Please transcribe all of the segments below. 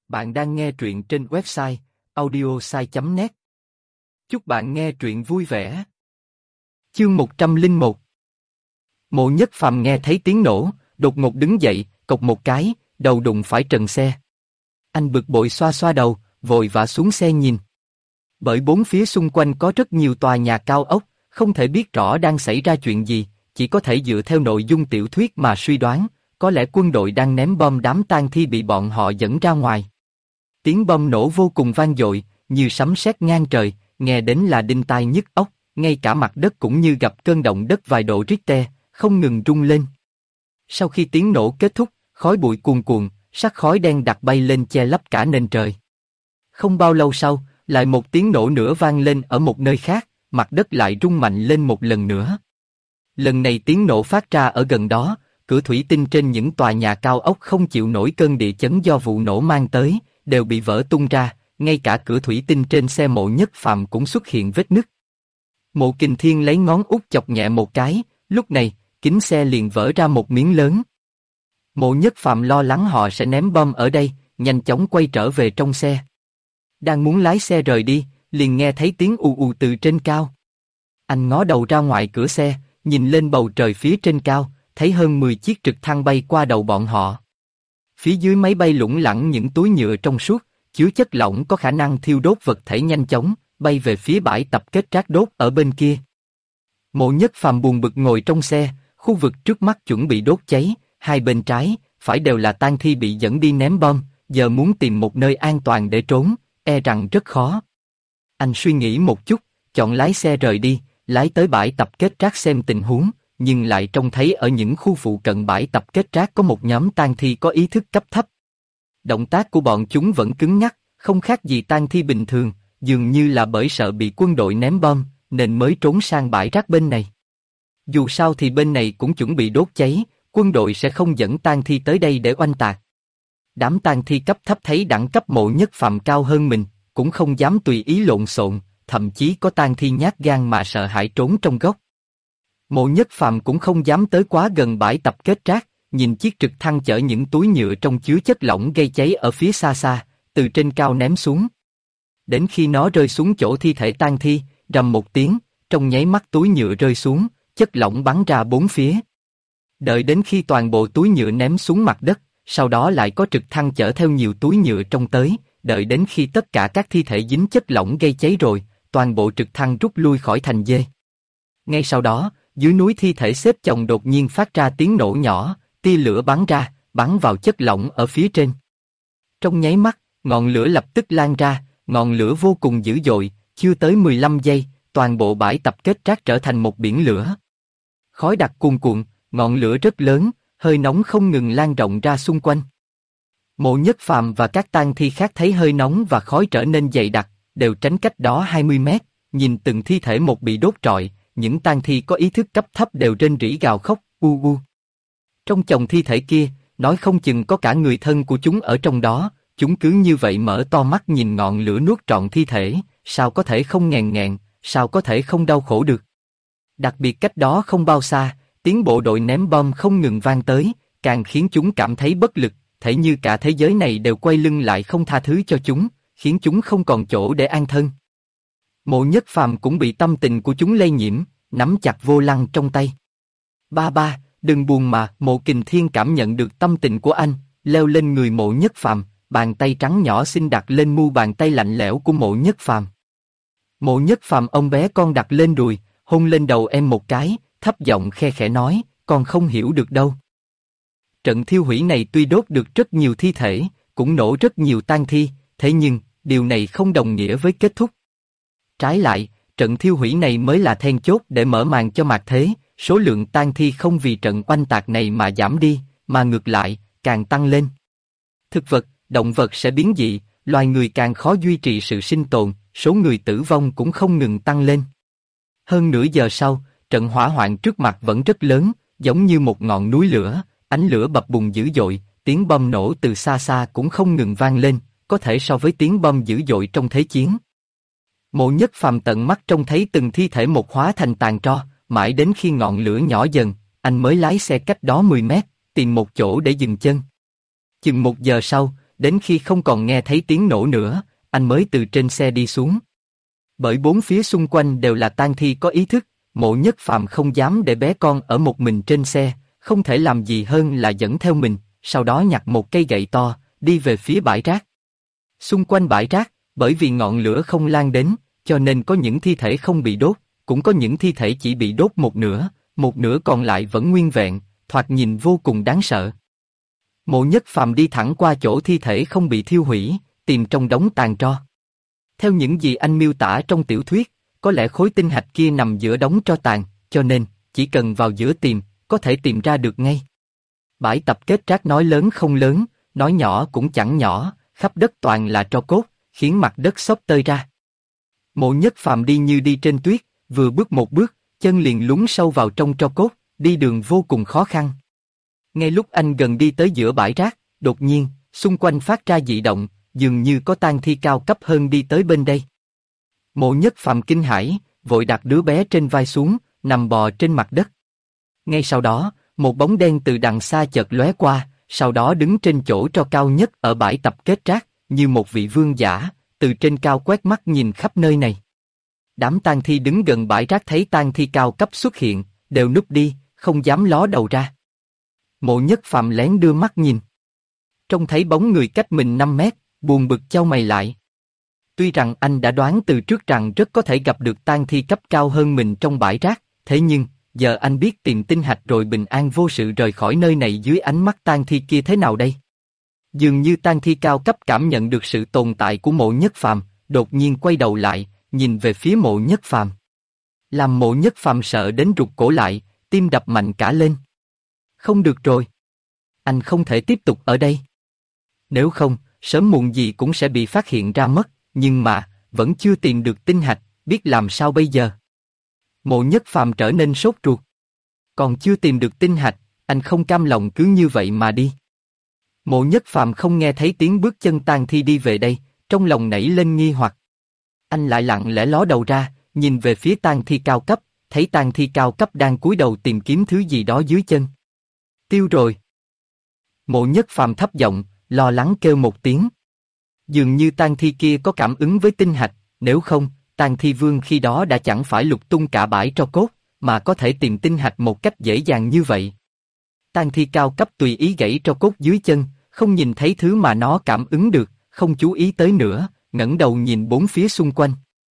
Bạn đang nghe truyện trên website audiosai.net. Chúc bạn nghe truyện vui vẻ. Chương 101. Mộ Nhất Phàm nghe thấy tiếng nổ, đột ngột đứng dậy, cộc một cái, đầu đụng phải trần xe. Anh bực bội xoa xoa đầu, vội vã xuống xe nhìn. Bởi bốn phía xung quanh có rất nhiều tòa nhà cao ốc, không thể biết rõ đang xảy ra chuyện gì, chỉ có thể dựa theo nội dung tiểu thuyết mà suy đoán, có lẽ quân đội đang ném bom đám tang thi bị bọn họ dẫn ra ngoài. Tiếng bom nổ vô cùng vang dội, như sấm sét ngang trời, nghe đến là đinh tai nhức óc, ngay cả mặt đất cũng như gặp cơn động đất vài độ Richter, không ngừng rung lên. Sau khi tiếng nổ kết thúc, khói bụi cuồn cuộn, sắc khói đen đặc bay lên che lấp cả nền trời. Không bao lâu sau, lại một tiếng nổ nữa vang lên ở một nơi khác, mặt đất lại rung mạnh lên một lần nữa. Lần này tiếng nổ phát ra ở gần đó, cửa thủy tinh trên những tòa nhà cao ốc không chịu nổi cơn địa chấn do vụ nổ mang tới, đều bị vỡ tung ra, ngay cả cửa thủy tinh trên xe Mộ Nhất Phàm cũng xuất hiện vết nứt. Mộ Kình Thiên lấy ngón út chọc nhẹ một cái, lúc này, kính xe liền vỡ ra một miếng lớn. Mộ Nhất Phàm lo lắng họ sẽ ném bom ở đây, nhanh chóng quay trở về trong xe. Đang muốn lái xe rời đi, liền nghe thấy tiếng ù ù từ trên cao. Anh ngó đầu ra ngoài cửa xe, nhìn lên bầu trời phía trên cao, thấy hơn 10 chiếc trực thăng bay qua đầu bọn họ. Phía dưới máy bay lủng lẳng những túi nhựa trong suốt, chứa chất lỏng có khả năng thiêu đốt vật thể nhanh chóng, bay về phía bãi tập kết rác đốt ở bên kia. Mộ Nhất Phàm buồn bực ngồi trong xe, khu vực trước mắt chuẩn bị đốt cháy, hai bên trái, phải đều là tang thi bị dẫn đi ném bom, giờ muốn tìm một nơi an toàn để trốn, e rằng rất khó. Anh suy nghĩ một chút, chọn lái xe rời đi, lái tới bãi tập kết rác xem tình huống, nhưng lại trông thấy ở những khu phụ cận bãi tập kết rác có một nhóm tang thi có ý thức cấp thấp. Động tác của bọn chúng vẫn cứng nhắc, không khác gì tang thi bình thường, dường như là bởi sợ bị quân đội ném bom, nên mới trốn sang bãi rác bên này. Dù sao thì bên này cũng chuẩn bị đốt cháy, quân đội sẽ không dẫn tang thi tới đây để oanh tạc. Đám tang thi cấp thấp thấy đẳng cấp Mộ Nhất Phàm cao hơn mình, cũng không dám tùy ý lộn xộn, thậm chí có tang thi nhát gan mà sợ hãi trốn trong góc. Mộ Nhất Phàm cũng không dám tới quá gần bãi tập kết rác, nhìn chiếc trực thăng chở những túi nhựa trong chứa chất lỏng gây cháy ở phía xa xa, từ trên cao ném xuống. Đến khi nó rơi xuống chỗ thi thể tang thi, rầm một tiếng, trong nháy mắt túi nhựa rơi xuống, chất lỏng bắn ra bốn phía. Đợi đến khi toàn bộ túi nhựa ném xuống mặt đất, sau đó lại có trực thăng chở theo nhiều túi nhựa trong tới, đợi đến khi tất cả các thi thể dính chất lỏng gây cháy rồi, toàn bộ trực thăng rút lui khỏi thành dê. Ngay sau đó, dưới núi thi thể xếp chồng đột nhiên phát ra tiếng nổ nhỏ, tia lửa bắn ra, bắn vào chất lỏng ở phía trên. Trong nháy mắt, ngọn lửa lập tức lan ra, ngọn lửa vô cùng dữ dội, chưa tới 15 giây, toàn bộ bãi tập kết rác trở thành một biển lửa. Khói đặc cuồn cuộn, ngọn lửa rất lớn, hơi nóng không ngừng lan rộng ra xung quanh. Mộ Nhất Phàm và các tang thi khác thấy hơi nóng và khói trở nên dày đặc, đều tránh cách đó 20 mét, nhìn từng thi thể một bị đốt trọi, những tang thi có ý thức cấp thấp đều rên rỉ gào khóc, u u. Trong chồng thi thể kia, nói không chừng có cả người thân của chúng ở trong đó, chúng cứ như vậy mở to mắt nhìn ngọn lửa nuốt trọn thi thể, sao có thể không nghẹn nghẹn, sao có thể không đau khổ được. Đặc biệt cách đó không bao xa, tiếng bộ đội ném bom không ngừng vang tới, càng khiến chúng cảm thấy bất lực, thể như cả thế giới này đều quay lưng lại không tha thứ cho chúng, khiến chúng không còn chỗ để an thân. Mộ Nhất Phàm cũng bị tâm tình của chúng lây nhiễm, nắm chặt vô lăng trong tay. Ba ba, đừng buồn mà. Mộ Kình Thiên cảm nhận được tâm tình của anh, leo lên người Mộ Nhất Phàm, bàn tay trắng nhỏ xinh đặt lên mu bàn tay lạnh lẽo của Mộ Nhất Phàm. Mộ Nhất Phàm ôm bé con đặt lên đùi, hôn lên đầu em một cái, thấp giọng khe khẽ nói, con không hiểu được đâu. Trận thiêu hủy này tuy đốt được rất nhiều thi thể, cũng nổ rất nhiều tang thi, thế nhưng, điều này không đồng nghĩa với kết thúc. Trái lại, trận thiêu hủy này mới là then chốt để mở màn cho mạt thế, số lượng tang thi không vì trận oanh tạc này mà giảm đi, mà ngược lại, càng tăng lên. Thực vật, động vật sẽ biến dị, loài người càng khó duy trì sự sinh tồn, số người tử vong cũng không ngừng tăng lên. Hơn nửa giờ sau, trận hỏa hoạn trước mặt vẫn rất lớn, giống như một ngọn núi lửa, ánh lửa bập bùng dữ dội, tiếng bom nổ từ xa xa cũng không ngừng vang lên, có thể so với tiếng bom dữ dội trong thế chiến. Mộ Nhất Phàm tận mắt trông thấy từng thi thể một hóa thành tàn tro, mãi đến khi ngọn lửa nhỏ dần, anh mới lái xe cách đó 10 mét, tìm một chỗ để dừng chân. Chừng 1 giờ sau, đến khi không còn nghe thấy tiếng nổ nữa, anh mới từ trên xe đi xuống. Bởi bốn phía xung quanh đều là tang thi có ý thức, Mộ Nhất Phàm không dám để bé con ở một mình trên xe, không thể làm gì hơn là dẫn theo mình, sau đó nhặt một cây gậy to, đi về phía bãi rác. Xung quanh bãi rác, bởi vì ngọn lửa không lan đến, cho nên có những thi thể không bị đốt, cũng có những thi thể chỉ bị đốt một nửa còn lại vẫn nguyên vẹn, thoạt nhìn vô cùng đáng sợ. Mộ Nhất Phàm đi thẳng qua chỗ thi thể không bị thiêu hủy, tìm trong đống tàn tro. Theo những gì anh miêu tả trong tiểu thuyết, có lẽ khối tinh hạch kia nằm giữa đống tro tàn, cho nên, chỉ cần vào giữa tìm, có thể tìm ra được ngay. Bãi tập kết rác nói lớn không lớn, nói nhỏ cũng chẳng nhỏ, khắp đất toàn là tro cốt, khiến mặt đất xốc tơi ra. Mộ Nhất Phàm đi như đi trên tuyết, vừa bước một bước, chân liền lún sâu vào trong tro cốt, đi đường vô cùng khó khăn. Ngay lúc anh gần đi tới giữa bãi rác, đột nhiên, xung quanh phát ra dị động, dường như có tang thi cao cấp hơn đi tới bên đây. Mộ Nhất Phàm kinh hãi, vội đặt đứa bé trên vai xuống, nằm bò trên mặt đất. Ngay sau đó, một bóng đen từ đằng xa chợt lóe qua, sau đó đứng trên chỗ tro cao nhất ở bãi tập kết rác, như một vị vương giả, từ trên cao quét mắt nhìn khắp nơi này. Đám tang thi đứng gần bãi rác thấy tang thi cao cấp xuất hiện, đều núp đi, không dám ló đầu ra. Mộ Nhất Phàm lén đưa mắt nhìn. Trông thấy bóng người cách mình 5 mét, buồn bực chau mày lại. Tuy rằng anh đã đoán từ trước rằng rất có thể gặp được tang thi cấp cao hơn mình trong bãi rác, thế nhưng, giờ anh biết tìm tinh hạch rồi bình an vô sự rời khỏi nơi này dưới ánh mắt tang thi kia thế nào đây? Dường như tang thi cao cấp cảm nhận được sự tồn tại của Mộ Nhất Phàm, đột nhiên quay đầu lại, nhìn về phía Mộ Nhất Phàm. Làm Mộ Nhất Phàm sợ đến rụt cổ lại, tim đập mạnh cả lên. Không được rồi. Anh không thể tiếp tục ở đây. Nếu không, sớm muộn gì cũng sẽ bị phát hiện ra mất, nhưng mà, vẫn chưa tìm được tinh hạch, biết làm sao bây giờ? Mộ Nhất Phàm trở nên sốt ruột. Còn chưa tìm được tinh hạch, anh không cam lòng cứ như vậy mà đi. Mộ Nhất Phàm không nghe thấy tiếng bước chân tang thi đi về đây, trong lòng nảy lên nghi hoặc. Anh lại lặng lẽ ló đầu ra, nhìn về phía tang thi cao cấp, thấy tang thi cao cấp đang cúi đầu tìm kiếm thứ gì đó dưới chân. Tiêu rồi. Mộ Nhất Phàm thấp giọng, lo lắng kêu một tiếng. Dường như tang thi kia có cảm ứng với tinh hạch, nếu không, tang thi vương khi đó đã chẳng phải lục tung cả bãi tro cốt, mà có thể tìm tinh hạch một cách dễ dàng như vậy. Tang thi cao cấp tùy ý gãy tro cốt dưới chân, không nhìn thấy thứ mà nó cảm ứng được, không chú ý tới nữa, ngẩng đầu nhìn bốn phía xung quanh.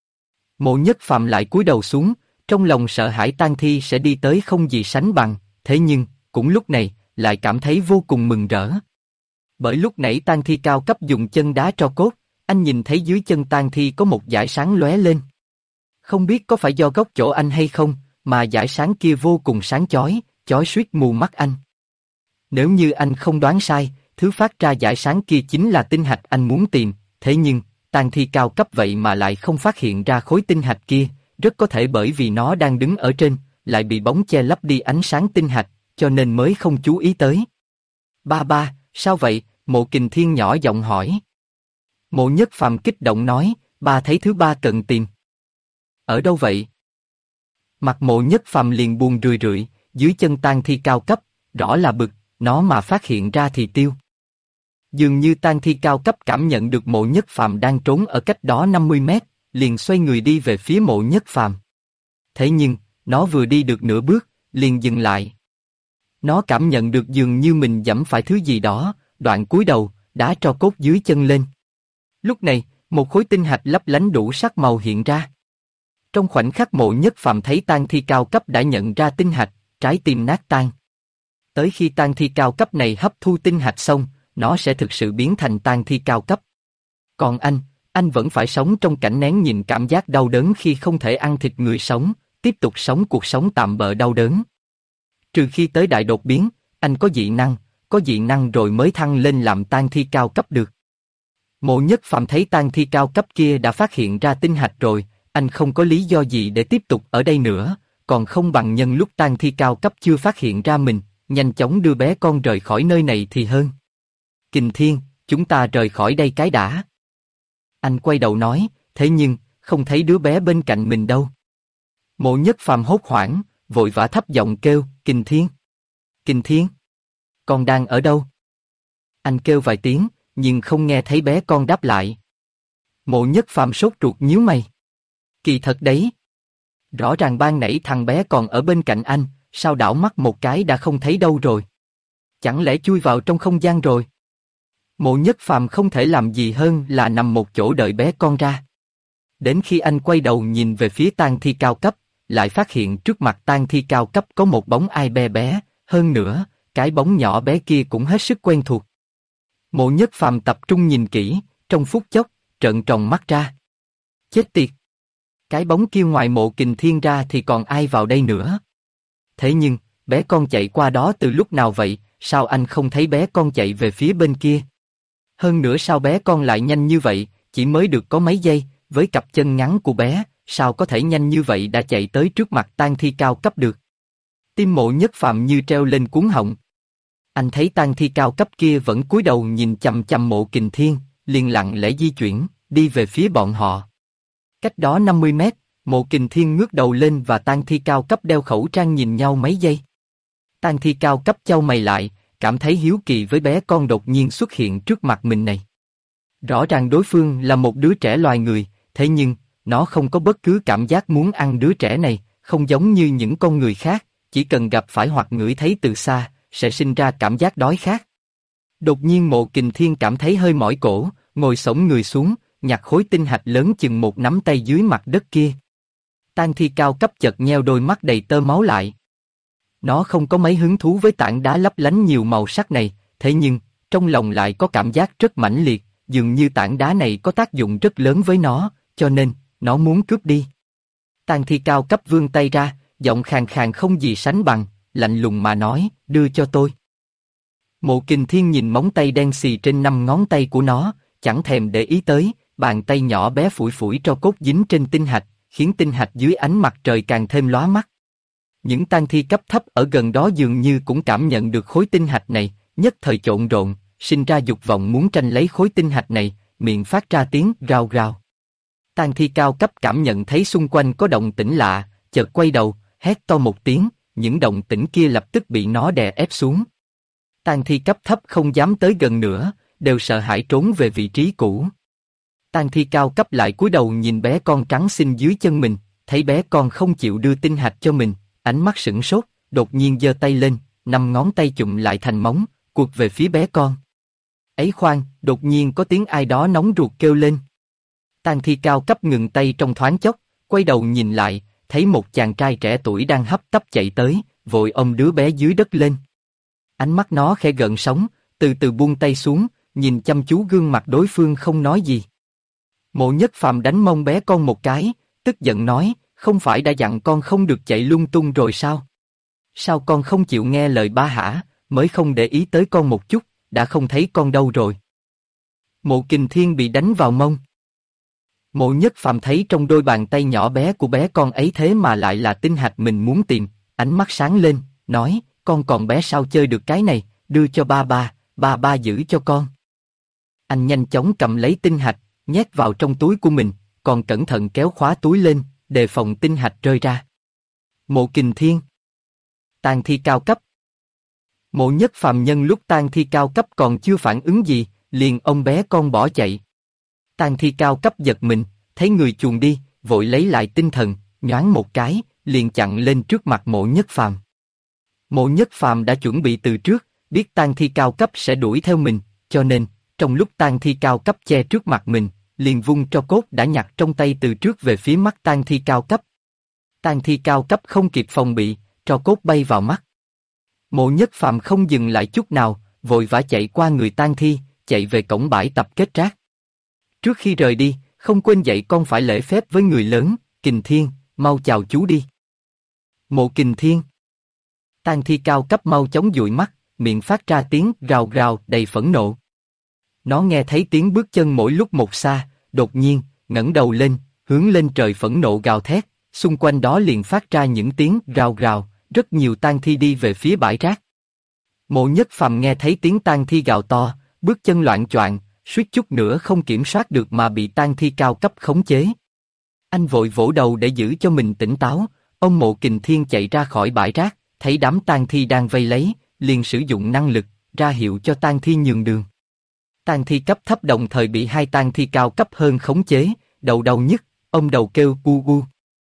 Mộ Nhất Phàm lại cúi đầu xuống, trong lòng sợ hãi tang thi sẽ đi tới không gì sánh bằng, thế nhưng, cũng lúc này, lại cảm thấy vô cùng mừng rỡ. Bởi lúc nãy tang thi cao cấp dùng chân đá tro cốt, anh nhìn thấy dưới chân tang thi có một dải sáng lóe lên. Không biết có phải do góc chỗ anh hay không, mà dải sáng kia vô cùng sáng chói, chói suýt mù mắt anh. Nếu như anh không đoán sai, thứ phát ra dải sáng kia chính là tinh hạch anh muốn tìm, thế nhưng, tang thi cao cấp vậy mà lại không phát hiện ra khối tinh hạch kia, rất có thể bởi vì nó đang đứng ở trên, lại bị bóng che lấp đi ánh sáng tinh hạch, cho nên mới không chú ý tới. Ba, sao vậy? Mộ Kình Thiên nhỏ giọng hỏi. Mộ Nhất Phàm kích động nói, ba thấy thứ ba cần tìm. Ở đâu vậy? Mặt Mộ Nhất Phàm liền buồn rười rượi, dưới chân tang thi cao cấp, rõ là bực, nó mà phát hiện ra thì tiêu. Dường như tang thi cao cấp cảm nhận được Mộ Nhất Phàm đang trốn ở cách đó 50 mét, liền xoay người đi về phía Mộ Nhất Phàm. Thế nhưng, nó vừa đi được nửa bước, liền dừng lại. Nó cảm nhận được dường như mình giẫm phải thứ gì đó, đoạn cúi đầu, đá tro cốt dưới chân lên. Lúc này, một khối tinh hạch lấp lánh đủ sắc màu hiện ra. Trong khoảnh khắc Mộ Nhất Phàm thấy tang thi cao cấp đã nhận ra tinh hạch, trái tim nát tan. Tới khi tang thi cao cấp này hấp thu tinh hạch xong, nó sẽ thực sự biến thành tang thi cao cấp. Còn anh vẫn phải sống trong cảnh nén nhịn cảm giác đau đớn khi không thể ăn thịt người sống, tiếp tục sống cuộc sống tạm bợ đau đớn. Trừ khi tới đại đột biến, anh có dị năng rồi mới thăng lên làm tang thi cao cấp được. Mộ Nhất Phàm thấy tang thi cao cấp kia đã phát hiện ra tinh hạch rồi, anh không có lý do gì để tiếp tục ở đây nữa, còn không bằng nhân lúc tang thi cao cấp chưa phát hiện ra mình, nhanh chóng đưa bé con rời khỏi nơi này thì hơn. Kình Thiên, chúng ta rời khỏi đây cái đã. Anh quay đầu nói, thế nhưng, không thấy đứa bé bên cạnh mình đâu. Mộ Nhất Phàm hốt hoảng, vội vã thấp giọng kêu, Kình Thiên, con đang ở đâu? Anh kêu vài tiếng, nhưng không nghe thấy bé con đáp lại. Mộ Nhất Phàm sốt ruột nhíu mày. Kỳ thật đấy. Rõ ràng ban nãy thằng bé còn ở bên cạnh anh, sao đảo mắt một cái đã không thấy đâu rồi? Chẳng lẽ chui vào trong không gian rồi? Mộ Nhất Phàm không thể làm gì hơn là nằm một chỗ đợi bé con ra. Đến khi anh quay đầu nhìn về phía tang thi cao cấp, lại phát hiện trước mặt tang thi cao cấp có một bóng ai bé bé, hơn nữa, cái bóng nhỏ bé kia cũng hết sức quen thuộc. Mộ Nhất Phàm tập trung nhìn kỹ, trong phút chốc, trợn tròn mắt ra. Chết tiệt! Cái bóng kia ngoài Mộ Kình Thiên ra thì còn ai vào đây nữa? Thế nhưng, bé con chạy qua đó từ lúc nào vậy, sao anh không thấy bé con chạy về phía bên kia? Hơn nữa sao bé con lại nhanh như vậy, chỉ mới được có mấy giây, với cặp chân ngắn của bé, sao có thể nhanh như vậy đã chạy tới trước mặt tang thi cao cấp được? Tim Mộ Nhất Phàm như treo lên cuống họng. Anh thấy tang thi cao cấp kia vẫn cúi đầu nhìn chằm chằm Mộ Kình Thiên, liền lặng lẽ di chuyển, đi về phía bọn họ. Cách đó 50 mét, Mộ Kình Thiên ngước đầu lên và tang thi cao cấp đeo khẩu trang nhìn nhau mấy giây. Tang thi cao cấp chau mày lại, cảm thấy hiếu kỳ với bé con đột nhiên xuất hiện trước mặt mình này. Rõ ràng đối phương là một đứa trẻ loài người, thế nhưng, nó không có bất cứ cảm giác muốn ăn đứa trẻ này, không giống như những con người khác, chỉ cần gặp phải hoặc ngửi thấy từ xa, sẽ sinh ra cảm giác đói khát. Đột nhiên Mộ Kình Thiên cảm thấy hơi mỏi cổ, ngồi xổm người xuống, nhặt khối tinh hạch lớn chừng một nắm tay dưới mặt đất kia. Tang thi cao cấp chợt nheo đôi mắt đầy tơ máu lại. Nó không có mấy hứng thú với tảng đá lấp lánh nhiều màu sắc này, thế nhưng, trong lòng lại có cảm giác rất mãnh liệt, dường như tảng đá này có tác dụng rất lớn với nó, cho nên, nó muốn cướp đi. Tang thi cao cấp vươn tay ra, giọng khàn khàn không gì sánh bằng, lạnh lùng mà nói, đưa cho tôi. Mộ Kình Thiên nhìn móng tay đen xì trên 5 ngón tay của nó, chẳng thèm để ý tới, bàn tay nhỏ bé phủi phủi tro cốt dính trên tinh hạch, khiến tinh hạch dưới ánh mặt trời càng thêm lóa mắt. Những tang thi cấp thấp ở gần đó dường như cũng cảm nhận được khối tinh hạch này, nhất thời trộn rộn, sinh ra dục vọng muốn tranh lấy khối tinh hạch này, miệng phát ra tiếng rào rào. Tang thi cao cấp cảm nhận thấy xung quanh có động tĩnh lạ, chợt quay đầu, hét to một tiếng, những động tĩnh kia lập tức bị nó đè ép xuống. Tang thi cấp thấp không dám tới gần nữa, đều sợ hãi trốn về vị trí cũ. Tang thi cao cấp lại cúi đầu nhìn bé con trắng xinh dưới chân mình, thấy bé con không chịu đưa tinh hạch cho mình, ánh mắt sửng sốt, đột nhiên giơ tay lên, 5 ngón tay chụm lại thành móng, quật về phía bé con. Ấy khoan, đột nhiên có tiếng ai đó nóng ruột kêu lên. Tang thi cao cấp ngừng tay trong thoáng chốc, quay đầu nhìn lại, thấy một chàng trai trẻ tuổi đang hấp tấp chạy tới, vội ôm đứa bé dưới đất lên. Ánh mắt nó khẽ gợn sóng, từ từ buông tay xuống, nhìn chăm chú gương mặt đối phương không nói gì. Mộ Nhất Phàm đánh mông bé con một cái, tức giận nói, không phải đã dặn con không được chạy lung tung rồi sao? Sao con không chịu nghe lời ba hả, mới không để ý tới con một chút, đã không thấy con đâu rồi. Mộ Kình Thiên bị đánh vào mông. Mộ Nhất Phàm thấy trong đôi bàn tay nhỏ bé của bé con ấy thế mà lại là tinh hạch mình muốn tìm, ánh mắt sáng lên, nói, con còn bé sao chơi được cái này, đưa cho ba ba giữ cho con. Anh nhanh chóng cầm lấy tinh hạch, nhét vào trong túi của mình, còn cẩn thận kéo khóa túi lên, đề phòng tinh hạch rơi ra. Mộ Kình Thiên. Tang thi cao cấp. Mộ Nhất Phàm nhân lúc tang thi cao cấp còn chưa phản ứng gì, liền ôm bé con bỏ chạy. Tang thi cao cấp giật mình, thấy người chuồn đi, vội lấy lại tinh thần, nhoáng một cái, liền chặn lên trước mặt Mộ Nhất Phàm. Mộ Nhất Phàm đã chuẩn bị từ trước, biết tang thi cao cấp sẽ đuổi theo mình, cho nên, trong lúc tang thi cao cấp che trước mặt mình, liền vung tro cốt đã nhặt trong tay từ trước về phía mắt tang thi cao cấp. Tang thi cao cấp không kịp phòng bị, tro cốt bay vào mắt. Mộ Nhất Phàm không dừng lại chút nào, vội vã chạy qua người tang thi, chạy về cổng bãi tập kết rác. Trước khi rời đi, không quên dạy con phải lễ phép với người lớn, Kình Thiên, mau chào chú đi. Mộ Kình Thiên. Tang thi cao cấp mau chóng dụi mắt, miệng phát ra tiếng rào rào đầy phẫn nộ. Nó nghe thấy tiếng bước chân mỗi lúc một xa, đột nhiên, ngẩng đầu lên, hướng lên trời phẫn nộ gào thét, xung quanh đó liền phát ra những tiếng rào rào, rất nhiều tang thi đi về phía bãi rác. Mộ Nhất Phàm nghe thấy tiếng tang thi gào to, bước chân loạng choạng, suýt chút nữa không kiểm soát được mà bị tang thi cao cấp khống chế. Anh vội vỗ đầu để giữ cho mình tỉnh táo, ông Mộ Kình Thiên chạy ra khỏi bãi rác, thấy đám tang thi đang vây lấy, liền sử dụng năng lực, ra hiệu cho tang thi nhường đường. Tang thi cấp thấp đồng thời bị hai tang thi cao cấp hơn khống chế, đầu đau nhức, ông đầu kêu u u.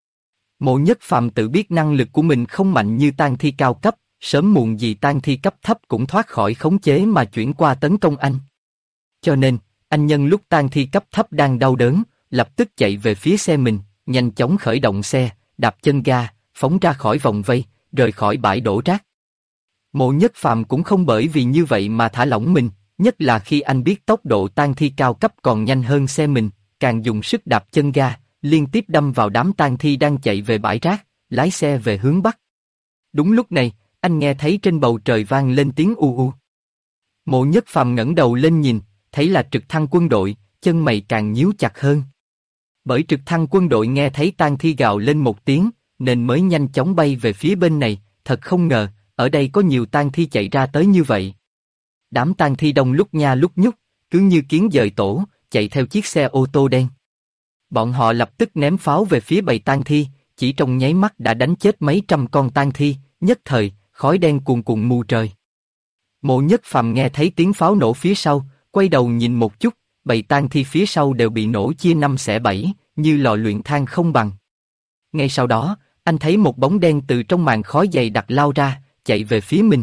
Mộ Nhất Phàm tự biết năng lực của mình không mạnh như tang thi cao cấp, sớm muộn gì tang thi cấp thấp cũng thoát khỏi khống chế mà chuyển qua tấn công anh. Cho nên, anh nhân lúc tang thi cấp thấp đang đau đớn, lập tức chạy về phía xe mình, nhanh chóng khởi động xe, đạp chân ga, phóng ra khỏi vòng vây, rời khỏi bãi đổ rác. Mộ Nhất Phàm cũng không bởi vì như vậy mà thả lỏng mình, nhất là khi anh biết tốc độ tang thi cao cấp còn nhanh hơn xe mình, càng dùng sức đạp chân ga, liên tiếp đâm vào đám tang thi đang chạy về bãi rác, lái xe về hướng bắc. Đúng lúc này, anh nghe thấy trên bầu trời vang lên tiếng u u. Mộ Nhất Phàm ngẩng đầu lên nhìn, thấy là trực thăng quân đội, chân mày càng nhíu chặt hơn. Bởi trực thăng quân đội nghe thấy tang thi gào lên một tiếng, nên mới nhanh chóng bay về phía bên này, thật không ngờ, ở đây có nhiều tang thi chạy ra tới như vậy. Đám tang thi đông lúc nha lúc nhúc, cứ như kiến dời tổ, chạy theo chiếc xe ô tô đen. Bọn họ lập tức ném pháo về phía bầy tang thi, chỉ trong nháy mắt đã đánh chết mấy trăm con tang thi, nhất thời, khói đen cuồn cuộn mù trời. Mộ Nhất Phàm nghe thấy tiếng pháo nổ phía sau, quay đầu nhìn một chút, bầy tang thi phía sau đều bị nổ chia 5 xẻ 7, như lò luyện than không bằng. Ngay sau đó, anh thấy một bóng đen từ trong màn khói dày đặc lao ra, chạy về phía mình.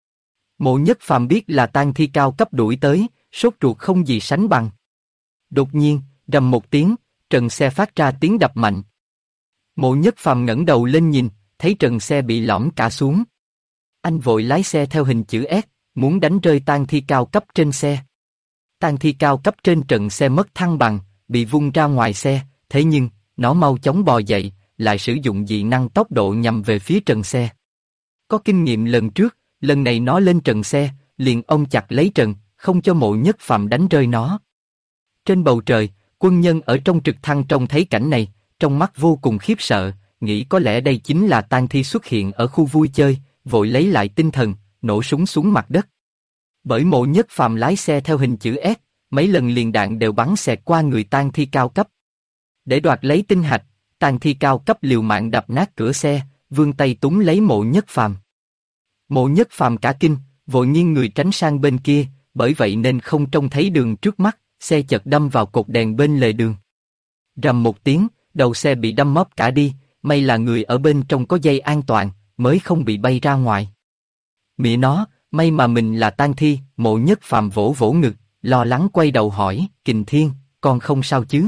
Mộ Nhất Phàm biết là tang thi cao cấp đuổi tới, sốt ruột không gì sánh bằng. Đột nhiên, rầm một tiếng, trần xe phát ra tiếng đập mạnh. Mộ Nhất Phàm ngẩng đầu lên nhìn, thấy trần xe bị lõm cả xuống. Anh vội lái xe theo hình chữ S, muốn đánh rơi tang thi cao cấp trên xe. Tang thi cao cấp trên trần xe mất thăng bằng, bị vung ra ngoài xe, thế nhưng, nó mau chóng bò dậy, lại sử dụng dị năng tốc độ nhằm về phía trần xe. Có kinh nghiệm lần trước, lần này nó lên trần xe, liền ôm chặt lấy trần, không cho Mộ Nhất Phàm đánh rơi nó. Trên bầu trời, quân nhân ở trong trực thăng trông thấy cảnh này, trong mắt vô cùng khiếp sợ, nghĩ có lẽ đây chính là tang thi xuất hiện ở khu vui chơi, vội lấy lại tinh thần, nổ súng xuống mặt đất. Bởi Mộ Nhất Phàm lái xe theo hình chữ S, mấy lần liền đạn đều bắn xẹt qua người tang thi cao cấp. Để đoạt lấy tinh hạch, tang thi cao cấp liều mạng đập nát cửa xe, vươn tay túm lấy Mộ Nhất Phàm. Mộ Nhất Phàm cả kinh, vội nghiêng người tránh sang bên kia, bởi vậy nên không trông thấy đường trước mắt, xe chợt đâm vào cột đèn bên lề đường. Rầm một tiếng, đầu xe bị đâm móp cả đi, may là người ở bên trong có dây an toàn, mới không bị bay ra ngoài. Mẹ nó, may mà mình là tang thi. Mộ Nhất Phàm vỗ vỗ ngực, lo lắng quay đầu hỏi, Kình Thiên, con không sao chứ?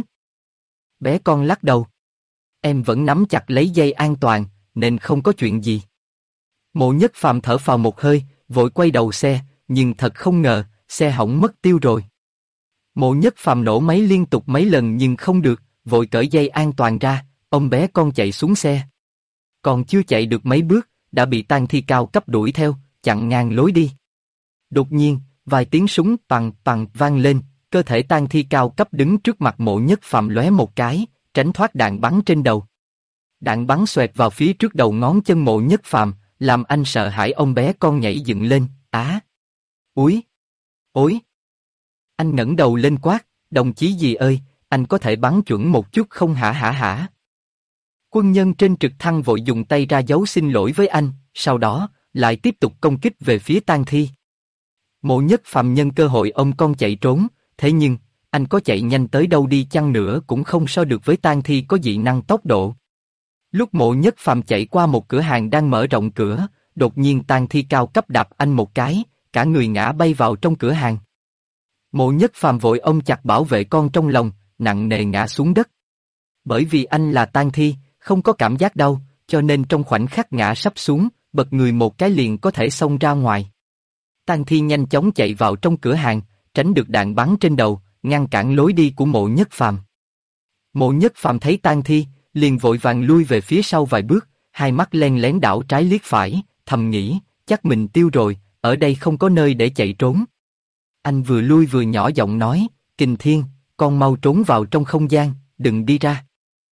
Bé con lắc đầu. Em vẫn nắm chặt lấy dây an toàn, nên không có chuyện gì. Mộ Nhất Phàm thở phào một hơi, vội quay đầu xe, nhưng thật không ngờ, xe hỏng mất tiêu rồi. Mộ Nhất Phàm nổ máy liên tục mấy lần nhưng không được, vội cởi dây an toàn ra, ông bé con chạy xuống xe. Còn chưa chạy được mấy bước, đã bị tang thi cao cấp đuổi theo, chặn ngang lối đi. Đột nhiên, vài tiếng súng pằng pằng vang lên, cơ thể tang thi cao cấp đứng trước mặt Mộ Nhất Phàm lóe một cái, tránh thoát đạn bắn trên đầu. Đạn bắn xoẹt vào phía trước đầu ngón chân Mộ Nhất Phàm, làm anh sợ hãi. Ông bé con nhảy dựng lên, á, úi, ối. Anh ngẩng đầu lên quát, đồng chí gì ơi, anh có thể bắn chuẩn một chút không hả hả hả? Quân nhân trên trực thăng vội dùng tay ra dấu xin lỗi với anh, sau đó, lại tiếp tục công kích về phía tang thi. Mộ Nhất Phàm nhân cơ hội ôm con chạy trốn, thế nhưng, anh có chạy nhanh tới đâu đi chăng nữa cũng không so được với tang thi có dị năng tốc độ. Lúc Mộ Nhất Phàm chạy qua một cửa hàng đang mở rộng cửa, đột nhiên tang thi cao cấp đạp anh một cái, cả người ngã bay vào trong cửa hàng. Mộ Nhất Phàm vội ôm chặt bảo vệ con trong lòng, nặng nề ngã xuống đất. Bởi vì anh là tang thi, không có cảm giác đau, cho nên trong khoảnh khắc ngã sắp xuống, bật người một cái liền có thể xông ra ngoài. Tang thi nhanh chóng chạy vào trong cửa hàng, tránh được đạn bắn trên đầu, ngăn cản lối đi của Mộ Nhất Phàm. Mộ Nhất Phàm thấy tang thi, liền vội vàng lui về phía sau vài bước, hai mắt len lén đảo trái liếc phải, thầm nghĩ, chắc mình tiêu rồi, ở đây không có nơi để chạy trốn. Anh vừa lui vừa nhỏ giọng nói, Kình Thiên, con mau trốn vào trong không gian, đừng đi ra.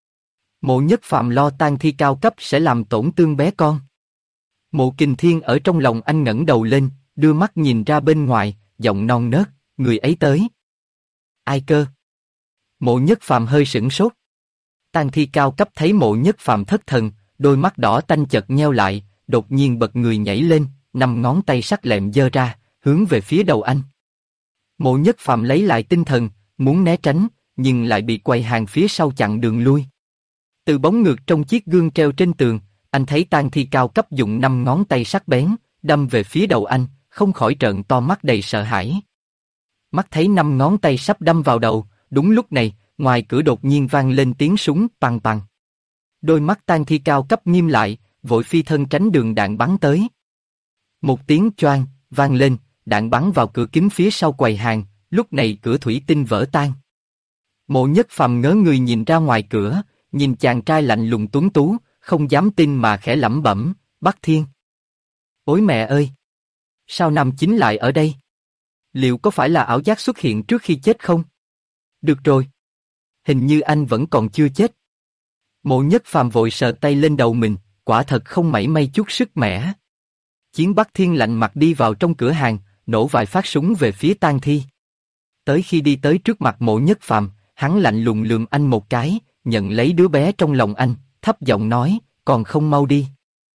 Mộ Nhất Phàm lo tang thi cao cấp sẽ làm tổn thương bé con. Mộ Kình Thiên ở trong lòng anh ngẩng đầu lên, đưa mắt nhìn ra bên ngoài, giọng non nớt, người ấy tới. Ai cơ? Mộ Nhất Phàm hơi sửng sốt. Tang thi cao cấp thấy Mộ Nhất Phàm thất thần, đôi mắt đỏ tanh chợt nheo lại, đột nhiên bật người nhảy lên, 5 ngón tay sắc lẹm giơ ra, hướng về phía đầu anh. Mộ Nhất Phàm lấy lại tinh thần, muốn né tránh, nhưng lại bị quầy hàng phía sau chặn đường lui. Từ bóng ngược trong chiếc gương treo trên tường, anh thấy tang thi cao cấp dùng 5 ngón tay sắc bén, đâm về phía đầu anh, không khỏi trợn to mắt đầy sợ hãi. Mắt thấy 5 ngón tay sắp đâm vào đầu, đúng lúc này, ngoài cửa đột nhiên vang lên tiếng súng pằng pằng. Đôi mắt tang thi cao cấp nghiêm lại, vội phi thân tránh đường đạn bắn tới. Một tiếng choang vang lên, đạn bắn vào cửa kính phía sau quầy hàng, lúc này cửa thủy tinh vỡ tan. Mộ Nhất Phàm ngớ người nhìn ra ngoài cửa, nhìn chàng trai lạnh lùng tuấn tú, không dám tin mà khẽ lẩm bẩm, Bắc Thiên. Ôi mẹ ơi! Sao nam chính lại ở đây? Liệu có phải là ảo giác xuất hiện trước khi chết không? Được rồi. Hình như anh vẫn còn chưa chết. Mộ Nhất Phàm vội sờ tay lên đầu mình, quả thật không mảy may chút sức mẻ. Chiến Bắc Thiên lạnh mặt đi vào trong cửa hàng, nổ vài phát súng về phía tang thi. Tới khi đi tới trước mặt Mộ Nhất Phàm, hắn lạnh lùng lườm anh một cái, nhận lấy đứa bé trong lòng anh, thấp giọng nói, còn không mau đi.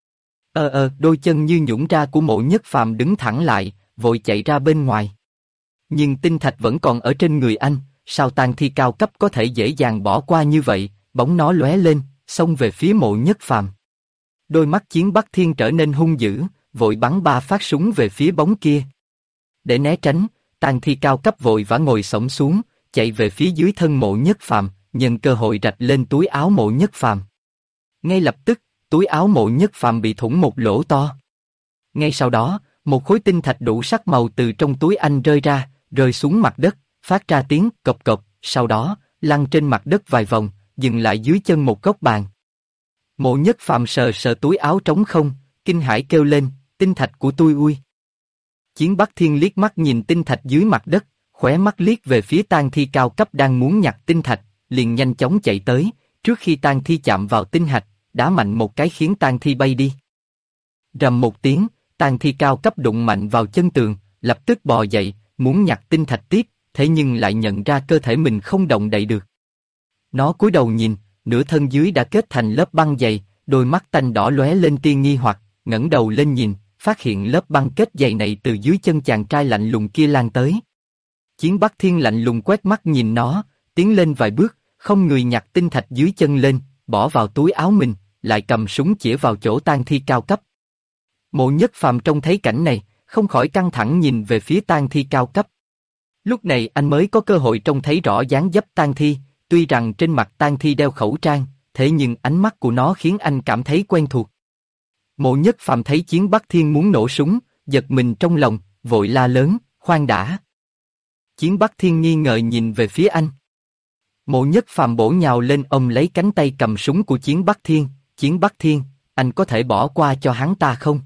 Đôi chân như nhũn ra của Mộ Nhất Phàm đứng thẳng lại, vội chạy ra bên ngoài. Nhưng tinh thạch vẫn còn ở trên người anh, sao tang thi cao cấp có thể dễ dàng bỏ qua như vậy? Bóng nó lóe lên, xông về phía Mộ Nhất Phàm. Đôi mắt Chiến Bắc Thiên trở nên hung dữ, vội bắn 3 phát súng về phía bóng kia. Để né tránh, tang thi cao cấp vội vã ngồi xổm xuống, chạy về phía dưới thân Mộ Nhất Phàm, nhân cơ hội rạch lên túi áo Mộ Nhất Phàm. Ngay lập tức, túi áo Mộ Nhất Phàm bị thủng một lỗ to. Ngay sau đó, một khối tinh thạch đủ sắc màu từ trong túi anh rơi ra, rơi xuống mặt đất, phát ra tiếng cộc cộc, sau đó lăn trên mặt đất vài vòng, dừng lại dưới chân một góc bàn. Mộ Nhất Phàm sờ sờ túi áo trống không, kinh hãi kêu lên, tinh thạch của tôi ui. Chiến Bắc Thiên liếc mắt nhìn tinh thạch dưới mặt đất, khóe mắt liếc về phía tang thi cao cấp đang muốn nhặt tinh thạch, liền nhanh chóng chạy tới, trước khi tang thi chạm vào tinh hạch, đá mạnh một cái khiến tang thi bay đi. Rầm một tiếng, tang thi cao cấp đụng mạnh vào chân tường, lập tức bò dậy, muốn nhặt tinh thạch tiếp, thế nhưng lại nhận ra cơ thể mình không động đậy được. Nó cúi đầu nhìn, nửa thân dưới đã kết thành lớp băng dày, đôi mắt tanh đỏ lóe lên tia nghi hoặc, ngẩng đầu lên nhìn, phát hiện lớp băng kết dày này từ dưới chân chàng trai lạnh lùng kia lan tới. Chiến Bắc Thiên lạnh lùng quét mắt nhìn nó, tiến lên vài bước, không người nhặt tinh thạch dưới chân lên, bỏ vào túi áo mình, lại cầm súng chĩa vào chỗ tang thi cao cấp. Mộ Nhất Phàm trông thấy cảnh này, không khỏi căng thẳng nhìn về phía tang thi cao cấp. Lúc này anh mới có cơ hội trông thấy rõ dáng dấp tang thi, tuy rằng trên mặt tang thi đeo khẩu trang, thế nhưng ánh mắt của nó khiến anh cảm thấy quen thuộc. Mộ Nhất Phàm thấy Chiến Bắc Thiên muốn nổ súng, giật mình trong lòng, vội la lớn, khoan đã. Chiến Bắc Thiên nghi ngờ nhìn về phía anh. Mộ Nhất Phàm bổ nhào lên ôm lấy cánh tay cầm súng của Chiến Bắc Thiên, Chiến Bắc Thiên, anh có thể bỏ qua cho hắn ta không?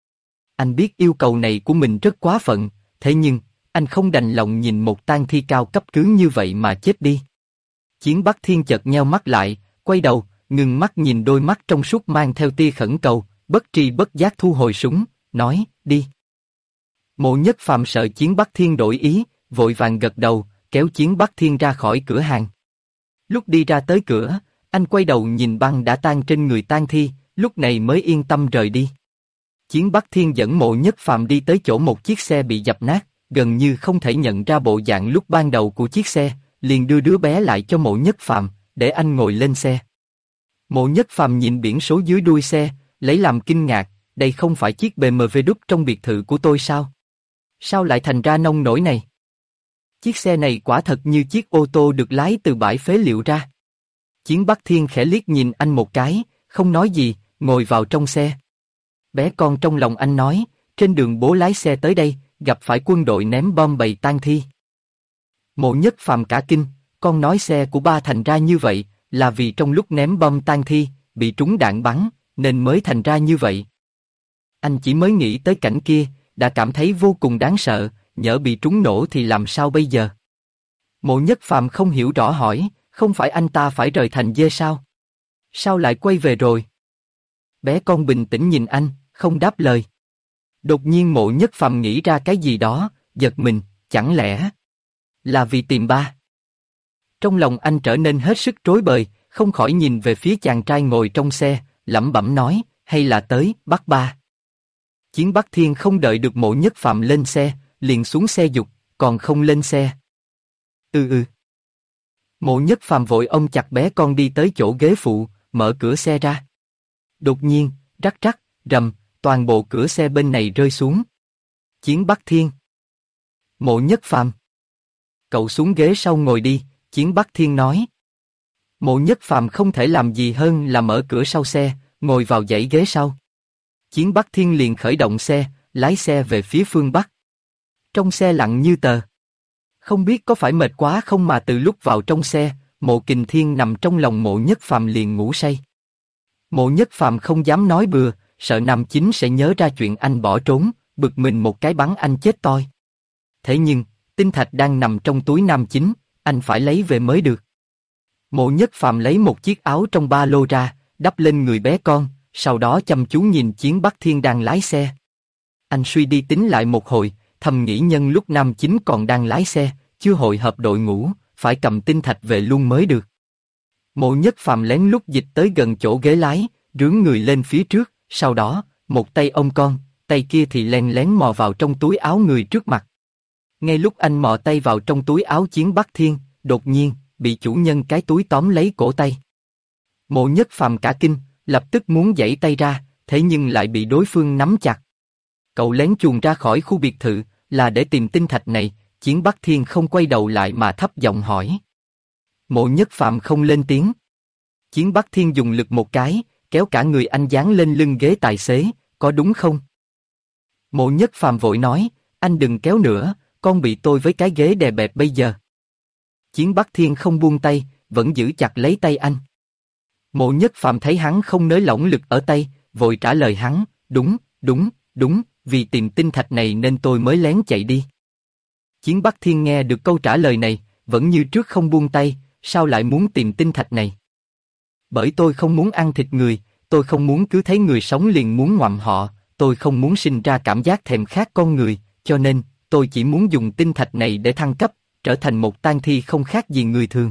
Anh biết yêu cầu này của mình rất quá phận, thế nhưng, anh không đành lòng nhìn một tang thi cao cấp cứ như vậy mà chết đi. Chiến Bắc Thiên chợt nheo mắt lại, quay đầu, ngừng mắt nhìn đôi mắt trong suốt mang theo tia khẩn cầu, bất tri bất giác thu hồi súng, nói, đi. Mộ Nhất Phàm sợ Chiến Bắc Thiên đổi ý, vội vàng gật đầu, kéo Chiến Bắc Thiên ra khỏi cửa hàng. Lúc đi ra tới cửa, anh quay đầu nhìn băng đã tan trên người tang thi, lúc này mới yên tâm rời đi. Chiến Bắc Thiên dẫn Mộ Nhất Phàm đi tới chỗ một chiếc xe bị dập nát, gần như không thể nhận ra bộ dạng lúc ban đầu của chiếc xe, liền đưa đứa bé lại cho Mộ Nhất Phàm, để anh ngồi lên xe. Mộ Nhất Phàm nhìn biển số dưới đuôi xe, lấy làm kinh ngạc, đây không phải chiếc BMW đúc trong biệt thự của tôi sao? Sao lại thành ra nông nổi này? Chiếc xe này quả thật như chiếc ô tô được lái từ bãi phế liệu ra. Chiến Bắc Thiên khẽ liếc nhìn anh một cái, không nói gì, ngồi vào trong xe. Bé con trong lòng anh nói, trên đường bố lái xe tới đây, gặp phải quân đội ném bom bầy tang thi. Mộ Nhất Phàm cả kinh, con nói xe của ba thành ra như vậy, là vì trong lúc ném bom tang thi, bị trúng đạn bắn, nên mới thành ra như vậy. Anh chỉ mới nghĩ tới cảnh kia, đã cảm thấy vô cùng đáng sợ, nhỡ bị trúng nổ thì làm sao bây giờ? Mộ Nhất Phàm không hiểu rõ hỏi, không phải anh ta phải rời thành dê sao? Sao lại quay về rồi? Bé con bình tĩnh nhìn anh, không đáp lời. Đột nhiên Mộ Nhất Phàm nghĩ ra cái gì đó, giật mình, chẳng lẽ là vì tìm ba? Trong lòng anh trở nên hết sức rối bời, không khỏi nhìn về phía chàng trai ngồi trong xe, lẩm bẩm nói, hay là tới bắt ba? Chiến Bắc Thiên không đợi được Mộ Nhất Phàm lên xe, liền xuống xe giục, còn không lên xe. Ừ. Mộ Nhất Phàm vội ôm chặt bé con đi tới chỗ ghế phụ, mở cửa xe ra. Đột nhiên, rắc rắc, rầm, toàn bộ cửa xe bên này rơi xuống. Chiến Bắc Thiên. Mộ Nhất Phàm. Cậu xuống ghế sau ngồi đi, Chiến Bắc Thiên nói. Mộ Nhất Phàm không thể làm gì hơn là mở cửa sau xe, ngồi vào dãy ghế sau. Chiến Bắc Thiên liền khởi động xe, lái xe về phía phương Bắc. Trong xe lặng như tờ. Không biết có phải mệt quá không mà từ lúc vào trong xe, Mộ Kình Thiên nằm trong lòng Mộ Nhất Phàm liền ngủ say. Mộ Nhất Phàm không dám nói bừa, sợ Nam Chính sẽ nhớ ra chuyện anh bỏ trốn, bực mình một cái bắn anh chết toi. Thế nhưng, tinh thạch đang nằm trong túi Nam Chính, anh phải lấy về mới được. Mộ Nhất Phàm lấy một chiếc áo trong ba lô ra, đắp lên người bé con, sau đó chăm chú nhìn Chiến Bắc Thiên đang lái xe. Anh suy đi tính lại một hồi, thầm nghĩ nhân lúc Nam Chính còn đang lái xe, chưa hội hợp đội ngũ, phải cầm tinh thạch về luôn mới được. Mộ Nhất Phàm lén lút dịch tới gần chỗ ghế lái, rướn người lên phía trước, sau đó, một tay ôm con, tay kia thì len lén mò vào trong túi áo người trước mặt. Ngay lúc anh mò tay vào trong túi áo Chiến Bắc Thiên, đột nhiên, bị chủ nhân cái túi tóm lấy cổ tay. Mộ Nhất Phàm cả kinh, lập tức muốn giãy tay ra, thế nhưng lại bị đối phương nắm chặt. Cậu lén chuồn ra khỏi khu biệt thự, là để tìm tinh thạch này, Chiến Bắc Thiên không quay đầu lại mà thấp giọng hỏi. Mộ Nhất Phàm không lên tiếng. Chiến Bắc Thiên dùng lực một cái, kéo cả người anh dán lên lưng ghế tài xế, có đúng không? Mộ Nhất Phàm vội nói, anh đừng kéo nữa, con bị tôi với cái ghế đè bẹp bây giờ. Chiến Bắc Thiên không buông tay, vẫn giữ chặt lấy tay anh. Mộ Nhất Phàm thấy hắn không nới lỏng lực ở tay, vội trả lời hắn, đúng, vì tìm tinh thạch này nên tôi mới lén chạy đi. Chiến Bắc Thiên nghe được câu trả lời này, vẫn như trước không buông tay, sao lại muốn tìm tinh thạch này? Bởi tôi không muốn ăn thịt người, tôi không muốn cứ thấy người sống liền muốn ngoạm họ, tôi không muốn sinh ra cảm giác thèm khát con người, cho nên, tôi chỉ muốn dùng tinh thạch này để thăng cấp, trở thành một tang thi không khác gì người thường.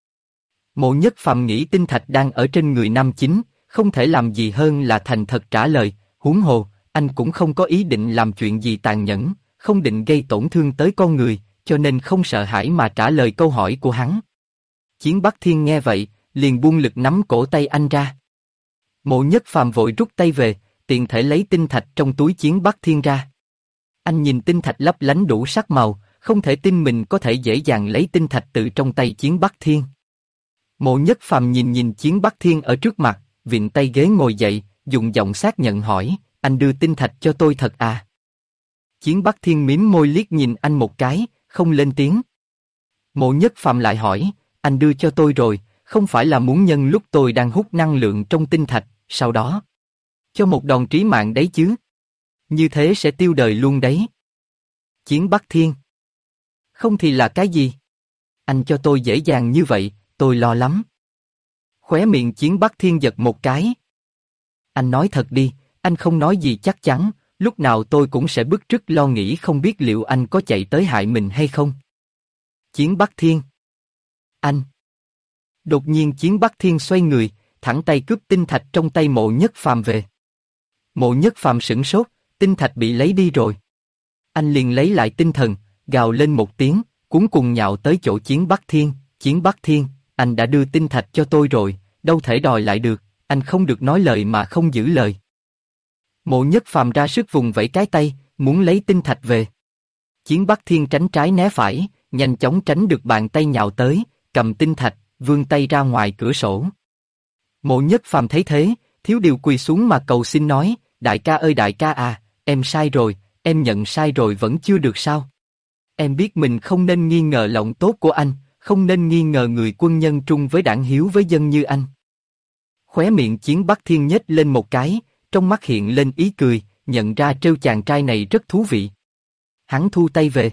Mộ Nhất Phàm nghĩ tinh thạch đang ở trên người Nam Chính, không thể làm gì hơn là thành thật trả lời, huống hồ, anh cũng không có ý định làm chuyện gì tàn nhẫn, không định gây tổn thương tới con người, cho nên không sợ hãi mà trả lời câu hỏi của hắn. Chiến Bắc Thiên nghe vậy, liền buông lực nắm cổ tay anh ra. Mộ Nhất Phàm vội rút tay về, tiện thể lấy tinh thạch trong túi Chiến Bắc Thiên ra. Anh nhìn tinh thạch lấp lánh đủ sắc màu, không thể tin mình có thể dễ dàng lấy tinh thạch từ trong tay Chiến Bắc Thiên. Mộ Nhất Phàm nhìn Chiến Bắc Thiên ở trước mặt, vịn tay ghế ngồi dậy, dùng giọng xác nhận hỏi, anh đưa tinh thạch cho tôi thật à? Chiến Bắc Thiên mím môi liếc nhìn anh một cái, không lên tiếng. Mộ Nhất Phàm lại hỏi, anh đưa cho tôi rồi, không phải là muốn nhân lúc tôi đang hút năng lượng trong tinh thạch, sau đó cho một đòn trí mạng đấy chứ? Như thế sẽ tiêu đời luôn đấy. Chiến Bắc Thiên. Không thì là cái gì? Anh cho tôi dễ dàng như vậy, tôi lo lắm. Khóe miệng Chiến Bắc Thiên giật một cái. Anh nói thật đi, anh không nói gì chắc chắn, lúc nào tôi cũng sẽ bứt rứt lo nghĩ không biết liệu anh có chạy tới hại mình hay không. Chiến Bắc Thiên. Anh. Đột nhiên Chiến Bắc Thiên xoay người, thẳng tay cướp tinh thạch trong tay Mộ Nhất Phàm về. Mộ Nhất Phàm sửng sốt, tinh thạch bị lấy đi rồi. Anh liền lấy lại tinh thần, gào lên một tiếng, cuống cuồng nhào tới chỗ Chiến Bắc Thiên. Chiến Bắc Thiên, anh đã đưa tinh thạch cho tôi rồi, đâu thể đòi lại được, anh không được nói lời mà không giữ lời. Mộ Nhất Phàm ra sức vùng vẫy cái tay, muốn lấy tinh thạch về. Chiến Bắc Thiên tránh trái né phải, nhanh chóng tránh được bàn tay nhào tới, cầm tinh thạch, vươn tay ra ngoài cửa sổ. Mộ Nhất Phàm thấy thế, thiếu điều quỳ xuống mà cầu xin nói, đại ca ơi đại ca à, em sai rồi, em nhận sai rồi vẫn chưa được sao? Em biết mình không nên nghi ngờ lòng tốt của anh, không nên nghi ngờ người quân nhân trung với đảng hiếu với dân như anh. Khóe miệng Chiến Bắc Thiên nhếch lên một cái, trong mắt hiện lên ý cười, nhận ra trêu chàng trai này rất thú vị. Hắn thu tay về.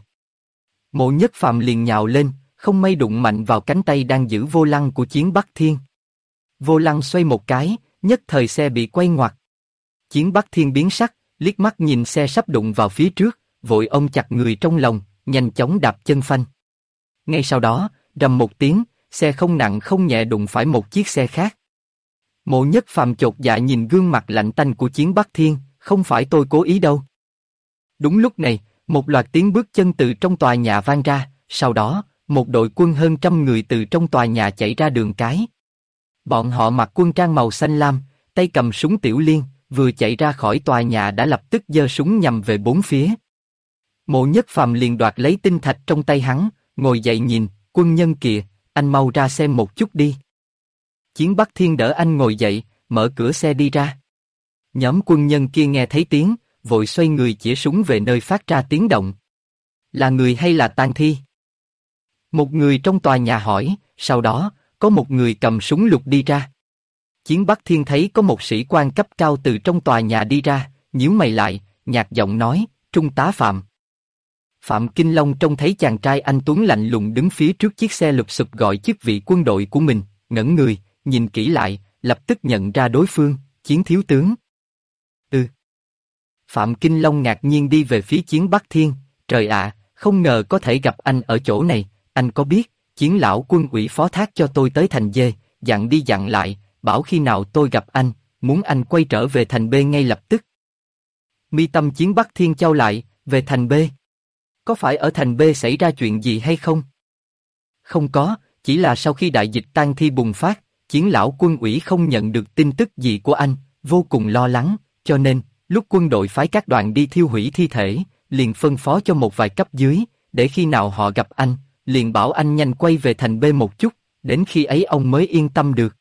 Mộ Nhất Phàm liền nhào lên, không may đụng mạnh vào cánh tay đang giữ vô lăng của Chiến Bắc Thiên. Vô lăng xoay một cái, nhất thời xe bị quay ngoặt. Chiến Bắc Thiên biến sắc, liếc mắt nhìn xe sắp đụng vào phía trước, vội ôm chặt người trong lòng, nhanh chóng đạp chân phanh. Ngay sau đó, rầm một tiếng, xe không nặng không nhẹ đụng phải một chiếc xe khác. Mộ Nhất Phàm chột dạ nhìn gương mặt lạnh tanh của Chiến Bắc Thiên, không phải tôi cố ý đâu. Đúng lúc này, Một loạt tiếng bước chân từ trong tòa nhà vang ra, sau đó, một đội quân hơn 100 người từ trong tòa nhà chạy ra đường cái. Bọn họ mặc quân trang màu xanh lam, tay cầm súng tiểu liên, vừa chạy ra khỏi tòa nhà đã lập tức giơ súng nhằm về bốn phía. Mộ Nhất Phàm liền đoạt lấy tinh thạch trong tay hắn, ngồi dậy nhìn, quân nhân kìa, anh mau ra xem một chút đi. Chiến Bắc Thiên đỡ anh ngồi dậy, mở cửa xe đi ra. Nhóm quân nhân kia nghe thấy tiếng, vội xoay người chĩa súng về nơi phát ra tiếng động. Là người hay là tang thi? Một người trong tòa nhà hỏi, sau đó, có một người cầm súng lục đi ra. Chiến Bắc Thiên thấy có một sĩ quan cấp cao từ trong tòa nhà đi ra, nhíu mày lại, nhạt giọng nói, Trung tá Phạm. Phạm Kinh Long trông thấy chàng trai anh tuấn lạnh lùng đứng phía trước chiếc xe lục xụp gọi chức vị quân đội của mình, ngẩn người, nhìn kỹ lại, lập tức nhận ra đối phương, Chiến thiếu tướng. Phạm Kinh Long ngạc nhiên đi về phía Chiến Bắc Thiên, trời ạ, không ngờ có thể gặp anh ở chỗ này, anh có biết, Chiến lão quân ủy phó thác cho tôi tới thành D, dặn đi dặn lại, bảo khi nào tôi gặp anh, muốn anh quay trở về thành B ngay lập tức. Mi tâm Chiến Bắc Thiên chau lại, về thành B. Có phải ở thành B xảy ra chuyện gì hay không? Không có, chỉ là sau khi đại dịch tang thi bùng phát, Chiến lão quân ủy không nhận được tin tức gì của anh, vô cùng lo lắng, cho nên, lúc quân đội phái các đoàn đi thiêu hủy thi thể, liền phân phó cho một vài cấp dưới, để khi nào họ gặp anh, liền bảo anh nhanh quay về thành B một chút, đến khi ấy ông mới yên tâm được.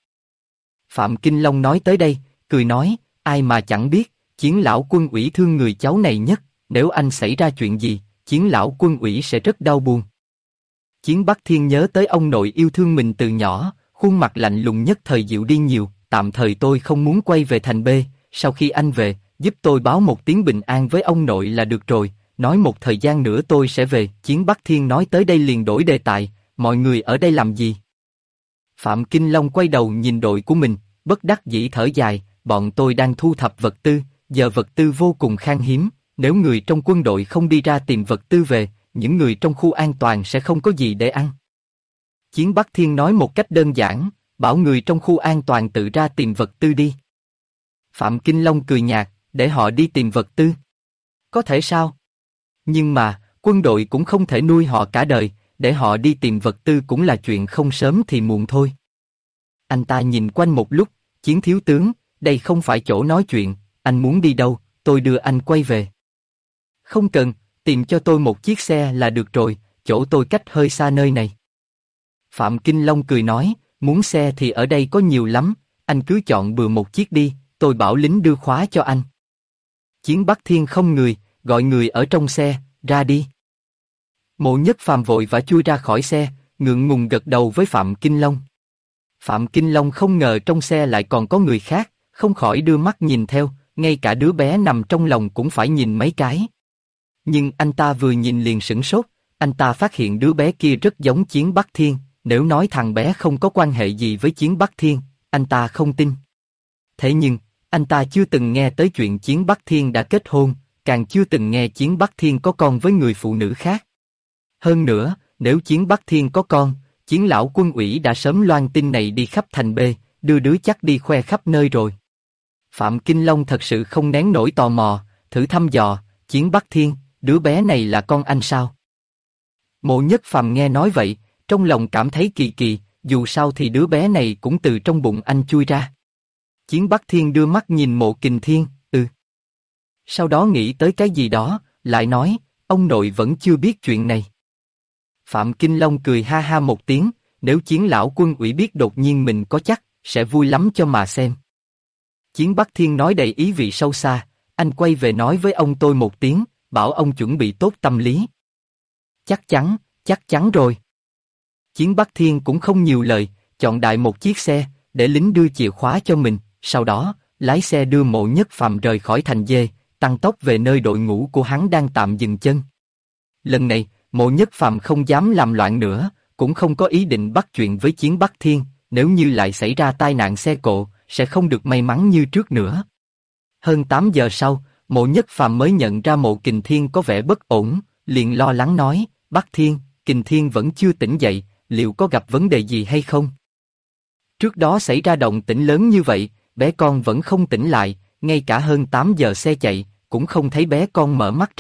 Phạm Kinh Long nói tới đây, cười nói, ai mà chẳng biết, Chiến lão quân ủy thương người cháu này nhất, nếu anh xảy ra chuyện gì, Chiến lão quân ủy sẽ rất đau buồn. Chiến Bắc Thiên nhớ tới ông nội yêu thương mình từ nhỏ, khuôn mặt lạnh lùng nhất thời dịu đi nhiều, tạm thời tôi không muốn quay về thành B, sau khi anh về, giúp tôi báo một tiếng bình an với ông nội là được rồi, nói một thời gian nữa tôi sẽ về. Chiến Bắc Thiên nói tới đây liền đổi đề tài, mọi người ở đây làm gì? Phạm Kinh Long quay đầu nhìn đội của mình, bất đắc dĩ thở dài, bọn tôi đang thu thập vật tư, giờ vật tư vô cùng khan hiếm, nếu người trong quân đội không đi ra tìm vật tư về, những người trong khu an toàn sẽ không có gì để ăn. Chiến Bắc Thiên nói một cách đơn giản, bảo người trong khu an toàn tự ra tìm vật tư đi. Phạm Kinh Long cười nhạt, để họ đi tìm vật tư. Có thể sao? Nhưng mà, quân đội cũng không thể nuôi họ cả đời, để họ đi tìm vật tư cũng là chuyện không sớm thì muộn thôi. Anh ta nhìn quanh một lúc, Chiến thiếu tướng, đây không phải chỗ nói chuyện, anh muốn đi đâu, tôi đưa anh quay về. Không cần, tìm cho tôi một chiếc xe là được rồi, chỗ tôi cách hơi xa nơi này. Phạm Kinh Long cười nói, muốn xe thì ở đây có nhiều lắm, anh cứ chọn bừa một chiếc đi, tôi bảo lính đưa khóa cho anh. Chiến Bắc Thiên không người, gọi người ở trong xe, ra đi. Mộ Nhất Phàm vội vã chui ra khỏi xe, ngượng ngùng gật đầu với Phạm Kinh Long. Phạm Kinh Long không ngờ trong xe lại còn có người khác, không khỏi đưa mắt nhìn theo, ngay cả đứa bé nằm trong lòng cũng phải nhìn mấy cái. Nhưng anh ta vừa nhìn liền sửng sốt, anh ta phát hiện đứa bé kia rất giống Chiến Bắc Thiên, nếu nói thằng bé không có quan hệ gì với Chiến Bắc Thiên, anh ta không tin. Thế nhưng, anh ta chưa từng nghe tới chuyện Chiến Bắc Thiên đã kết hôn, càng chưa từng nghe Chiến Bắc Thiên có con với người phụ nữ khác. Hơn nữa, nếu Chiến Bắc Thiên có con, Chiến lão quân ủy đã sớm loan tin này đi khắp thành B, đưa đứa chắc đi khoe khắp nơi rồi. Phạm Kinh Long thật sự không nén nổi tò mò, thử thăm dò, Chiến Bắc Thiên, đứa bé này là con anh sao? Mộ Nhất Phàm nghe nói vậy, trong lòng cảm thấy kỳ kỳ, dù sao thì đứa bé này cũng từ trong bụng anh chui ra. Chiến Bắc Thiên đưa mắt nhìn Mộ Kình Thiên, Sau đó nghĩ tới cái gì đó, lại nói, ông nội vẫn chưa biết chuyện này. Phạm Kinh Long cười ha ha một tiếng, nếu Chiến lão quân ủy biết đột nhiên mình có chắc, sẽ vui lắm cho mà xem. Chiến Bắc Thiên nói đầy ý vị sâu xa, anh quay về nói với ông tôi một tiếng, bảo ông chuẩn bị tốt tâm lý. Chắc chắn rồi. Chiến Bắc Thiên cũng không nhiều lời, chọn đại một chiếc xe, để lính đưa chìa khóa cho mình, sau đó, lái xe đưa Mộ Nhất Phàm rời khỏi thành D, tăng tốc về nơi đội ngũ của hắn đang tạm dừng chân. Lần này, Mộ Nhất Phàm không dám làm loạn nữa, cũng không có ý định bắt chuyện với Chiến Bắc Thiên, nếu như lại xảy ra tai nạn xe cộ, sẽ không được may mắn như trước nữa. Hơn 8 giờ sau, Mộ Nhất Phàm mới nhận ra Mộ Kình Thiên có vẻ bất ổn, liền lo lắng nói, Bắc Thiên, Kình Thiên vẫn chưa tỉnh dậy, liệu có gặp vấn đề gì hay không? Trước đó xảy ra động tĩnh lớn như vậy, bé con vẫn không tỉnh lại, ngay cả hơn 8 giờ xe chạy, cũng không thấy bé con mở mắt ra,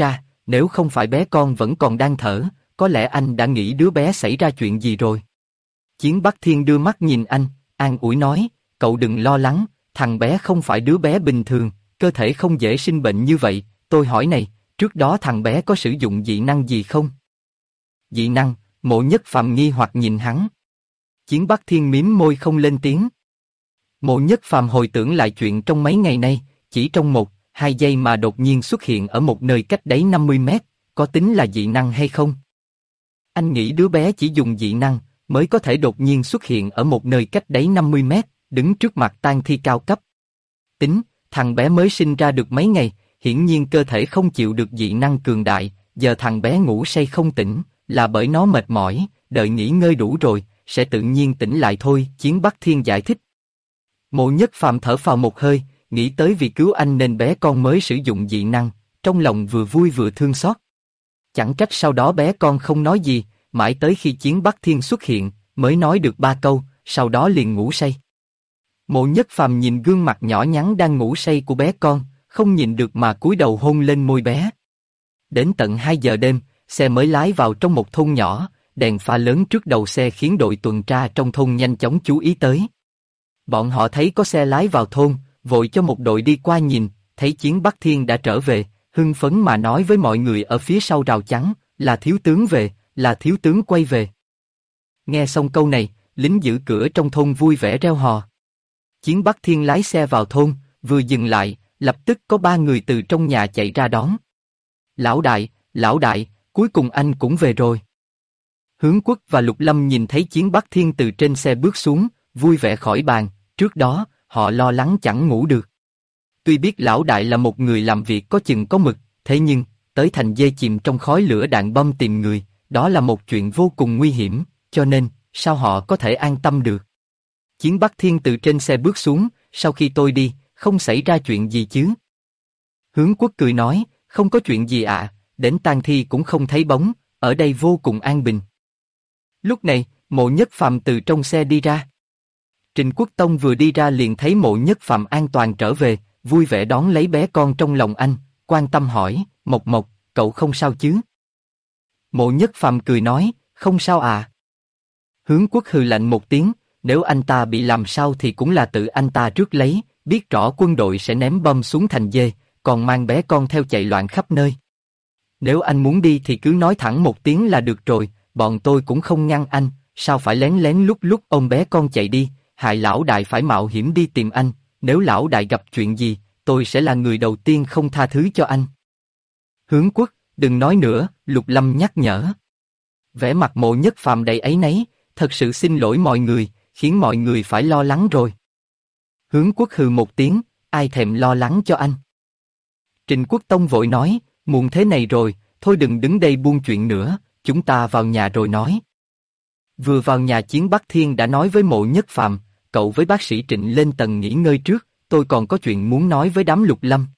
nếu không phải bé con vẫn còn đang thở, có lẽ anh đã nghĩ đứa bé xảy ra chuyện gì rồi. Chiến Bắc Thiên đưa mắt nhìn anh, an ủi nói, cậu đừng lo lắng, thằng bé không phải đứa bé bình thường, cơ thể không dễ sinh bệnh như vậy. Tôi hỏi này, trước đó thằng bé có sử dụng dị năng gì không? Dị năng? Mộ Nhất Phàm nghi hoặc nhìn hắn. Chiến Bắc Thiên mím môi không lên tiếng. Mộ Nhất Phàm hồi tưởng lại chuyện trong mấy ngày nay, chỉ trong 1-2 giây mà đột nhiên xuất hiện ở một nơi cách đấy 50 mét, có tính là dị năng hay không? Anh nghĩ đứa bé chỉ dùng dị năng mới có thể đột nhiên xuất hiện ở một nơi cách đấy 50 mét, đứng trước mặt tang thi cao cấp. Tính, thằng bé mới sinh ra được mấy ngày, hiển nhiên cơ thể không chịu được dị năng cường đại, giờ thằng bé ngủ say không tỉnh, là bởi nó mệt mỏi, đợi nghỉ ngơi đủ rồi, sẽ tự nhiên tỉnh lại thôi, Chiến Bắc Thiên giải thích. Mộ Nhất Phàm thở phào một hơi, nghĩ tới vì cứu anh nên bé con mới sử dụng dị năng, trong lòng vừa vui vừa thương xót. Chẳng trách sau đó bé con không nói gì, mãi tới khi Chiến Bắc Thiên xuất hiện, mới nói được 3 câu, sau đó liền ngủ say. Mộ Nhất Phàm nhìn gương mặt nhỏ nhắn đang ngủ say của bé con, không nhìn được mà cúi đầu hôn lên môi bé. Đến tận 2 giờ đêm, xe mới lái vào trong một thôn nhỏ, đèn pha lớn trước đầu xe khiến đội tuần tra trong thôn nhanh chóng chú ý tới. Bọn họ thấy có xe lái vào thôn, vội cho một đội đi qua nhìn, thấy Chiến Bắc Thiên đã trở về, hưng phấn mà nói với mọi người ở phía sau rào chắn, là thiếu tướng về, là thiếu tướng quay về. Nghe xong câu này, lính giữ cửa trong thôn vui vẻ reo hò. Chiến Bắc Thiên lái xe vào thôn, vừa dừng lại, lập tức có 3 người từ trong nhà chạy ra đón. Lão đại, cuối cùng anh cũng về rồi. Hướng Quốc và Lục Lâm nhìn thấy Chiến Bắc Thiên từ trên xe bước xuống, vui vẻ khỏi bàn, trước đó, họ lo lắng chẳng ngủ được. Tuy biết lão đại là một người làm việc có chừng có mực, thế nhưng, tới thành dê chìm trong khói lửa đạn bom tìm người, đó là một chuyện vô cùng nguy hiểm, cho nên, sao họ có thể an tâm được? Chiến Bắc Thiên từ trên xe bước xuống, sau khi tôi đi, không xảy ra chuyện gì chứ? Hướng Quốc cười nói, không có chuyện gì ạ, đến tang thi cũng không thấy bóng, ở đây vô cùng an bình. Lúc này, Mộ Nhất Phàm từ trong xe đi ra. Trịnh Quốc Tông vừa đi ra liền thấy Mộ Nhất Phàm an toàn trở về, vui vẻ đón lấy bé con trong lòng anh, quan tâm hỏi, Mộc Mộc, cậu không sao chứ? Mộ Nhất Phàm cười nói, không sao à. Hướng Quốc hừ lạnh một tiếng, nếu anh ta bị làm sao thì cũng là tự anh ta rước lấy, biết rõ quân đội sẽ ném bom xuống thành dê, còn mang bé con theo chạy loạn khắp nơi. Nếu anh muốn đi thì cứ nói thẳng một tiếng là được rồi, bọn tôi cũng không ngăn anh, sao phải lén lén lút lút ôm bé con chạy đi, hại lão đại phải mạo hiểm đi tìm anh, nếu lão đại gặp chuyện gì, tôi sẽ là người đầu tiên không tha thứ cho anh. Hướng Quốc, đừng nói nữa, Lục Lâm nhắc nhở. Vẻ mặt Mộ Nhất Phàm đầy áy náy, thật sự xin lỗi mọi người, khiến mọi người phải lo lắng rồi. Hướng Quốc hừ một tiếng, ai thèm lo lắng cho anh. Trịnh Quốc Tông vội nói, muộn thế này rồi, thôi đừng đứng đây buôn chuyện nữa, chúng ta vào nhà rồi nói. Vừa vào nhà Chiến Bắc Thiên đã nói với Mộ Nhất Phàm, cậu với bác sĩ Trịnh lên tầng nghỉ ngơi trước, tôi còn có chuyện muốn nói với đám Lục Lâm.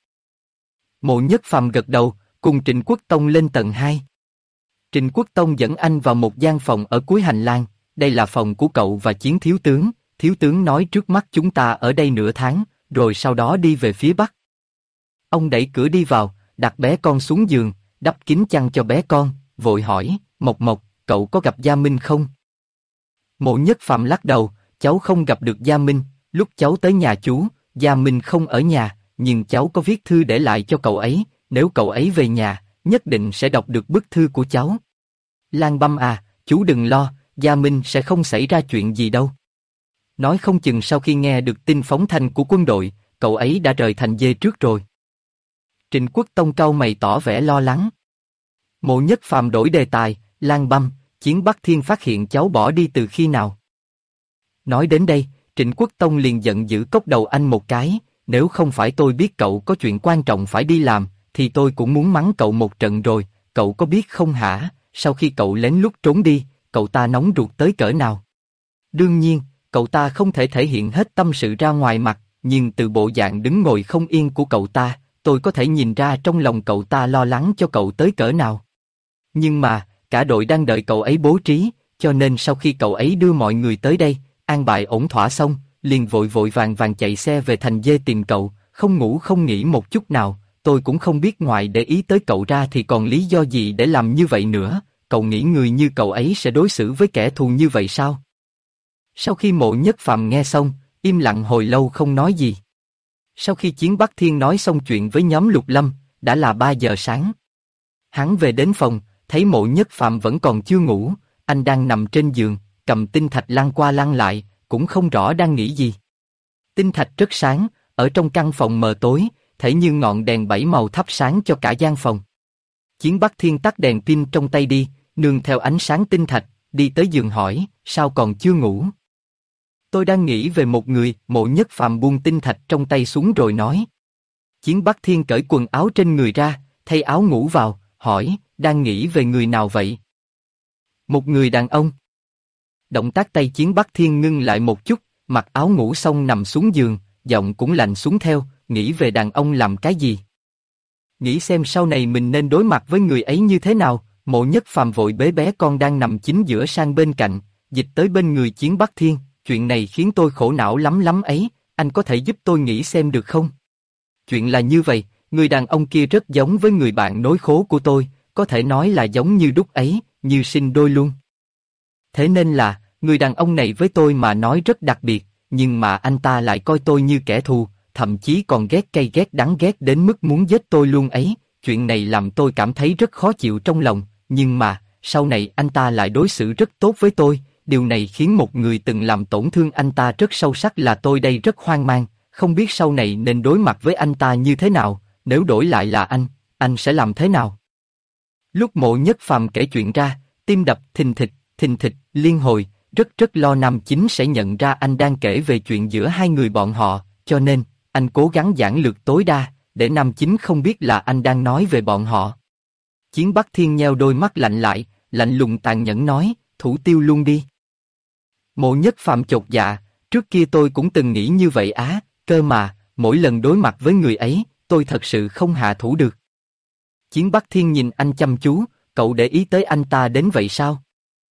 Mộ Nhất Phàm gật đầu, cùng Trịnh Quốc Tông lên tầng 2. Trịnh Quốc Tông dẫn anh vào một gian phòng ở cuối hành lang, đây là phòng của cậu và Chiến thiếu tướng nói trước mắt chúng ta ở đây nửa tháng, rồi sau đó đi về phía Bắc. Ông đẩy cửa đi vào, đặt bé con xuống giường, đắp kín chăn cho bé con, vội hỏi, Mộc Mộc, cậu có gặp Gia Minh không? Mộ Nhất Phàm lắc đầu, cháu không gặp được Gia Minh, lúc cháu tới nhà chú, Gia Minh không ở nhà, nhưng cháu có viết thư để lại cho cậu ấy, nếu cậu ấy về nhà, nhất định sẽ đọc được bức thư của cháu. Lan Băm à, chú đừng lo, Gia Minh sẽ không xảy ra chuyện gì đâu. Nói không chừng sau khi nghe được tin phóng thanh của quân đội, cậu ấy đã rời thành dê trước rồi. Trịnh Quốc Tông cau mày tỏ vẻ lo lắng. Mộ Nhất Phàm đổi đề tài, Lan Băm, Chiến Bắc Thiên phát hiện cháu bỏ đi từ khi nào? Nói đến đây, Trịnh Quốc Tông liền giận dữ cốc đầu anh một cái, nếu không phải tôi biết cậu có chuyện quan trọng phải đi làm, thì tôi cũng muốn mắng cậu một trận rồi, cậu có biết không hả, sau khi cậu lén lút trốn đi, cậu ta nóng ruột tới cỡ nào? Đương nhiên, cậu ta không thể thể hiện hết tâm sự ra ngoài mặt, nhưng từ bộ dạng đứng ngồi không yên của cậu ta, tôi có thể nhìn ra trong lòng cậu ta lo lắng cho cậu tới cỡ nào. Nhưng mà, cả đội đang đợi cậu ấy bố trí, cho nên sau khi cậu ấy đưa mọi người tới đây, an bài ổn thỏa xong, liền vội vội vàng vàng chạy xe về thành dê tìm cậu, không ngủ không nghỉ một chút nào, tôi cũng không biết ngoài để ý tới cậu ra thì còn lý do gì để làm như vậy nữa, cậu nghĩ người như cậu ấy sẽ đối xử với kẻ thù như vậy sao? Sau khi Mộ Nhất Phàm nghe xong, im lặng hồi lâu không nói gì. Sau khi Chiến Bắc Thiên nói xong chuyện với nhóm Lục Lâm, đã là 3 giờ sáng. Hắn về đến phòng, thấy Mộ Nhất Phàm vẫn còn chưa ngủ, anh đang nằm trên giường, cầm tinh thạch lăn qua lăn lại, cũng không rõ đang nghĩ gì. Tinh thạch rất sáng, ở trong căn phòng mờ tối, thể như ngọn đèn 7 màu thắp sáng cho cả gian phòng. Chiến Bắc Thiên tắt đèn pin trong tay đi, nương theo ánh sáng tinh thạch, đi tới giường hỏi, sao còn chưa ngủ? Tôi đang nghĩ về một người, Mộ Nhất Phàm buông tinh thạch trong tay xuống rồi nói. Chiến Bắc Thiên cởi quần áo trên người ra, thay áo ngủ vào, hỏi, đang nghĩ về người nào vậy? Một người đàn ông. Động tác tay Chiến Bắc Thiên ngưng lại một chút, mặc áo ngủ xong nằm xuống giường, giọng cũng lạnh xuống theo, nghĩ về đàn ông làm cái gì? Nghĩ xem sau này mình nên đối mặt với người ấy như thế nào. Mộ Nhất Phàm vội bế bé con đang nằm chính giữa sang bên cạnh, dịch tới bên người Chiến Bắc Thiên, chuyện này khiến tôi khổ não lắm lắm ấy, anh có thể giúp tôi nghĩ xem được không? Chuyện là như vậy, người đàn ông kia rất giống với người bạn nối khố của tôi, có thể nói là giống như đúc ấy, như sinh đôi luôn. Thế nên là, người đàn ông này với tôi mà nói rất đặc biệt, nhưng mà anh ta lại coi tôi như kẻ thù, thậm chí còn ghét cay ghét đắng ghét đến mức muốn giết tôi luôn ấy. Chuyện này làm tôi cảm thấy rất khó chịu trong lòng, nhưng mà, sau này anh ta lại đối xử rất tốt với tôi, điều này khiến một người từng làm tổn thương anh ta rất sâu sắc là tôi đây rất hoang mang, không biết sau này nên đối mặt với anh ta như thế nào, nếu đổi lại là anh sẽ làm thế nào? Lúc Mộ Nhất Phàm kể chuyện ra, tim đập thình thịch, liên hồi, rất lo nam chính sẽ nhận ra anh đang kể về chuyện giữa hai người bọn họ, cho nên, anh cố gắng giản lược tối đa, để nam chính không biết là anh đang nói về bọn họ. Chiến Bắc Thiên nheo đôi mắt lạnh lại, lạnh lùng tàn nhẫn nói, thủ tiêu luôn đi. Mộ Nhất Phàm chột dạ, trước kia tôi cũng từng nghĩ như vậy á, cơ mà, mỗi lần đối mặt với người ấy, tôi thật sự không hạ thủ được. Chiến Bắc Thiên nhìn anh chăm chú, cậu để ý tới anh ta đến vậy sao?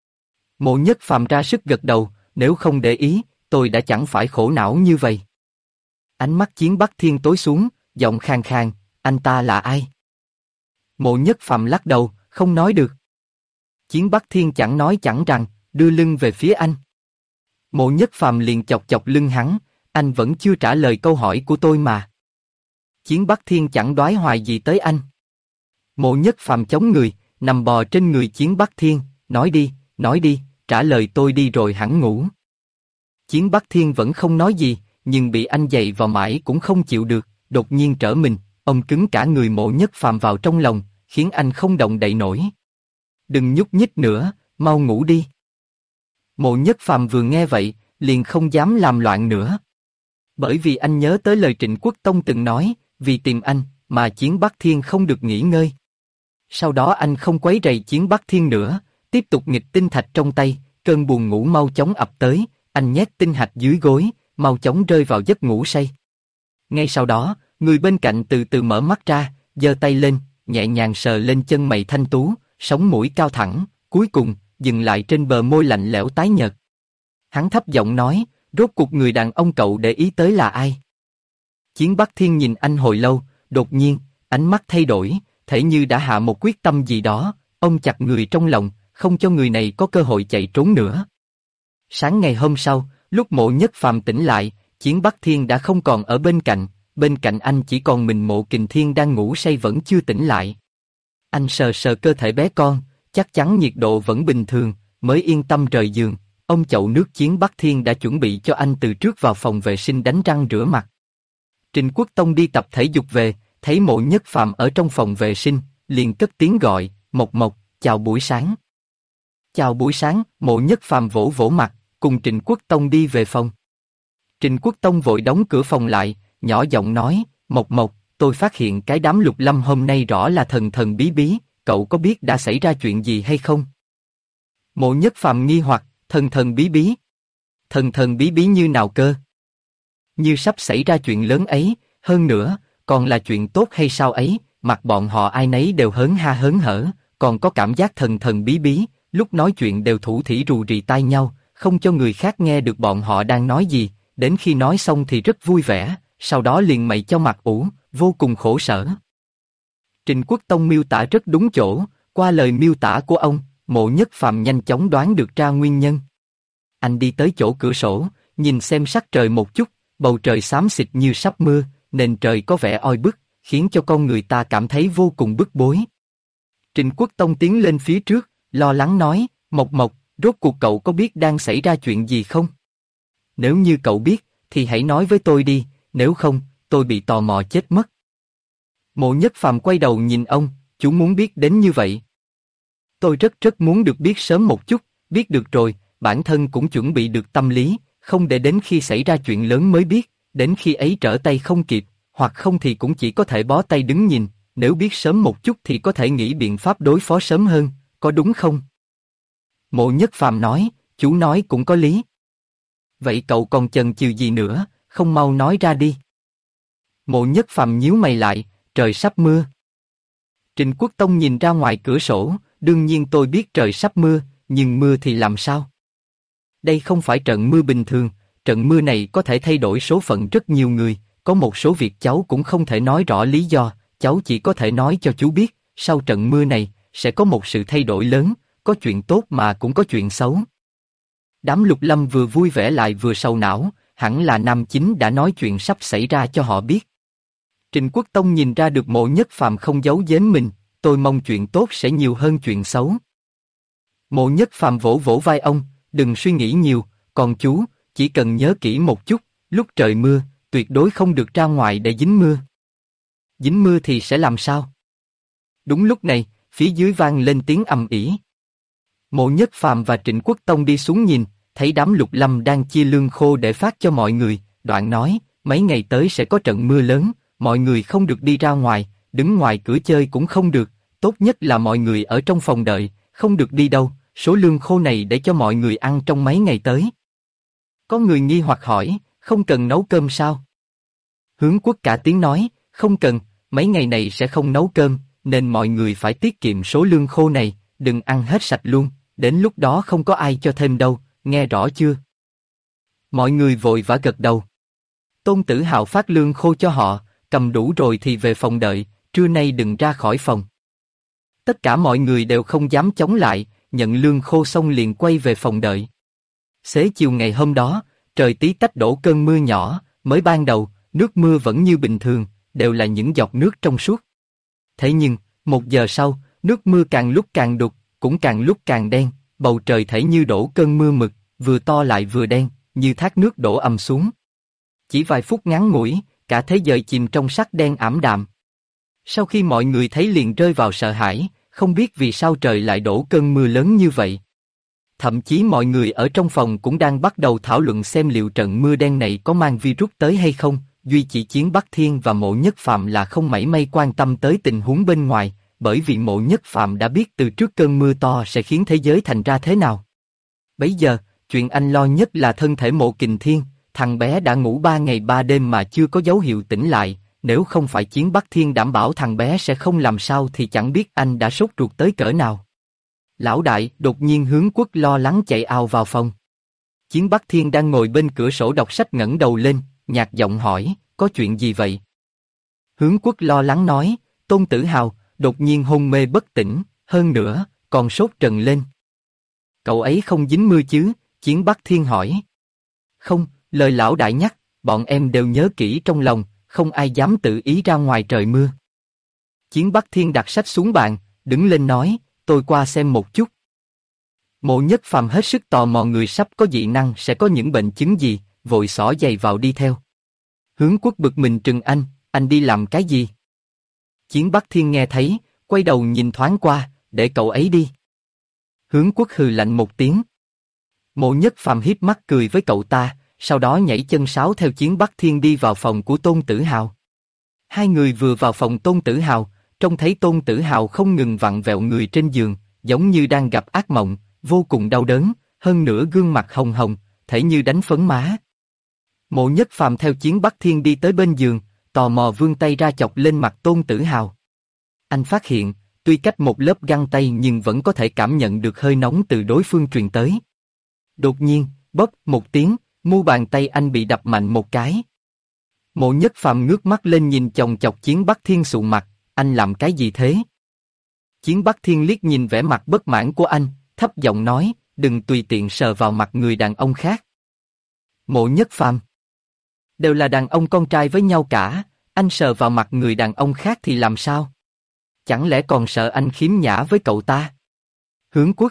Mộ Nhất Phàm ra sức gật đầu, nếu không để ý, tôi đã chẳng phải khổ não như vậy. Ánh mắt Chiến Bắc Thiên tối xuống, giọng khàn khàn, anh ta là ai? Mộ Nhất Phàm lắc đầu, không nói được. Chiến Bắc Thiên chẳng nói chẳng rằng, đưa lưng về phía anh. Mộ Nhất Phàm liền chọc chọc lưng hắn, anh vẫn chưa trả lời câu hỏi của tôi mà. Chiến Bắc Thiên chẳng đoái hoài gì tới anh. Mộ Nhất Phàm chống người, nằm bò trên người Chiến Bắc Thiên, nói đi, trả lời tôi đi rồi hẳn ngủ. Chiến Bắc Thiên vẫn không nói gì, nhưng bị anh giày vào mãi cũng không chịu được, đột nhiên trở mình, ông cứng cả người Mộ Nhất Phàm vào trong lòng, khiến anh không động đậy nổi. Đừng nhúc nhích nữa, mau ngủ đi. Mộ Nhất Phàm vừa nghe vậy, liền không dám làm loạn nữa. Bởi vì anh nhớ tới lời Trịnh Quốc Tông từng nói, vì tìm anh, mà Chiến Bắc Thiên không được nghỉ ngơi. Sau đó anh không quấy rầy Chiến Bắc Thiên nữa, tiếp tục nghịch tinh thạch trong tay, cơn buồn ngủ mau chóng ập tới, anh nhét tinh thạch dưới gối, mau chóng rơi vào giấc ngủ say. Ngay sau đó, người bên cạnh từ từ mở mắt ra, giơ tay lên, nhẹ nhàng sờ lên chân mày thanh tú, sống mũi cao thẳng, cuối cùng, dừng lại trên bờ môi lạnh lẽo tái nhợt. Hắn thấp giọng nói, rốt cuộc người đàn ông cậu để ý tới là ai? Chiến Bắc Thiên nhìn anh hồi lâu, đột nhiên, ánh mắt thay đổi, thể như đã hạ một quyết tâm gì đó, ông chặt người trong lòng, không cho người này có cơ hội chạy trốn nữa. Sáng ngày hôm sau, lúc Mộ Nhất Phàm tỉnh lại, Chiến Bắc Thiên đã không còn ở bên cạnh anh chỉ còn mình Mộ Kình Thiên đang ngủ say vẫn chưa tỉnh lại. Anh sờ sờ cơ thể bé con, chắc chắn nhiệt độ vẫn bình thường, mới yên tâm rời giường. Ông chậu nước Chiến Bắc Thiên đã chuẩn bị cho anh từ trước vào phòng vệ sinh đánh răng rửa mặt. Trịnh Quốc Tông đi tập thể dục về, thấy Mộ Nhất Phàm ở trong phòng vệ sinh, liền cất tiếng gọi, Mộc Mộc, chào buổi sáng. Chào buổi sáng, Mộ Nhất Phàm vỗ vỗ mặt, cùng Trịnh Quốc Tông đi về phòng. Trịnh Quốc Tông vội đóng cửa phòng lại, nhỏ giọng nói, Mộc Mộc, tôi phát hiện cái đám Lục Lâm hôm nay rõ là thần thần bí bí, cậu có biết đã xảy ra chuyện gì hay không? Mộ Nhất Phàm nghi hoặc, thần thần bí bí. Thần thần bí bí như nào cơ? Như sắp xảy ra chuyện lớn ấy, hơn nữa, còn là chuyện tốt hay sao ấy, mặt bọn họ ai nấy đều hớn ha hớn hở, còn có cảm giác thần thần bí bí, lúc nói chuyện đều thủ thỉ rù rì tai nhau, không cho người khác nghe được bọn họ đang nói gì, đến khi nói xong thì rất vui vẻ, sau đó liền mày cho mặt ủ, vô cùng khổ sở. Trịnh Quốc Tông miêu tả rất đúng chỗ, qua lời miêu tả của ông, Mộ Nhất Phàm nhanh chóng đoán được ra nguyên nhân. Anh đi tới chỗ cửa sổ, nhìn xem sắc trời một chút, bầu trời xám xịt như sắp mưa, nền trời có vẻ oi bức, khiến cho con người ta cảm thấy vô cùng bức bối. Trịnh Quốc Tông tiến lên phía trước, lo lắng nói, Mộc Mộc, rốt cuộc cậu có biết đang xảy ra chuyện gì không? Nếu như cậu biết, thì hãy nói với tôi đi, nếu không, tôi bị tò mò chết mất. Mộ Nhất Phàm quay đầu nhìn ông, chú muốn biết đến như vậy. Tôi rất muốn được biết sớm một chút, biết được rồi, bản thân cũng chuẩn bị được tâm lý, không để đến khi xảy ra chuyện lớn mới biết, đến khi ấy trở tay không kịp, hoặc không thì cũng chỉ có thể bó tay đứng nhìn, nếu biết sớm một chút thì có thể nghĩ biện pháp đối phó sớm hơn, có đúng không? Mộ Nhất Phàm nói, chú nói cũng có lý. Vậy cậu còn chần chừ gì nữa, không mau nói ra đi. Mộ Nhất Phàm nhíu mày lại, trời sắp mưa. Trịnh Quốc Tông nhìn ra ngoài cửa sổ, đương nhiên tôi biết trời sắp mưa, nhưng mưa thì làm sao? Đây không phải trận mưa bình thường, trận mưa này có thể thay đổi số phận rất nhiều người, có một số việc cháu cũng không thể nói rõ lý do, cháu chỉ có thể nói cho chú biết, sau trận mưa này, sẽ có một sự thay đổi lớn, có chuyện tốt mà cũng có chuyện xấu. Đám Lục Lâm vừa vui vẻ lại vừa sầu não, hẳn là nam chính đã nói chuyện sắp xảy ra cho họ biết. Trịnh Quốc Tông nhìn ra được Mộ Nhất Phàm không giấu giếm mình, tôi mong chuyện tốt sẽ nhiều hơn chuyện xấu. Mộ Nhất Phàm vỗ vỗ vai ông, đừng suy nghĩ nhiều, còn chú, chỉ cần nhớ kỹ một chút, lúc trời mưa, tuyệt đối không được ra ngoài để dính mưa. Dính mưa thì sẽ làm sao? Đúng lúc này, phía dưới vang lên tiếng ầm ĩ. Mộ Nhất Phàm và Trịnh Quốc Tông đi xuống nhìn, thấy đám Lục Lâm đang chia lương khô để phát cho mọi người, đoạn nói, mấy ngày tới sẽ có trận mưa lớn, mọi người không được đi ra ngoài, đứng ngoài cửa chơi cũng không được, tốt nhất là mọi người ở trong phòng đợi, không được đi đâu, số lương khô này để cho mọi người ăn trong mấy ngày tới. Có người nghi hoặc hỏi, không cần nấu cơm sao? Hướng Quốc cả tiếng nói, không cần, mấy ngày này sẽ không nấu cơm, nên mọi người phải tiết kiệm số lương khô này, đừng ăn hết sạch luôn, đến lúc đó không có ai cho thêm đâu, nghe rõ chưa? Mọi người vội vã gật đầu. Tôn Tử Hào phát lương khô cho họ, cầm đủ rồi thì về phòng đợi, trưa nay đừng ra khỏi phòng. Tất cả mọi người đều không dám chống lại, nhận lương khô xong liền quay về phòng đợi. Xế chiều ngày hôm đó, trời tí tách đổ cơn mưa nhỏ, mới ban đầu, nước mưa vẫn như bình thường, đều là những giọt nước trong suốt. Thế nhưng, 1 giờ sau, nước mưa càng lúc càng đục, cũng càng lúc càng đen, bầu trời thể như đổ cơn mưa mực, vừa to lại vừa đen, như thác nước đổ ầm xuống. Chỉ vài phút ngắn ngủi, cả thế giới chìm trong sắc đen ảm đạm. Sau khi mọi người thấy liền rơi vào sợ hãi, không biết vì sao trời lại đổ cơn mưa lớn như vậy. Thậm chí mọi người ở trong phòng cũng đang bắt đầu thảo luận xem liệu trận mưa đen này có mang virus tới hay không, duy chỉ Chiến Bắc Thiên và Mộ Nhất Phàm là không mảy may quan tâm tới tình huống bên ngoài, bởi vì Mộ Nhất Phàm đã biết từ trước cơn mưa to sẽ khiến thế giới thành ra thế nào. Bấy giờ, chuyện anh lo nhất là thân thể Mộ Kình Thiên, thằng bé đã ngủ 3 ngày 3 đêm mà chưa có dấu hiệu tỉnh lại, nếu không phải Chiến Bắc Thiên đảm bảo thằng bé sẽ không làm sao thì chẳng biết anh đã sốt ruột tới cỡ nào. Lão đại, đột nhiên Hướng Quốc lo lắng chạy ào vào phòng. Chiến Bắc Thiên đang ngồi bên cửa sổ đọc sách ngẩng đầu lên, nhạt giọng hỏi, có chuyện gì vậy? Hướng Quốc lo lắng nói, Tôn Tử Hào, đột nhiên hôn mê bất tỉnh, hơn nữa, còn sốt trần lên. Cậu ấy không dính mưa chứ? Chiến Bắc Thiên hỏi. Không, lời lão đại nhắc, bọn em đều nhớ kỹ trong lòng, không ai dám tự ý ra ngoài trời mưa. Chiến Bắc Thiên đặt sách xuống bàn, đứng lên nói, tôi qua xem một chút. Mộ Nhất Phàm hết sức tò mò người sắp có dị năng sẽ có những bệnh chứng gì, vội xỏ giày vào đi theo. Hướng Quốc bực mình trừng anh đi làm cái gì? Chiến Bắc Thiên nghe thấy, quay đầu nhìn thoáng qua, để cậu ấy đi. Hướng Quốc hừ lạnh một tiếng. Mộ Nhất Phàm híp mắt cười với cậu ta, sau đó nhảy chân sáo theo Chiến Bắc Thiên đi vào phòng của Tôn Tử Hào. Hai người vừa vào phòng Tôn Tử Hào, trông thấy Tôn Tử Hào không ngừng vặn vẹo người trên giường, giống như đang gặp ác mộng, vô cùng đau đớn, hơn nữa gương mặt hồng hồng, thể như đánh phấn má. Mộ Nhất Phàm theo Chiến Bắc Thiên đi tới bên giường, tò mò vươn tay ra chọc lên mặt Tôn Tử Hào. Anh phát hiện, tuy cách một lớp găng tay nhưng vẫn có thể cảm nhận được hơi nóng từ đối phương truyền tới. Đột nhiên, bóp một tiếng, mu bàn tay anh bị đập mạnh một cái. Mộ Nhất Phàm ngước mắt lên nhìn chòng chọc Chiến Bắc Thiên sụ mặt, anh làm cái gì thế? Chiến Bắc Thiên liếc nhìn vẻ mặt bất mãn của anh, thấp giọng nói, đừng tùy tiện sờ vào mặt người đàn ông khác. Mộ Nhất Phàm. Đều là đàn ông con trai với nhau cả, anh sờ vào mặt người đàn ông khác thì làm sao? Chẳng lẽ còn sợ anh khiếm nhã với cậu ta? Hướng Quốc.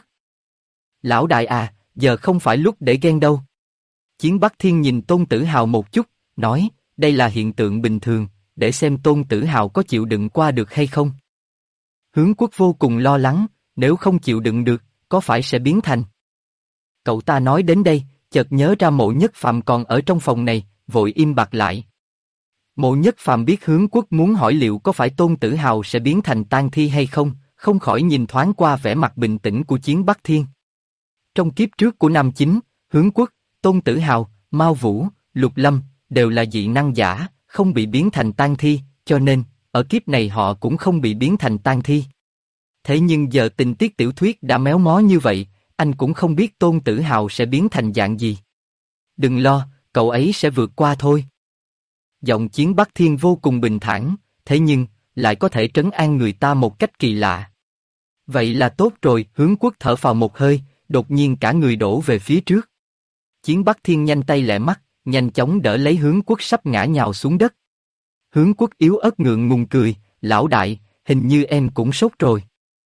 Lão đại à, giờ không phải lúc để ghen đâu. Chiến Bắc Thiên nhìn Tôn Tử Hào một chút, nói, đây là hiện tượng bình thường, để xem Tôn Tử Hào có chịu đựng qua được hay không. Hướng Quốc vô cùng lo lắng, nếu không chịu đựng được, có phải sẽ biến thành. Cậu ta nói đến đây, chợt nhớ ra Mộ Nhất Phàm còn ở trong phòng này, vội im bặt lại. Mộ Nhất Phàm biết Hướng Quốc muốn hỏi liệu có phải Tôn Tử Hào sẽ biến thành tang thi hay không, không khỏi nhìn thoáng qua vẻ mặt bình tĩnh của Chiến Bắc Thiên. Trong kiếp trước của Nam Chính, Hướng Quốc, Tôn Tử Hào, Mao Vũ, Lục Lâm đều là dị năng giả, không bị biến thành tang thi, cho nên ở kiếp này họ cũng không bị biến thành tang thi. Thế nhưng giờ tình tiết tiểu thuyết đã méo mó như vậy, anh cũng không biết Tôn Tử Hào sẽ biến thành dạng gì. Đừng lo, cậu ấy sẽ vượt qua thôi. Giọng Chiến Bắc Thiên vô cùng bình thản, thế nhưng lại có thể trấn an người ta một cách kỳ lạ. Vậy là tốt rồi. Hướng Quốc thở phào một hơi, đột nhiên cả người đổ về phía trước. Chiến Bắc Thiên nhanh tay lẹ mắt, nhanh chóng đỡ lấy Hướng Quốc sắp ngã nhào xuống đất. Hướng Quốc yếu ớt ngượng ngùng cười, lão đại, hình như em cũng sốt rồi.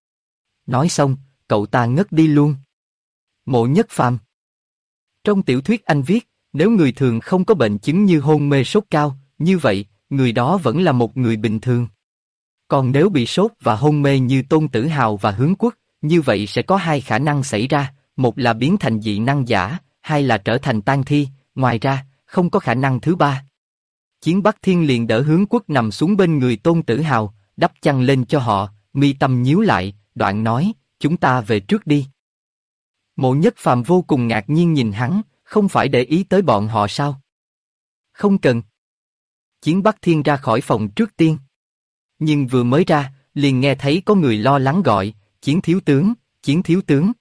Nói xong, cậu ta ngất đi luôn. Mộ Nhất Phàm. Trong tiểu thuyết anh viết, nếu người thường không có bệnh chứng như hôn mê sốt cao, như vậy, người đó vẫn là một người bình thường. Còn nếu bị sốt và hôn mê như Tôn Tử Hào và Hướng Quốc, như vậy sẽ có hai khả năng xảy ra, một là biến thành dị năng giả, hai là trở thành tang thi, ngoài ra, không có khả năng thứ ba. Chiến Bắc Thiên liền đỡ Hướng Quốc nằm xuống bên người Tôn Tử Hào, đắp chăn lên cho họ, mi tâm nhíu lại, đoạn nói, chúng ta về trước đi. Mộ Nhất Phàm vô cùng ngạc nhiên nhìn hắn, không phải để ý tới bọn họ sao? Không cần. Chiến Bắc Thiên ra khỏi phòng trước tiên. Nhưng vừa mới ra, liền nghe thấy có người lo lắng gọi, Chiến thiếu tướng, Chiến thiếu tướng.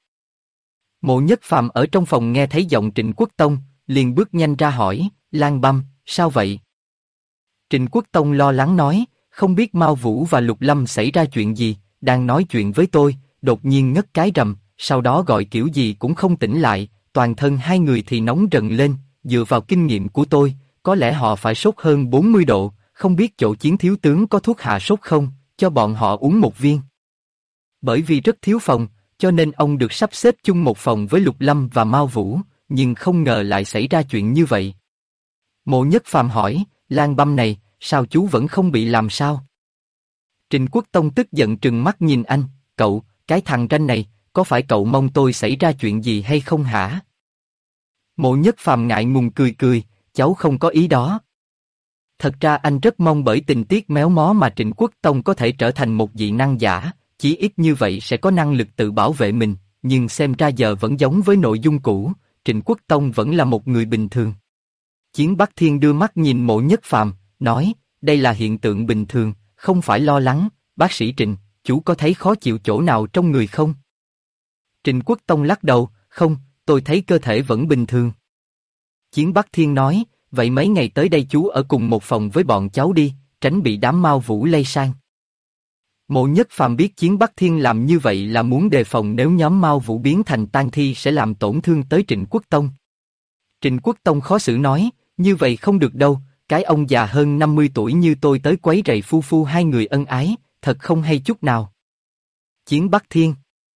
Mộ Nhất Phàm ở trong phòng nghe thấy giọng Trịnh Quốc Tông, liền bước nhanh ra hỏi, Lan Băm, sao vậy? Trịnh Quốc Tông lo lắng nói, không biết Mao Vũ và Lục Lâm xảy ra chuyện gì, đang nói chuyện với tôi, đột nhiên ngất cái rầm, sau đó gọi kiểu gì cũng không tỉnh lại, toàn thân hai người thì nóng rần lên, dựa vào kinh nghiệm của tôi, có lẽ họ phải sốt hơn 40 độ, không biết chỗ Chiến thiếu tướng có thuốc hạ sốt không, cho bọn họ uống một viên. Bởi vì rất thiếu phòng, cho nên ông được sắp xếp chung một phòng với Lục Lâm và Mao Vũ, nhưng không ngờ lại xảy ra chuyện như vậy. Mộ Nhất Phàm hỏi, Lan Băm này, sao chú vẫn không bị làm sao? Trịnh Quốc Tông tức giận trừng mắt nhìn anh, cậu, cái thằng ranh này, có phải cậu mong tôi xảy ra chuyện gì hay không hả? Mộ Nhất Phàm ngại ngùng cười cười, cháu không có ý đó. Thật ra anh rất mong bởi tình tiết méo mó mà Trịnh Quốc Tông có thể trở thành một dị năng giả, chí ít như vậy sẽ có năng lực tự bảo vệ mình, nhưng xem ra giờ vẫn giống với nội dung cũ, Trịnh Quốc Tông vẫn là một người bình thường. Chiến Bắc Thiên đưa mắt nhìn Mộ Nhất Phàm, nói, đây là hiện tượng bình thường, không phải lo lắng, bác sĩ Trịnh, chú có thấy khó chịu chỗ nào trong người không? Trịnh Quốc Tông lắc đầu, không, tôi thấy cơ thể vẫn bình thường. Chiến Bắc Thiên nói, vậy mấy ngày tới đây chú ở cùng một phòng với bọn cháu đi, tránh bị đám Mao Vũ lây sang. Mộ Nhất Phàm biết Chiến Bắc Thiên làm như vậy là muốn đề phòng nếu nhóm Mao Vũ biến thành tang thi sẽ làm tổn thương tới Trịnh Quốc Tông. Trịnh Quốc Tông khó xử nói, như vậy không được đâu, cái ông già hơn 50 tuổi như tôi tới quấy rầy phu phu hai người ân ái, thật không hay chút nào. Chiến Bắc Thiên.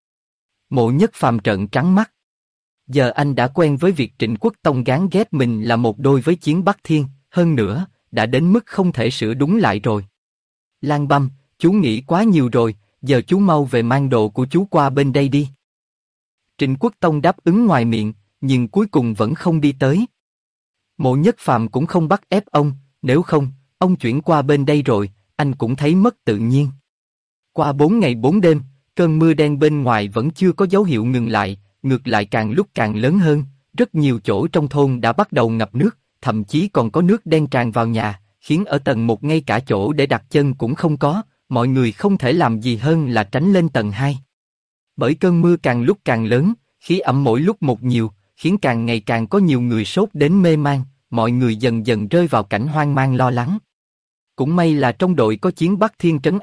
Mộ Nhất Phàm trợn trắng mắt. Giờ anh đã quen với việc Trịnh Quốc Tông gán ghép mình là một đôi với Chiến Bắc Thiên, hơn nữa, đã đến mức không thể sửa đúng lại rồi. Lan Băm, chú nghĩ quá nhiều rồi, giờ chú mau về mang đồ của chú qua bên đây đi. Trịnh Quốc Tông đáp ứng ngoài miệng, nhưng cuối cùng vẫn không đi tới. Mộ Nhất Phàm cũng không bắt ép ông, nếu không, ông chuyển qua bên đây rồi, anh cũng thấy mất tự nhiên. Qua 4 ngày 4 đêm, cơn mưa đen bên ngoài vẫn chưa có dấu hiệu ngừng lại, ngược lại càng lúc càng lớn hơn, rất nhiều chỗ trong thôn đã bắt đầu ngập nước, thậm chí còn có nước đen tràn vào nhà, khiến ở tầng 1 ngay cả chỗ để đặt chân cũng không có, mọi người không thể làm gì hơn là tránh lên tầng 2. Bởi cơn mưa càng lúc càng lớn, khí ẩm mỗi lúc một nhiều, khiến càng ngày càng có nhiều người sốt đến mê man, mọi người dần dần rơi vào cảnh hoang mang lo lắng. Cũng may là trong đội có Chiến Bắc Thiên trấn an,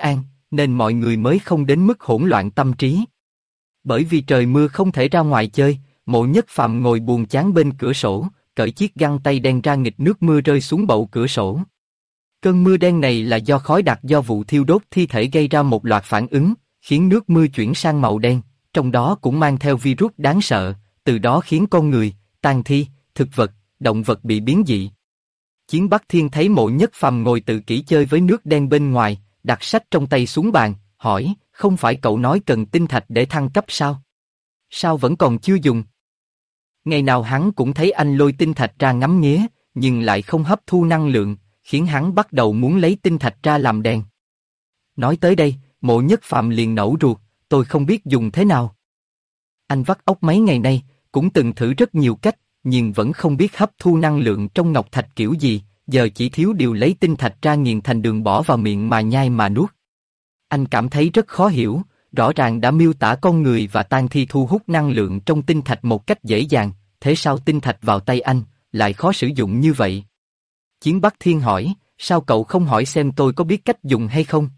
nên mọi người mới không đến mức hỗn loạn tâm trí. Bởi vì trời mưa không thể ra ngoài chơi, Mộ Nhất Phàm ngồi buồn chán bên cửa sổ, cởi chiếc găng tay đen ra nghịch nước mưa rơi xuống bậu cửa sổ. Cơn mưa đen này là do khói đặc do vụ thiêu đốt thi thể gây ra một loạt phản ứng, khiến nước mưa chuyển sang màu đen, trong đó cũng mang theo virus đáng sợ, từ đó khiến con người, tang thi, thực vật, động vật bị biến dị. Chiến Bắc Thiên thấy Mộ Nhất Phàm ngồi tự kỷ chơi với nước đen bên ngoài, đặt sách trong tay xuống bàn, hỏi, không phải cậu nói cần tinh thạch để thăng cấp sao? Sao vẫn còn chưa dùng? Ngày nào hắn cũng thấy anh lôi tinh thạch ra ngắm nghía, nhưng lại không hấp thu năng lượng, khiến hắn bắt đầu muốn lấy tinh thạch ra làm đèn. Nói tới đây, Mộ Nhất Phàm liền nổ ruột, tôi không biết dùng thế nào. Anh vắt óc mấy ngày nay, cũng từng thử rất nhiều cách, nhưng vẫn không biết hấp thu năng lượng trong ngọc thạch kiểu gì, giờ chỉ thiếu điều lấy tinh thạch ra nghiền thành đường bỏ vào miệng mà nhai mà nuốt. Anh cảm thấy rất khó hiểu, rõ ràng đã miêu tả con người và tang thi thu hút năng lượng trong tinh thạch một cách dễ dàng, thế sao tinh thạch vào tay anh lại khó sử dụng như vậy? Chiến Bắc Thiên hỏi, sao cậu không hỏi xem tôi có biết cách dùng hay không?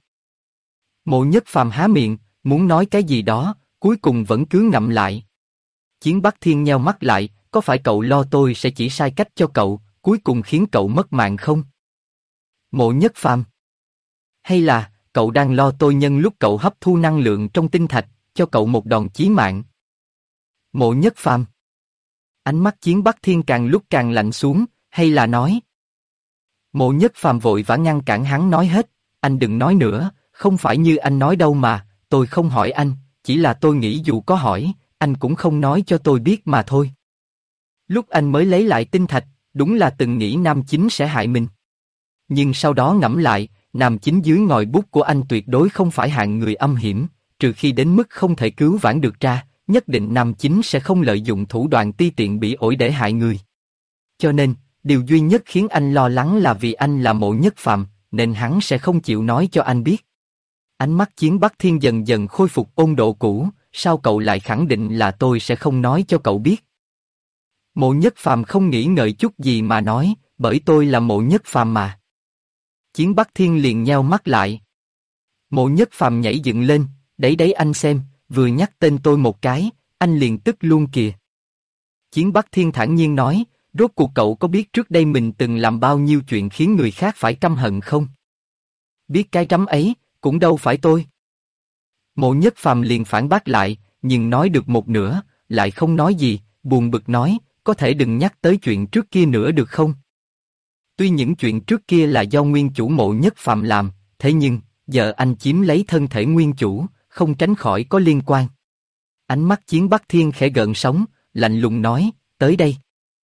Mộ Nhất Phàm há miệng, muốn nói cái gì đó, cuối cùng vẫn cứ ngậm lại. Chiến Bắc Thiên nheo mắt lại, có phải cậu lo tôi sẽ chỉ sai cách cho cậu, cuối cùng khiến cậu mất mạng không? Mộ Nhất Phàm, hay là cậu đang lo tôi nhân lúc cậu hấp thu năng lượng trong tinh thạch, cho cậu một đòn chí mạng? Mộ Nhất Phàm, ánh mắt Chiến Bắc Thiên càng lúc càng lạnh xuống, hay là nói? Mộ Nhất Phàm vội vã ngăn cản hắn nói hết, anh đừng nói nữa, không phải như anh nói đâu mà, tôi không hỏi anh, chỉ là tôi nghĩ dù có hỏi, anh cũng không nói cho tôi biết mà thôi. Lúc anh mới lấy lại tinh thạch, đúng là từng nghĩ Nam Chính sẽ hại mình. Nhưng sau đó ngẫm lại, Nam Chính dưới ngòi bút của anh tuyệt đối không phải hạng người âm hiểm, trừ khi đến mức không thể cứu vãn được ra, nhất định Nam Chính sẽ không lợi dụng thủ đoạn ti tiện bị ổi để hại người. Cho nên, điều duy nhất khiến anh lo lắng là vì anh là Mộ Nhất Phàm, nên hắn sẽ không chịu nói cho anh biết. Ánh mắt Chiến Bắc Thiên dần dần khôi phục ôn độ cũ, sao cậu lại khẳng định là tôi sẽ không nói cho cậu biết? Mộ Nhất Phàm không nghĩ ngợi chút gì mà nói, bởi tôi là Mộ Nhất Phàm mà. Chiến Bắc Thiên liền nheo mắt lại. Mộ Nhất Phàm nhảy dựng lên, đấy anh xem, vừa nhắc tên tôi một cái, anh liền tức luôn kìa. Chiến Bắc Thiên thản nhiên nói, rốt cuộc cậu có biết trước đây mình từng làm bao nhiêu chuyện khiến người khác phải căm hận không? Biết cái rắm ấy, cũng đâu phải tôi. Mộ Nhất Phàm liền phản bác lại, nhưng nói được một nửa, lại không nói gì, buồn bực nói, có thể đừng nhắc tới chuyện trước kia nữa được không? Tuy những chuyện trước kia là do nguyên chủ Mộ Nhất Phàm làm, thế nhưng, giờ anh chiếm lấy thân thể nguyên chủ, không tránh khỏi có liên quan. Ánh mắt Chiến Bắc Thiên khẽ gợn sóng, lạnh lùng nói, tới đây.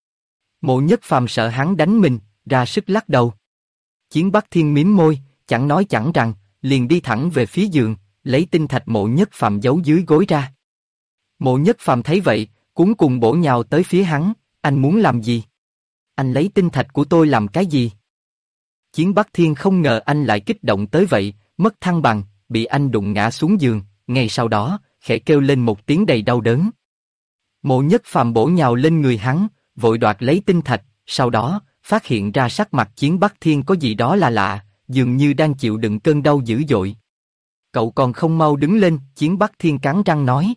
Mộ Nhất Phàm sợ hắn đánh mình, ra sức lắc đầu. Chiến Bắc Thiên mím môi, chẳng nói chẳng rằng, liền đi thẳng về phía giường, lấy tinh thạch Mộ Nhất Phàm giấu dưới gối ra. Mộ Nhất Phàm thấy vậy, cuống cuồng bổ nhào tới phía hắn, anh muốn làm gì? Anh lấy tinh thạch của tôi làm cái gì? Chiến Bắc Thiên không ngờ anh lại kích động tới vậy, mất thăng bằng, bị anh đụng ngã xuống giường, ngay sau đó, khẽ kêu lên một tiếng đầy đau đớn. Mộ Nhất Phàm bổ nhào lên người hắn, vội đoạt lấy tinh thạch, sau đó, phát hiện ra sắc mặt Chiến Bắc Thiên có gì đó là lạ, dường như đang chịu đựng cơn đau dữ dội. Cậu còn không mau đứng lên, Chiến Bắc Thiên cắn răng nói.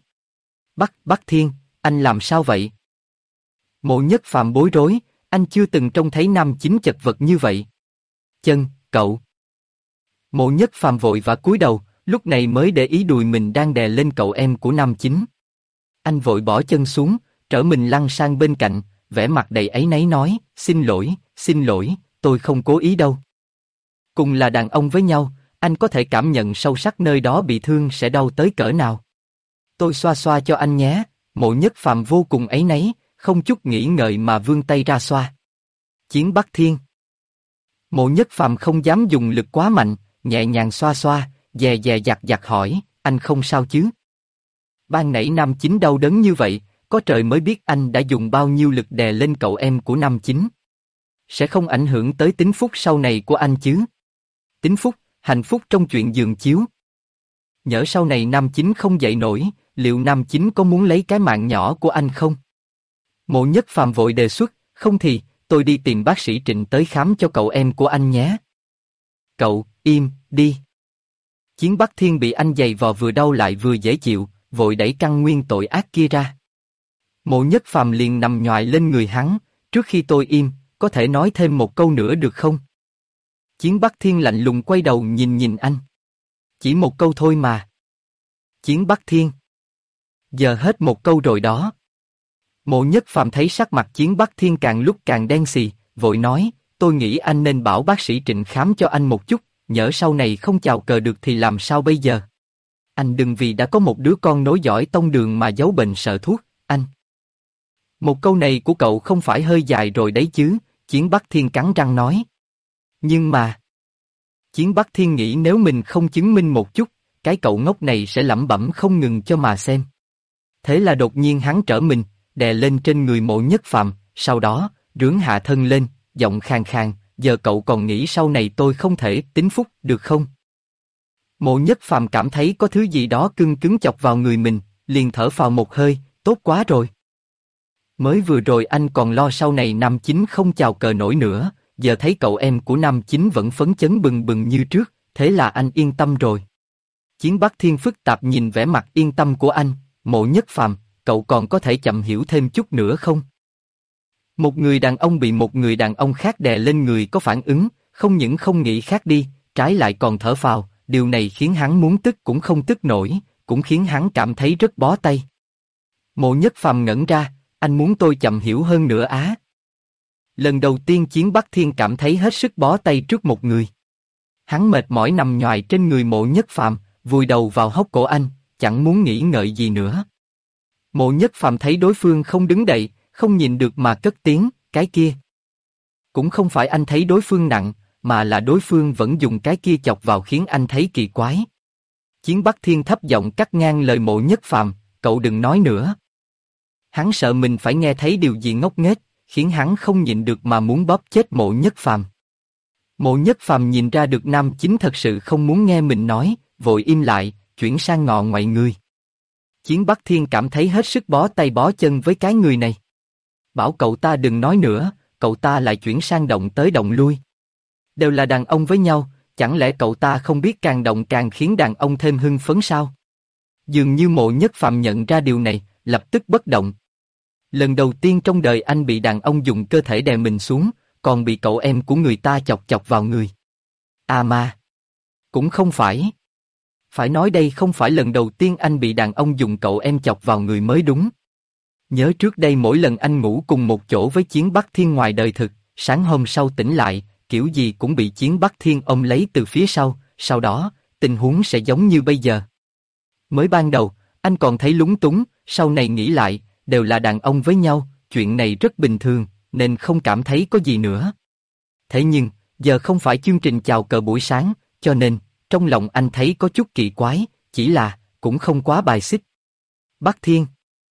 Bắc Thiên, anh làm sao vậy? Mộ Nhất Phàm bối rối, anh chưa từng trông thấy Nam Chính chật vật như vậy. Cậu. Mộ Nhất Phàm vội vã cúi đầu, lúc này mới để ý đùi mình đang đè lên cậu em của Nam Chính. Anh vội bỏ chân xuống, trở mình lăn sang bên cạnh, vẻ mặt đầy áy náy nói, xin lỗi, tôi không cố ý đâu. Cùng là đàn ông với nhau, anh có thể cảm nhận sâu sắc nơi đó bị thương sẽ đau tới cỡ nào. Tôi xoa xoa cho anh nhé, Mộ Nhất Phàm vô cùng áy náy, không chút nghĩ ngợi mà vươn tay ra xoa. Chiến Bắc Thiên. Mộ Nhất Phàm không dám dùng lực quá mạnh, nhẹ nhàng xoa xoa, dè dè dặt hỏi, anh không sao chứ? Ban nãy Nam Chính đau đớn như vậy, có trời mới biết anh đã dùng bao nhiêu lực đè lên cậu em của Nam Chính. Sẽ không ảnh hưởng tới tính phúc sau này của anh chứ? Tính phúc, hạnh phúc trong chuyện giường chiếu. Nhỡ sau này Nam Chính không dậy nổi, liệu Nam Chính có muốn lấy cái mạng nhỏ của anh không? Mộ Nhất Phàm vội đề xuất, không thì, tôi đi tìm bác sĩ Trịnh tới khám cho cậu em của anh nhé. Cậu, im, đi. Chiến Bắc Thiên bị anh giày vò vừa đau lại vừa dễ chịu, vội đẩy căn nguyên tội ác kia ra. Mộ Nhất Phàm liền nằm nhoài lên người hắn, trước khi tôi im, có thể nói thêm một câu nữa được không? Chiến Bắc Thiên lạnh lùng quay đầu nhìn anh. Chỉ một câu thôi mà. Chiến Bắc Thiên. Giờ hết một câu rồi đó. Mộ Nhất Phàm thấy sắc mặt Chiến Bắc Thiên càng lúc càng đen xì, vội nói, tôi nghĩ anh nên bảo bác sĩ Trịnh khám cho anh một chút, nhỡ sau này không chào cờ được thì làm sao bây giờ? Anh đừng vì đã có một đứa con nối dõi tông đường mà giấu bệnh sợ thuốc, anh. Một câu này của cậu không phải hơi dài rồi đấy chứ, Chiến Bắc Thiên cắn răng nói. Nhưng mà... Chiến Bắc Thiên nghĩ nếu mình không chứng minh một chút, cái cậu ngốc này sẽ lẩm bẩm không ngừng cho mà xem. Thế là đột nhiên hắn trở mình, đè lên trên người Mộ Nhất Phàm, sau đó, rướn hạ thân lên, giọng khàn khàn, giờ cậu còn nghĩ sau này tôi không thể tính phúc được không? Mộ Nhất Phàm cảm thấy có thứ gì đó cưng cứng chọc vào người mình, liền thở phào một hơi, tốt quá rồi. Mới vừa rồi anh còn lo sau này Nam Chính không chào cờ nổi nữa, giờ thấy cậu em của Nam Chính vẫn phấn chấn bừng bừng như trước, thế là anh yên tâm rồi. Chiến Bắc Thiên phức tạp nhìn vẻ mặt yên tâm của anh, Mộ Nhất Phàm, cậu còn có thể chậm hiểu thêm chút nữa không? Một người đàn ông bị một người đàn ông khác đè lên người có phản ứng, không những không nghĩ khác đi, trái lại còn thở phào, điều này khiến hắn muốn tức cũng không tức nổi, cũng khiến hắn cảm thấy rất bó tay. Mộ Nhất Phàm ngẩn ra, anh muốn tôi chậm hiểu hơn nữa á? Lần đầu tiên Chiến Bắc Thiên cảm thấy hết sức bó tay trước một người. Hắn mệt mỏi nằm nhoài trên người Mộ Nhất Phàm, vùi đầu vào hốc cổ anh, chẳng muốn nghĩ ngợi gì nữa. Mộ Nhất Phàm thấy đối phương không đứng dậy, không nhìn được mà cất tiếng, cái kia. Cũng không phải anh thấy đối phương nặng, mà là đối phương vẫn dùng cái kia chọc vào khiến anh thấy kỳ quái. Chiến Bắc Thiên thấp giọng cắt ngang lời Mộ Nhất Phàm, cậu đừng nói nữa. Hắn sợ mình phải nghe thấy điều gì ngốc nghếch, khiến hắn không nhịn được mà muốn bóp chết Mộ Nhất Phàm. Mộ Nhất Phàm nhìn ra được Nam Chính thật sự không muốn nghe mình nói, vội im lại, chuyển sang ngọ ngoại người. Chiến Bắc Thiên cảm thấy hết sức bó tay bó chân với cái người này. Bảo cậu ta đừng nói nữa, cậu ta lại chuyển sang động tới động lui. Đều là đàn ông với nhau, chẳng lẽ cậu ta không biết càng động càng khiến đàn ông thêm hưng phấn sao? Dường như Mộ Nhất Phàm nhận ra điều này, lập tức bất động. Lần đầu tiên trong đời anh bị đàn ông dùng cơ thể đè mình xuống, còn bị cậu em của người ta chọc chọc vào người. À mà, cũng không phải. Phải nói đây không phải lần đầu tiên anh bị đàn ông dùng cậu em chọc vào người mới đúng. Nhớ trước đây mỗi lần anh ngủ cùng một chỗ với Chiến Bắc Thiên ngoài đời thực, sáng hôm sau tỉnh lại, kiểu gì cũng bị Chiến Bắc Thiên ôm lấy từ phía sau đó, tình huống sẽ giống như bây giờ. Mới ban đầu, anh còn thấy lúng túng, sau này nghĩ lại, đều là đàn ông với nhau, chuyện này rất bình thường, nên không cảm thấy có gì nữa. Thế nhưng, giờ không phải chương trình chào cờ buổi sáng, cho nên, trong lòng anh thấy có chút kỳ quái, chỉ là, cũng không quá bài xích. Bắc Thiên.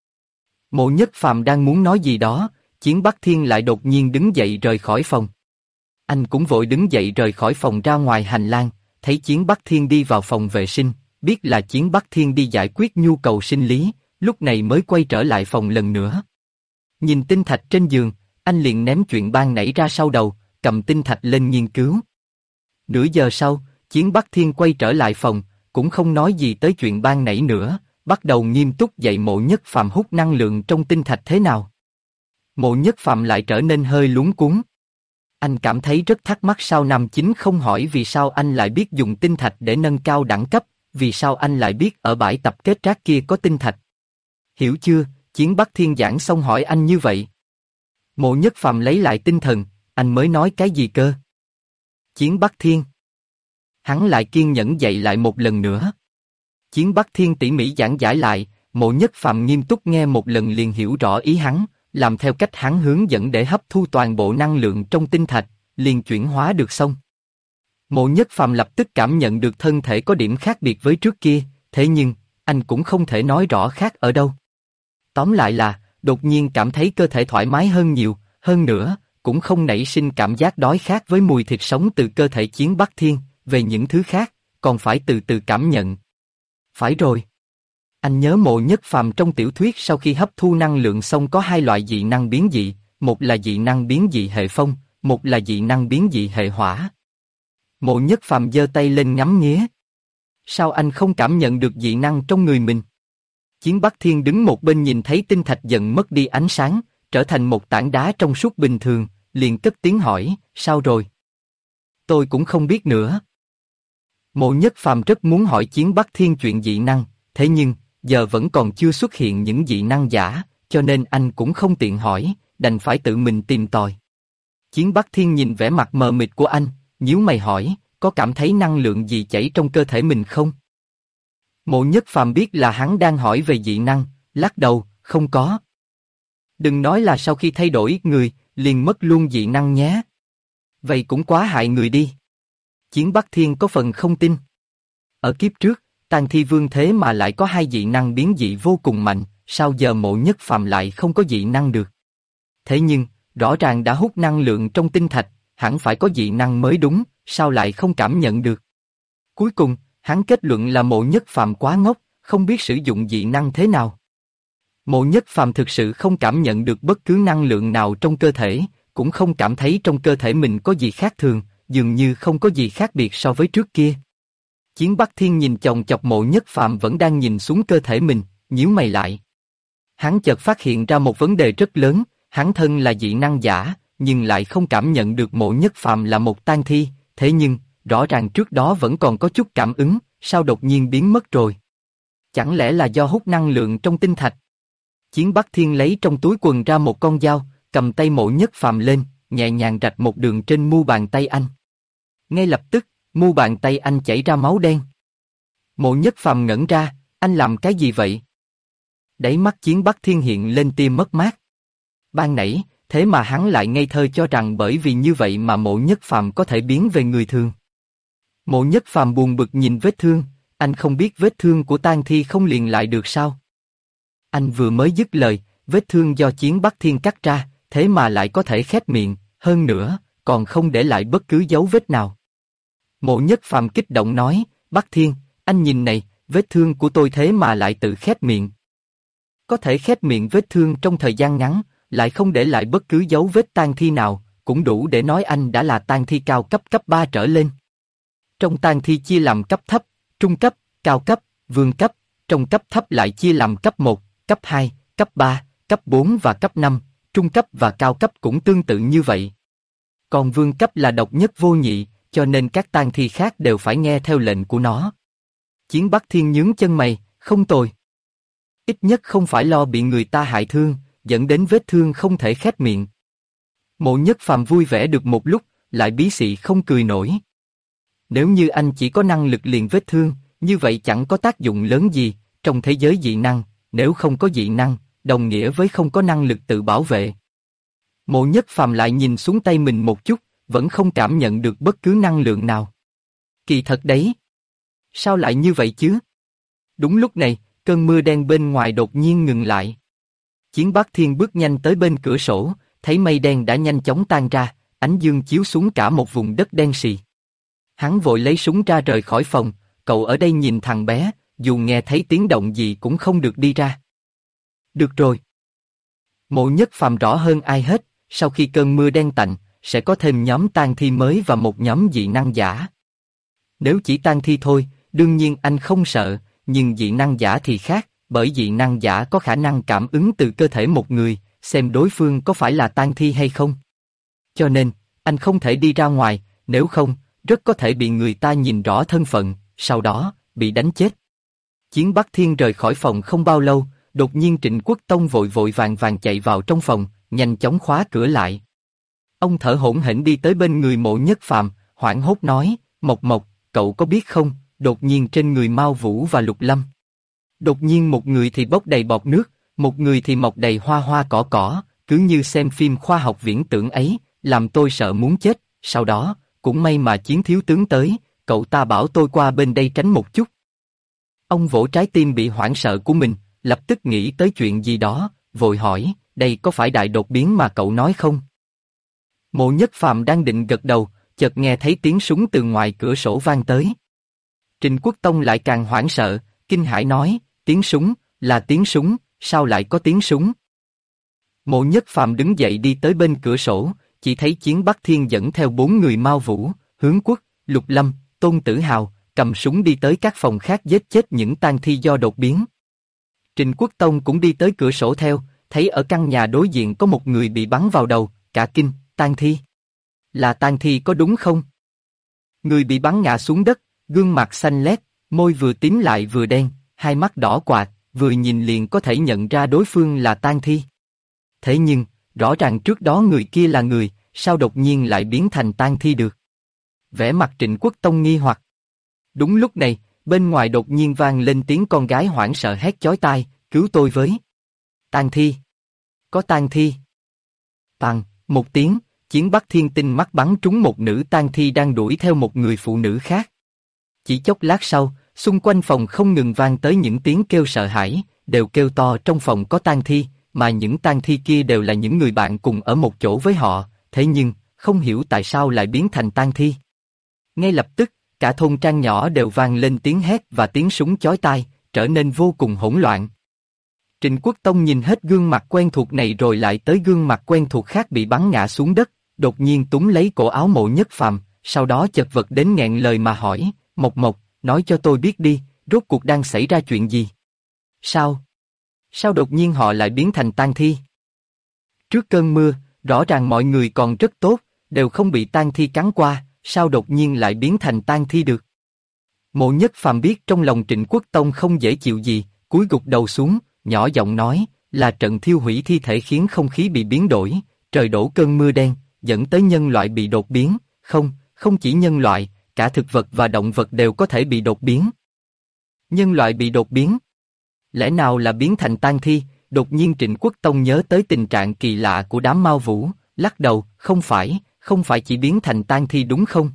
Mộ Nhất Phàm đang muốn nói gì đó, Chiến Bắc Thiên lại đột nhiên đứng dậy rời khỏi phòng. Anh cũng vội đứng dậy rời khỏi phòng ra ngoài hành lang, thấy Chiến Bắc Thiên đi vào phòng vệ sinh, biết là Chiến Bắc Thiên đi giải quyết nhu cầu sinh lý, lúc này mới quay trở lại phòng lần nữa. Nhìn tinh thạch trên giường, anh liền ném chuyện ban nãy ra sau đầu, cầm tinh thạch lên nghiên cứu. Nửa giờ sau, Chiến Bắc Thiên quay trở lại phòng, cũng không nói gì tới chuyện ban nãy nữa, bắt đầu nghiêm túc dạy Mộ Nhất Phàm hút năng lượng trong tinh thạch thế nào. Mộ Nhất Phàm lại trở nên hơi luống cuống. Anh cảm thấy rất thắc mắc sao Nam Chính không hỏi vì sao anh lại biết dùng tinh thạch để nâng cao đẳng cấp, vì sao anh lại biết ở bãi tập kết rác kia có tinh thạch. Hiểu chưa? Chiến Bắc Thiên giảng xong hỏi anh như vậy. Mộ Nhất Phàm lấy lại tinh thần, anh mới nói cái gì cơ? Chiến Bắc Thiên. Hắn lại kiên nhẫn dạy lại một lần nữa. Chiến Bắc Thiên tỉ mỉ giảng giải lại, Mộ Nhất Phàm nghiêm túc nghe một lần liền hiểu rõ ý hắn, làm theo cách hắn hướng dẫn để hấp thu toàn bộ năng lượng trong tinh thạch, liền chuyển hóa được xong. Mộ Nhất Phàm lập tức cảm nhận được thân thể có điểm khác biệt với trước kia, thế nhưng, anh cũng không thể nói rõ khác ở đâu. Tóm lại là, đột nhiên cảm thấy cơ thể thoải mái hơn nhiều, hơn nữa, cũng không nảy sinh cảm giác đói khát với mùi thịt sống từ cơ thể Chiến Bắc Thiên, về những thứ khác, còn phải từ từ cảm nhận. Phải rồi. Anh nhớ Mộ Nhất Phàm trong tiểu thuyết sau khi hấp thu năng lượng xong có hai loại dị năng biến dị, một là dị năng biến dị hệ phong, một là dị năng biến dị hệ hỏa. Mộ Nhất Phàm giơ tay lên ngắm nghía. Sao anh không cảm nhận được dị năng trong người mình? Chiến Bắc Thiên đứng một bên nhìn thấy tinh thạch dần mất đi ánh sáng, trở thành một tảng đá trong suốt bình thường, liền cất tiếng hỏi, sao rồi? Tôi cũng không biết nữa. Mộ Nhất Phàm rất muốn hỏi Chiến Bắc Thiên chuyện dị năng, thế nhưng, giờ vẫn còn chưa xuất hiện những dị năng giả, cho nên anh cũng không tiện hỏi, đành phải tự mình tìm tòi. Chiến Bắc Thiên nhìn vẻ mặt mờ mịt của anh, nhíu mày hỏi, có cảm thấy năng lượng gì chảy trong cơ thể mình không? Mộ Nhất Phàm biết là hắn đang hỏi về dị năng, lắc đầu, không có. Đừng nói là sau khi thay đổi người, liền mất luôn dị năng nhé. Vậy cũng quá hại người đi. Chiến Bắc Thiên có phần không tin. Ở kiếp trước, Tang Thi Vương thế mà lại có hai dị năng biến dị vô cùng mạnh, sao giờ Mộ Nhất Phàm lại không có dị năng được? Thế nhưng, rõ ràng đã hút năng lượng trong tinh thạch, hẳn phải có dị năng mới đúng, sao lại không cảm nhận được? Cuối cùng, hắn kết luận là Mộ Nhất Phàm quá ngốc, không biết sử dụng dị năng thế nào. Mộ Nhất Phàm thực sự không cảm nhận được bất cứ năng lượng nào trong cơ thể, cũng không cảm thấy trong cơ thể mình có gì khác thường, dường như không có gì khác biệt so với trước kia. Chiến Bắc Thiên nhìn chòng chọc Mộ Nhất Phàm vẫn đang nhìn xuống cơ thể mình, nhíu mày lại. Hắn chợt phát hiện ra một vấn đề rất lớn, hắn thân là dị năng giả, nhưng lại không cảm nhận được Mộ Nhất Phàm là một tang thi, thế nhưng, rõ ràng trước đó vẫn còn có chút cảm ứng, sao đột nhiên biến mất rồi? Chẳng lẽ là do hút năng lượng trong tinh thạch? Chiến Bắc Thiên lấy trong túi quần ra một con dao, cầm tay Mộ Nhất Phàm lên, nhẹ nhàng rạch một đường trên mu bàn tay anh. Ngay lập tức, mu bàn tay anh chảy ra máu đen. Mộ Nhất Phàm ngẩn ra, anh làm cái gì vậy? Đáy mắt Chiến Bắc Thiên hiện lên tia mất mát. Ban nãy, thế mà hắn lại ngây thơ cho rằng bởi vì như vậy mà Mộ Nhất Phàm có thể biến về người thường. Mộ Nhất Phàm buồn bực nhìn vết thương, anh không biết vết thương của tang thi không liền lại được sao? Anh vừa mới dứt lời, vết thương do Chiến Bắc Thiên cắt ra, thế mà lại có thể khép miệng, hơn nữa, còn không để lại bất cứ dấu vết nào. Mộ Nhất Phàm kích động nói, Bắc Thiên, anh nhìn này, vết thương của tôi thế mà lại tự khép miệng. Có thể khép miệng vết thương trong thời gian ngắn, lại không để lại bất cứ dấu vết tang thi nào, cũng đủ để nói anh đã là tang thi cao cấp 3 trở lên. Trong tang thi chia làm cấp thấp, trung cấp, cao cấp, vương cấp, trong cấp thấp lại chia làm cấp 1, cấp 2, cấp 3, cấp 4 và cấp 5, trung cấp và cao cấp cũng tương tự như vậy. Còn vương cấp là độc nhất vô nhị, cho nên các tang thi khác đều phải nghe theo lệnh của nó. Chiến Bắc Thiên nhướng chân mày, không tồi. Ít nhất không phải lo bị người ta hại thương, dẫn đến vết thương không thể khép miệng. Mộ Nhất Phàm vui vẻ được một lúc, lại bí xị không cười nổi. Nếu như anh chỉ có năng lực liền vết thương, như vậy chẳng có tác dụng lớn gì, trong thế giới dị năng, nếu không có dị năng, đồng nghĩa với không có năng lực tự bảo vệ. Mộ Nhất Phàm lại nhìn xuống tay mình một chút, vẫn không cảm nhận được bất cứ năng lượng nào. Kỳ thật đấy. Sao lại như vậy chứ? Đúng lúc này, cơn mưa đen bên ngoài đột nhiên ngừng lại. Chiến Bắc Thiên bước nhanh tới bên cửa sổ, thấy mây đen đã nhanh chóng tan ra, ánh dương chiếu xuống cả một vùng đất đen sì. Hắn vội lấy súng ra rời khỏi phòng, cậu ở đây nhìn thằng bé, dù nghe thấy tiếng động gì cũng không được đi ra. Được rồi. Mộ Nhất Phàm rõ hơn ai hết, sau khi cơn mưa đen tạnh, sẽ có thêm nhóm tang thi mới và một nhóm dị năng giả. Nếu chỉ tang thi thôi, đương nhiên anh không sợ, nhưng dị năng giả thì khác, bởi dị năng giả có khả năng cảm ứng từ cơ thể một người, xem đối phương có phải là tang thi hay không. Cho nên, anh không thể đi ra ngoài, nếu không, rất có thể bị người ta nhìn rõ thân phận, sau đó, bị đánh chết. Chiến Bắc Thiên rời khỏi phòng không bao lâu, đột nhiên Trịnh Quốc Tông vội vội vàng vàng chạy vào trong phòng, nhanh chóng khóa cửa lại. Ông thở hổn hển đi tới bên người Mộ Nhất Phàm, hoảng hốt nói, Mộc Mộc, cậu có biết không, đột nhiên trên người Mao Vũ và Lục Lâm. Đột nhiên một người thì bốc đầy bọt nước, một người thì mọc đầy hoa hoa cỏ cỏ, cứ như xem phim khoa học viễn tưởng ấy, làm tôi sợ muốn chết, sau đó, cũng may mà Chiến thiếu tướng tới, cậu ta bảo tôi qua bên đây tránh một chút. Ông vỗ trái tim bị hoảng sợ của mình, lập tức nghĩ tới chuyện gì đó, vội hỏi, đây có phải đại đột biến mà cậu nói không? Mộ Nhất Phàm đang định gật đầu, chợt nghe thấy tiếng súng từ ngoài cửa sổ vang tới. Trịnh Quốc Tông lại càng hoảng sợ, kinh hãi nói, tiếng súng, là tiếng súng, sao lại có tiếng súng? Mộ Nhất Phàm đứng dậy đi tới bên cửa sổ, chỉ thấy Chiến Bắc Thiên dẫn theo 4 người Mao Vũ, Hướng Quốc, Lục Lâm, Tôn Tử Hào, cầm súng đi tới các phòng khác giết chết những tang thi do đột biến. Trịnh Quốc Tông cũng đi tới cửa sổ theo, thấy ở căn nhà đối diện có một người bị bắn vào đầu, cả kinh, tang thi. Là tang thi có đúng không? Người bị bắn ngã xuống đất, gương mặt xanh lét, môi vừa tím lại vừa đen, hai mắt đỏ quạt, vừa nhìn liền có thể nhận ra đối phương là tang thi. Thế nhưng, rõ ràng trước đó người kia là người, sao đột nhiên lại biến thành tang thi được? Vẻ mặt Trịnh Quốc Tông nghi hoặc. Đúng lúc này, bên ngoài đột nhiên vang lên tiếng con gái hoảng sợ hét chói tai, cứu tôi với. Tang thi. Có tang thi. Tằng, một tiếng, chiến Bắc Thiên Tinh mắt bắn trúng một nữ tang thi đang đuổi theo một người phụ nữ khác. Chỉ chốc lát sau, xung quanh phòng không ngừng vang tới những tiếng kêu sợ hãi, đều kêu to trong phòng có tang thi, mà những tang thi kia đều là những người bạn cùng ở một chỗ với họ, thế nhưng, không hiểu tại sao lại biến thành tang thi. Ngay lập tức, cả thôn trang nhỏ đều vang lên tiếng hét và tiếng súng chói tai, trở nên vô cùng hỗn loạn. Trịnh Quốc Tông nhìn hết gương mặt quen thuộc này rồi lại tới gương mặt quen thuộc khác bị bắn ngã xuống đất, đột nhiên túm lấy cổ áo Mộ Nhất Phàm, sau đó chật vật đến nghẹn lời mà hỏi, Mộc Mộc, nói cho tôi biết đi, rốt cuộc đang xảy ra chuyện gì? Sao? Sao đột nhiên họ lại biến thành tang thi? Trước cơn mưa, rõ ràng mọi người còn rất tốt, đều không bị tang thi cắn qua, sao đột nhiên lại biến thành tang thi được? Mộ Nhất Phàm biết trong lòng Trịnh Quốc Tông không dễ chịu gì, cúi gục đầu xuống, nhỏ giọng nói, là trận thiêu hủy thi thể khiến không khí bị biến đổi, trời đổ cơn mưa đen, dẫn tới nhân loại bị đột biến, không chỉ nhân loại, cả thực vật và động vật đều có thể bị đột biến. Nhân loại bị đột biến? Lẽ nào là biến thành tang thi? Đột nhiên Trịnh Quốc Tông nhớ tới tình trạng kỳ lạ của đám Mao Vũ, lắc đầu, không phải chỉ biến thành tang thi đúng không?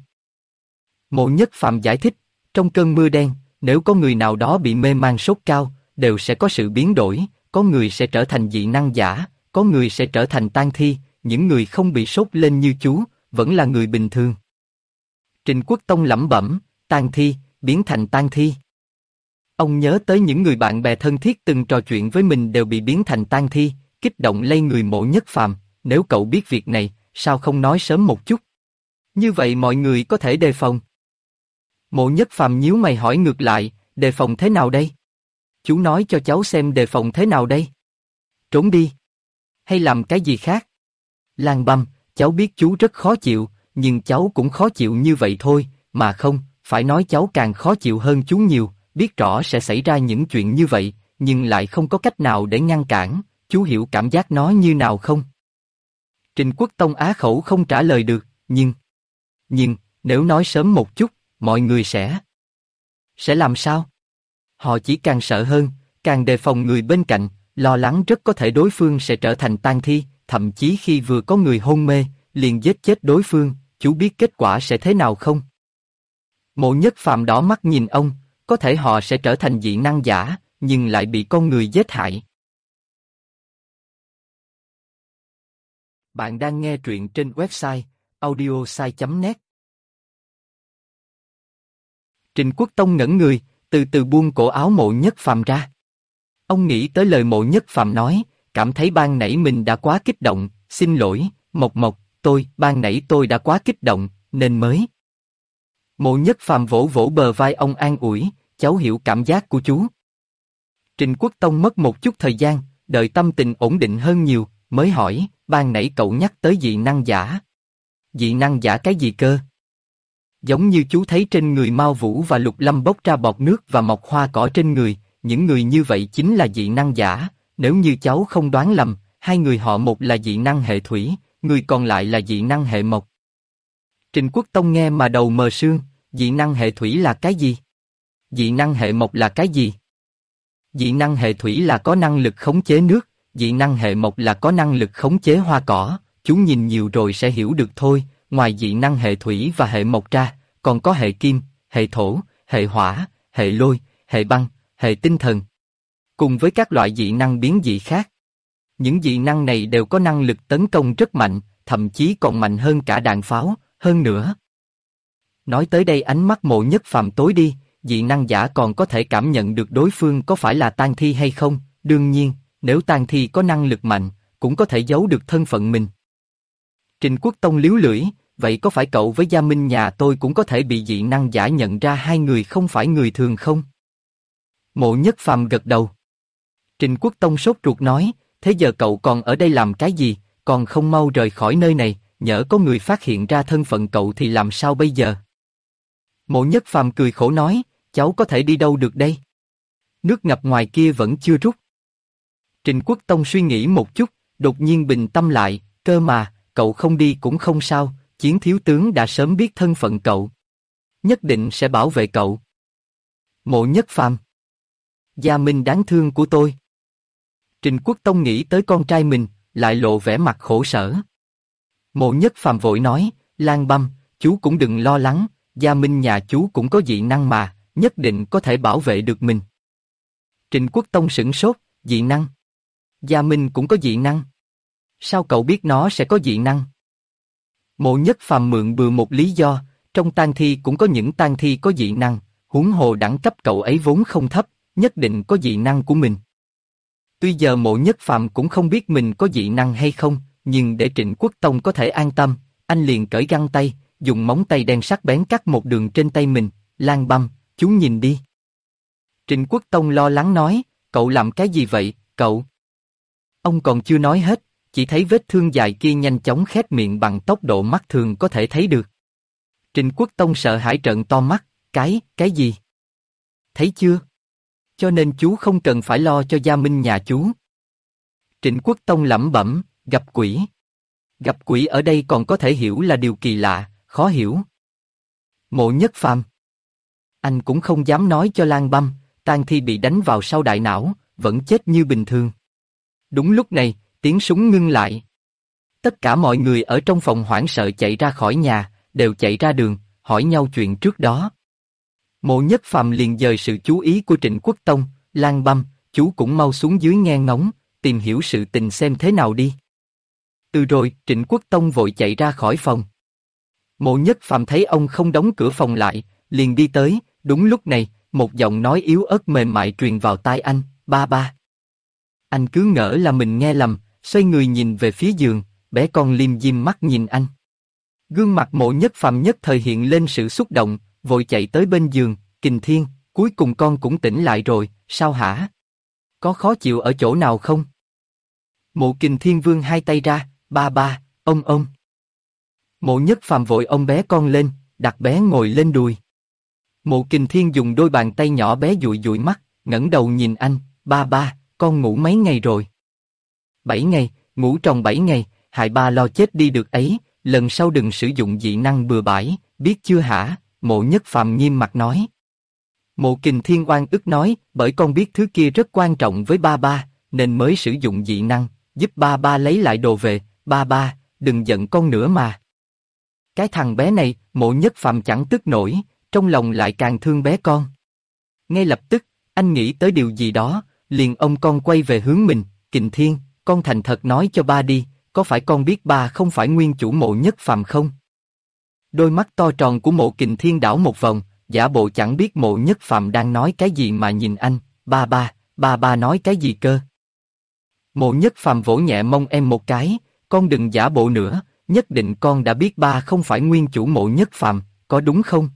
Mộ Nhất Phàm giải thích, trong cơn mưa đen, nếu có người nào đó bị mê man sốt cao, đều sẽ có sự biến đổi, có người sẽ trở thành dị năng giả, có người sẽ trở thành tang thi, những người không bị sốt lên như chú, vẫn là người bình thường. Trịnh Quốc Tông lẩm bẩm, tang thi, biến thành tang thi. Ông nhớ tới những người bạn bè thân thiết từng trò chuyện với mình đều bị biến thành tang thi, kích động lây người Mộ Nhất Phàm, nếu cậu biết việc này, sao không nói sớm một chút? Như vậy mọi người có thể đề phòng. Mộ Nhất Phàm nhíu mày hỏi ngược lại, đề phòng thế nào đây? Chú nói cho cháu xem đề phòng thế nào đây? Trốn đi? Hay làm cái gì khác? Lang Băm, cháu biết chú rất khó chịu, nhưng cháu cũng khó chịu như vậy thôi, mà không, phải nói cháu càng khó chịu hơn chú nhiều, biết rõ sẽ xảy ra những chuyện như vậy, nhưng lại không có cách nào để ngăn cản, chú hiểu cảm giác nó như nào không? Trịnh Quốc Tông á khẩu không trả lời được, nhưng, nếu nói sớm một chút, mọi người sẽ làm sao? Họ chỉ càng sợ hơn, càng đề phòng người bên cạnh, lo lắng rất có thể đối phương sẽ trở thành tang thi, thậm chí khi vừa có người hôn mê, liền giết chết đối phương, chú biết kết quả sẽ thế nào không? Mộ Nhất Phàm đỏ mắt nhìn ông, có thể họ sẽ trở thành dị năng giả, nhưng lại bị con người giết hại. Bạn đang nghe truyện trên website audiosai.net. Trịnh Quốc Tông ngẩn người, từ từ buông cổ áo Mộ Nhất Phàm ra. Ông nghĩ tới lời Mộ Nhất Phàm nói, cảm thấy ban nãy mình đã quá kích động, xin lỗi, Mộc Mộc, ban nãy tôi đã quá kích động, nên mới. Mộ Nhất Phàm vỗ vỗ bờ vai ông an ủi, cháu hiểu cảm giác của chú. Trịnh Quốc Tông mất một chút thời gian, đợi tâm tình ổn định hơn nhiều, mới hỏi, ban nãy cậu nhắc tới dị năng giả. Dị năng giả cái gì cơ? Giống như chú thấy trên người Mao Vũ và Lục Lâm bốc ra bọt nước và mọc hoa cỏ trên người, những người như vậy chính là dị năng giả, nếu như cháu không đoán lầm, hai người họ một là dị năng hệ thủy, người còn lại là dị năng hệ mộc. Trịnh Quốc Tông nghe mà đầu mờ sương, dị năng hệ thủy là cái gì? Dị năng hệ mộc là cái gì? Dị năng hệ thủy là có năng lực khống chế nước, dị năng hệ mộc là có năng lực khống chế hoa cỏ, chú nhìn nhiều rồi sẽ hiểu được thôi, ngoài dị năng hệ thủy và hệ mộc ra, còn có hệ kim, hệ thổ, hệ hỏa, hệ lôi, hệ băng, hệ tinh thần. Cùng với các loại dị năng biến dị khác. Những dị năng này đều có năng lực tấn công rất mạnh, thậm chí còn mạnh hơn cả đạn pháo, hơn nữa. Nói tới đây ánh mắt Mộ Nhất Phàm tối đi, dị năng giả còn có thể cảm nhận được đối phương có phải là tang thi hay không, đương nhiên, nếu tang thi có năng lực mạnh, cũng có thể giấu được thân phận mình. Trịnh Quốc Tông líu lưỡi, vậy có phải cậu với Gia Minh nhà tôi cũng có thể bị dị năng giả nhận ra hai người không phải người thường không? Mộ Nhất Phàm gật đầu. Trịnh Quốc Tông sốt ruột nói, thế giờ cậu còn ở đây làm cái gì, còn không mau rời khỏi nơi này, nhỡ có người phát hiện ra thân phận cậu thì làm sao bây giờ? Mộ Nhất Phàm cười khổ nói, cháu có thể đi đâu được đây? Nước ngập ngoài kia vẫn chưa rút. Trịnh Quốc Tông suy nghĩ một chút, đột nhiên bình tâm lại, cơ mà, cậu không đi cũng không sao, Chiến thiếu tướng đã sớm biết thân phận cậu. Nhất định sẽ bảo vệ cậu. Mộ Nhất Phàm. Gia Minh đáng thương của tôi. Trịnh Quốc Tông nghĩ tới con trai mình, lại lộ vẻ mặt khổ sở. Mộ Nhất Phàm vội nói, Lan Băm, chú cũng đừng lo lắng, Gia Minh nhà chú cũng có dị năng mà, nhất định có thể bảo vệ được mình. Trịnh Quốc Tông sửng sốt, dị năng? Gia Minh cũng có dị năng? Sao cậu biết nó sẽ có dị năng? Mộ Nhất Phàm mượn bừa một lý do, trong tang thi cũng có những tang thi có dị năng, huống hồ đẳng cấp cậu ấy vốn không thấp, nhất định có dị năng của mình. Tuy giờ Mộ Nhất Phàm cũng không biết mình có dị năng hay không, nhưng để Trịnh Quốc Tông có thể an tâm, anh liền cởi găng tay, dùng móng tay đen sắc bén cắt một đường trên tay mình, Lan Băm, chú nhìn đi. Trịnh Quốc Tông lo lắng nói, cậu làm cái gì vậy, cậu? Ông còn chưa nói hết, chỉ thấy vết thương dài kia nhanh chóng khép miệng bằng tốc độ mắt thường có thể thấy được. Trịnh Quốc Tông sợ hãi trợn to mắt, cái gì? Thấy chưa? Cho nên chú không cần phải lo cho Gia Minh nhà chú. Trịnh Quốc Tông lẩm bẩm, gặp quỷ. Gặp quỷ ở đây còn có thể hiểu là điều kỳ lạ, khó hiểu. Mộ Nhất Phàm. Anh cũng không dám nói cho Lan Băm, tang thi bị đánh vào sau đại não, vẫn chết như bình thường. Đúng lúc này, tiếng súng ngưng lại. Tất cả mọi người ở trong phòng hoảng sợ chạy ra khỏi nhà, đều chạy ra đường, hỏi nhau chuyện trước đó. Mộ Nhất Phàm liền dời sự chú ý của Trịnh Quốc Tông, Lan Băm, chú cũng mau xuống dưới nghe ngóng, tìm hiểu sự tình xem thế nào đi. Từ rồi, Trịnh Quốc Tông vội chạy ra khỏi phòng. Mộ Nhất Phàm thấy ông không đóng cửa phòng lại, liền đi tới, đúng lúc này, một giọng nói yếu ớt mềm mại truyền vào tai anh, ba ba. Anh cứ ngỡ là mình nghe lầm, xoay người nhìn về phía giường, bé con liêm diêm mắt nhìn anh. Gương mặt Mộ Nhất Phàm nhất thời hiện lên sự xúc động, vội chạy tới bên giường, Kình Thiên, cuối cùng con cũng tỉnh lại rồi, sao hả? Có khó chịu ở chỗ nào không? Mộ Kình Thiên vươn hai tay ra, ba ba, ôm. Mộ Nhất Phàm vội ôm bé con lên, đặt bé ngồi lên đùi. Mộ Kình Thiên dùng đôi bàn tay nhỏ bé dụi dụi mắt, ngẩng đầu nhìn anh, ba ba, con ngủ mấy ngày rồi? 7 ngày, ngủ tròn 7 ngày, hại ba lo chết đi được ấy, lần sau đừng sử dụng dị năng bừa bãi, biết chưa hả? Mộ Nhất Phàm nghiêm mặt nói. Mộ Kình Thiên oan ức nói, bởi con biết thứ kia rất quan trọng với ba ba, nên mới sử dụng dị năng, giúp ba ba lấy lại đồ về, ba ba, đừng giận con nữa mà. Cái thằng bé này, Mộ Nhất Phàm chẳng tức nổi, trong lòng lại càng thương bé con. Ngay lập tức, anh nghĩ tới điều gì đó, liền ôm con quay về hướng mình, Kình Thiên, con thành thật nói cho ba đi, có phải con biết ba không phải nguyên chủ Mộ Nhất Phàm không? Đôi mắt to tròn của Mộ Kình Thiên đảo một vòng, giả bộ chẳng biết Mộ Nhất Phàm đang nói cái gì mà nhìn anh, ba ba nói cái gì cơ? Mộ Nhất Phàm vỗ nhẹ mông em một cái, con đừng giả bộ nữa, nhất định con đã biết ba không phải nguyên chủ Mộ Nhất Phàm, có đúng không?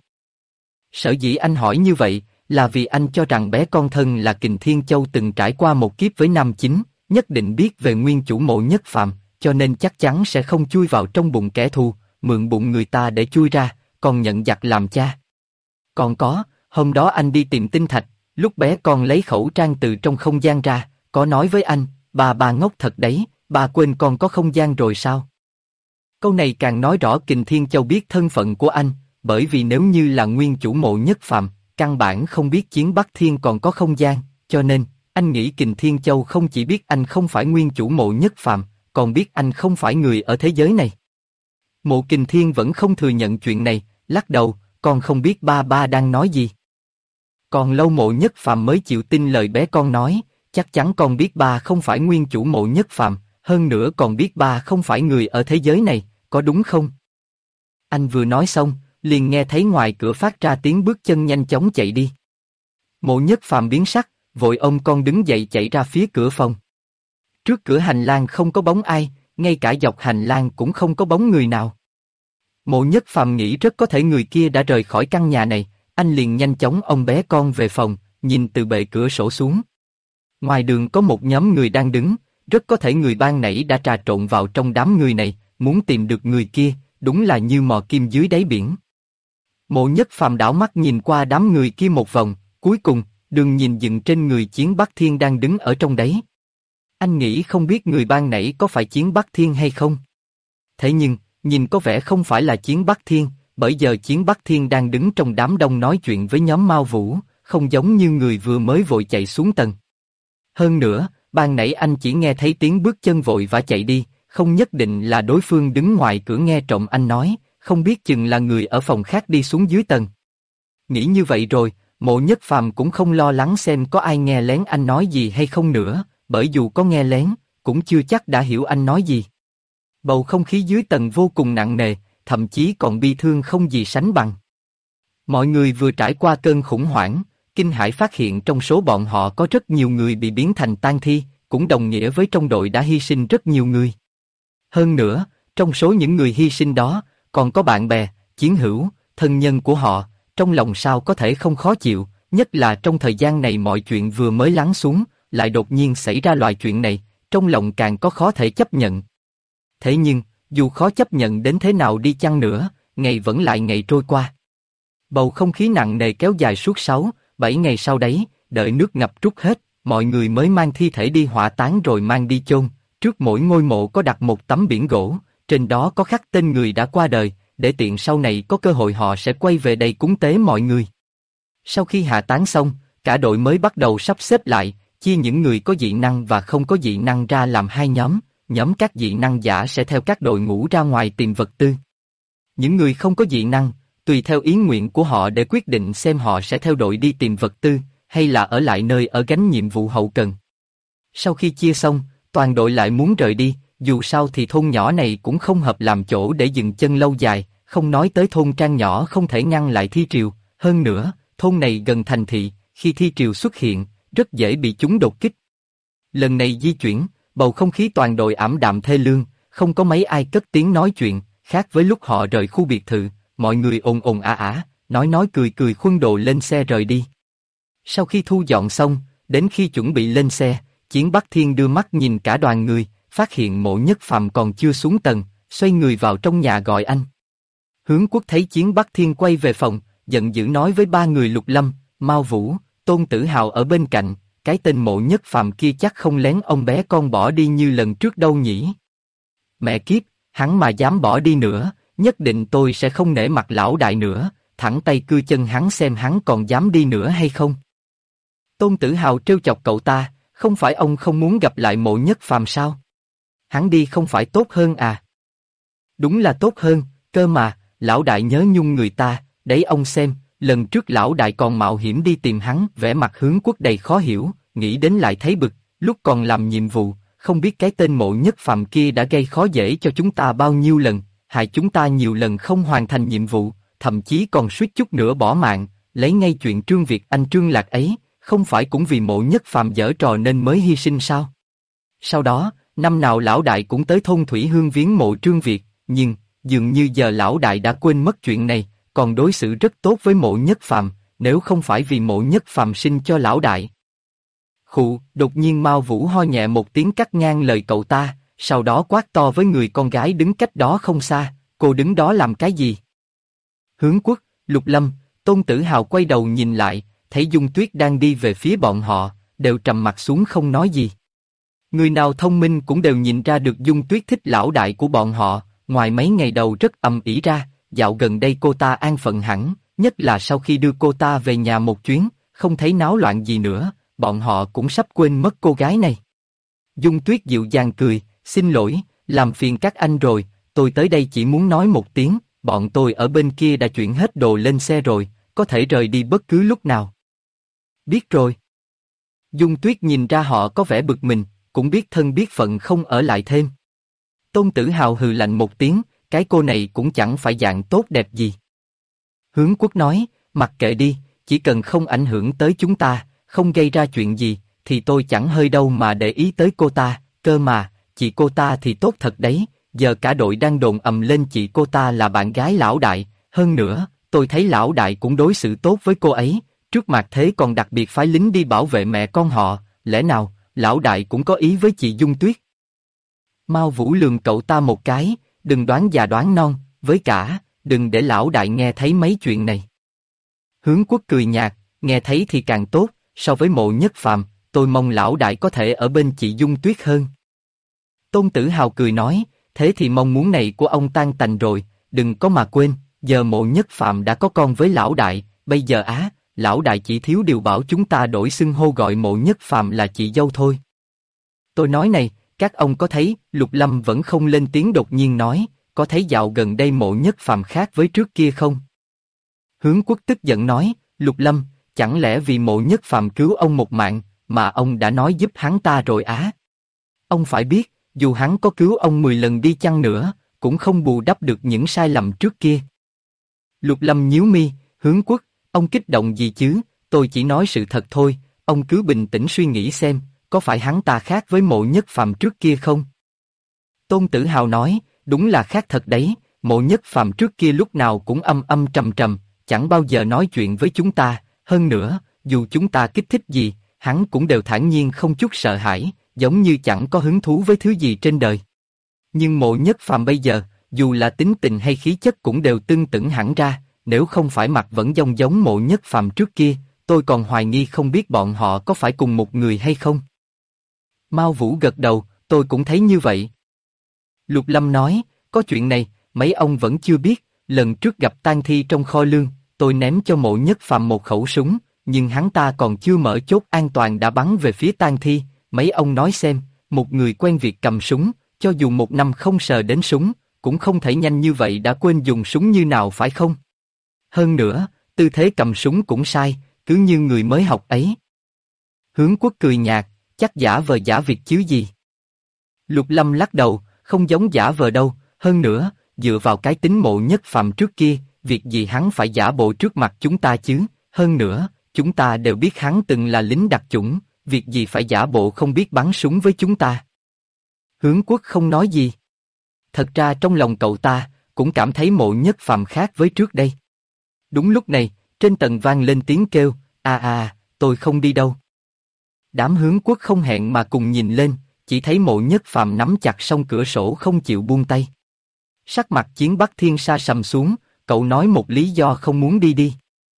Sở dĩ anh hỏi như vậy, là vì anh cho rằng bé con thân là Kình Thiên Châu từng trải qua một kiếp với nam chính, nhất định biết về nguyên chủ Mộ Nhất Phàm, cho nên chắc chắn sẽ không chui vào trong bụng kẻ thù, mượn bụng người ta để chui ra, còn nhận giặc làm cha. Còn có, hôm đó anh đi tìm tinh thạch, lúc bé con lấy khẩu trang từ trong không gian ra, có nói với anh, ba ngốc thật đấy, ba quên con có không gian rồi sao? Câu này càng nói rõ Kình Thiên Châu biết thân phận của anh, bởi vì nếu như là nguyên chủ Mộ Nhất Phàm, căn bản không biết Chiến Bắc Thiên còn có không gian, cho nên, anh nghĩ Kình Thiên Châu không chỉ biết anh không phải nguyên chủ Mộ Nhất Phàm, còn biết anh không phải người ở thế giới này. Mộ Kình Thiên vẫn không thừa nhận chuyện này, lắc đầu, con không biết ba đang nói gì. Còn lâu Mộ Nhất Phàm mới chịu tin lời bé con nói, chắc chắn con biết ba không phải nguyên chủ Mộ Nhất Phàm, hơn nữa còn biết ba không phải người ở thế giới này, có đúng không? Anh vừa nói xong, liền nghe thấy ngoài cửa phát ra tiếng bước chân nhanh chóng chạy đi. Mộ Nhất Phàm biến sắc, vội ôm con đứng dậy chạy ra phía cửa phòng. Trước cửa hành lang không có bóng ai, ngay cả dọc hành lang cũng không có bóng người nào. Mộ Nhất Phàm nghĩ rất có thể người kia đã rời khỏi căn nhà này, anh liền nhanh chóng ôm bé con về phòng, nhìn từ bệ cửa sổ xuống. Ngoài đường có một nhóm người đang đứng, rất có thể người ban nãy đã trà trộn vào trong đám người này, muốn tìm được người kia, đúng là như mò kim dưới đáy biển. Mộ Nhất Phàm đảo mắt nhìn qua đám người kia một vòng, cuối cùng, đường nhìn dừng trên người Chiến Bắc Thiên đang đứng ở trong đấy. Anh nghĩ không biết người ban nãy có phải Chiến Bắc Thiên hay không. Thế nhưng, nhìn có vẻ không phải là Chiến Bắc Thiên, bởi giờ Chiến Bắc Thiên đang đứng trong đám đông nói chuyện với nhóm Mao Vũ, không giống như người vừa mới vội chạy xuống tầng. Hơn nữa, ban nãy anh chỉ nghe thấy tiếng bước chân vội vã chạy đi, không nhất định là đối phương đứng ngoài cửa nghe trộm anh nói, không biết chừng là người ở phòng khác đi xuống dưới tầng. Nghĩ như vậy rồi, Mộ Nhất Phàm cũng không lo lắng xem có ai nghe lén anh nói gì hay không nữa, bởi dù có nghe lén, cũng chưa chắc đã hiểu anh nói gì. Bầu không khí dưới tầng vô cùng nặng nề, thậm chí còn bi thương không gì sánh bằng. Mọi người vừa trải qua cơn khủng hoảng, kinh hãi phát hiện trong số bọn họ có rất nhiều người bị biến thành tang thi, cũng đồng nghĩa với trong đội đã hy sinh rất nhiều người. Hơn nữa, trong số những người hy sinh đó, còn có bạn bè, chiến hữu, thân nhân của họ, trong lòng sao có thể không khó chịu, nhất là trong thời gian này mọi chuyện vừa mới lắng xuống, lại đột nhiên xảy ra loại chuyện này, trong lòng càng có khó thể chấp nhận. Thế nhưng, dù khó chấp nhận đến thế nào đi chăng nữa, ngày vẫn lại ngày trôi qua. Bầu không khí nặng nề kéo dài suốt 6-7 ngày sau đấy, đợi nước ngập trút hết, mọi người mới mang thi thể đi hỏa táng rồi mang đi chôn. Trước mỗi ngôi mộ có đặt một tấm biển gỗ, trên đó có khắc tên người đã qua đời, để tiện sau này có cơ hội họ sẽ quay về đây cúng tế mọi người. Sau khi hạ táng xong, cả đội mới bắt đầu sắp xếp lại, chia những người có dị năng và không có dị năng ra làm hai nhóm. Nhóm các dị năng giả sẽ theo các đội ngũ ra ngoài tìm vật tư. Những người không có dị năng, tùy theo ý nguyện của họ để quyết định xem họ sẽ theo đội đi tìm vật tư, hay là ở lại nơi ở gánh nhiệm vụ hậu cần. Sau khi chia xong, toàn đội lại muốn rời đi, dù sao thì thôn nhỏ này cũng không hợp làm chỗ để dừng chân lâu dài, không nói tới thôn trang nhỏ không thể ngăn lại thi triều, hơn nữa, thôn này gần thành thị, khi thi triều xuất hiện, rất dễ bị chúng đột kích. Lần này di chuyển, bầu không khí toàn đội ảm đạm thê lương, không có mấy ai cất tiếng nói chuyện, khác với lúc họ rời khu biệt thự, mọi người ồn ồn ả ả, nói cười cười khuân đồ lên xe rời đi. Sau khi thu dọn xong, đến khi chuẩn bị lên xe, Chiến Bắc Thiên đưa mắt nhìn cả đoàn người, phát hiện Mộ Nhất Phàm còn chưa xuống tầng, xoay người vào trong nhà gọi anh. Hướng Quốc thấy Chiến Bắc Thiên quay về phòng, giận dữ nói với ba người Lục Lâm, Mao Vũ, Tôn Tử Hào ở bên cạnh, cái tên Mộ Nhất Phàm kia chắc không lén ông bé con bỏ đi như lần trước đâu nhỉ? Mẹ kiếp, hắn mà dám bỏ đi nữa, nhất định tôi sẽ không nể mặt lão đại nữa, thẳng tay cưa chân hắn xem hắn còn dám đi nữa hay không. Tôn Tử Hào trêu chọc cậu ta, không phải ông không muốn gặp lại Mộ Nhất Phàm sao? Hắn đi không phải tốt hơn à? Đúng là tốt hơn, cơ mà, lão đại nhớ nhung người ta, đấy ông xem, lần trước lão đại còn mạo hiểm đi tìm hắn, vẻ mặt Hướng Quốc đầy khó hiểu, nghĩ đến lại thấy bực, lúc còn làm nhiệm vụ, không biết cái tên Mộ Nhất Phàm kia đã gây khó dễ cho chúng ta bao nhiêu lần, hại chúng ta nhiều lần không hoàn thành nhiệm vụ, thậm chí còn suýt chút nữa bỏ mạng, lấy ngay chuyện Trương Việt Anh Trương Lạc ấy, không phải cũng vì Mộ Nhất Phàm giở trò nên mới hy sinh sao? Sau đó, năm nào lão đại cũng tới thôn Thủy Hương viếng mộ Trương Việt, nhưng, dường như giờ lão đại đã quên mất chuyện này, còn đối xử rất tốt với Mộ Nhất Phàm, nếu không phải vì Mộ Nhất Phàm sinh cho lão đại. Khụ, đột nhiên Mao Vũ ho nhẹ một tiếng cắt ngang lời cậu ta, sau đó quát to với người con gái đứng cách đó không xa, cô đứng đó làm cái gì? Hướng Quốc, Lục Lâm, Tôn Tử Hào quay đầu nhìn lại, thấy Dung Tuyết đang đi về phía bọn họ, đều trầm mặt xuống không nói gì. Người nào thông minh cũng đều nhìn ra được Dung Tuyết thích lão đại của bọn họ, ngoài mấy ngày đầu rất ầm ĩ ra, dạo gần đây cô ta an phận hẳn, nhất là sau khi đưa cô ta về nhà một chuyến, không thấy náo loạn gì nữa, bọn họ cũng sắp quên mất cô gái này. Dung Tuyết dịu dàng cười, xin lỗi, làm phiền các anh rồi, tôi tới đây chỉ muốn nói một tiếng, bọn tôi ở bên kia đã chuyển hết đồ lên xe rồi, có thể rời đi bất cứ lúc nào. Biết rồi. Dung Tuyết nhìn ra họ có vẻ bực mình, cũng biết thân biết phận không ở lại thêm. Tôn Tử Hào hừ lạnh một tiếng, cái cô này cũng chẳng phải dạng tốt đẹp gì. Hướng Quốc nói, mặc kệ đi, chỉ cần không ảnh hưởng tới chúng ta, không gây ra chuyện gì, thì tôi chẳng hơi đâu mà để ý tới cô ta, cơ mà, chị cô ta thì tốt thật đấy, giờ cả đội đang đồn ầm lên chị cô ta là bạn gái lão đại, hơn nữa, tôi thấy lão đại cũng đối xử tốt với cô ấy, trước mặt thế còn đặc biệt phái lính đi bảo vệ mẹ con họ, lẽ nào, lão đại cũng có ý với chị Dung Tuyết? Mao Vũ lườm cậu ta một cái, đừng đoán già đoán non, với cả, đừng để lão đại nghe thấy mấy chuyện này. Hướng Quốc cười nhạt, nghe thấy thì càng tốt, so với Mộ Nhất Phàm, tôi mong lão đại có thể ở bên chị Dung Tuyết hơn. Tôn Tử Hào cười nói, thế thì mong muốn này của ông tan tành rồi, đừng có mà quên, giờ Mộ Nhất Phàm đã có con với lão đại, bây giờ lão đại chỉ thiếu điều bảo chúng ta đổi xưng hô gọi Mộ Nhất Phàm là chị dâu thôi. Tôi nói này, các ông có thấy, Lục Lâm vẫn không lên tiếng đột nhiên nói, có thấy dạo gần đây Mộ Nhất Phàm khác với trước kia không? Hướng Quốc tức giận nói, Lục Lâm, chẳng lẽ vì Mộ Nhất Phàm cứu ông một mạng, mà ông đã nói giúp hắn ta rồi á? Ông phải biết, dù hắn có cứu ông 10 lần đi chăng nữa, cũng không bù đắp được những sai lầm trước kia. Lục Lâm nhíu mi, Hướng Quốc, ông kích động gì chứ, tôi chỉ nói sự thật thôi, ông cứ bình tĩnh suy nghĩ xem, có phải hắn ta khác với Mộ Nhất Phàm trước kia không? Tôn Tử Hào nói, đúng là khác thật đấy, Mộ Nhất Phàm trước kia lúc nào cũng âm âm trầm trầm, chẳng bao giờ nói chuyện với chúng ta, hơn nữa, dù chúng ta kích thích gì, hắn cũng đều thản nhiên không chút sợ hãi, giống như chẳng có hứng thú với thứ gì trên đời. Nhưng Mộ Nhất Phàm bây giờ, dù là tính tình hay khí chất cũng đều tưng tửng hẳn ra, nếu không phải mặt vẫn giống Mộ Nhất Phàm trước kia, tôi còn hoài nghi không biết bọn họ có phải cùng một người hay không. Mao Vũ gật đầu, tôi cũng thấy như vậy. Lục Lâm nói, có chuyện này, mấy ông vẫn chưa biết, lần trước gặp tang thi trong kho lương, tôi ném cho Mộ Nhất Phàm một khẩu súng, nhưng hắn ta còn chưa mở chốt an toàn đã bắn về phía tang thi, mấy ông nói xem, một người quen việc cầm súng, cho dù một năm không sờ đến súng, cũng không thể nhanh như vậy đã quên dùng súng như nào phải không? Hơn nữa, tư thế cầm súng cũng sai, cứ như người mới học ấy. Hướng Quốc cười nhạt, chắc giả vờ giả việc chứ gì. Lục Lâm lắc đầu, không giống giả vờ đâu, hơn nữa, dựa vào cái tính Mộ Nhất Phàm trước kia, việc gì hắn phải giả bộ trước mặt chúng ta chứ, hơn nữa, chúng ta đều biết hắn từng là lính đặc chủng, việc gì phải giả bộ không biết bắn súng với chúng ta. Hướng Quốc không nói gì. Thật ra trong lòng cậu ta, cũng cảm thấy Mộ Nhất Phàm khác với trước đây. Đúng lúc này, trên tầng vang lên tiếng kêu, tôi không đi đâu. Đám Hướng Quốc không hẹn mà cùng nhìn lên, chỉ thấy Mộ Nhất Phàm nắm chặt song cửa sổ không chịu buông tay. Sắc mặt Chiến Bắc Thiên sa sầm xuống, cậu nói một lý do không muốn đi.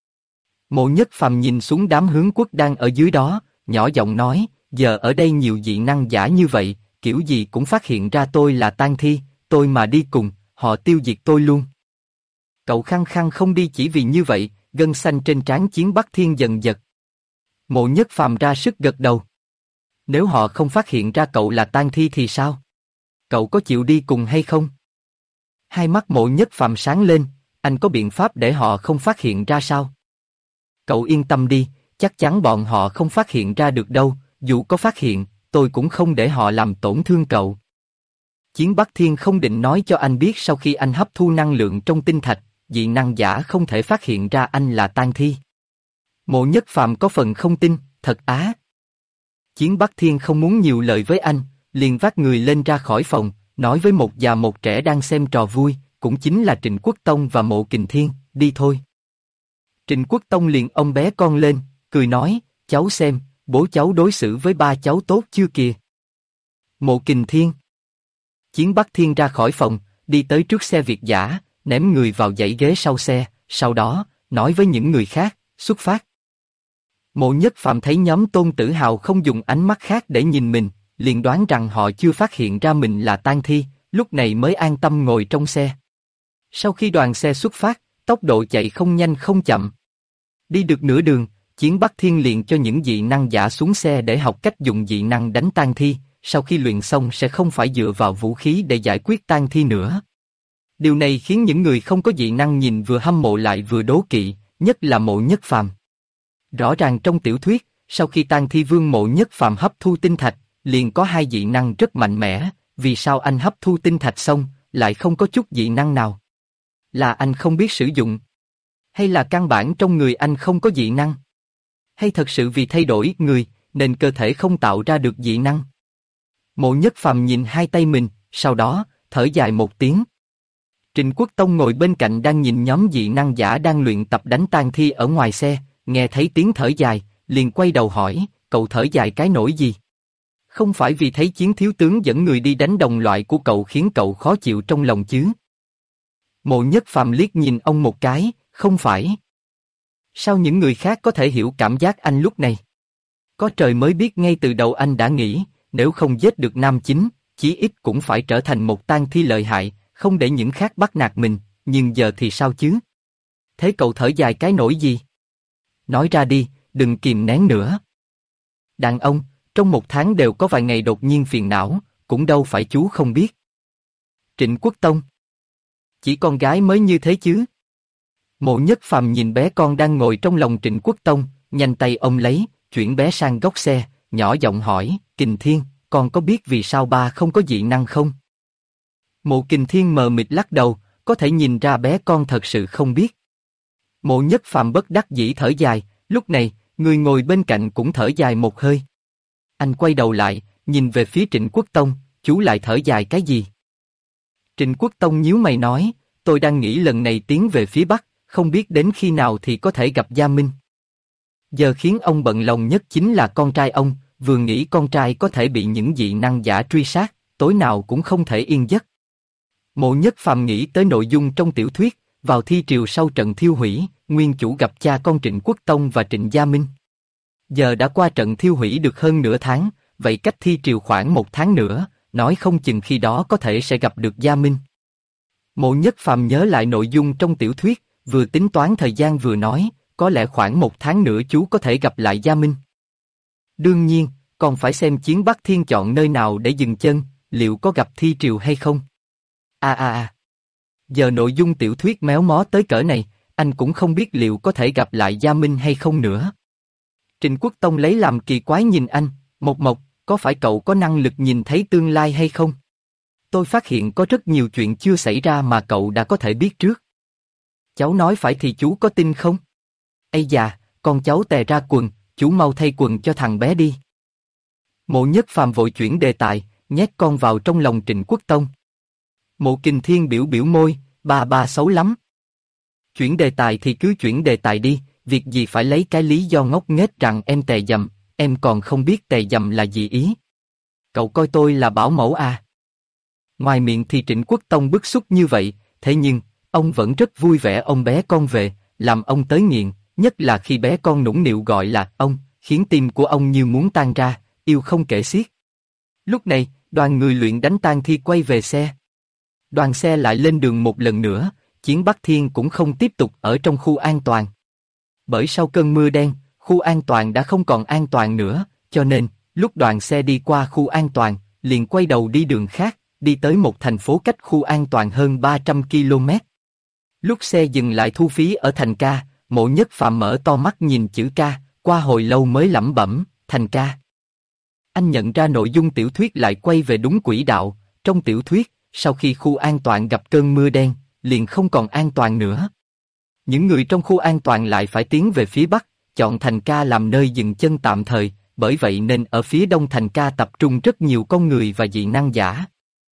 Mộ Nhất Phàm nhìn xuống đám Hướng Quốc đang ở dưới đó, nhỏ giọng nói, giờ ở đây nhiều dị năng giả như vậy, kiểu gì cũng phát hiện ra tôi là tang thi, tôi mà đi cùng, họ tiêu diệt tôi luôn. Cậu khăng khăng không đi chỉ vì như vậy, gân xanh trên trán Chiến Bắc Thiên dần giật. Mộ Nhất Phàm ra sức gật đầu. Nếu họ không phát hiện ra cậu là tang thi thì sao? Cậu có chịu đi cùng hay không? Hai mắt Mộ Nhất Phàm sáng lên, anh có biện pháp để họ không phát hiện ra sao? Cậu yên tâm đi, chắc chắn bọn họ không phát hiện ra được đâu, dù có phát hiện, tôi cũng không để họ làm tổn thương cậu. Chiến Bắc Thiên không định nói cho anh biết sau khi anh hấp thu năng lượng trong tinh thạch, dị năng giả không thể phát hiện ra anh là tang thi. Mộ Nhất Phàm có phần không tin, thật á. Chiến Bắc Thiên không muốn nhiều lời với anh, liền vác người lên ra khỏi phòng, nói với một già một trẻ đang xem trò vui, cũng chính là Trịnh Quốc Tông và Mộ Kình Thiên, đi thôi. Trịnh Quốc Tông liền ôm bé con lên, cười nói, cháu xem, bố cháu đối xử với ba cháu tốt chưa kìa. Mộ Kình Thiên. Chiến Bắc Thiên ra khỏi phòng, đi tới trước xe Việt dã, ném người vào dãy ghế sau xe, sau đó, nói với những người khác, xuất phát. Mộ Nhất Phàm thấy nhóm Tôn Tử Hào không dùng ánh mắt khác để nhìn mình, liền đoán rằng họ chưa phát hiện ra mình là tang thi, lúc này mới an tâm ngồi trong xe. Sau khi đoàn xe xuất phát, tốc độ chạy không nhanh không chậm. Đi được nửa đường, Chiến Bắc Thiên liền cho những dị năng giả xuống xe để học cách dùng dị năng đánh tang thi, sau khi luyện xong sẽ không phải dựa vào vũ khí để giải quyết tang thi nữa. Điều này khiến những người không có dị năng nhìn vừa hâm mộ lại vừa đố kỵ, nhất là Mộ Nhất Phàm. Rõ ràng trong tiểu thuyết, sau khi tang thi vương Mộ Nhất Phàm hấp thu tinh thạch, liền có hai dị năng rất mạnh mẽ, vì sao anh hấp thu tinh thạch xong, lại không có chút dị năng nào? Là anh không biết sử dụng? Hay là căn bản trong người anh không có dị năng? Hay thật sự vì thay đổi người, nên cơ thể không tạo ra được dị năng? Mộ Nhất Phàm nhìn hai tay mình, sau đó, thở dài một tiếng. Trịnh Quốc Tông ngồi bên cạnh đang nhìn nhóm dị năng giả đang luyện tập đánh tang thi ở ngoài xe, nghe thấy tiếng thở dài, liền quay đầu hỏi, cậu thở dài cái nỗi gì? Không phải vì thấy chiến thiếu tướng dẫn người đi đánh đồng loại của cậu khiến cậu khó chịu trong lòng chứ? Mộ Nhất Phàm liếc nhìn ông một cái, không phải. Sao những người khác có thể hiểu cảm giác anh lúc này? Có trời mới biết ngay từ đầu anh đã nghĩ, nếu không giết được nam chính, chí ít cũng phải trở thành một tang thi lợi hại, không để những khác bắt nạt mình, nhưng giờ thì sao chứ? Thế cậu thở dài cái nỗi gì? Nói ra đi, đừng kìm nén nữa. Đàn ông, trong một tháng đều có vài ngày đột nhiên phiền não, cũng đâu phải chú không biết. Trịnh Quốc Tông. Chỉ con gái mới như thế chứ? Mộ Nhất Phàm nhìn bé con đang ngồi trong lòng Trịnh Quốc Tông, nhanh tay ôm lấy, chuyển bé sang góc xe, nhỏ giọng hỏi, Kình Thiên, con có biết vì sao ba không có dị năng không? Mộ Kình Thiên mờ mịt lắc đầu, có thể nhìn ra bé con thật sự không biết. Mộ Nhất Phàm bất đắc dĩ thở dài, lúc này, người ngồi bên cạnh cũng thở dài một hơi. Anh quay đầu lại, nhìn về phía Trịnh Quốc Tông, chú lại thở dài cái gì? Trịnh Quốc Tông nhíu mày nói, tôi đang nghĩ lần này tiến về phía Bắc, không biết đến khi nào thì có thể gặp Gia Minh. Giờ khiến ông bận lòng nhất chính là con trai ông, vừa nghĩ con trai có thể bị những dị năng giả truy sát, tối nào cũng không thể yên giấc. Mộ Nhất Phàm nghĩ tới nội dung trong tiểu thuyết, vào thi triều sau trận thiêu hủy, nguyên chủ gặp cha con Trịnh Quốc Tông và Trịnh Gia Minh. Giờ đã qua trận thiêu hủy được hơn nửa tháng, vậy cách thi triều khoảng 1 tháng nữa, nói không chừng khi đó có thể sẽ gặp được Gia Minh. Mộ Nhất Phàm nhớ lại nội dung trong tiểu thuyết, vừa tính toán thời gian vừa nói, có lẽ khoảng 1 tháng nữa chú có thể gặp lại Gia Minh. Đương nhiên, còn phải xem chiến Bắc Thiên chọn nơi nào để dừng chân, liệu có gặp thi triều hay không. Giờ nội dung tiểu thuyết méo mó tới cỡ này, anh cũng không biết liệu có thể gặp lại Gia Minh hay không nữa. Trịnh Quốc Tông lấy làm kỳ quái nhìn anh, Mộc, có phải cậu có năng lực nhìn thấy tương lai hay không? Tôi phát hiện có rất nhiều chuyện chưa xảy ra mà cậu đã có thể biết trước. Cháu nói phải thì chú có tin không? Ây da, con cháu tè ra quần, chú mau thay quần cho thằng bé đi. Mộ Nhất Phàm vội chuyển đề tài, nhét con vào trong lòng Trịnh Quốc Tông. Mộ Kình Thiên biểu biểu môi, ba xấu lắm. Chuyển đề tài thì cứ chuyển đề tài đi, việc gì phải lấy cái lý do ngốc nghếch rằng em tè dầm, em còn không biết tè dầm là gì ý. Cậu coi tôi là bảo mẫu à? Ngoài miệng thì Trịnh Quốc Tông bức xúc như vậy, thế nhưng, ông vẫn rất vui vẻ ôm bé con về, làm ông tới nghiện, nhất là khi bé con nũng nịu gọi là ông, khiến tim của ông như muốn tan ra, yêu không kể xiết. Lúc này, đoàn người luyện đánh tang thi quay về xe. Đoàn xe lại lên đường một lần nữa, chiến Bắc Thiên cũng không tiếp tục ở trong khu an toàn. Bởi sau cơn mưa đen, khu an toàn đã không còn an toàn nữa, cho nên, lúc đoàn xe đi qua khu an toàn, liền quay đầu đi đường khác, đi tới một thành phố cách khu an toàn hơn 300 km. Lúc xe dừng lại thu phí ở thành Ca, Mộ Nhất Phàm mở to mắt nhìn chữ Ca, qua hồi lâu mới lẩm bẩm, thành Ca. Anh nhận ra nội dung tiểu thuyết lại quay về đúng quỹ đạo, trong tiểu thuyết, sau khi khu an toàn gặp cơn mưa đen, liền không còn an toàn nữa. Những người trong khu an toàn lại phải tiến về phía Bắc, chọn thành Ca làm nơi dừng chân tạm thời, bởi vậy nên ở phía đông thành Ca tập trung rất nhiều con người và dị năng giả.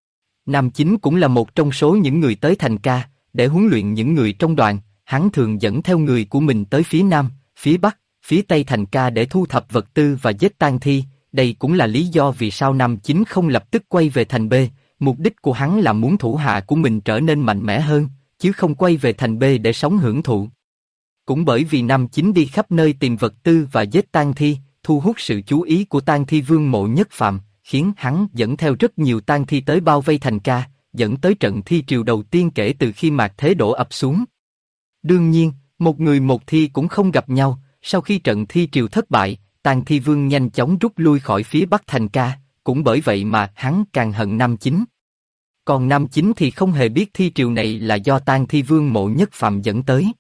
Nam Chính cũng là một trong số những người tới thành Ca, để huấn luyện những người trong đoàn, hắn thường dẫn theo người của mình tới phía Nam, phía Bắc, phía Tây thành Ca để thu thập vật tư và giết tang thi, đây cũng là lý do vì sao Nam Chính không lập tức quay về thành B, mục đích của hắn là muốn thủ hạ của mình trở nên mạnh mẽ hơn, chứ không quay về thành B để sống hưởng thụ. Cũng bởi vì Nam Chính đi khắp nơi tìm vật tư và giết tang thi, thu hút sự chú ý của tang thi vương Mộ Nhất Phàm, khiến hắn dẫn theo rất nhiều tang thi tới bao vây thành Ca, dẫn tới trận thi triều đầu tiên kể từ khi mạt thế đổ ập xuống. Đương nhiên, một người một thi cũng không gặp nhau, sau khi trận thi triều thất bại, tang thi vương nhanh chóng rút lui khỏi phía Bắc thành Ca, cũng bởi vậy mà hắn càng hận Nam Chính. Còn Nam Chính thì không hề biết thi triều này là do tang thi vương Mộ Nhất Phàm dẫn tới.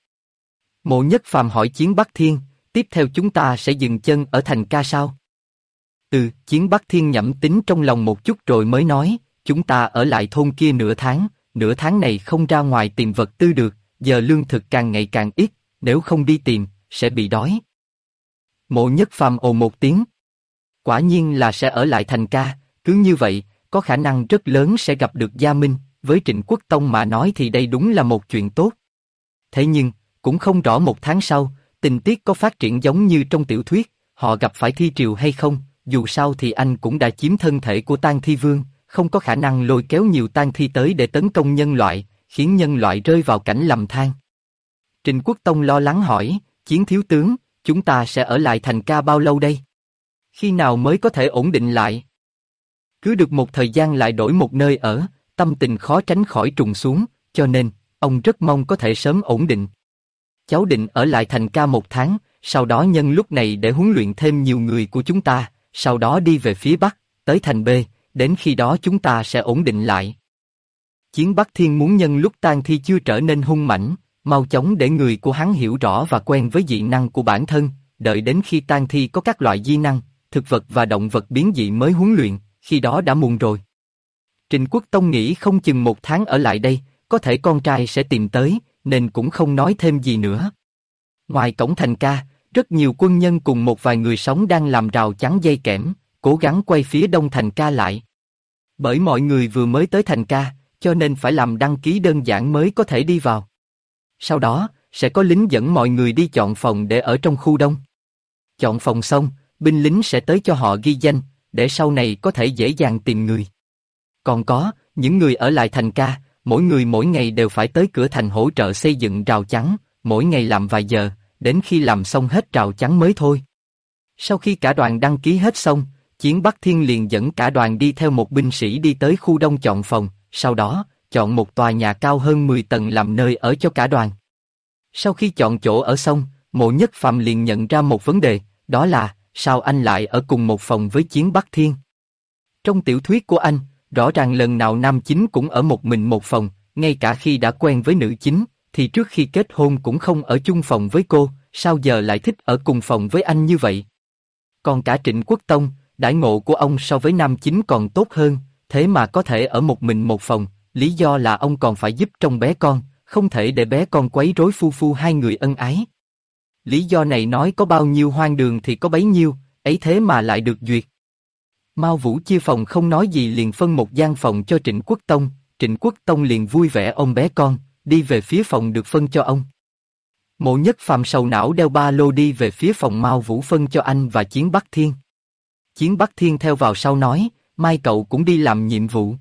Mộ Nhất Phàm hỏi Chiến Bắc Thiên, tiếp theo chúng ta sẽ dừng chân ở thành Ca sao? Chiến Bắc Thiên nhẩm tính trong lòng một chút rồi mới nói, chúng ta ở lại thôn kia nửa tháng này không ra ngoài tìm vật tư được, giờ lương thực càng ngày càng ít, nếu không đi tìm, sẽ bị đói. Mộ Nhất Phàm ồ một tiếng. Quả nhiên là sẽ ở lại thành Ca, cứ như vậy, có khả năng rất lớn sẽ gặp được Gia Minh, với Trịnh Quốc Tông mà nói thì đây đúng là một chuyện tốt. Thế nhưng, cũng không rõ một tháng sau, tình tiết có phát triển giống như trong tiểu thuyết, họ gặp phải thi triều hay không, dù sao thì anh cũng đã chiếm thân thể của Tang Thi Vương, không có khả năng lôi kéo nhiều tang thi tới để tấn công nhân loại, khiến nhân loại rơi vào cảnh lầm than. Trịnh Quốc Tông lo lắng hỏi, Chiến thiếu tướng, chúng ta sẽ ở lại thành Ca bao lâu đây? Khi nào mới có thể ổn định lại? Cứ được một thời gian lại đổi một nơi ở, tâm tình khó tránh khỏi trùng xuống, cho nên, ông rất mong có thể sớm ổn định. Cháu định ở lại thành Ca 1 tháng, sau đó nhân lúc này để huấn luyện thêm nhiều người của chúng ta, sau đó đi về phía Bắc, tới thành B, đến khi đó chúng ta sẽ ổn định lại. Chiến Bắc Thiên muốn nhân lúc tang thi chưa trở nên hung mãnh, mau chóng để người của hắn hiểu rõ và quen với dị năng của bản thân, đợi đến khi tang thi có các loại di năng, thực vật và động vật biến dị mới huấn luyện, khi đó đã muộn rồi. Trịnh Quốc Tông nghĩ không chừng 1 tháng ở lại đây, có thể con trai sẽ tìm tới, nên cũng không nói thêm gì nữa. Ngoài cổng thành Ca, rất nhiều quân nhân cùng một vài người sống đang làm rào chắn dây kẽm, cố gắng quay phía đông thành Ca lại. Bởi mọi người vừa mới tới thành Ca, cho nên phải làm đăng ký đơn giản mới có thể đi vào. Sau đó, sẽ có lính dẫn mọi người đi chọn phòng để ở trong khu đông. Chọn phòng xong, binh lính sẽ tới cho họ ghi danh, để sau này có thể dễ dàng tìm người. Còn có, những người ở lại thành Ca, mỗi người mỗi ngày đều phải tới cửa thành hỗ trợ xây dựng rào chắn, mỗi ngày làm vài giờ, đến khi làm xong hết rào chắn mới thôi. Sau khi cả đoàn đăng ký hết xong, Chiến Bắc Thiên liền dẫn cả đoàn đi theo một binh sĩ đi tới khu đông chọn phòng, sau đó, chọn một tòa nhà cao hơn 10 tầng làm nơi ở cho cả đoàn. Sau khi chọn chỗ ở xong, Mộ Nhất Phàm liền nhận ra một vấn đề, đó là, sao anh lại ở cùng một phòng với Chiến Bắc Thiên? Trong tiểu thuyết của anh, rõ ràng lần nào nam chính cũng ở một mình một phòng, ngay cả khi đã quen với nữ chính, thì trước khi kết hôn cũng không ở chung phòng với cô, sao giờ lại thích ở cùng phòng với anh như vậy? Còn cả Trịnh Quốc Tông, đãi ngộ của ông so với nam chính còn tốt hơn, thế mà có thể ở một mình một phòng, lý do là ông còn phải giúp trông bé con, không thể để bé con quấy rối phu phu hai người ân ái. Lý do này nói có bao nhiêu hoang đường thì có bấy nhiêu, ấy thế mà lại được duyệt. Mao Vũ chia phòng không nói gì liền phân một gian phòng cho Trịnh Quốc Tông, Trịnh Quốc Tông liền vui vẻ ôm bé con, đi về phía phòng được phân cho ông. Mộ Nhất Phàm sầu não đeo ba lô đi về phía phòng Mao Vũ phân cho anh và Chiến Bắc Thiên. Chiến Bắc Thiên theo vào sau nói, mai cậu cũng đi làm nhiệm vụ.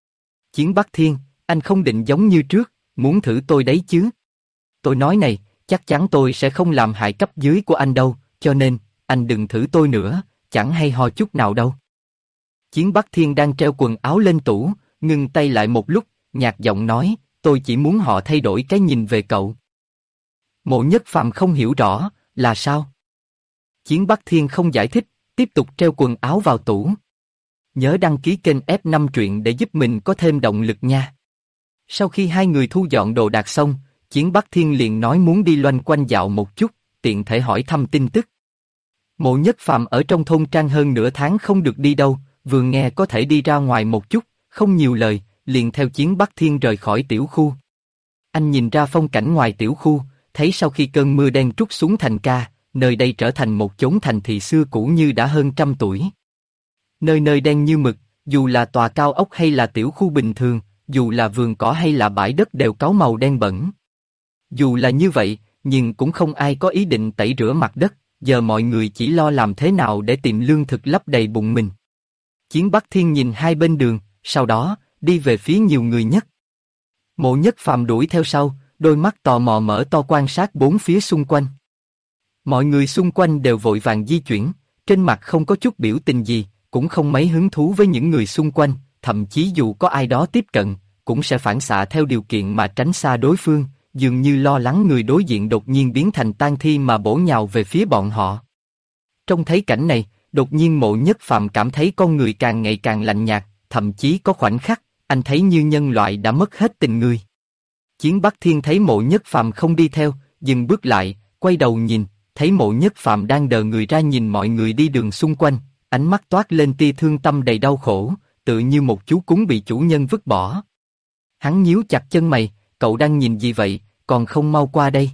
Chiến Bắc Thiên, anh không định giống như trước, muốn thử tôi đấy chứ? Tôi nói này, chắc chắn tôi sẽ không làm hại cấp dưới của anh đâu, cho nên, anh đừng thử tôi nữa, chẳng hay ho chút nào đâu. Chiến Bắc Thiên đang treo quần áo lên tủ, ngừng tay lại một lúc, nhạt giọng nói, tôi chỉ muốn họ thay đổi cái nhìn về cậu. Mộ Nhất Phàm không hiểu rõ, là sao? Chiến Bắc Thiên không giải thích, tiếp tục treo quần áo vào tủ. Nhớ đăng ký kênh F5 truyện để giúp mình có thêm động lực nha. Sau khi hai người thu dọn đồ đạc xong, Chiến Bắc Thiên liền nói muốn đi loanh quanh dạo một chút, tiện thể hỏi thăm tin tức. Mộ Nhất Phàm ở trong thôn trang hơn nửa tháng không được đi đâu, vừa nghe có thể đi ra ngoài một chút, không nhiều lời, liền theo Chiến Bắc Thiên rời khỏi tiểu khu. Anh nhìn ra phong cảnh ngoài tiểu khu, thấy sau khi cơn mưa đen trút xuống thành Ca, nơi đây trở thành một chốn thành thị xưa cũ như đã hơn 100 tuổi. Nơi nơi đen như mực, dù là tòa cao ốc hay là tiểu khu bình thường, dù là vườn cỏ hay là bãi đất đều cáu màu đen bẩn. Dù là như vậy, nhưng cũng không ai có ý định tẩy rửa mặt đất, giờ mọi người chỉ lo làm thế nào để tìm lương thực lấp đầy bụng mình. Chiến Bắc Thiên nhìn hai bên đường, sau đó, đi về phía nhiều người nhất. Mộ Nhất Phàm đuổi theo sau, đôi mắt tò mò mở to quan sát bốn phía xung quanh. Mọi người xung quanh đều vội vàng di chuyển, trên mặt không có chút biểu tình gì, cũng không mấy hứng thú với những người xung quanh, thậm chí dù có ai đó tiếp cận, cũng sẽ phản xạ theo điều kiện mà tránh xa đối phương, dường như lo lắng người đối diện đột nhiên biến thành tang thi mà bổ nhào về phía bọn họ. Trông thấy cảnh này, đột nhiên Mộ Nhất Phàm cảm thấy con người càng ngày càng lạnh nhạt, thậm chí có khoảnh khắc, anh thấy như nhân loại đã mất hết tình người. Chiến Bắc Thiên thấy Mộ Nhất Phàm không đi theo, dừng bước lại, quay đầu nhìn, thấy Mộ Nhất Phàm đang đờ người ra nhìn mọi người đi đường xung quanh, ánh mắt toát lên tia thương tâm đầy đau khổ, tựa như một chú cún bị chủ nhân vứt bỏ. Hắn nhíu chặt chân mày, cậu đang nhìn gì vậy, còn không mau qua đây.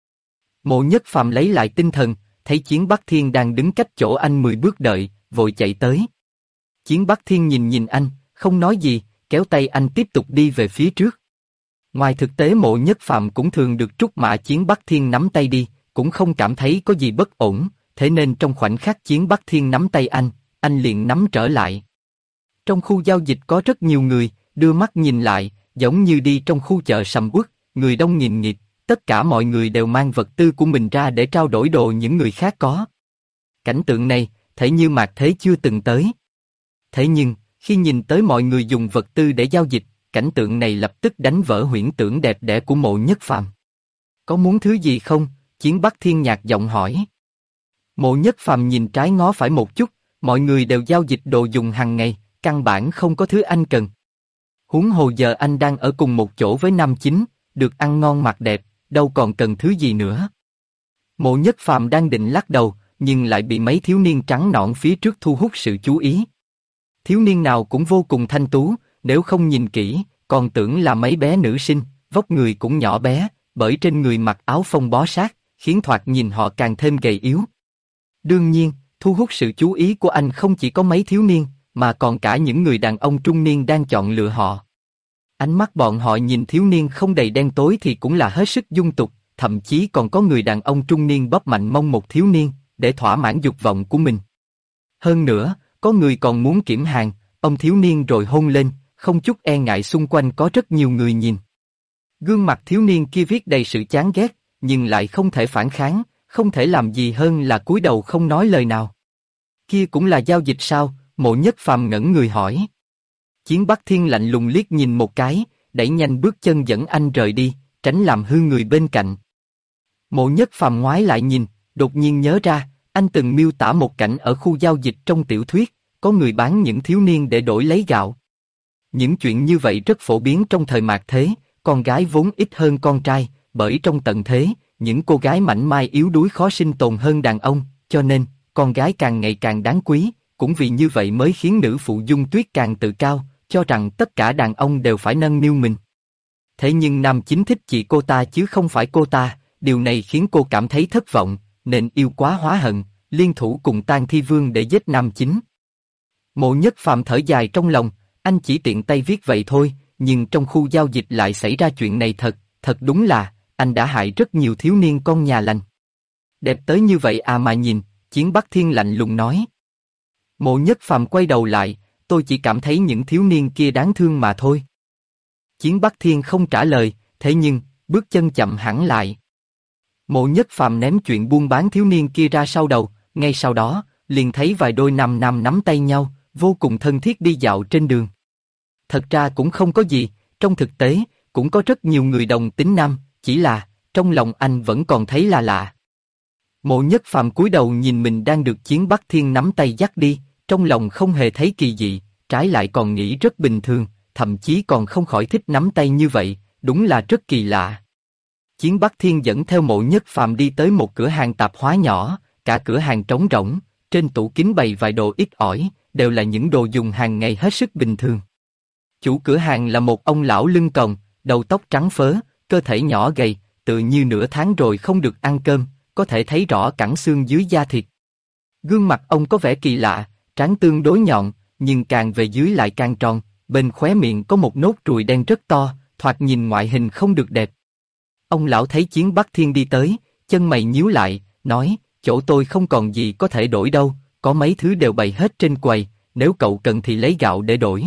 Mộ Nhất Phàm lấy lại tinh thần, thấy Chiến Bắc Thiên đang đứng cách chỗ anh 10 bước đợi, vội chạy tới. Chiến Bắc Thiên nhìn anh, không nói gì, kéo tay anh tiếp tục đi về phía trước. Ngoài thực tế Mộ Nhất Phàm cũng thường được Trúc Mã Chiến Bắc Thiên nắm tay đi, cũng không cảm thấy có gì bất ổn, thế nên trong khoảnh khắc Chiến Bắc Thiên nắm tay anh liền nắm trở lại. Trong khu giao dịch có rất nhiều người, đưa mắt nhìn lại, giống như đi trong khu chợ sầm uất, người đông nghìn nghịt, tất cả mọi người đều mang vật tư của mình ra để trao đổi đồ những người khác có. Cảnh tượng này, thể như Mạc Thế chưa từng tới. Thế nhưng, khi nhìn tới mọi người dùng vật tư để giao dịch, cảnh tượng này lập tức đánh vỡ huyễn tưởng đẹp đẽ của Mộ Nhất Phàm. Có muốn thứ gì không? Chiến Bắc Thiên nhạt giọng hỏi. Mộ Nhất Phàm nhìn trái ngó phải một chút, mọi người đều giao dịch đồ dùng hàng ngày, căn bản không có thứ anh cần. Huống hồ giờ anh đang ở cùng một chỗ với nam chính, được ăn ngon mặc đẹp, đâu còn cần thứ gì nữa. Mộ Nhất Phàm đang định lắc đầu, nhưng lại bị mấy thiếu niên trắng nõn phía trước thu hút sự chú ý. Thiếu niên nào cũng vô cùng thanh tú, nếu không nhìn kỹ, còn tưởng là mấy bé nữ sinh, vóc người cũng nhỏ bé, bởi trên người mặc áo phông bó sát, khiến thoạt nhìn họ càng thêm gầy yếu. Đương nhiên, thu hút sự chú ý của anh không chỉ có mấy thiếu niên, mà còn cả những người đàn ông trung niên đang chọn lựa họ. Ánh mắt bọn họ nhìn thiếu niên không đầy đen tối thì cũng là hết sức dung tục, thậm chí còn có người đàn ông trung niên bóp mạnh mông một thiếu niên, để thỏa mãn dục vọng của mình. Hơn nữa, có người còn muốn kiểm hàng, ông thiếu niên rồi hôn lên, không chút e ngại xung quanh có rất nhiều người nhìn. Gương mặt thiếu niên kia viết đầy sự chán ghét, nhưng lại không thể phản kháng, không thể làm gì hơn là cúi đầu không nói lời nào. Kia cũng là giao dịch sao? Mộ Nhất Phàm ngẩn người hỏi. Chiến Bắc Thiên lạnh lùng liếc nhìn một cái, đẩy nhanh bước chân dẫn anh rời đi, tránh làm hư người bên cạnh. Mộ Nhất Phàm ngoái lại nhìn, đột nhiên nhớ ra, anh từng miêu tả một cảnh ở khu giao dịch trong tiểu thuyết, có người bán những thiếu niên để đổi lấy gạo. Những chuyện như vậy rất phổ biến trong thời mạt thế, con gái vốn ít hơn con trai, bởi trong tận thế, những cô gái mảnh mai yếu đuối khó sinh tồn hơn đàn ông, cho nên, con gái càng ngày càng đáng quý, cũng vì như vậy mới khiến nữ phụ Dung Tuyết càng tự cao, cho rằng tất cả đàn ông đều phải nâng niu mình. Thế nhưng nam chính thích chị cô ta chứ không phải cô ta, điều này khiến cô cảm thấy thất vọng, nên yêu quá hóa hận, liên thủ cùng Tang Thi Vương để giết nam chính. Mộ Nhất Phàm thở dài trong lòng, anh chỉ tiện tay viết vậy thôi, nhưng trong khu giao dịch lại xảy ra chuyện này thật đúng là, anh đã hại rất nhiều thiếu niên con nhà lành. Đẹp tới như vậy à mà nhìn, Chiến Bắc Thiên lạnh lùng nói. Mộ Nhất Phàm quay đầu lại, tôi chỉ cảm thấy những thiếu niên kia đáng thương mà thôi. Chiến Bắc Thiên không trả lời, thế nhưng, bước chân chậm hẳn lại. Mộ Nhất Phàm ném chuyện buôn bán thiếu niên kia ra sau đầu, ngay sau đó, liền thấy vài đôi nam nắm tay nhau, vô cùng thân thiết đi dạo trên đường. Thật ra cũng không có gì, trong thực tế, cũng có rất nhiều người đồng tính nam, chỉ là, trong lòng anh vẫn còn thấy là lạ. Mộ Nhất Phàm cúi đầu nhìn mình đang được Chiến Bắc Thiên nắm tay dắt đi, trong lòng không hề thấy kỳ dị, trái lại còn nghĩ rất bình thường, thậm chí còn không khỏi thích nắm tay như vậy, đúng là rất kỳ lạ. Chiến Bắc Thiên dẫn theo Mộ Nhất Phàm đi tới một cửa hàng tạp hóa nhỏ, cả cửa hàng trống rỗng, trên tủ kính bày vài đồ ít ỏi, đều là những đồ dùng hàng ngày hết sức bình thường. Chủ cửa hàng là một ông lão lưng còng, đầu tóc trắng phớ, cơ thể nhỏ gầy, tự như nửa tháng rồi không được ăn cơm, có thể thấy rõ cẳng xương dưới da thịt. Gương mặt ông có vẻ kỳ lạ, trán tương đối nhọn, nhưng càng về dưới lại càng tròn, bên khóe miệng có một nốt ruồi đen rất to, thoạt nhìn ngoại hình không được đẹp. Ông lão thấy Chiến Bắc Thiên đi tới, chân mày nhíu lại, nói, chỗ tôi không còn gì có thể đổi đâu, có mấy thứ đều bày hết trên quầy, nếu cậu cần thì lấy gạo để đổi.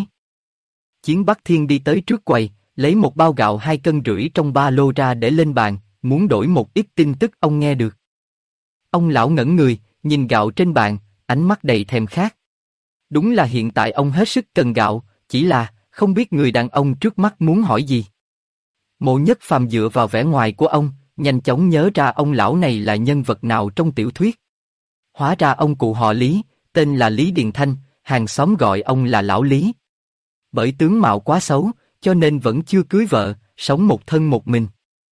Chiến Bắc Thiên đi tới trước quầy, lấy một bao gạo 2,5 cân trong ba lô ra để lên bàn, muốn đổi một ít tin tức ông nghe được. Ông lão ngẩn người, nhìn gạo trên bàn, ánh mắt đầy thèm khát. Đúng là hiện tại ông hết sức cần gạo, chỉ là không biết người đàn ông trước mắt muốn hỏi gì. Mộ Nhất Phàm dựa vào vẻ ngoài của ông, nhanh chóng nhớ ra ông lão này là nhân vật nào trong tiểu thuyết. Hóa ra ông cụ họ Lý, tên là Lý Điền Thanh, hàng xóm gọi ông là Lão Lý. Bởi tướng mạo quá xấu, cho nên vẫn chưa cưới vợ, sống một thân một mình.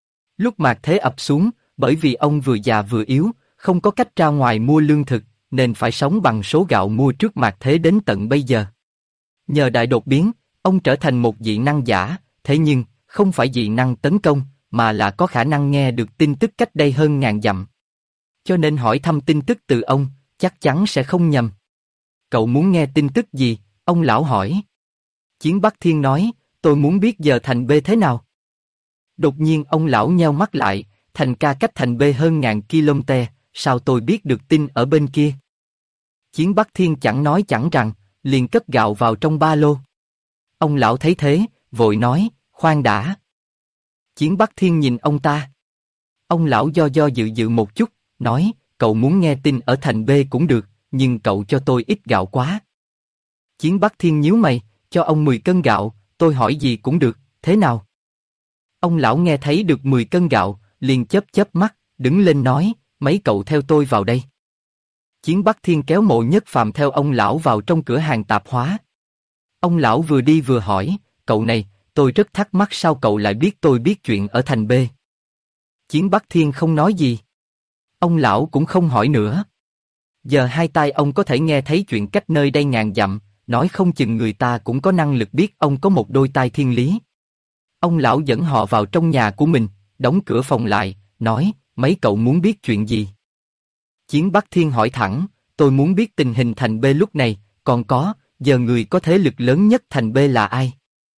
Lúc mạt thế ập xuống, bởi vì ông vừa già vừa yếu, không có cách ra ngoài mua lương thực, nên phải sống bằng số gạo mua trước mạt thế đến tận bây giờ. Nhờ đại đột biến, ông trở thành một dị năng giả, thế nhưng, không phải dị năng tấn công, mà là có khả năng nghe được tin tức cách đây hơn ngàn dặm. Cho nên hỏi thăm tin tức từ ông, chắc chắn sẽ không nhầm. Cậu muốn nghe tin tức gì? Ông lão hỏi. Chiến Bắc Thiên nói, tôi muốn biết giờ thành B thế nào. Đột nhiên ông lão nheo mắt lại, thành ca cách thành B hơn 1000 km, sao tôi biết được tin ở bên kia? Chiến Bắc Thiên chẳng nói chẳng rằng, liền cất gạo vào trong ba lô. Ông lão thấy thế, vội nói, khoan đã. Chiến Bắc Thiên nhìn ông ta. Ông lão do dự một chút, nói, cậu muốn nghe tin ở thành B cũng được, nhưng cậu cho tôi ít gạo quá. Chiến Bắc Thiên nhíu mày, cho ông 10 cân gạo, tôi hỏi gì cũng được, thế nào? Ông lão nghe thấy được 10 cân gạo, liền chớp mắt, đứng lên nói, mấy cậu theo tôi vào đây. Chiến Bắc Thiên kéo Mộ Nhất Phàm theo ông lão vào trong cửa hàng tạp hóa. Ông lão vừa đi vừa hỏi, cậu này, tôi rất thắc mắc sao cậu lại biết tôi biết chuyện ở thành B. Chiến Bắc Thiên không nói gì. Ông lão cũng không hỏi nữa. Giờ hai tai ông có thể nghe thấy chuyện cách nơi đây ngàn dặm, nói không chừng người ta cũng có năng lực biết ông có một đôi tai thiên lý. Ông lão dẫn họ vào trong nhà của mình, đóng cửa phòng lại, nói, mấy cậu muốn biết chuyện gì? Chiến Bắc Thiên hỏi thẳng, tôi muốn biết tình hình thành B lúc này, còn có, giờ người có thế lực lớn nhất thành B là ai?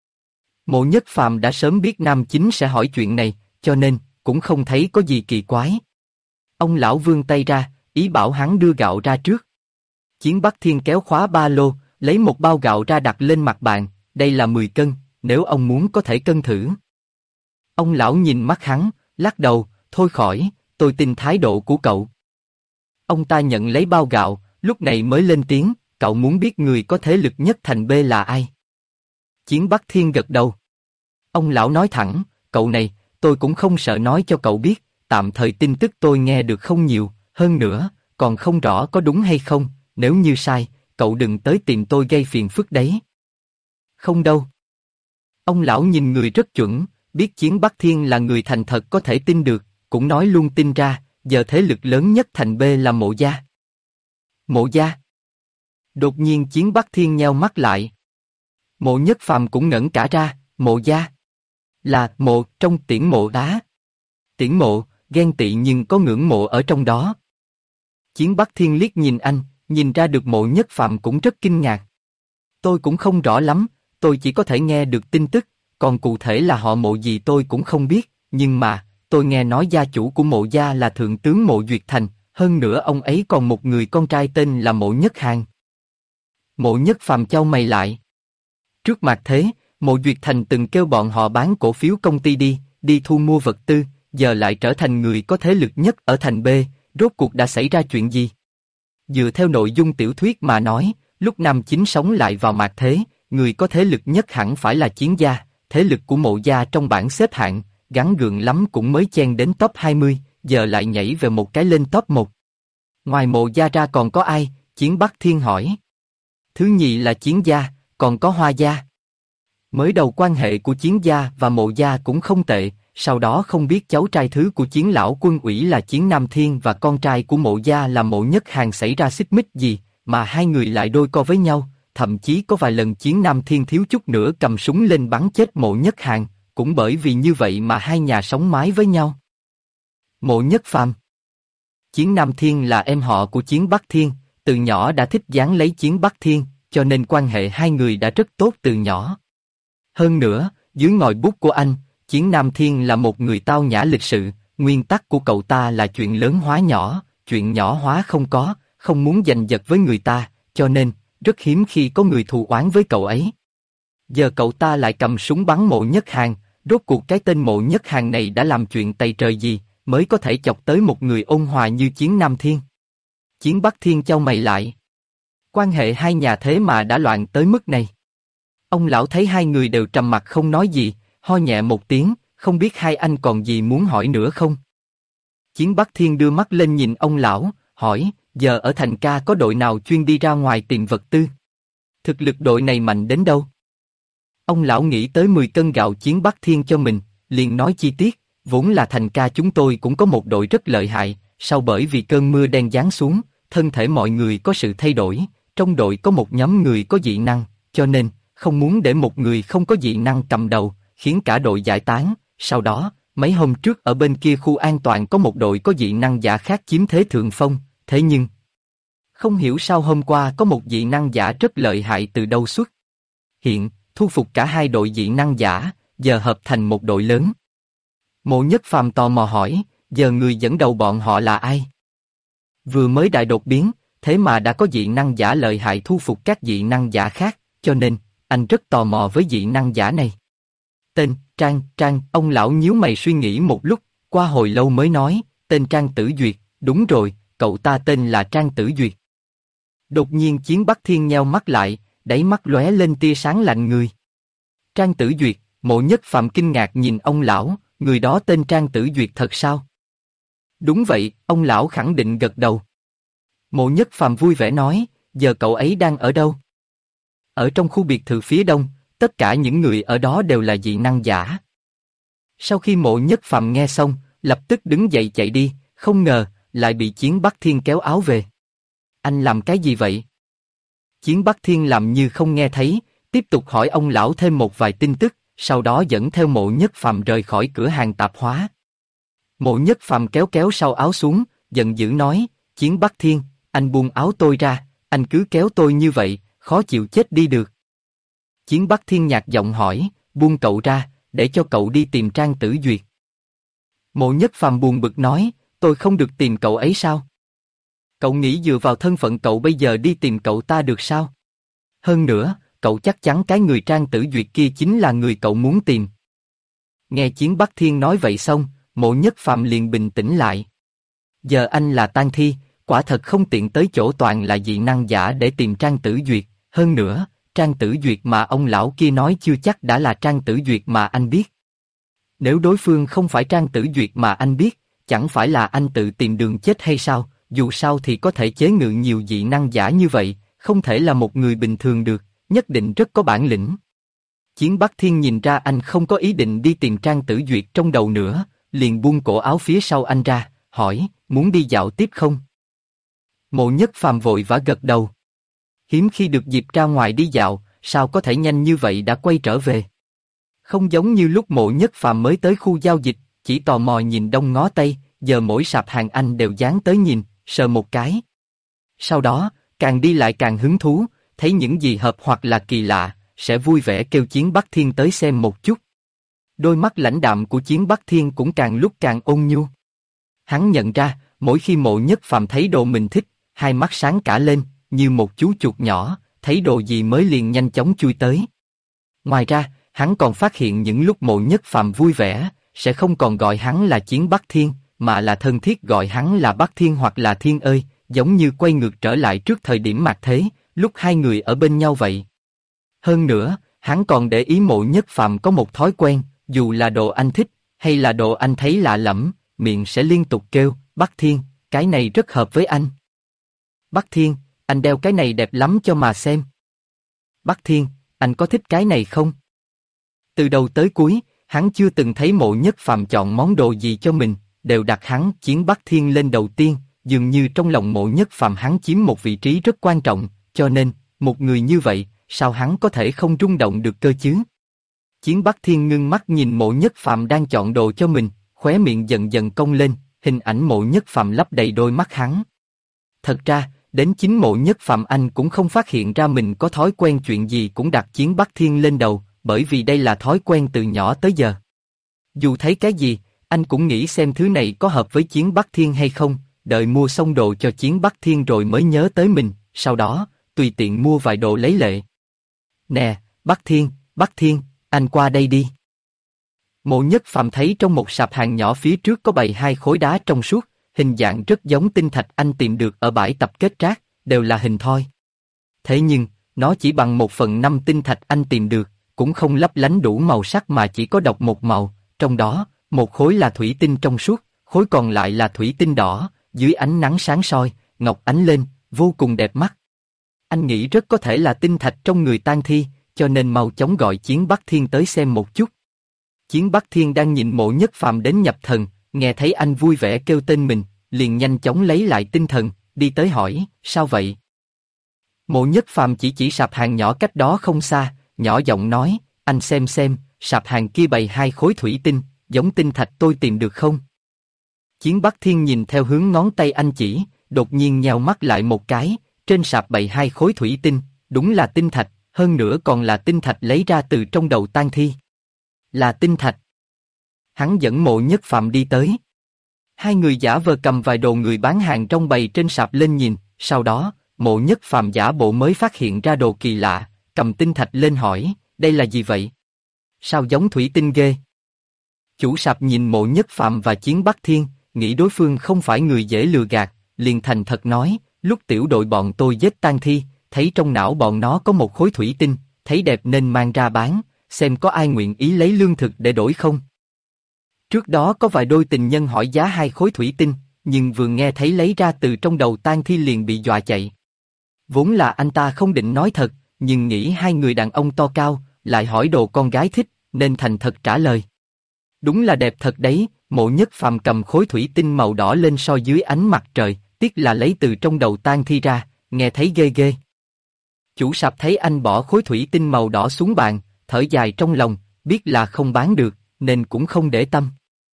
Mộ Nhất Phàm đã sớm biết Nam Chính sẽ hỏi chuyện này, cho nên, cũng không thấy có gì kỳ quái. Ông lão vươn tay ra, ý bảo hắn đưa gạo ra trước. Chiến Bắc Thiên kéo khóa ba lô, lấy một bao gạo ra đặt lên mặt bàn, đây là 10 cân, nếu ông muốn có thể cân thử. Ông lão nhìn mắt hắn, lắc đầu, thôi khỏi, tôi tin thái độ của cậu. Ông ta nhận lấy bao gạo, lúc này mới lên tiếng, cậu muốn biết người có thế lực nhất thành B là ai? Chiến Bắc Thiên gật đầu. Ông lão nói thẳng, cậu này, tôi cũng không sợ nói cho cậu biết, tạm thời tin tức tôi nghe được không nhiều, hơn nữa, còn không rõ có đúng hay không, nếu như sai, cậu đừng tới tìm tôi gây phiền phức đấy. Không đâu. Ông lão nhìn người rất chuẩn, biết Chiến Bắc Thiên là người thành thật có thể tin được, cũng nói luôn tin ra, giờ thế lực lớn nhất thành B là Mộ gia. Mộ gia? Đột nhiên Chiến Bắc Thiên nheo mắt lại. Mộ Nhất Phàm cũng ngẩn cả ra, Mộ gia? Là mộ trong Tiễn Mộ đá. Tiễn Mộ, ghen tị nhưng có ngưỡng mộ ở trong đó. Chiến Bắc Thiên liếc nhìn anh, nhìn ra được Mộ Nhất Phàm cũng rất kinh ngạc. Tôi cũng không rõ lắm, tôi chỉ có thể nghe được tin tức, còn cụ thể là họ Mộ gì tôi cũng không biết, nhưng mà, tôi nghe nói gia chủ của Mộ gia là thượng tướng Mộ Duyệt Thành, hơn nữa ông ấy còn một người con trai tên là Mộ Nhất Hàn. Mộ Nhất Phàm chau mày lại. Trước mặt thế, Mộ Duyệt Thành từng kêu bọn họ bán cổ phiếu công ty đi thu mua vật tư, giờ lại trở thành người có thế lực nhất ở thành B, rốt cuộc đã xảy ra chuyện gì? Dựa theo nội dung tiểu thuyết mà nói, lúc Nam Chính sống lại vào mạt thế, người có thế lực nhất hẳn phải là Chiến gia, thế lực của Mộ gia trong bảng xếp hạng, gắng gượng lắm cũng mới chen đến top 20, giờ lại nhảy về một cái lên top 1. Ngoài Mộ gia ra còn có ai? Chiến Bắc Thiên hỏi. Thứ nhì là Chiến gia, còn có Hoa gia. Mới đầu quan hệ của Chiến gia và Mộ gia cũng không tệ, sau đó không biết cháu trai thứ của Chiến lão quân ủy là Chiến Nam Thiên và con trai của Mộ gia là Mộ Nhất Hàn xảy ra xích mích gì, mà hai người lại đôi co với nhau, thậm chí có vài lần Chiến Nam Thiên thiếu chút nữa cầm súng lên bắn chết Mộ Nhất Hàn, cũng bởi vì như vậy mà hai nhà sống mái với nhau. Mộ Nhất Phàm. Chiến Nam Thiên là em họ của Chiến Bắc Thiên, từ nhỏ đã thích dáng lấy Chiến Bắc Thiên, cho nên quan hệ hai người đã rất tốt từ nhỏ. Hơn nữa, dưới ngòi bút của anh, Chiến Nam Thiên là một người tao nhã lịch sự, nguyên tắc của cậu ta là chuyện lớn hóa nhỏ, chuyện nhỏ hóa không có, không muốn giành giật với người ta, cho nên, rất hiếm khi có người thù oán với cậu ấy. Giờ cậu ta lại cầm súng bắn Mộ Nhất Hàn, rốt cuộc cái tên Mộ Nhất Hàn này đã làm chuyện tày trời gì, mới có thể chọc tới một người ôn hòa như Chiến Nam Thiên. Chiến Bắc Thiên chau mày lại. Quan hệ hai nhà thế mà đã loạn tới mức này. Ông lão thấy hai người đều trầm mặc không nói gì, ho nhẹ một tiếng, không biết hai anh còn gì muốn hỏi nữa không? Chiến Bắc Thiên đưa mắt lên nhìn ông lão, hỏi, giờ ở thành ca có đội nào chuyên đi ra ngoài tìm vật tư? Thực lực đội này mạnh đến đâu? Ông lão nghĩ tới 10 cân gạo Chiến Bắc Thiên cho mình, liền nói chi tiết, vốn là thành ca chúng tôi cũng có một đội rất lợi hại, sau bởi vì cơn mưa đen giáng xuống, thân thể mọi người có sự thay đổi, trong đội có một nhóm người có dị năng, cho nên, không muốn để một người không có dị năng cầm đầu, khiến cả đội giải tán, sau đó, mấy hôm trước ở bên kia khu an toàn có một đội có dị năng giả khác chiếm thế thượng phong, thế nhưng, không hiểu sao hôm qua có một dị năng giả rất lợi hại từ đâu xuất hiện, thu phục cả hai đội dị năng giả, giờ hợp thành một đội lớn. Mộ Nhất Phàm tò mò hỏi, giờ người dẫn đầu bọn họ là ai? Vừa mới đại đột biến, thế mà đã có dị năng giả lợi hại thu phục các dị năng giả khác, cho nên, anh rất tò mò với dị năng giả này. Tên, Trang, ông lão nhíu mày suy nghĩ một lúc, qua hồi lâu mới nói, tên Trang Tử Duyệt, đúng rồi, cậu ta tên là Trang Tử Duyệt. Đột nhiên Chiến Bắc Thiên nheo mắt lại, đáy mắt lóe lên tia sáng lạnh người. Trang Tử Duyệt, Mộ Nhất Phàm kinh ngạc nhìn ông lão, người đó tên Trang Tử Duyệt thật sao? Đúng vậy, ông lão khẳng định gật đầu. Mộ Nhất Phàm vui vẻ nói, giờ cậu ấy đang ở đâu? Ở trong khu biệt thự phía đông, tất cả những người ở đó đều là dị năng giả. Sau khi Mộ Nhất Phàm nghe xong, lập tức đứng dậy chạy đi, không ngờ, lại bị Chiến Bắc Thiên kéo áo về. Anh làm cái gì vậy? Chiến Bắc Thiên làm như không nghe thấy, tiếp tục hỏi ông lão thêm một vài tin tức, sau đó dẫn theo Mộ Nhất Phàm rời khỏi cửa hàng tạp hóa. Mộ Nhất Phàm kéo sau áo xuống, giận dữ nói, Chiến Bắc Thiên, anh buông áo tôi ra, anh cứ kéo tôi như vậy, khó chịu chết đi được. Chiến Bắc Thiên nhạt giọng hỏi, buông cậu ra, để cho cậu đi tìm Trang Tử Duyệt. Mộ Nhất Phàm buồn bực nói, tôi không được tìm cậu ấy sao? Cậu nghĩ dựa vào thân phận cậu bây giờ đi tìm cậu ta được sao? Hơn nữa, cậu chắc chắn cái người Trang Tử Duyệt kia chính là người cậu muốn tìm. Nghe Chiến Bắc Thiên nói vậy xong, Mộ Nhất Phàm liền bình tĩnh lại. Giờ anh là tang thi, quả thật không tiện tới chỗ toàn là dị năng giả để tìm Trang Tử Duyệt, hơn nữa, Trang Tử Duyệt mà ông lão kia nói chưa chắc đã là Trang Tử Duyệt mà anh biết. Nếu đối phương không phải Trang Tử Duyệt mà anh biết, chẳng phải là anh tự tìm đường chết hay sao? Dù sao thì có thể chế ngự nhiều dị năng giả như vậy, không thể là một người bình thường được, nhất định rất có bản lĩnh. Chiến Bắc Thiên nhìn ra anh không có ý định đi tìm Trang Tử Duyệt trong đầu nữa, liền buông cổ áo phía sau anh ra, hỏi, muốn đi dạo tiếp không? Mộ Nhất Phàm vội vã gật đầu. Hiếm khi được dịp ra ngoài đi dạo, sao có thể nhanh như vậy đã quay trở về? Không giống như lúc Mộ Nhất Phàm mới tới khu giao dịch, chỉ tò mò nhìn đông ngó tây, giờ mỗi sạp hàng anh đều dán tới nhìn, sờ một cái. Sau đó, càng đi lại càng hứng thú, thấy những gì hợp hoặc là kỳ lạ, sẽ vui vẻ kêu Chiến Bắc Thiên tới xem một chút. Đôi mắt lãnh đạm của Chiến Bắc Thiên cũng càng lúc càng ôn nhu. Hắn nhận ra, mỗi khi Mộ Nhất Phàm thấy đồ mình thích, hai mắt sáng cả lên, như một chú chuột nhỏ, thấy đồ gì mới liền nhanh chóng chui tới. Ngoài ra, hắn còn phát hiện những lúc Mộ Nhất Phàm vui vẻ, sẽ không còn gọi hắn là Chiến Bắc Thiên, mà là thân thiết gọi hắn là Bắc Thiên hoặc là Thiên ơi, giống như quay ngược trở lại trước thời điểm mạt thế, lúc hai người ở bên nhau vậy. Hơn nữa, hắn còn để ý Mộ Nhất Phàm có một thói quen, dù là đồ anh thích, hay là đồ anh thấy lạ lẫm, miệng sẽ liên tục kêu, Bắc Thiên, cái này rất hợp với anh. Bắc Thiên, anh đeo cái này đẹp lắm cho mà xem. Bắc Thiên, anh có thích cái này không? Từ đầu tới cuối, hắn chưa từng thấy Mộ Nhất Phàm chọn món đồ gì cho mình, đều đặt hắn Chiến Bắc Thiên lên đầu tiên, dường như trong lòng Mộ Nhất Phàm hắn chiếm một vị trí rất quan trọng, cho nên, một người như vậy, sao hắn có thể không rung động được cơ chứ? Chiến Bắc Thiên ngưng mắt nhìn Mộ Nhất Phàm đang chọn đồ cho mình, khóe miệng dần dần cong lên, hình ảnh Mộ Nhất Phàm lấp đầy đôi mắt hắn. Thật ra, đến chính Mộ Nhất Phàm anh cũng không phát hiện ra mình có thói quen chuyện gì cũng đặt Chiến Bắc Thiên lên đầu, bởi vì đây là thói quen từ nhỏ tới giờ. Dù thấy cái gì, anh cũng nghĩ xem thứ này có hợp với Chiến Bắc Thiên hay không, đợi mua xong đồ cho Chiến Bắc Thiên rồi mới nhớ tới mình, sau đó, tùy tiện mua vài đồ lấy lệ. Nè, Bắc Thiên, anh qua đây đi. Mộ Nhất Phàm thấy trong một sạp hàng nhỏ phía trước có bày hai khối đá trong suốt, hình dạng rất giống tinh thạch anh tìm được ở bãi tập kết rác, đều là hình thoi. Thế nhưng, nó chỉ bằng 1/5 tinh thạch anh tìm được, cũng không lấp lánh đủ màu sắc mà chỉ có độc một màu, trong đó, một khối là thủy tinh trong suốt, khối còn lại là thủy tinh đỏ, dưới ánh nắng sáng soi, ngọc ánh lên, vô cùng đẹp mắt. Anh nghĩ rất có thể là tinh thạch trong người tang thi, cho nên mau chóng gọi Chiến Bắc Thiên tới xem một chút. Chiến Bắc Thiên đang nhìn Mộ Nhất Phàm đến nhập thần, nghe thấy anh vui vẻ kêu tên mình, liền nhanh chóng lấy lại tinh thần, đi tới hỏi, sao vậy? Mộ Nhất Phàm chỉ sạp hàng nhỏ cách đó không xa, nhỏ giọng nói, anh xem, sạp hàng kia bày hai khối thủy tinh, giống tinh thạch tôi tìm được không? Chiến Bắc Thiên nhìn theo hướng ngón tay anh chỉ, đột nhiên nheo mắt lại một cái, trên sạp bày hai khối thủy tinh, đúng là tinh thạch, hơn nữa còn là tinh thạch lấy ra từ trong đầu tang thi. Là tinh thạch. Hắn dẫn Mộ Nhất Phàm đi tới. Hai người giả vờ cầm vài đồ người bán hàng trong bày trên sạp lên nhìn, sau đó, Mộ Nhất Phàm giả bộ mới phát hiện ra đồ kỳ lạ, cầm tinh thạch lên hỏi, đây là gì vậy? Sao giống thủy tinh ghê? Chủ sạp nhìn Mộ Nhất Phàm và Chiến Bắc Thiên, nghĩ đối phương không phải người dễ lừa gạt, liền thành thật nói, lúc tiểu đội bọn tôi giết tang thi, thấy trong não bọn nó có một khối thủy tinh, thấy đẹp nên mang ra bán, xem có ai nguyện ý lấy lương thực để đổi không. Trước đó có vài đôi tình nhân hỏi giá 2 khối thủy tinh, nhưng vừa nghe thấy lấy ra từ trong đầu tang thi liền bị dọa chạy. Vốn là anh ta không định nói thật, nhưng nghĩ hai người đàn ông to cao, lại hỏi đồ con gái thích, nên thành thật trả lời. Đúng là đẹp thật đấy, Mộ Nhất Phàm cầm khối thủy tinh màu đỏ lên soi dưới ánh mặt trời, tiếc là lấy từ trong đầu tang thi ra, nghe thấy ghê ghê. Chủ sạp thấy anh bỏ khối thủy tinh màu đỏ xuống bàn, thở dài trong lòng, biết là không bán được, nên cũng không để tâm.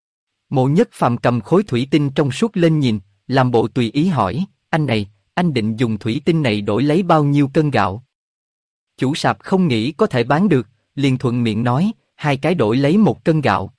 Mộ Nhất Phàm cầm khối thủy tinh trong suốt lên nhìn, làm bộ tùy ý hỏi, anh này, anh định dùng thủy tinh này đổi lấy bao nhiêu cân gạo? Chủ sạp không nghĩ có thể bán được, liền thuận miệng nói, 2 cái đổi lấy 1 cân gạo.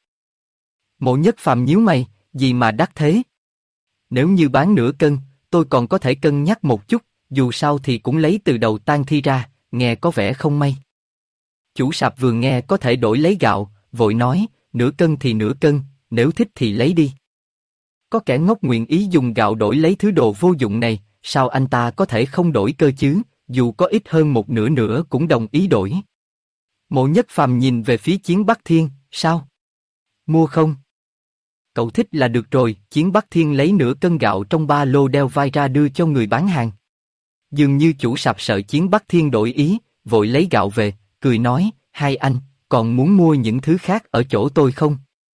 Mộ Nhất Phàm nhíu mày, gì mà đắt thế? Nếu như bán nửa cân, tôi còn có thể cân nhắc một chút, dù sao thì cũng lấy từ đầu tang thi ra, nghe có vẻ không may. Chủ sạp vừa nghe có thể đổi lấy gạo, vội nói, nửa cân thì nửa cân, nếu thích thì lấy đi. Có kẻ ngốc nguyện ý dùng gạo đổi lấy thứ đồ vô dụng này, sao anh ta có thể không đổi cơ chứ, dù có ít hơn một nửa nữa cũng đồng ý đổi. Mộ Nhất Phàm nhìn về phía Chiến Bắc Thiên, sao? Mua không? Cậu thích là được rồi, Chiến Bắc Thiên lấy nửa cân gạo trong ba lô đeo vai ra đưa cho người bán hàng. Dường như chủ sạp sợ Chiến Bắc Thiên đổi ý, vội lấy gạo về, cười nói, hai anh, còn muốn mua những thứ khác ở chỗ tôi không?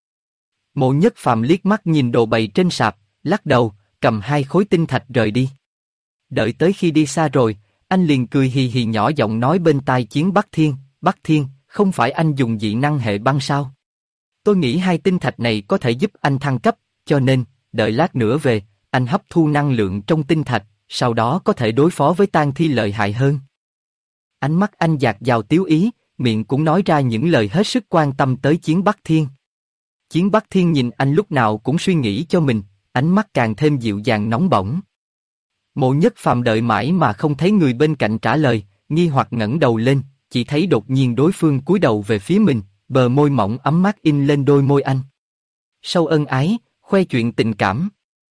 Mộ Nhất Phàm liếc mắt nhìn đồ bày trên sạp, lắc đầu, cầm 2 khối tinh thạch rời đi. Đợi tới khi đi xa rồi, anh liền cười hì hì nhỏ giọng nói bên tai Chiến Bắc Thiên, không phải anh dùng dị năng hệ băng sao? Tôi nghĩ 2 tinh thạch này có thể giúp anh thăng cấp, cho nên, đợi lát nữa về, anh hấp thu năng lượng trong tinh thạch, sau đó có thể đối phó với tang thi lợi hại hơn. Ánh mắt anh dạt dào tiếu ý, miệng cũng nói ra những lời hết sức quan tâm tới Chiến Bắc Thiên. Chiến Bắc Thiên nhìn anh lúc nào cũng suy nghĩ cho mình, ánh mắt càng thêm dịu dàng nóng bỏng. Mộ Nhất Phàm đợi mãi mà không thấy người bên cạnh trả lời, nghi hoặc ngẩng đầu lên, chỉ thấy đột nhiên đối phương cúi đầu về phía mình, bờ môi mỏng ấm áp in lên đôi môi anh. Sâu ân ái, khoe chuyện tình cảm.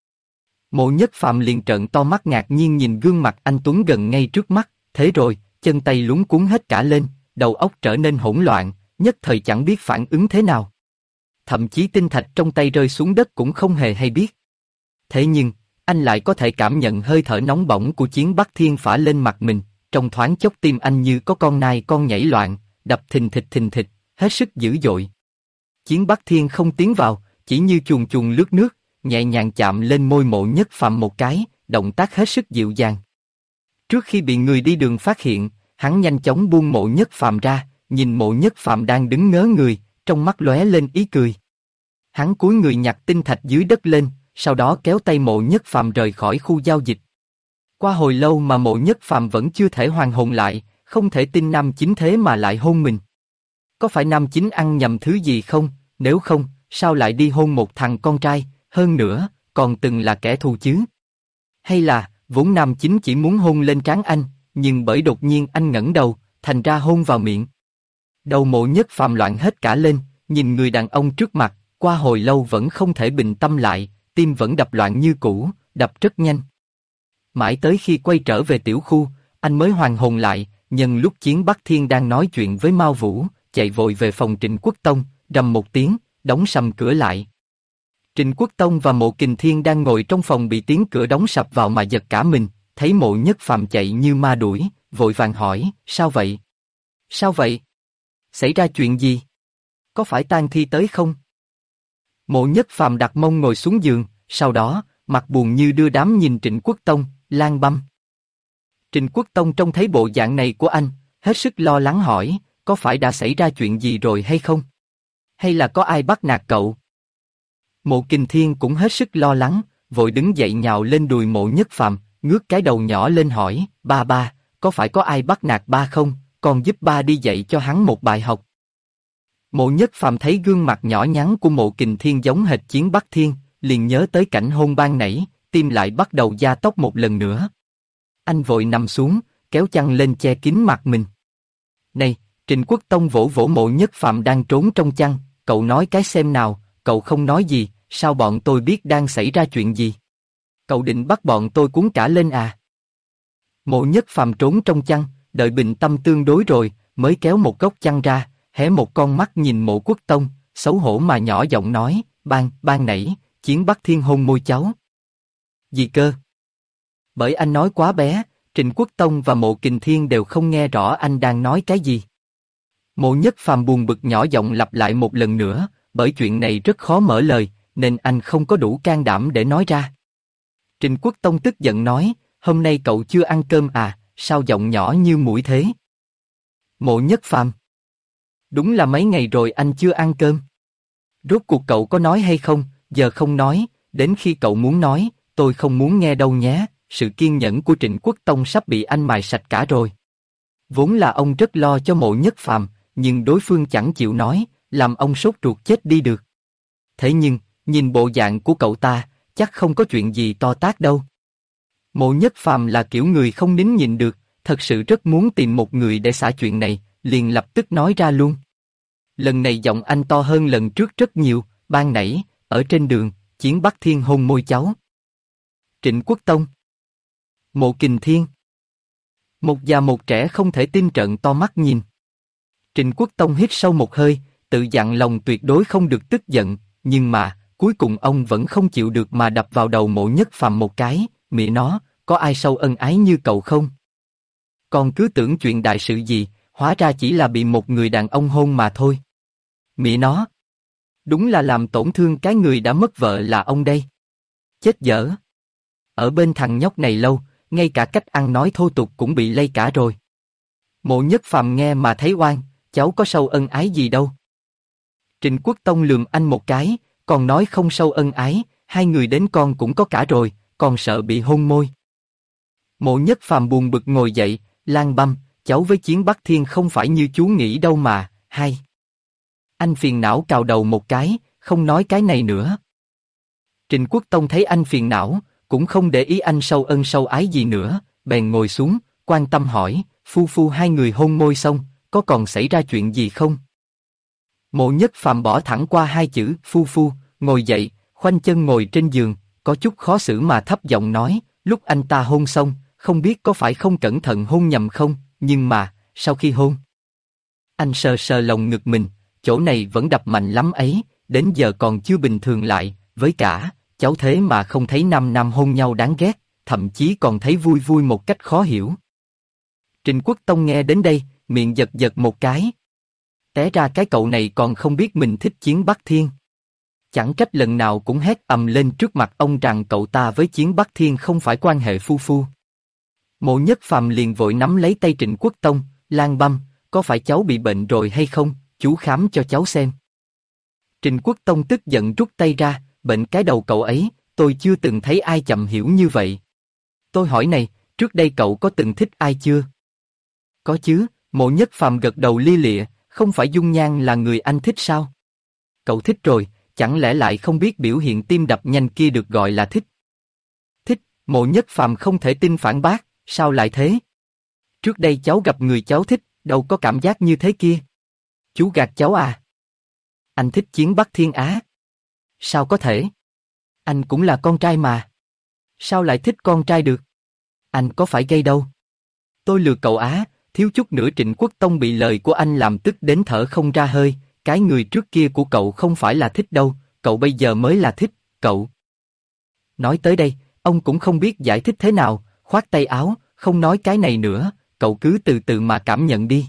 Mộ Nhất Phàm liền trợn to mắt ngạc nhiên nhìn gương mặt anh tuấn gần ngay trước mắt, thế rồi, chân tay luống cuống hết cả lên, đầu óc trở nên hỗn loạn, nhất thời chẳng biết phản ứng thế nào. Thậm chí tinh thạch trong tay rơi xuống đất cũng không hề hay biết. Thế nhưng, anh lại có thể cảm nhận hơi thở nóng bỏng của Chiến Bắc Thiên phả lên mặt mình, trong thoáng chốc tim anh như có con nai con nhảy loạn, đập thình thịch, hết sức dữ dội. Chiến Bắc Thiên không tiến vào, chỉ như chuồn chuồn lướt nước, nhẹ nhàng chạm lên môi Mộ Nhất Phàm một cái, động tác hết sức dịu dàng. Trước khi bị người đi đường phát hiện, hắn nhanh chóng buông Mộ Nhất Phàm ra, nhìn Mộ Nhất Phàm đang đứng ngớ người, trong mắt lóe lên ý cười. Hắn cúi người nhặt tinh thạch dưới đất lên, sau đó kéo tay Mộ Nhất Phàm rời khỏi khu giao dịch. Qua hồi lâu mà Mộ Nhất Phàm vẫn chưa thể hoàn hồn lại, không thể tin nam chính thế mà lại hôn mình. Có phải nam chính ăn nhầm thứ gì không? Nếu không, sao lại đi hôn một thằng con trai, hơn nữa, còn từng là kẻ thù chứ? Hay là, vốn nam chính chỉ muốn hôn lên trán anh, nhưng bởi đột nhiên anh ngẩng đầu, thành ra hôn vào miệng. Đầu Mộ Nhất Phàm loạn hết cả lên, nhìn người đàn ông trước mặt, qua hồi lâu vẫn không thể bình tâm lại, tim vẫn đập loạn như cũ, đập rất nhanh. Mãi tới khi quay trở về tiểu khu, anh mới hoàn hồn lại, nhân lúc Chiến Bắc Thiên đang nói chuyện với Mao Vũ, chạy vội về phòng Trịnh Quốc Tông, rầm một tiếng, đóng sầm cửa lại. Trịnh Quốc Tông và Mộ Kình Thiên đang ngồi trong phòng bị tiếng cửa đóng sập vào mà giật cả mình, thấy Mộ Nhất Phàm chạy như ma đuổi, vội vàng hỏi, sao vậy? Sao vậy? Xảy ra chuyện gì? Có phải tang thi tới không? Mộ Nhất Phàm đặt mông ngồi xuống giường, sau đó, mặt buồn như đưa đám nhìn Trịnh Quốc Tông, Lan Băm. Trịnh Quốc Tông trông thấy bộ dạng này của anh, hết sức lo lắng hỏi, có phải đã xảy ra chuyện gì rồi hay không? Hay là có ai bắt nạt cậu? Mộ Kình Thiên cũng hết sức lo lắng, vội đứng dậy nhào lên đùi Mộ Nhất Phàm, ngước cái đầu nhỏ lên hỏi, ba, có phải có ai bắt nạt ba không? con giúp ba đi dạy cho hắn một bài học. Mộ Nhất Phàm thấy gương mặt nhỏ nhắn của Mộ Kình Thiên giống hệt Chiến Bắc Thiên, liền nhớ tới cảnh hôn ban nãy, tim lại bắt đầu gia tốc một lần nữa. Anh vội nằm xuống, kéo chăn lên che kín mặt mình. Này, Trịnh Quốc Tông vỗ vỗ Mộ Nhất Phàm đang trốn trong chăn, cậu nói cái xem nào, cậu không nói gì, sao bọn tôi biết đang xảy ra chuyện gì? Cậu định bắt bọn tôi cuốn cả lên à? Mộ Nhất Phàm trốn trong chăn, đợi bình tâm tương đối rồi, mới kéo một góc chăn ra, hé một con mắt nhìn Mộ Quốc Tông, xấu hổ mà nhỏ giọng nói, ban nãy, Chiến Bắc Thiên hôn môi cháu. Gì cơ? Bởi anh nói quá bé, Trịnh Quốc Tông và Mộ Kình Thiên đều không nghe rõ anh đang nói cái gì. Mộ Nhất Phàm buồn bực nhỏ giọng lặp lại một lần nữa, bởi chuyện này rất khó mở lời, nên anh không có đủ can đảm để nói ra. Trịnh Quốc Tông tức giận nói, hôm nay cậu chưa ăn cơm à, sao giọng nhỏ như muỗi thế? Mộ Nhất Phàm, đúng là mấy ngày rồi anh chưa ăn cơm. Rốt cuộc cậu có nói hay không, giờ không nói, đến khi cậu muốn nói, tôi không muốn nghe đâu nhé. Sự kiên nhẫn của Trịnh Quốc Tông sắp bị anh mài sạch cả rồi. Vốn là ông rất lo cho Mộ Nhất Phàm, nhưng đối phương chẳng chịu nói, làm ông sốt ruột chết đi được. Thế nhưng, nhìn bộ dạng của cậu ta, chắc không có chuyện gì to tát đâu. Mộ Nhất Phàm là kiểu người không nín nhịn được, thật sự rất muốn tìm một người để xả chuyện này, liền lập tức nói ra luôn. Lần này giọng anh to hơn lần trước rất nhiều, ban nãy, ở trên đường, Chiến Bắc Thiên hôn môi cháu. Trịnh Quốc Tông, Mộ Kình Thiên, một già một trẻ không thể tin trợn to mắt nhìn. Trịnh Quốc Tông hít sâu một hơi, tự dặn lòng tuyệt đối không được tức giận, nhưng mà, cuối cùng ông vẫn không chịu được mà đập vào đầu Mộ Nhất Phàm một cái, mẹ nó, có ai sâu ân ái như cậu không? Còn cứ tưởng chuyện đại sự gì, hóa ra chỉ là bị một người đàn ông hôn mà thôi. Mẹ nó, đúng là làm tổn thương cái người đã mất vợ là ông đây. Chết dở. Ở bên thằng nhóc này lâu, ngay cả cách ăn nói thô tục cũng bị lây cả rồi. Mộ Nhất Phàm nghe mà thấy oan, cháu có sâu ân ái gì đâu. Trịnh Quốc Tông lườm anh một cái, còn nói không sâu ân ái, hai người đến con cũng có cả rồi, còn sợ bị hôn môi. Mộ Nhất Phàm buồn bực ngồi dậy, Lan Băm, cháu với Chiến Bắc Thiên không phải như chú nghĩ đâu mà, hay. Anh phiền não cào đầu một cái, không nói cái này nữa. Trịnh Quốc Tông thấy anh phiền não, cũng không để ý anh sâu ân sâu ái gì nữa, bèn ngồi xuống, quan tâm hỏi, phu hai người hôn môi xong, có còn xảy ra chuyện gì không? Mộ Nhất Phàm bỏ thẳng qua hai chữ phu, ngồi dậy, khoanh chân ngồi trên giường, có chút khó xử mà thấp giọng nói, lúc anh ta hôn xong, không biết có phải không cẩn thận hôn nhầm không, nhưng mà, sau khi hôn, anh sờ sờ lồng ngực mình, chỗ này vẫn đập mạnh lắm ấy, đến giờ còn chưa bình thường lại, với cả, cháu thế mà không thấy nam hôn nhau đáng ghét, thậm chí còn thấy vui vui một cách khó hiểu. Trịnh Quốc Tông nghe đến đây, miệng giật giật một cái. Té ra cái cậu này còn không biết mình thích Chiến Bắc Thiên. Chẳng trách lần nào cũng hét ầm lên trước mặt ông rằng cậu ta với Chiến Bắc Thiên không phải quan hệ phu. Mộ Nhất Phàm liền vội nắm lấy tay Trịnh Quốc Tông, Lan Băm, có phải cháu bị bệnh rồi hay không, chú khám cho cháu xem. Trịnh Quốc Tông tức giận rút tay ra, bệnh cái đầu cậu ấy, tôi chưa từng thấy ai chậm hiểu như vậy. Tôi hỏi này, trước đây cậu có từng thích ai chưa? Có chứ, Mộ Nhất Phàm gật đầu lia lịa, không phải Dung Nhan là người anh thích sao? Cậu thích rồi, chẳng lẽ lại không biết biểu hiện tim đập nhanh kia được gọi là thích? Thích, Mộ Nhất Phàm không thể tin phản bác, sao lại thế? Trước đây cháu gặp người cháu thích, đâu có cảm giác như thế kia. Chú gạt cháu à? Anh thích Chiến Bắc Thiên Á. Sao có thể? Anh cũng là con trai mà. Sao lại thích con trai được? Anh có phải gay đâu. Tôi lừa cậu á, thiếu chút nữa Trịnh Quốc Tông bị lời của anh làm tức đến thở không ra hơi, cái người trước kia của cậu không phải là thích đâu, cậu bây giờ mới là thích, cậu. Nói tới đây, ông cũng không biết giải thích thế nào, khoát tay áo, không nói cái này nữa, cậu cứ từ từ mà cảm nhận đi.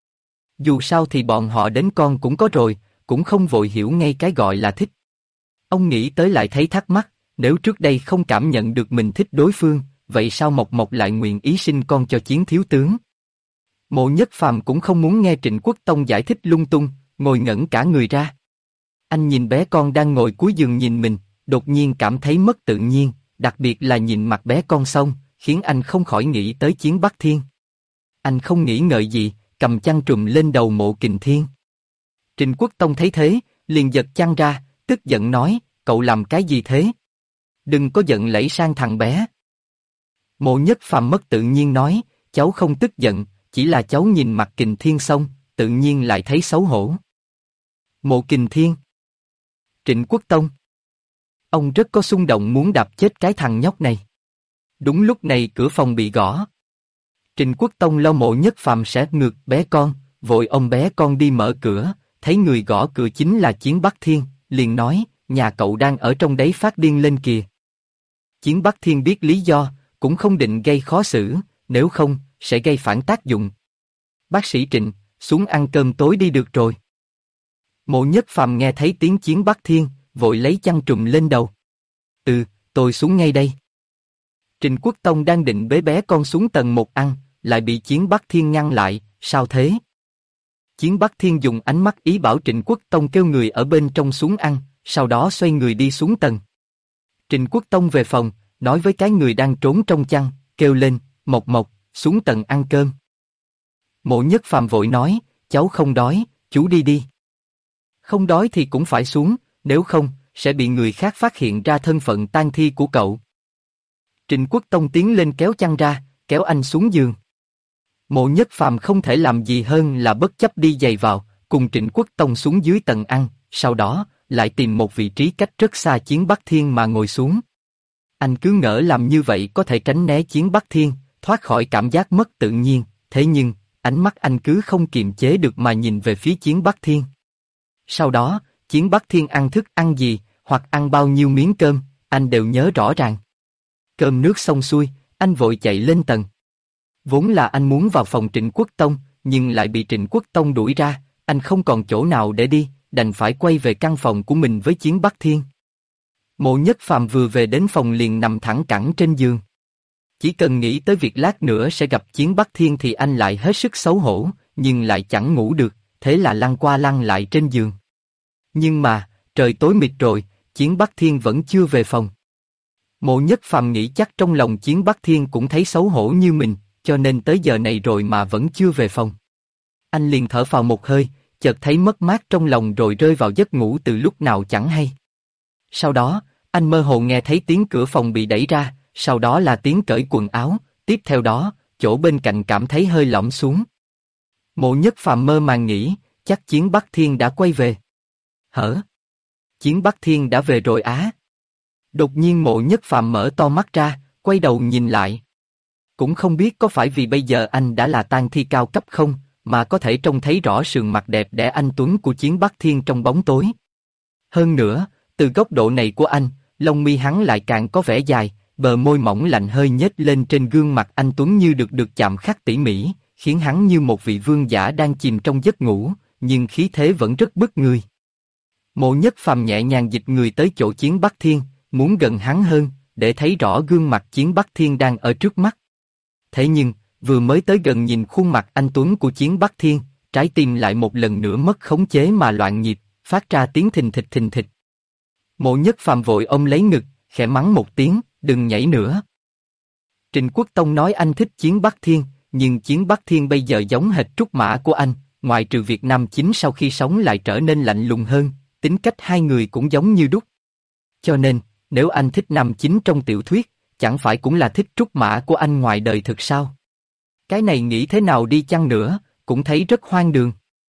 Dù sao thì bọn họ đến con cũng có rồi, cũng không vội hiểu ngay cái gọi là thích. Ông nghĩ tới lại thấy thắc mắc, nếu trước đây không cảm nhận được mình thích đối phương, vậy sao Mộc Mộc lại nguyện ý sinh con cho Chiến thiếu tướng? Mộ Nhất Phàm cũng không muốn nghe Trịnh Quốc Tông giải thích lung tung, ngồi ngẩn cả người ra. Anh nhìn bé con đang ngồi cuối giường nhìn mình, đột nhiên cảm thấy mất tự nhiên, đặc biệt là nhìn mặt bé con xong, khiến anh không khỏi nghĩ tới Chiến Bắc Thiên. Anh không nghĩ ngợi gì, cầm chăn trùm lên đầu Mộ Kình Thiên. Trịnh Quốc Tông thấy thế, liền giật chăn ra, tức giận nói, cậu làm cái gì thế? Đừng có giận lẫy sang thằng bé. Mộ Nhất Phàm mất tự nhiên nói, cháu không tức giận, chỉ là cháu nhìn mặt Kình Thiên xong, tự nhiên lại thấy xấu hổ. Mộ Kình Thiên. Trịnh Quốc Tông. Ông rất có xung động muốn đạp chết cái thằng nhóc này. Đúng lúc này cửa phòng bị gõ. Trịnh Quốc Tông lo Mộ Nhất Phàm sẽ ngược bé con, vội ôm bé con đi mở cửa, thấy người gõ cửa chính là Chiến Bắc Thiên, liền nói, nhà cậu đang ở trong đấy phát điên lên kìa. Chiến Bắc Thiên biết lý do, cũng không định gây khó xử, nếu không, sẽ gây phản tác dụng. Bác sĩ Trịnh, xuống ăn cơm tối đi được rồi. Mộ Nhất Phàm nghe thấy tiếng Chiến Bắc Thiên, vội lấy chăn trùm lên đầu. Tôi xuống ngay đây. Trịnh Quốc Tông đang định bế bé con xuống tầng 1 ăn, lại bị Chiến Bắc Thiên ngăn lại, sao thế? Chiến Bắc Thiên dùng ánh mắt ý bảo Trịnh Quốc Tông kêu người ở bên trong xuống ăn, sau đó xoay người đi xuống tầng. Trịnh Quốc Tông về phòng, nói với cái người đang trốn trong chăn, kêu lên, Mộc Mộc, xuống tầng ăn cơm. Mộ Nhất Phàm vội nói, cháu không đói, chú đi đi. Không đói thì cũng phải xuống, nếu không, sẽ bị người khác phát hiện ra thân phận tang thi của cậu. Trịnh Quốc Tông tiến lên kéo chăn ra, kéo anh xuống giường. Mộ Nhất Phàm không thể làm gì hơn là bất chấp đi giày vào, cùng Trịnh Quốc Tông xuống dưới tầng ăn, sau đó, lại tìm một vị trí cách rất xa Chiến Bắc Thiên mà ngồi xuống. Anh cứ ngỡ làm như vậy có thể tránh né Chiến Bắc Thiên, thoát khỏi cảm giác mất tự nhiên, thế nhưng, ánh mắt anh cứ không kiềm chế được mà nhìn về phía Chiến Bắc Thiên. Sau đó, Chiến Bắc Thiên ăn thức ăn gì, hoặc ăn bao nhiêu miếng cơm, anh đều nhớ rõ ràng. Cơm nước xong xuôi, anh vội chạy lên tầng. Vốn là anh muốn vào phòng Trịnh Quốc Tông, nhưng lại bị Trịnh Quốc Tông đuổi ra, anh không còn chỗ nào để đi, đành phải quay về căn phòng của mình với Chiến Bắc Thiên. Mộ Nhất Phàm vừa về đến phòng liền nằm thẳng cẳng trên giường. Chỉ cần nghĩ tới việc lát nữa sẽ gặp Chiến Bắc Thiên thì anh lại hết sức xấu hổ, nhưng lại chẳng ngủ được, thế là lăn qua lăn lại trên giường. Nhưng mà, trời tối mịt rồi, Chiến Bắc Thiên vẫn chưa về phòng. Mộ Nhất Phàm nghĩ chắc trong lòng Chiến Bắc Thiên cũng thấy xấu hổ như mình, cho nên tới giờ này rồi mà vẫn chưa về phòng. Anh liền thở phào một hơi, chợt thấy mất mát trong lòng rồi rơi vào giấc ngủ từ lúc nào chẳng hay. Sau đó, anh mơ hồ nghe thấy tiếng cửa phòng bị đẩy ra, sau đó là tiếng cởi quần áo, tiếp theo đó, chỗ bên cạnh cảm thấy hơi lõm xuống. Mộ Nhất Phàm mơ màng nghĩ, chắc Chiến Bắc Thiên đã quay về. Hở? Chiến Bắc Thiên đã về rồi á? Đột nhiên Mộ Nhất Phàm mở to mắt ra, quay đầu nhìn lại. Cũng không biết có phải vì bây giờ anh đã là tang thi cao cấp không, mà có thể trông thấy rõ sườn mặt đẹp đẽ anh tuấn của Chiến Bắc Thiên trong bóng tối. Hơn nữa, từ góc độ này của anh, lông mi hắn lại càng có vẻ dài, bờ môi mỏng lạnh hơi nhếch lên trên gương mặt anh tuấn như được chạm khắc tỉ mỉ, khiến hắn như một vị vương giả đang chìm trong giấc ngủ, nhưng khí thế vẫn rất bức người. Mộ Nhất Phàm nhẹ nhàng dịch người tới chỗ Chiến Bắc Thiên, muốn gần hắn hơn, để thấy rõ gương mặt Chiến Bắc Thiên đang ở trước mắt. Thế nhưng, vừa mới tới gần nhìn khuôn mặt anh tuấn của Chiến Bắc Thiên, trái tim lại một lần nữa mất khống chế mà loạn nhịp, phát ra tiếng thình thịch thình thịch. Mộ Nhất Phàm vội ôm lấy ngực, khẽ mắng một tiếng, đừng nhảy nữa. Trịnh Quốc Tông nói anh thích Chiến Bắc Thiên, nhưng Chiến Bắc Thiên bây giờ giống hệt trúc mã của anh, ngoại trừ việc nam chính sau khi sống lại trở nên lạnh lùng hơn, tính cách hai người cũng giống như đúc. Cho nên, nếu anh thích nam chính trong tiểu thuyết, chẳng phải cũng là thích trúc mã của anh ngoài đời thực sao? Cái này nghĩ thế nào đi chăng nữa, cũng thấy rất hoang đường.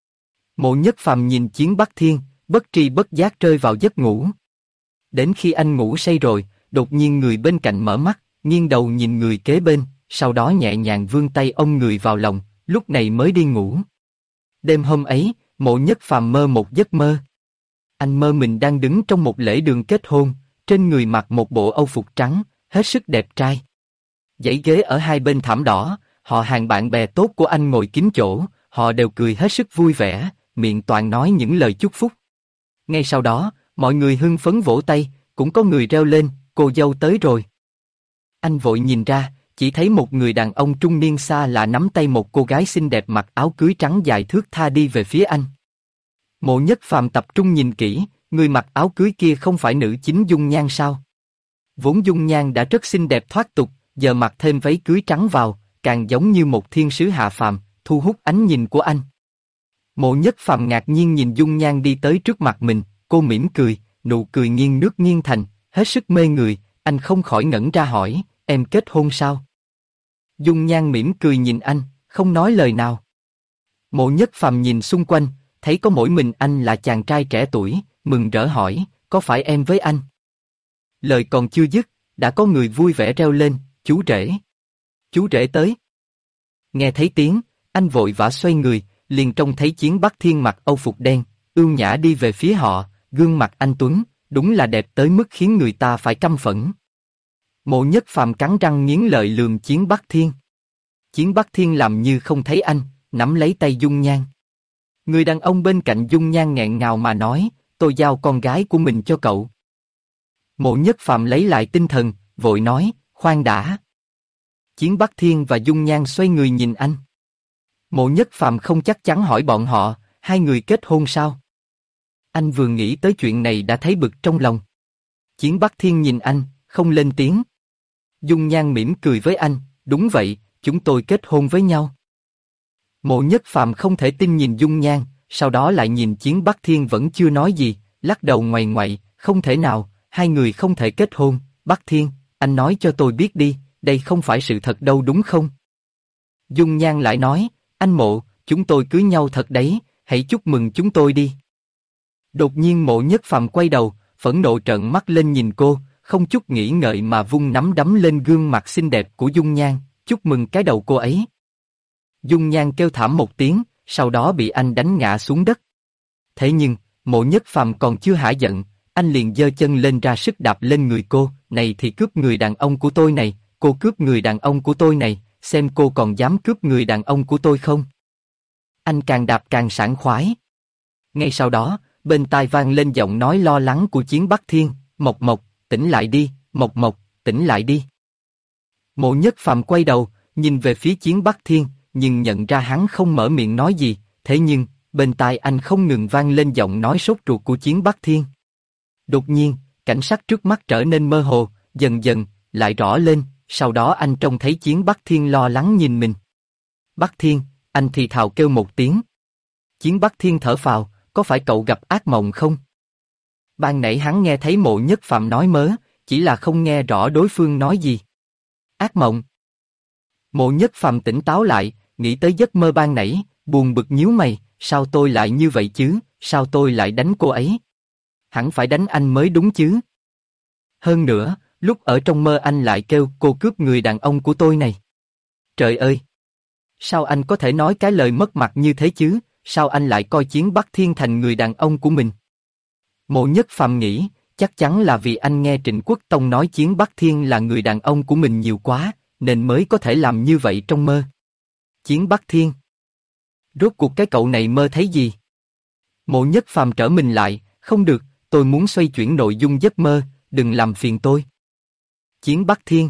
Mộ Nhất Phàm nhìn Chiến Bắc Thiên, bất tri bất giác rơi vào giấc ngủ. Đến khi anh ngủ say rồi, đột nhiên người bên cạnh mở mắt, nghiêng đầu nhìn người kế bên, sau đó nhẹ nhàng vươn tay ôm người vào lòng, lúc này mới đi ngủ. Đêm hôm ấy, Mộ Nhất Phàm mơ một giấc mơ. Anh mơ mình đang đứng trong một lễ đường kết hôn, trên người mặc một bộ âu phục trắng, hết sức đẹp trai. Dãy ghế ở hai bên thảm đỏ, họ hàng bạn bè tốt của anh ngồi kín chỗ, họ đều cười hết sức vui vẻ, miệng toàn nói những lời chúc phúc. Ngay sau đó, mọi người hưng phấn vỗ tay, cũng có người reo lên, cô dâu tới rồi. Anh vội nhìn ra, chỉ thấy một người đàn ông trung niên xa lạ nắm tay một cô gái xinh đẹp mặc áo cưới trắng dài thướt tha đi về phía anh. Mộ Nhất Phàm tập trung nhìn kỹ, người mặc áo cưới kia không phải nữ chính Dung Nhan sao? Vốn Dung Nhan đã rất xinh đẹp thoát tục, giờ mặc thêm váy cưới trắng vào, càng giống như một thiên sứ hạ phàm, thu hút ánh nhìn của anh. Mộ Nhất Phàm ngạc nhiên nhìn dung nhan đi tới trước mặt mình, cô mỉm cười, nụ cười nghiêng nước nghiêng thành, hết sức mê người, anh không khỏi ngẩn ra hỏi, em kết hôn sao? Dung nhan mỉm cười nhìn anh, không nói lời nào. Mộ Nhất Phàm nhìn xung quanh, thấy có mỗi mình anh là chàng trai trẻ tuổi, mừng rỡ hỏi, có phải em với anh? Lời còn chưa dứt, đã có người vui vẻ reo lên, chú rể. Chú rể tới. Nghe thấy tiếng, anh vội vã xoay người, liền trông thấy Chiến Bắc Thiên mặc âu phục đen, ưu nhã đi về phía họ, gương mặt anh tuấn, đúng là đẹp tới mức khiến người ta phải căm phẫn. Mộ Nhất Phàm cắn răng nghiến lợi lườm Chiến Bắc Thiên. Chiến Bắc Thiên làm như không thấy anh, nắm lấy tay Dung Nhan. Người đàn ông bên cạnh Dung Nhan nghẹn ngào mà nói, tôi giao con gái của mình cho cậu. Mộ Nhất Phàm lấy lại tinh thần, vội nói, khoan đã. Chiến Bắc Thiên và Dung Nhan xoay người nhìn anh. Mộ Nhất Phàm không chắc chắn hỏi bọn họ, hai người kết hôn sao? Anh vừa nghĩ tới chuyện này đã thấy bực trong lòng. Chiến Bắc Thiên nhìn anh, không lên tiếng. Dung Nhan mỉm cười với anh, đúng vậy, chúng tôi kết hôn với nhau. Mộ Nhất Phàm không thể tin nhìn Dung Nhan, sau đó lại nhìn Chiến Bắc Thiên vẫn chưa nói gì, lắc đầu ngoại ngoại, không thể nào, hai người không thể kết hôn. Bắc Thiên, anh nói cho tôi biết đi, đây không phải sự thật đâu đúng không? Dung Nhan lại nói, anh Mộ, chúng tôi cưới nhau thật đấy, hãy chúc mừng chúng tôi đi. Đột nhiên Mộ Nhất Phàm quay đầu, phẫn nộ trợn mắt lên nhìn cô, không chút nghĩ ngợi mà vung nắm đấm lên gương mặt xinh đẹp của Dung Nhan, chúc mừng cái đầu cô ấy. Dung Nhan kêu thảm một tiếng, sau đó bị anh đánh ngã xuống đất. Thế nhưng, Mộ Nhất Phàm còn chưa hả giận, anh liền giơ chân lên ra sức đạp lên người cô, này thì cướp người đàn ông của tôi này, cô cướp người đàn ông của tôi này, xem cô còn dám cướp người đàn ông của tôi không? Anh càng đạp càng sảng khoái. Ngay sau đó, bên tai vang lên giọng nói lo lắng của Chiến Bắc Thiên, Mộc Mộc, tỉnh lại đi, Mộc Mộc, tỉnh lại đi. Mộ Nhất Phàm quay đầu, nhìn về phía Chiến Bắc Thiên, nhưng nhận ra hắn không mở miệng nói gì, thế nhưng, bên tai anh không ngừng vang lên giọng nói sốt ruột của Chiến Bắc Thiên. Đột nhiên, cảnh sắc trước mắt trở nên mơ hồ, dần dần, lại rõ lên, sau đó anh trông thấy Chiến Bắc Thiên lo lắng nhìn mình. Bắc Thiên, anh thì thào kêu một tiếng. Chiến Bắc Thiên thở phào, có phải cậu gặp ác mộng không? Ban nãy hắn nghe thấy Mộ Nhất Phàm nói mớ, chỉ là không nghe rõ đối phương nói gì. Ác mộng. Mộ Nhất Phàm tỉnh táo lại, nghĩ tới giấc mơ ban nãy, buồn bực nhíu mày, sao tôi lại như vậy chứ, sao tôi lại đánh cô ấy? Hẳn phải đánh anh mới đúng chứ. Hơn nữa, lúc ở trong mơ anh lại kêu cô cướp người đàn ông của tôi này. Trời ơi! Sao anh có thể nói cái lời mất mặt như thế chứ, sao anh lại coi Chiến Bắc Thiên thành người đàn ông của mình? Mộ Nhất Phàm nghĩ, chắc chắn là vì anh nghe Trịnh Quốc Tông nói Chiến Bắc Thiên là người đàn ông của mình nhiều quá, nên mới có thể làm như vậy trong mơ. Chiến Bắc Thiên. Rốt cuộc cái cậu này mơ thấy gì? Mộ Nhất Phàm trở mình lại, không được, tôi muốn xoay chuyển nội dung giấc mơ, đừng làm phiền tôi. Chiến Bắc Thiên.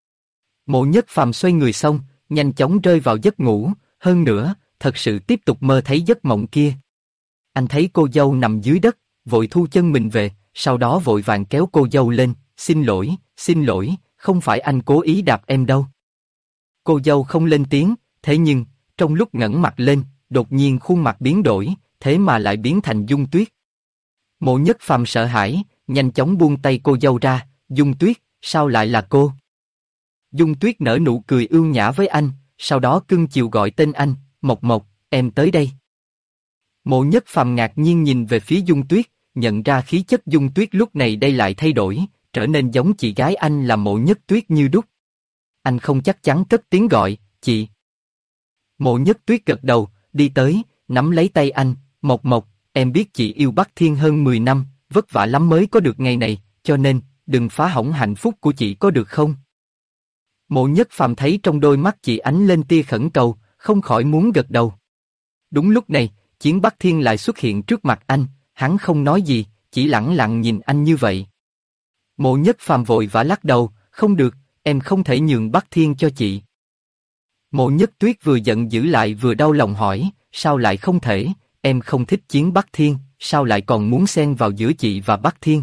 Mộ Nhất Phàm xoay người xong, nhanh chóng rơi vào giấc ngủ, hơn nữa, thật sự tiếp tục mơ thấy giấc mộng kia. Anh thấy cô dâu nằm dưới đất, vội thu chân mình về, sau đó vội vàng kéo cô dâu lên, xin lỗi, không phải anh cố ý đạp em đâu. Cô dâu không lên tiếng, thế nhưng, trong lúc ngẩng mặt lên, đột nhiên khuôn mặt biến đổi, thế mà lại biến thành Dung Tuyết. Mộ Nhất Phàm sợ hãi, nhanh chóng buông tay cô dâu ra, Dung Tuyết, sao lại là cô? Dung Tuyết nở nụ cười ưu nhã với anh, sau đó cưng chiều gọi tên anh, Mộc Mộc, em tới đây. Mộ Nhất Phàm ngạc nhiên nhìn về phía Dung Tuyết, nhận ra khí chất Dung Tuyết lúc này đây lại thay đổi, trở nên giống chị gái anh là Mộ Nhất Tuyết như đúc. Anh không chắc chắn cất tiếng gọi, chị. Mộ Nhất Tuyết gật đầu, đi tới, nắm lấy tay anh, Mộc Mộc, em biết chị yêu Bắc Thiên hơn 10 năm, vất vả lắm mới có được ngày này, cho nên, đừng phá hỏng hạnh phúc của chị có được không? Mộ Nhất Phàm thấy trong đôi mắt chị ánh lên tia khẩn cầu, không khỏi muốn gật đầu. Đúng lúc này, Chiến Bắc Thiên lại xuất hiện trước mặt anh, hắn không nói gì, chỉ lẳng lặng nhìn anh như vậy. Mộ Nhất Phàm vội vã lắc đầu, không được, em không thể nhường Bắc Thiên cho chị. Mộ Nhất Tuyết vừa giận dữ lại vừa đau lòng hỏi, sao lại không thể, em không thích Chiến Bắc Thiên, sao lại còn muốn xen vào giữa chị và Bắc Thiên?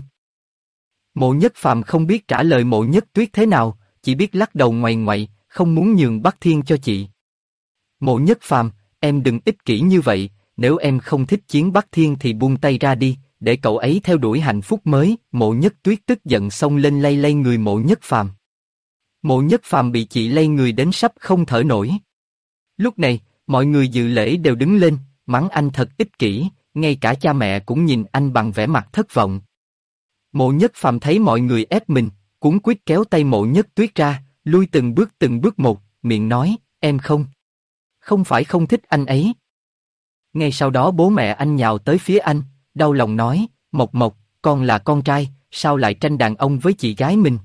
Mộ Nhất Phàm không biết trả lời Mộ Nhất Tuyết thế nào, chỉ biết lắc đầu ngoại ngoại, không muốn nhường Bắc Thiên cho chị. Mộ Nhất Phàm, em đừng ích kỷ như vậy, nếu em không thích Chiến Bắc Thiên thì buông tay ra đi, để cậu ấy theo đuổi hạnh phúc mới. Mộ Nhất Tuyết tức giận xông lên lay lay người Mộ Nhất Phàm. Mộ Nhất Phàm bị chị lay người đến sắp không thở nổi. Lúc này, mọi người dự lễ đều đứng lên, mắng anh thật ích kỷ, ngay cả cha mẹ cũng nhìn anh bằng vẻ mặt thất vọng. Mộ Nhất Phàm thấy mọi người ép mình, cuống quýt kéo tay Mộ Nhất Tuyết ra, lui từng bước một, miệng nói, em không phải không thích anh ấy. Ngay sau đó bố mẹ anh nhào tới phía anh, đau lòng nói, Mộc Mộc, con là con trai, sao lại tranh đàn ông với chị gái mình?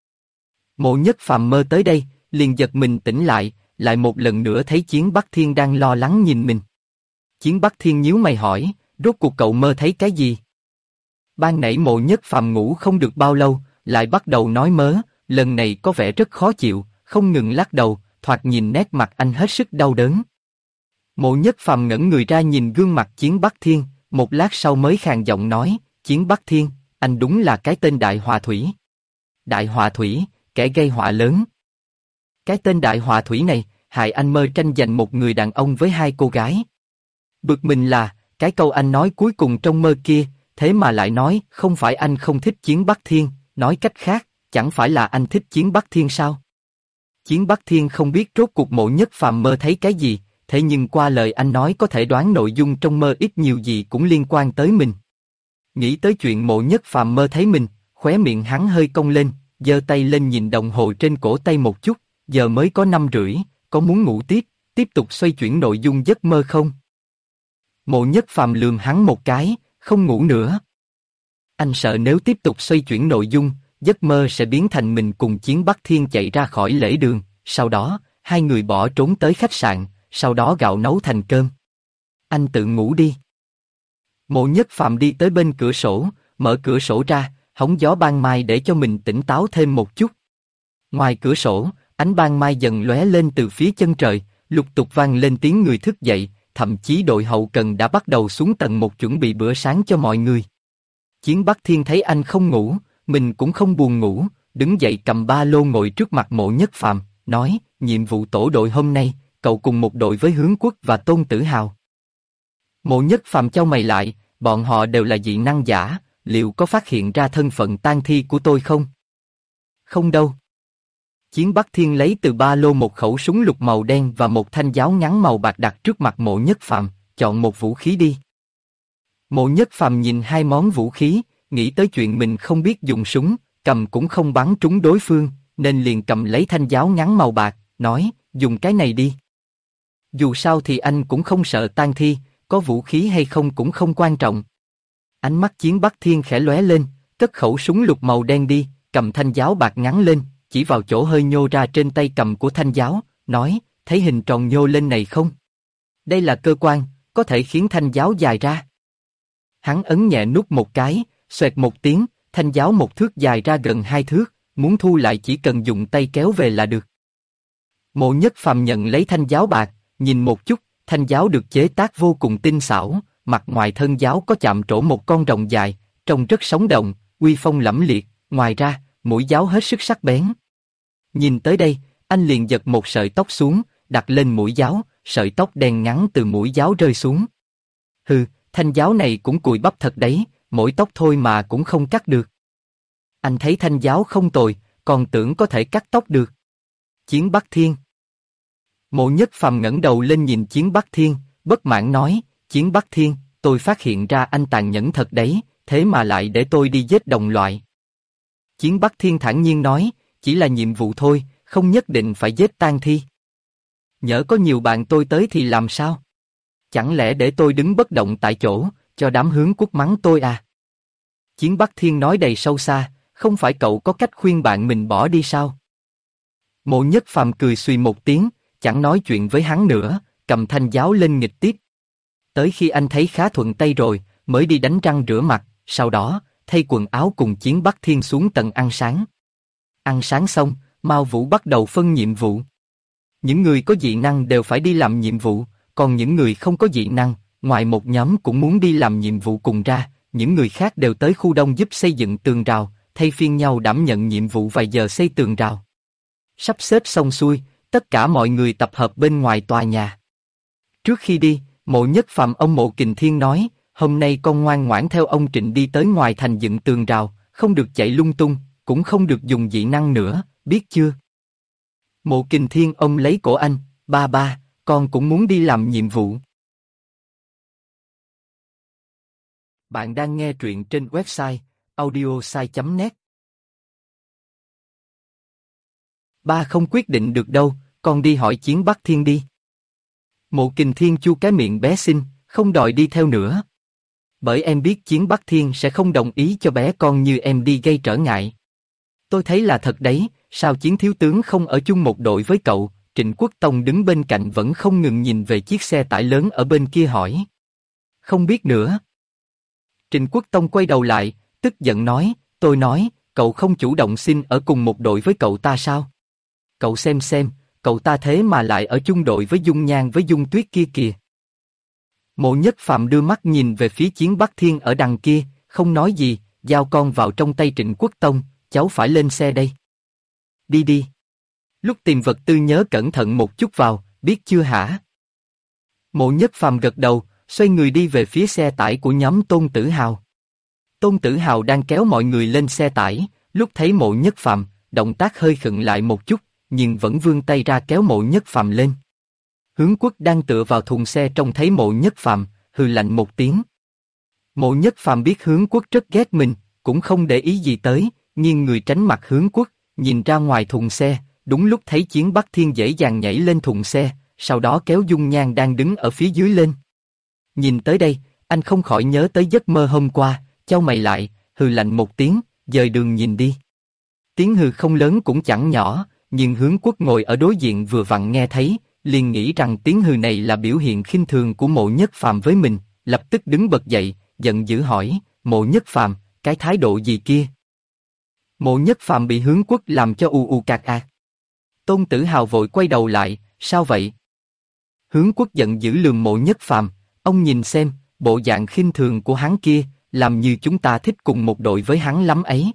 Mộ Nhất Phàm mơ tới đây, liền giật mình tỉnh lại một lần nữa thấy Chiến Bắc Thiên đang lo lắng nhìn mình. Chiến Bắc Thiên nhíu mày hỏi, rốt cuộc cậu mơ thấy cái gì? Ban nãy Mộ Nhất Phàm ngủ không được bao lâu, lại bắt đầu nói mớ, lần này có vẻ rất khó chịu, không ngừng lắc đầu, thoạt nhìn nét mặt anh hết sức đau đớn. Mộ Nhất Phàm ngẩng người ra nhìn gương mặt Chiến Bắc Thiên, một lát sau mới khàn giọng nói, Chiến Bắc Thiên, anh đúng là cái tên Đại Họa Thủy. Đại Họa Thủy, kẻ gây họa lớn. Cái tên Đại Họa Thủy này, hại anh mơ tranh giành một người đàn ông với hai cô gái. Bực mình là, cái câu anh nói cuối cùng trong mơ kia, thế mà lại nói, không phải anh không thích Chiến Bắc Thiên, nói cách khác, chẳng phải là anh thích Chiến Bắc Thiên sao? Chiến Bắc Thiên không biết rốt cuộc Mộ Nhất Phàm mơ thấy cái gì, thế nhưng qua lời anh nói có thể đoán nội dung trong mơ ít nhiều gì cũng liên quan tới mình. Nghĩ tới chuyện Mộ Nhất Phàm mơ thấy mình, khóe miệng hắn hơi cong lên, giơ tay lên nhìn đồng hồ trên cổ tay một chút, giờ mới có 5:30, có muốn ngủ tiếp tục xoay chuyển nội dung giấc mơ không? Mộ Nhất Phàm lườm hắn một cái, không ngủ nữa. Anh sợ nếu tiếp tục xoay chuyển nội dung, giấc mơ sẽ biến thành mình cùng Chiến Bắc Thiên chạy ra khỏi lễ đường, sau đó, hai người bỏ trốn tới khách sạn, sau đó gạo nấu thành cơm. Anh tự ngủ đi. Mộ Nhất Phàm đi tới bên cửa sổ, mở cửa sổ ra, hóng gió ban mai để cho mình tỉnh táo thêm một chút. Ngoài cửa sổ, ánh ban mai dần lóe lên từ phía chân trời, lục tục vang lên tiếng người thức dậy, thậm chí đội hậu cần đã bắt đầu xuống tầng 1 chuẩn bị bữa sáng cho mọi người. Chiến Bắc Thiên thấy anh không ngủ, mình cũng không buồn ngủ, đứng dậy cầm ba lô ngồi trước mặt Mộ Nhất Phàm, nói, nhiệm vụ tổ đội hôm nay, cậu cùng một đội với Hướng Quốc và Tôn Tử Hào. Mộ Nhất Phàm chau mày lại, bọn họ đều là dị năng giả, liệu có phát hiện ra thân phận tang thi của tôi không? Không đâu. Chiến Bắc Thiên lấy từ ba lô một khẩu súng lục màu đen và một thanh giáo ngắn màu bạc đặt trước mặt Mộ Nhất Phàm, chọn một vũ khí đi. Mộ Nhất Phàm nhìn hai món vũ khí, nghĩ tới chuyện mình không biết dùng súng, cầm cũng không bắn trúng đối phương, nên liền cầm lấy thanh giáo ngắn màu bạc, nói, dùng cái này đi. Dù sao thì anh cũng không sợ tang thi, có vũ khí hay không cũng không quan trọng. Ánh mắt Chiến Bắc Thiên khẽ lóe lên, cất khẩu súng lục màu đen đi, cầm thanh giáo bạc ngắn lên, chỉ vào chỗ hơi nhô ra trên tay cầm của thanh giáo, nói, thấy hình tròn nhô lên này không? Đây là cơ quan, có thể khiến thanh giáo dài ra. Hắn ấn nhẹ nút một cái, xoẹt một tiếng, thanh giáo một thước dài ra gần 2 thước, muốn thu lại chỉ cần dùng tay kéo về là được. Mộ Nhất Phàm nhận lấy thanh giáo bạc, nhìn một chút, thanh giáo được chế tác vô cùng tinh xảo, mặt ngoài thân giáo có chạm trổ một con rồng dài, trông rất sống động, uy phong lẫm liệt, ngoài ra, mũi giáo hết sức sắc bén. Nhìn tới đây, anh liền giật một sợi tóc xuống, đặt lên mũi giáo, sợi tóc đen ngắn từ mũi giáo rơi xuống. Hừ, thanh giáo này cũng cùi bắp thật đấy, mỗi tóc thôi mà cũng không cắt được. Anh thấy thanh giáo không tồi, còn tưởng có thể cắt tóc được. Chiến Bắc Thiên. Mộ Nhất Phàm ngẩng đầu lên nhìn Chiến Bắc Thiên, bất mãn nói, Chiến Bắc Thiên, tôi phát hiện ra anh tàn nhẫn thật đấy, thế mà lại để tôi đi giết đồng loại. Chiến Bắc Thiên thản nhiên nói, chỉ là nhiệm vụ thôi, không nhất định phải giết tang thi. Nhỡ có nhiều bạn tôi tới thì làm sao? Chẳng lẽ để tôi đứng bất động tại chỗ, cho đám Hướng Quốc mắng tôi à? Chiến Bắc Thiên nói đầy sâu xa, không phải cậu có cách khuyên bạn mình bỏ đi sao? Mộ Nhất Phàm cười suy một tiếng, chẳng nói chuyện với hắn nữa, cầm thanh giáo lên nghịch tiếp. Tới khi anh thấy khá thuận tay rồi, mới đi đánh răng rửa mặt, sau đó, thay quần áo cùng Chiến Bắc Thiên xuống tầng ăn sáng. Ăn sáng xong, Mao Vũ bắt đầu phân nhiệm vụ. Những người có dị năng đều phải đi làm nhiệm vụ, còn những người không có dị năng, ngoài một nhóm cũng muốn đi làm nhiệm vụ cùng ra, những người khác đều tới khu đông giúp xây dựng tường rào, thay phiên nhau đảm nhận nhiệm vụ vài giờ xây tường rào. Sắp xếp xong xuôi, tất cả mọi người tập hợp bên ngoài tòa nhà. Trước khi đi, Mộ Nhất Phàm ông Mộ Kình Thiên nói, hôm nay con ngoan ngoãn theo ông Trịnh đi tới ngoài thành dựng tường rào, không được chạy lung tung, cũng không được dùng dị năng nữa, biết chưa? Mộ Kình Thiên ông lấy cổ anh, ba ba, con cũng muốn đi làm nhiệm vụ. Bạn đang nghe truyện trên website audiosai.net. Ba không quyết định được đâu, con đi hỏi Chiến Bắc Thiên đi. Mộ Kình Thiên chu cái miệng bé xinh, không đòi đi theo nữa. Bởi em biết Chiến Bắc Thiên sẽ không đồng ý cho bé con như em đi gây trở ngại. Tôi thấy là thật đấy, sao Chiến thiếu tướng không ở chung một đội với cậu? Trịnh Quốc Tông đứng bên cạnh vẫn không ngừng nhìn về chiếc xe tải lớn ở bên kia hỏi. Không biết nữa. Trịnh Quốc Tông quay đầu lại, tức giận nói, tôi nói, cậu không chủ động xin ở cùng một đội với cậu ta sao? Cậu xem, cậu ta thế mà lại ở chung đội với Dung Nhan với Dung Tuyết kia kìa. Mộ Nhất Phàm đưa mắt nhìn về phía Chiến Bắc Thiên ở đằng kia, không nói gì, giao con vào trong tay Trịnh Quốc Tông, cháu phải lên xe đây. Đi đi. Lúc tìm vật tư nhớ cẩn thận một chút vào, biết chưa hả? Mộ Nhất Phàm gật đầu, xoay người đi về phía xe tải của nhóm Tôn Tử Hào. Tôn Tử Hào đang kéo mọi người lên xe tải, lúc thấy Mộ Nhất Phàm, động tác hơi khựng lại một chút, nhưng vẫn vươn tay ra kéo Mộ Nhất Phàm lên. Hướng Quốc đang tựa vào thùng xe trông thấy Mộ Nhất Phàm, hừ lạnh một tiếng. Mộ Nhất Phàm biết Hướng Quốc rất ghét mình, cũng không để ý gì tới, nhưng người tránh mặt Hướng Quốc, nhìn ra ngoài thùng xe, đúng lúc thấy Chiến Bắc Thiên dễ dàng nhảy lên thùng xe, sau đó kéo Dung Nhan đang đứng ở phía dưới lên. Nhìn tới đây, anh không khỏi nhớ tới giấc mơ hôm qua, chau mày lại, hừ lạnh một tiếng, dời đường nhìn đi. Tiếng hừ không lớn cũng chẳng nhỏ, nhưng Hướng Quốc ngồi ở đối diện vừa vặn nghe thấy, liền nghĩ rằng tiếng hừ này là biểu hiện khinh thường của Mộ Nhất Phàm với mình, lập tức đứng bật dậy, giận dữ hỏi, Mộ Nhất Phàm, cái thái độ gì kia? Mộ Nhất Phàm bị Hướng Quốc làm cho u cạc ạc. Tôn Tử Hào vội quay đầu lại, sao vậy? Hướng Quốc giận dữ lườm Mộ Nhất Phàm, ông nhìn xem, bộ dạng khinh thường của hắn kia, làm như chúng ta thích cùng một đội với hắn lắm ấy.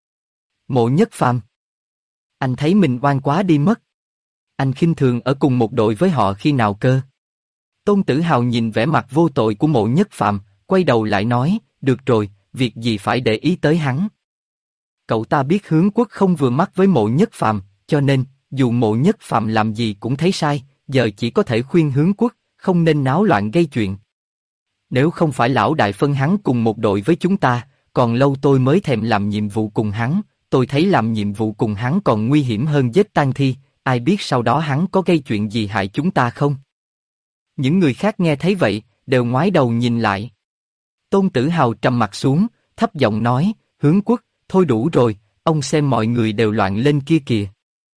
Mộ Nhất Phàm, anh thấy mình oan quá đi mất. Anh khinh thường ở cùng một đội với họ khi nào cơ? Tôn Tử Hào nhìn vẻ mặt vô tội của Mộ Nhất Phàm, quay đầu lại nói, được rồi, việc gì phải để ý tới hắn. Cậu ta biết Hướng Quốc không vừa mắt với Mộ Nhất Phàm, cho nên, dù Mộ Nhất Phàm làm gì cũng thấy sai, giờ chỉ có thể khuyên Hướng Quốc, không nên náo loạn gây chuyện. Nếu không phải lão đại phân hắn cùng một đội với chúng ta, còn lâu tôi mới thèm làm nhiệm vụ cùng hắn, tôi thấy làm nhiệm vụ cùng hắn còn nguy hiểm hơn giết tang thi, ai biết sau đó hắn có gây chuyện gì hại chúng ta không? Những người khác nghe thấy vậy, đều ngoái đầu nhìn lại. Tôn Tử Hào trầm mặt xuống, thấp giọng nói, Hướng Quốc, thôi đủ rồi, ông xem mọi người đều loạn lên kia kìa.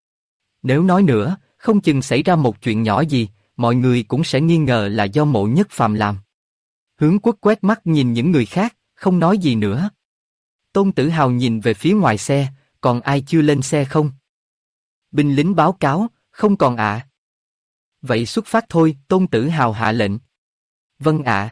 Nếu nói nữa, không chừng xảy ra một chuyện nhỏ gì, mọi người cũng sẽ nghi ngờ là do Mộ Nhất Phàm làm. Hướng Quốc quét mắt nhìn những người khác, không nói gì nữa. Tôn Tử Hào nhìn về phía ngoài xe, còn ai chưa lên xe không? Binh lính báo cáo, không còn ạ. Vậy xuất phát thôi, Tôn Tử Hào hạ lệnh. Vâng ạ.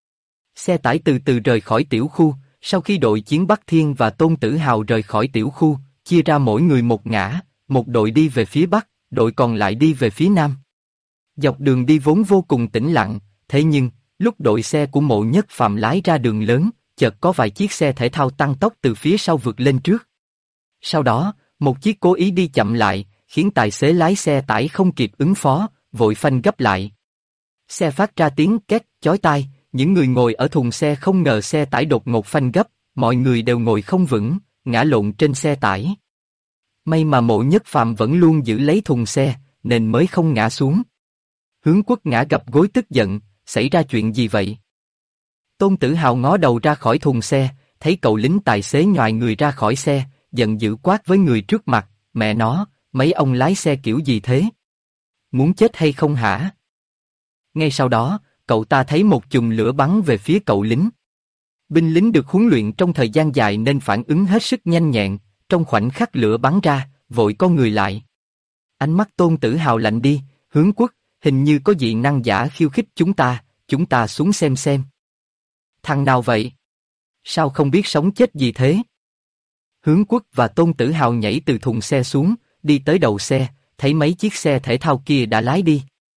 Xe tải từ từ rời khỏi tiểu khu, sau khi đội Chiến Bắc Thiên và Tôn Tử Hào rời khỏi tiểu khu, chia ra mỗi người một ngã, một đội đi về phía bắc, đội còn lại đi về phía nam. Dọc đường đi vốn vô cùng tĩnh lặng, thế nhưng, lúc đội xe của Mộ Nhất Phàm lái ra đường lớn, chợt có vài chiếc xe thể thao tăng tốc từ phía sau vượt lên trước. Sau đó, một chiếc cố ý đi chậm lại, khiến tài xế lái xe tải không kịp ứng phó, vội phanh gấp lại. Xe phát ra tiếng két chói tai, những người ngồi ở thùng xe không ngờ xe tải đột ngột phanh gấp, mọi người đều ngồi không vững, ngã lộn trên xe tải. May mà Mộ Nhất Phàm vẫn luôn giữ lấy thùng xe, nên mới không ngã xuống. Hướng Quốc ngã gập gối tức giận, xảy ra chuyện gì vậy? Tôn Tử Hào ngó đầu ra khỏi thùng xe, thấy cậu lính tài xế nhoài người ra khỏi xe, giận dữ quát với người trước mặt, mẹ nó, mấy ông lái xe kiểu gì thế? Muốn chết hay không hả? Ngay sau đó, cậu ta thấy một chùm lửa bắn về phía cậu lính. Binh lính được huấn luyện trong thời gian dài nên phản ứng hết sức nhanh nhẹn, trong khoảnh khắc lửa bắn ra, vội co người lại. Ánh mắt Tôn Tử Hào lạnh đi, Hướng Quốc, hình như có dị năng giả khiêu khích chúng ta xuống xem. Thằng nào vậy? Sao không biết sống chết gì thế? Hướng Quốc và Tôn Tử Hào nhảy từ thùng xe xuống, đi tới đầu xe, thấy mấy chiếc xe thể thao kia đã lái đi.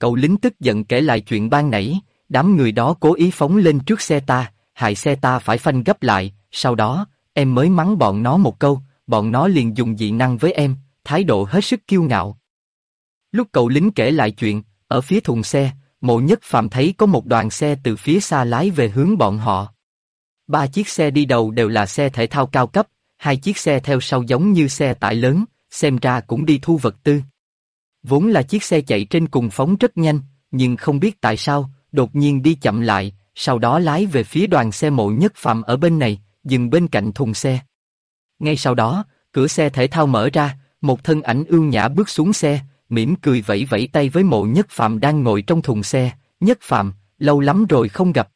Cậu lính tức giận kể lại chuyện ban nãy, đám người đó cố ý phóng lên trước xe ta, hại xe ta phải phanh gấp lại, sau đó, em mới mắng bọn nó một câu, bọn nó liền dùng dị năng với em, thái độ hết sức kiêu ngạo. Lúc cậu lính kể lại chuyện, ở phía thùng xe, Mộ Nhất Phàm thấy có một đoàn xe từ phía xa lái về hướng bọn họ. 3 chiếc xe đi đầu đều là xe thể thao cao cấp, 2 chiếc xe theo sau giống như xe tải lớn, xem ra cũng đi thu vật tư. Vốn là chiếc xe chạy trên cùng phóng rất nhanh, nhưng không biết tại sao, đột nhiên đi chậm lại, sau đó lái về phía đoàn xe Mộ Nhất Phàm ở bên này, dừng bên cạnh thùng xe. Ngay sau đó, cửa xe thể thao mở ra, một thân ảnh ưu nhã bước xuống xe, mỉm cười vẫy vẫy tay với Mộ Nhất Phàm đang ngồi trong thùng xe. Nhất Phàm, lâu lắm rồi không gặp.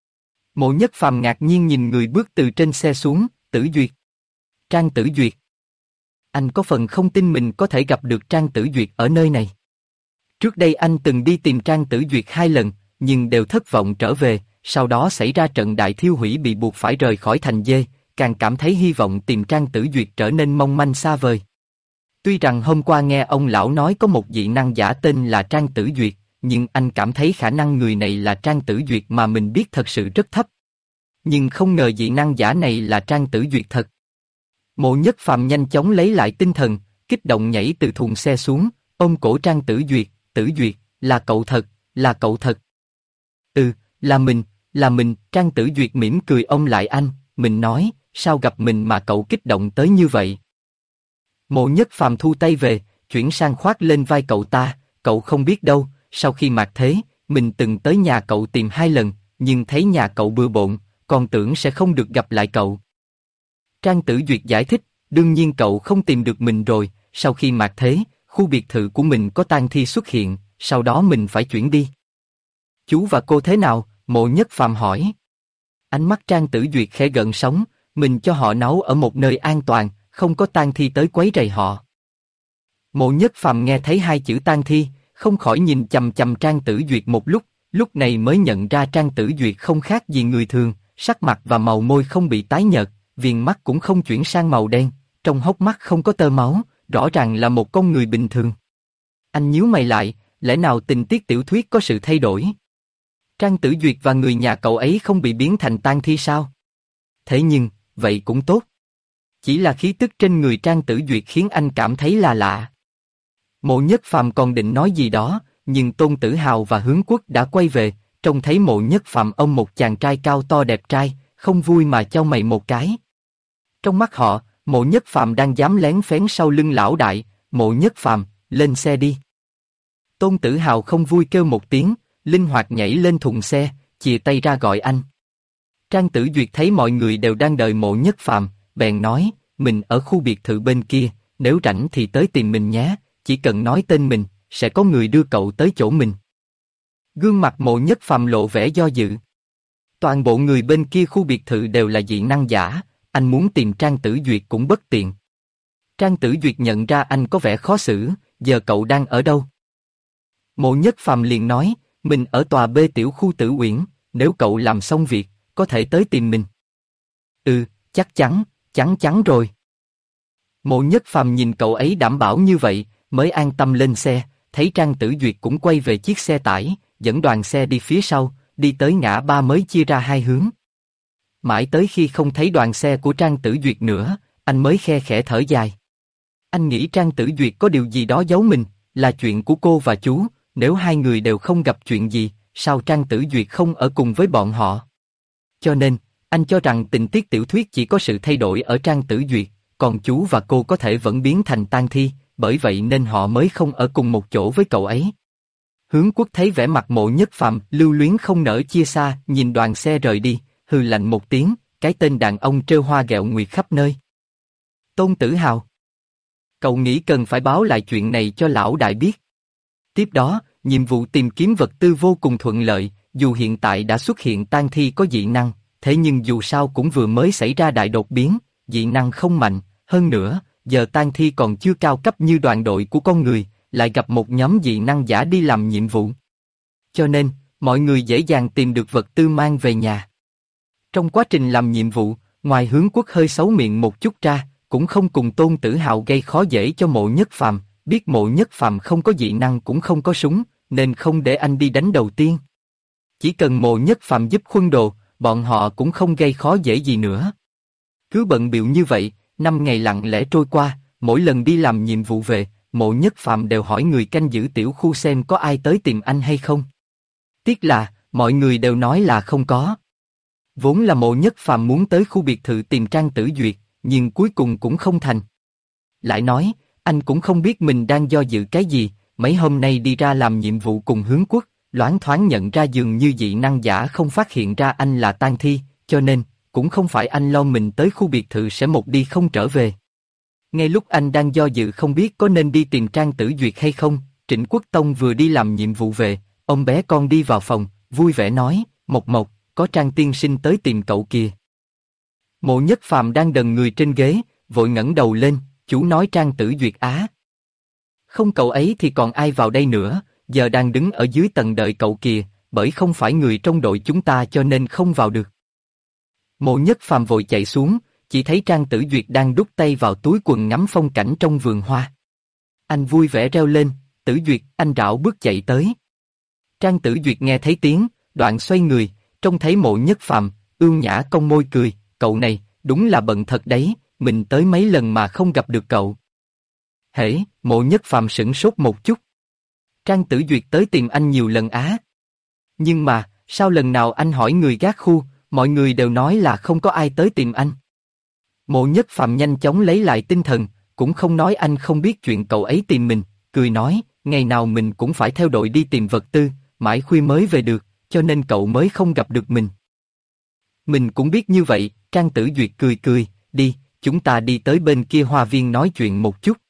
Mộ Nhất Phàm ngạc nhiên nhìn người bước từ trên xe xuống, Tử Duyệt. Trang Tử Duyệt. Anh có phần không tin mình có thể gặp được Trang Tử Duyệt ở nơi này. Trước đây anh từng đi tìm Trang Tử Duyệt 2 lần, nhưng đều thất vọng trở về, sau đó xảy ra trận đại thiêu hủy bị buộc phải rời khỏi thành dê, càng cảm thấy hy vọng tìm Trang Tử Duyệt trở nên mong manh xa vời. Tuy rằng hôm qua nghe ông lão nói có một dị năng giả tên là Trang Tử Duyệt, nhưng anh cảm thấy khả năng người này là Trang Tử Duyệt mà mình biết thật sự rất thấp. Nhưng không ngờ dị năng giả này là Trang Tử Duyệt thật. Mộ Nhất Phàm nhanh chóng lấy lại tinh thần, kích động nhảy từ thùng xe xuống, ôm cổ Trang Tử Duyệt, Tử Duyệt, là cậu thật, là cậu thật. Ừ, là mình, Trang Tử Duyệt mỉm cười ôm lại anh, mình nói, sao gặp mình mà cậu kích động tới như vậy. Mộ Nhất Phàm thu tay về, chuyển sang khoác lên vai cậu ta, cậu không biết đâu, sau khi mạt thế, mình từng tới nhà cậu tìm 2 lần, nhưng thấy nhà cậu bừa bộn, còn tưởng sẽ không được gặp lại cậu. Trang Tử Duyệt giải thích, đương nhiên cậu không tìm được mình rồi, sau khi mạt thế, khu biệt thự của mình có tang thi xuất hiện, sau đó mình phải chuyển đi. Chú và cô thế nào? Mộ Nhất Phàm hỏi. Ánh mắt Trang Tử Duyệt khẽ gợn sóng, mình cho họ nấu ở một nơi an toàn, không có tang thi tới quấy rầy họ. Mộ Nhất Phàm nghe thấy 2 chữ tang thi, không khỏi nhìn chằm chằm Trang Tử Duyệt một lúc này mới nhận ra Trang Tử Duyệt không khác gì người thường, sắc mặt và màu môi không bị tái nhợt, viền mắt cũng không chuyển sang màu đen, trong hốc mắt không có tơ máu, rõ ràng là một con người bình thường. Anh nhíu mày lại, lẽ nào tình tiết tiểu thuyết có sự thay đổi? Trang Tử Duyệt và người nhà cậu ấy không bị biến thành tang thi sao? Thế nhưng, vậy cũng tốt. Chỉ là khí tức trên người Trang Tử Duyệt khiến anh cảm thấy là lạ. Mộ Nhất Phàm còn định nói gì đó, nhưng Tôn Tử Hào và Hướng Quốc đã quay về, trông thấy Mộ Nhất Phàm ôm một chàng trai cao to đẹp trai, không vui mà chau mày một cái. Trong mắt họ, Mộ Nhất Phàm đang dám lén phén sau lưng lão đại, Mộ Nhất Phàm, lên xe đi. Tôn Tử Hào không vui kêu một tiếng, linh hoạt nhảy lên thùng xe, chìa tay ra gọi anh. Trang Tử Duyệt thấy mọi người đều đang đợi Mộ Nhất Phàm, bèn nói, mình ở khu biệt thự bên kia, nếu rảnh thì tới tìm mình nhé, chỉ cần nói tên mình, sẽ có người đưa cậu tới chỗ mình. Gương mặt Mộ Nhất Phàm lộ vẻ do dự. Toàn bộ người bên kia khu biệt thự đều là dị năng giả, anh muốn tìm Trang Tử Duyệt cũng bất tiện. Trang Tử Duyệt nhận ra anh có vẻ khó xử, giờ cậu đang ở đâu? Mộ Nhất Phàm liền nói, mình ở tòa B tiểu khu Tử Uyển, nếu cậu làm xong việc, có thể tới tìm mình. Ừ, chắc chắn rồi. Mộ Nhất Phàm nhìn cậu ấy đảm bảo như vậy, mới an tâm lên xe, thấy Trang Tử Duyệt cũng quay về chiếc xe tải, dẫn đoàn xe đi phía sau, đi tới ngã ba mới chia ra 2 hướng. Mãi tới khi không thấy đoàn xe của Trang Tử Duyệt nữa, anh mới khe khẽ thở dài. Anh nghĩ Trang Tử Duyệt có điều gì đó giấu mình, là chuyện của cô và chú, nếu 2 người đều không gặp chuyện gì, sao Trang Tử Duyệt không ở cùng với bọn họ? Cho nên, anh cho rằng tình tiết tiểu thuyết chỉ có sự thay đổi ở Trang Tử Duyệt, còn chú và cô có thể vẫn biến thành tang thi, bởi vậy nên họ mới không ở cùng một chỗ với cậu ấy. Hướng Quốc thấy vẻ mặt Mộ Nhất Phàm lưu luyến không nỡ chia xa, nhìn đoàn xe rời đi, hừ lạnh một tiếng, cái tên đàn ông trêu hoa ghẹo nguyệt khắp nơi. Tôn Tử Hào, cậu nghĩ cần phải báo lại chuyện này cho lão đại biết. Tiếp đó, nhiệm vụ tìm kiếm vật tư vô cùng thuận lợi, dù hiện tại đã xuất hiện tang thi có dị năng, thế nhưng dù sao cũng vừa mới xảy ra đại đột biến, dị năng không mạnh, hơn nữa, giờ tang thi còn chưa cao cấp như đoàn đội của con người, lại gặp một nhóm dị năng giả đi làm nhiệm vụ. Cho nên, mọi người dễ dàng tìm được vật tư mang về nhà. Trong quá trình làm nhiệm vụ, ngoài Hướng Quốc hơi xấu miệng một chút ra, cũng không cùng Tôn Tử Hào gây khó dễ cho Mộ Nhất Phàm, biết Mộ Nhất Phàm không có dị năng cũng không có súng, nên không để anh đi đánh đầu tiên. Chỉ cần Mộ Nhất Phàm giúp Khuân Đồ, bọn họ cũng không gây khó dễ gì nữa. Cứ bận bịu như vậy, 5 ngày lặng lẽ trôi qua, mỗi lần đi làm nhiệm vụ về, Mộ Nhất Phàm đều hỏi người canh giữ tiểu khu xem có ai tới tìm anh hay không. Tiếc là, mọi người đều nói là không có. Vốn là Mộ Nhất Phàm muốn tới khu biệt thự tìm Trang Tử Duyệt, nhưng cuối cùng cũng không thành. Lại nói, anh cũng không biết mình đang do dự cái gì, mấy hôm nay đi ra làm nhiệm vụ cùng Hướng Quốc, loáng thoáng nhận ra dường như dị năng giả không phát hiện ra anh là tang thi, cho nên, cũng không phải anh lo mình tới khu biệt thự sẽ một đi không trở về. Ngay lúc anh đang do dự không biết có nên đi tìm Trang Tử Duyệt hay không, Trịnh Quốc Tông vừa đi làm nhiệm vụ về, ông bé con đi vào phòng, vui vẻ nói, Mộc Mộc, có Trang tiên sinh tới tìm cậu kìa. Mộ Nhất Phàm đang đần người trên ghế, vội ngẩng đầu lên, chú nói Trang Tử Duyệt á. Không cậu ấy thì còn ai vào đây nữa, giờ đang đứng ở dưới tầng đợi cậu kìa, bởi không phải người trong đội chúng ta cho nên không vào được. Mộ Nhất Phàm vội chạy xuống, chỉ thấy Trang Tử Duyệt đang đút tay vào túi quần ngắm phong cảnh trong vườn hoa. Anh vui vẻ reo lên, Tử Duyệt, anh rảo bước chạy tới. Trang Tử Duyệt nghe thấy tiếng, đoạn xoay người, trông thấy Mộ Nhất Phàm, ương nhã cong môi cười, cậu này, đúng là bận thật đấy, mình tới mấy lần mà không gặp được cậu. Hễ, Mộ Nhất Phàm sửng sốt một chút. Trang Tử Duyệt tới tìm anh nhiều lần á. Nhưng mà, sao lần nào anh hỏi người gác khu, mọi người đều nói là không có ai tới tìm anh. Mộ Nhất Phàm nhanh chóng lấy lại tinh thần, cũng không nói anh không biết chuyện cậu ấy tìm mình, cười nói, ngày nào mình cũng phải theo đội đi tìm vật tư, mãi khuya mới về được, cho nên cậu mới không gặp được mình. Mình cũng biết như vậy, Trang Tử Duyệt cười cười, đi, chúng ta đi tới bên kia hoa viên nói chuyện một chút.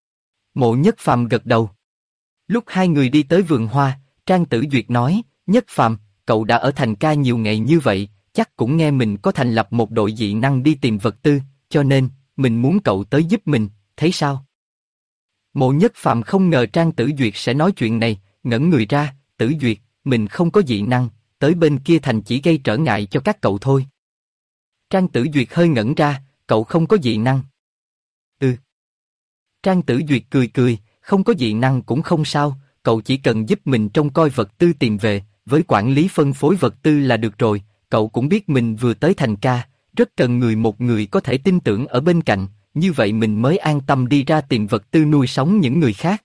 Mộ Nhất Phàm gật đầu. Lúc hai người đi tới vườn hoa, Trang Tử Duyệt nói, Nhất Phàm, cậu đã ở thành ca nhiều ngày như vậy, chắc cũng nghe mình có thành lập một đội dị năng đi tìm vật tư, cho nên, mình muốn cậu tới giúp mình, thấy sao? Mộ Nhất Phàm không ngờ Trang Tử Duyệt sẽ nói chuyện này, ngẩn người ra, Tử Duyệt, mình không có dị năng, tới bên kia thành chỉ gây trở ngại cho các cậu thôi. Trang Tử Duyệt hơi ngẩn ra, cậu không có dị năng. Ừ. Trang Tử Duyệt cười cười, không có dị năng cũng không sao, cậu chỉ cần giúp mình trông coi vật tư tìm về, với quản lý phân phối vật tư là được rồi, cậu cũng biết mình vừa tới thành ca, rất cần một người có thể tin tưởng ở bên cạnh, như vậy mình mới an tâm đi ra tìm vật tư nuôi sống những người khác.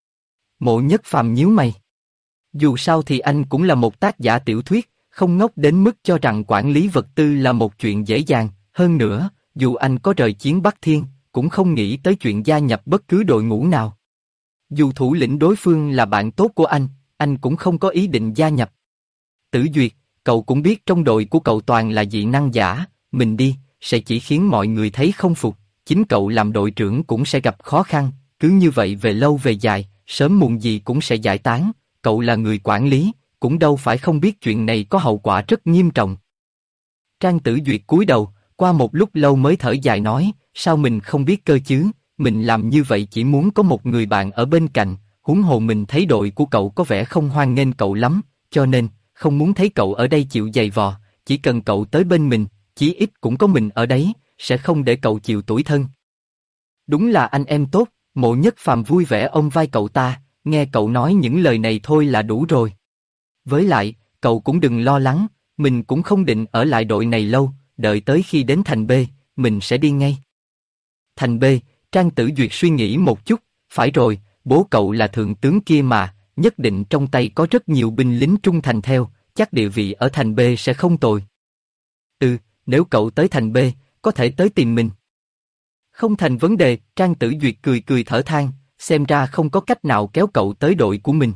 Mộ Nhất Phàm nhíu mày. Dù sao thì anh cũng là một tác giả tiểu thuyết, không ngốc đến mức cho rằng quản lý vật tư là một chuyện dễ dàng, hơn nữa, dù anh có rời chiến Bắc Thiên, cũng không nghĩ tới chuyện gia nhập bất cứ đội ngũ nào. Dù thủ lĩnh đối phương là bạn tốt của anh cũng không có ý định gia nhập. Tử Duyệt, cậu cũng biết trong đội của cậu toàn là dị năng giả, mình đi, sẽ chỉ khiến mọi người thấy không phục, chính cậu làm đội trưởng cũng sẽ gặp khó khăn, cứ như vậy về lâu về dài, sớm muộn gì cũng sẽ giải tán, cậu là người quản lý, cũng đâu phải không biết chuyện này có hậu quả rất nghiêm trọng. Trang Tử Duyệt cúi đầu, qua một lúc lâu mới thở dài nói, sao mình không biết cơ chứ, mình làm như vậy chỉ muốn có một người bạn ở bên cạnh, huống hồ mình thấy đội của cậu có vẻ không hoan nghênh cậu lắm, cho nên, không muốn thấy cậu ở đây chịu giày vò, chỉ cần cậu tới bên mình, chí ít cũng có mình ở đấy, sẽ không để cậu chịu tủi thân. Đúng là anh em tốt, Mộ Nhất Phàm vui vẻ ôm vai cậu ta, nghe cậu nói những lời này thôi là đủ rồi. Với lại, cậu cũng đừng lo lắng, mình cũng không định ở lại đội này lâu, đợi tới khi đến thành B, mình sẽ đi ngay. Thành B, Trang Tử Duyệt suy nghĩ một chút, phải rồi, bố cậu là thượng tướng kia mà, nhất định trong tay có rất nhiều binh lính trung thành theo, chắc địa vị ở thành B sẽ không tồi. Ừ, nếu cậu tới thành B, có thể tới tìm mình. Không thành vấn đề, Trang Tử Duyệt cười cười thở than, xem ra không có cách nào kéo cậu tới đội của mình.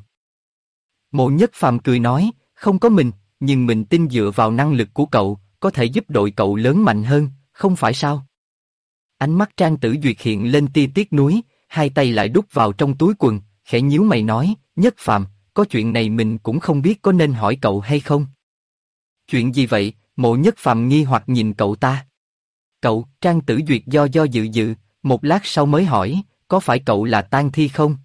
Mộ Nhất Phàm cười nói, không có mình, nhưng mình tin dựa vào năng lực của cậu, có thể giúp đội cậu lớn mạnh hơn, không phải sao? Ánh mắt Trang Tử Duyệt hiện lên tia tiếc nuối, hai tay lại đút vào trong túi quần, khẽ nhíu mày nói, Nhất Phàm, có chuyện này mình cũng không biết có nên hỏi cậu hay không. Chuyện gì vậy? Mộ Nhất Phàm nghi hoặc nhìn cậu ta. Cậu, Trang Tử Duyệt do dự, một lát sau mới hỏi, có phải cậu là tang thi không?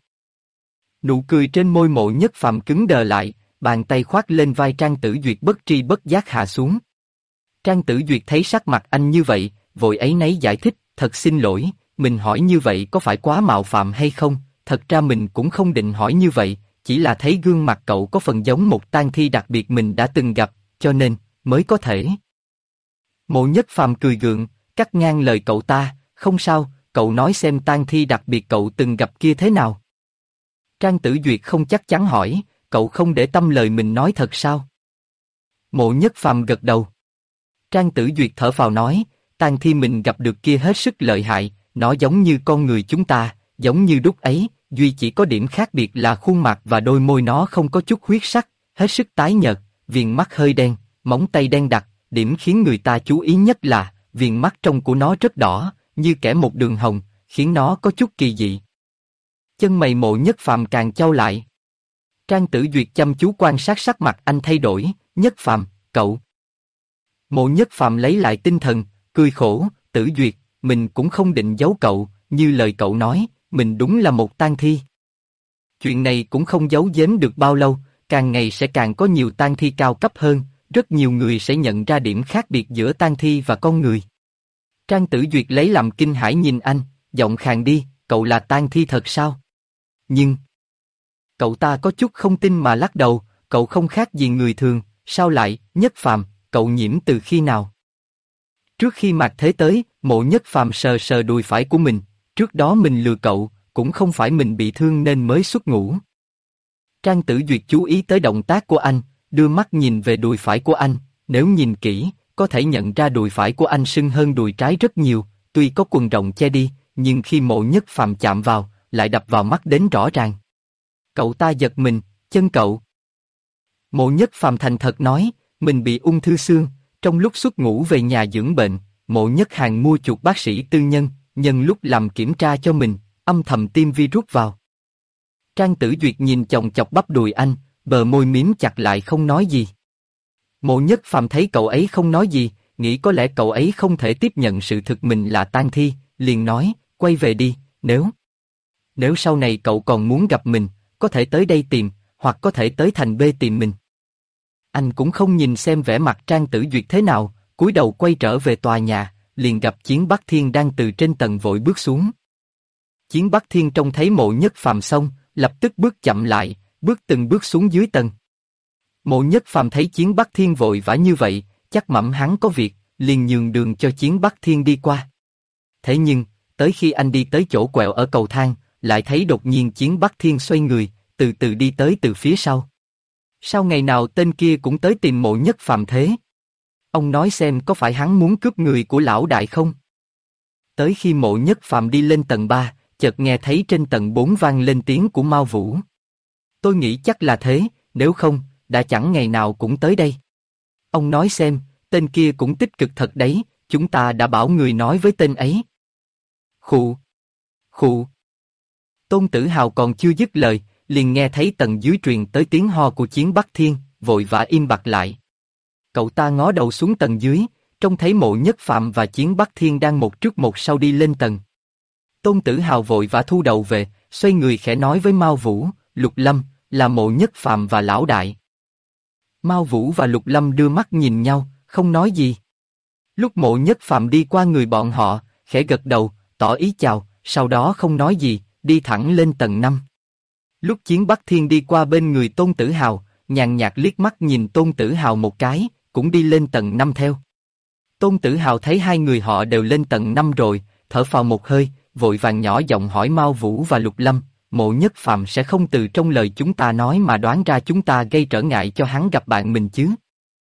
Nụ cười trên môi Mộ Nhất Phàm cứng đờ lại, bàn tay khoác lên vai Trang Tử Duyệt bất tri bất giác hạ xuống. Trang Tử Duyệt thấy sắc mặt anh như vậy, vội áy náy giải thích, thật xin lỗi, mình hỏi như vậy có phải quá mạo phạm hay không, thật ra mình cũng không định hỏi như vậy, chỉ là thấy gương mặt cậu có phần giống một tang thi đặc biệt mình đã từng gặp, cho nên, mới có thể. Mộ Nhất Phàm cười gượng, cắt ngang lời cậu ta, không sao, cậu nói xem tang thi đặc biệt cậu từng gặp kia thế nào. Trang Tử Duyệt không chắc chắn hỏi, cậu không để tâm lời mình nói thật sao? Mộ Nhất Phàm gật đầu. Trang Tử Duyệt thở phào nói, tang thi mình gặp được kia hết sức lợi hại, nó giống như con người chúng ta, giống như đúc ấy, duy chỉ có điểm khác biệt là khuôn mặt và đôi môi nó không có chút huyết sắc, hết sức tái nhợt, viền mắt hơi đen, móng tay đen đặc, điểm khiến người ta chú ý nhất là, viền mắt trong của nó rất đỏ, như kẻ một đường hồng, khiến nó có chút kỳ dị. Chân mày Mộ Nhất Phàm càng chau lại. Trang Tử Duyệt chăm chú quan sát sắc mặt anh thay đổi, Nhất Phàm, cậu. Mộ Nhất Phàm lấy lại tinh thần, cười khổ, Tử Duyệt, mình cũng không định giấu cậu, như lời cậu nói, mình đúng là một tang thi. Chuyện này cũng không giấu giếm được bao lâu, càng ngày sẽ càng có nhiều tang thi cao cấp hơn, rất nhiều người sẽ nhận ra điểm khác biệt giữa tang thi và con người. Trang Tử Duyệt lấy làm kinh hãi nhìn anh, giọng khàn đi, cậu là tang thi thật sao? Nhưng cậu ta có chút không tin mà lắc đầu, cậu không khác gì người thường, sao lại, Nhất Phàm, cậu nhiễm từ khi nào? Trước khi Mạc Thế tới, Mộ Nhất Phàm sờ sờ đùi phải của mình, trước đó mình lừa cậu, cũng không phải mình bị thương nên mới xuất ngũ. Trang Tử Duyệt chú ý tới động tác của anh, đưa mắt nhìn về đùi phải của anh, nếu nhìn kỹ, có thể nhận ra đùi phải của anh sưng hơn đùi trái rất nhiều, tuy có quần rộng che đi, nhưng khi Mộ Nhất Phàm chạm vào, lại đập vào mắt đến rõ ràng. Cậu ta giật mình, chân cậu. Mộ Nhất Phàm thành thật nói, mình bị ung thư xương, trong lúc xuất ngũ về nhà dưỡng bệnh, Mộ Nhất Hàn mua chuộc bác sĩ tư nhân, nhân lúc làm kiểm tra cho mình, âm thầm tiêm virus vào. Trang Tử Duyệt nhìn chồng chọc bắp đùi anh, bờ môi mím chặt lại không nói gì. Mộ Nhất Phàm thấy cậu ấy không nói gì, nghĩ có lẽ cậu ấy không thể tiếp nhận sự thực mình là tang thi, liền nói, quay về đi, nếu sau này cậu còn muốn gặp mình, có thể tới đây tìm, hoặc có thể tới thành B tìm mình. Anh cũng không nhìn xem vẻ mặt Trang Tử Duyệt thế nào, cúi đầu quay trở về tòa nhà, liền gặp Chiến Bắc Thiên đang từ trên tầng vội bước xuống. Chiến Bắc Thiên trông thấy Mộ Nhất Phàm xong, lập tức bước chậm lại, bước từng bước xuống dưới tầng. Mộ Nhất Phàm thấy Chiến Bắc Thiên vội vã như vậy, chắc mẩm hắn có việc, liền nhường đường cho Chiến Bắc Thiên đi qua. Thế nhưng, tới khi anh đi tới chỗ quẹo ở cầu thang, lại thấy đột nhiên Chiến Bắc Thiên xoay người, từ từ đi tới từ phía sau. Sao ngày nào tên kia cũng tới tìm Mộ Nhất Phàm thế? Ông nói xem có phải hắn muốn cướp người của lão đại không? Tới khi Mộ Nhất Phàm đi lên tầng 3, chợt nghe thấy trên tầng 4 vang lên tiếng của Mao Vũ. Tôi nghĩ chắc là thế, nếu không, đã chẳng ngày nào cũng tới đây. Ông nói xem, tên kia cũng tích cực thật đấy, chúng ta đã bảo người nói với tên ấy. Khụ, khụ. Tôn Tử Hào còn chưa dứt lời, liền nghe thấy tầng dưới truyền tới tiếng ho của Chiến Bắc Thiên, vội vã im bặt lại. Cậu ta ngó đầu xuống tầng dưới, trông thấy Mộ Nhất Phàm và Chiến Bắc Thiên đang một trước một sau đi lên tầng. Tôn Tử Hào vội vã thu đầu về, xoay người khẽ nói với Mao Vũ, Lục Lâm, là Mộ Nhất Phàm và lão đại. Mao Vũ và Lục Lâm đưa mắt nhìn nhau, không nói gì. Lúc Mộ Nhất Phàm đi qua người bọn họ, khẽ gật đầu, tỏ ý chào, sau đó không nói gì, đi thẳng lên tầng 5. Lúc Chiến Bắc Thiên đi qua bên người Tôn Tử Hào, nhàn nhạt liếc mắt nhìn Tôn Tử Hào một cái, cũng đi lên tầng 5 theo. Tôn Tử Hào thấy hai người họ đều lên tầng 5 rồi, thở phào một hơi, vội vàng nhỏ giọng hỏi Mao Vũ và Lục Lâm, Mộ Nhất Phàm sẽ không từ trong lời chúng ta nói mà đoán ra chúng ta gây trở ngại cho hắn gặp bạn mình chứ?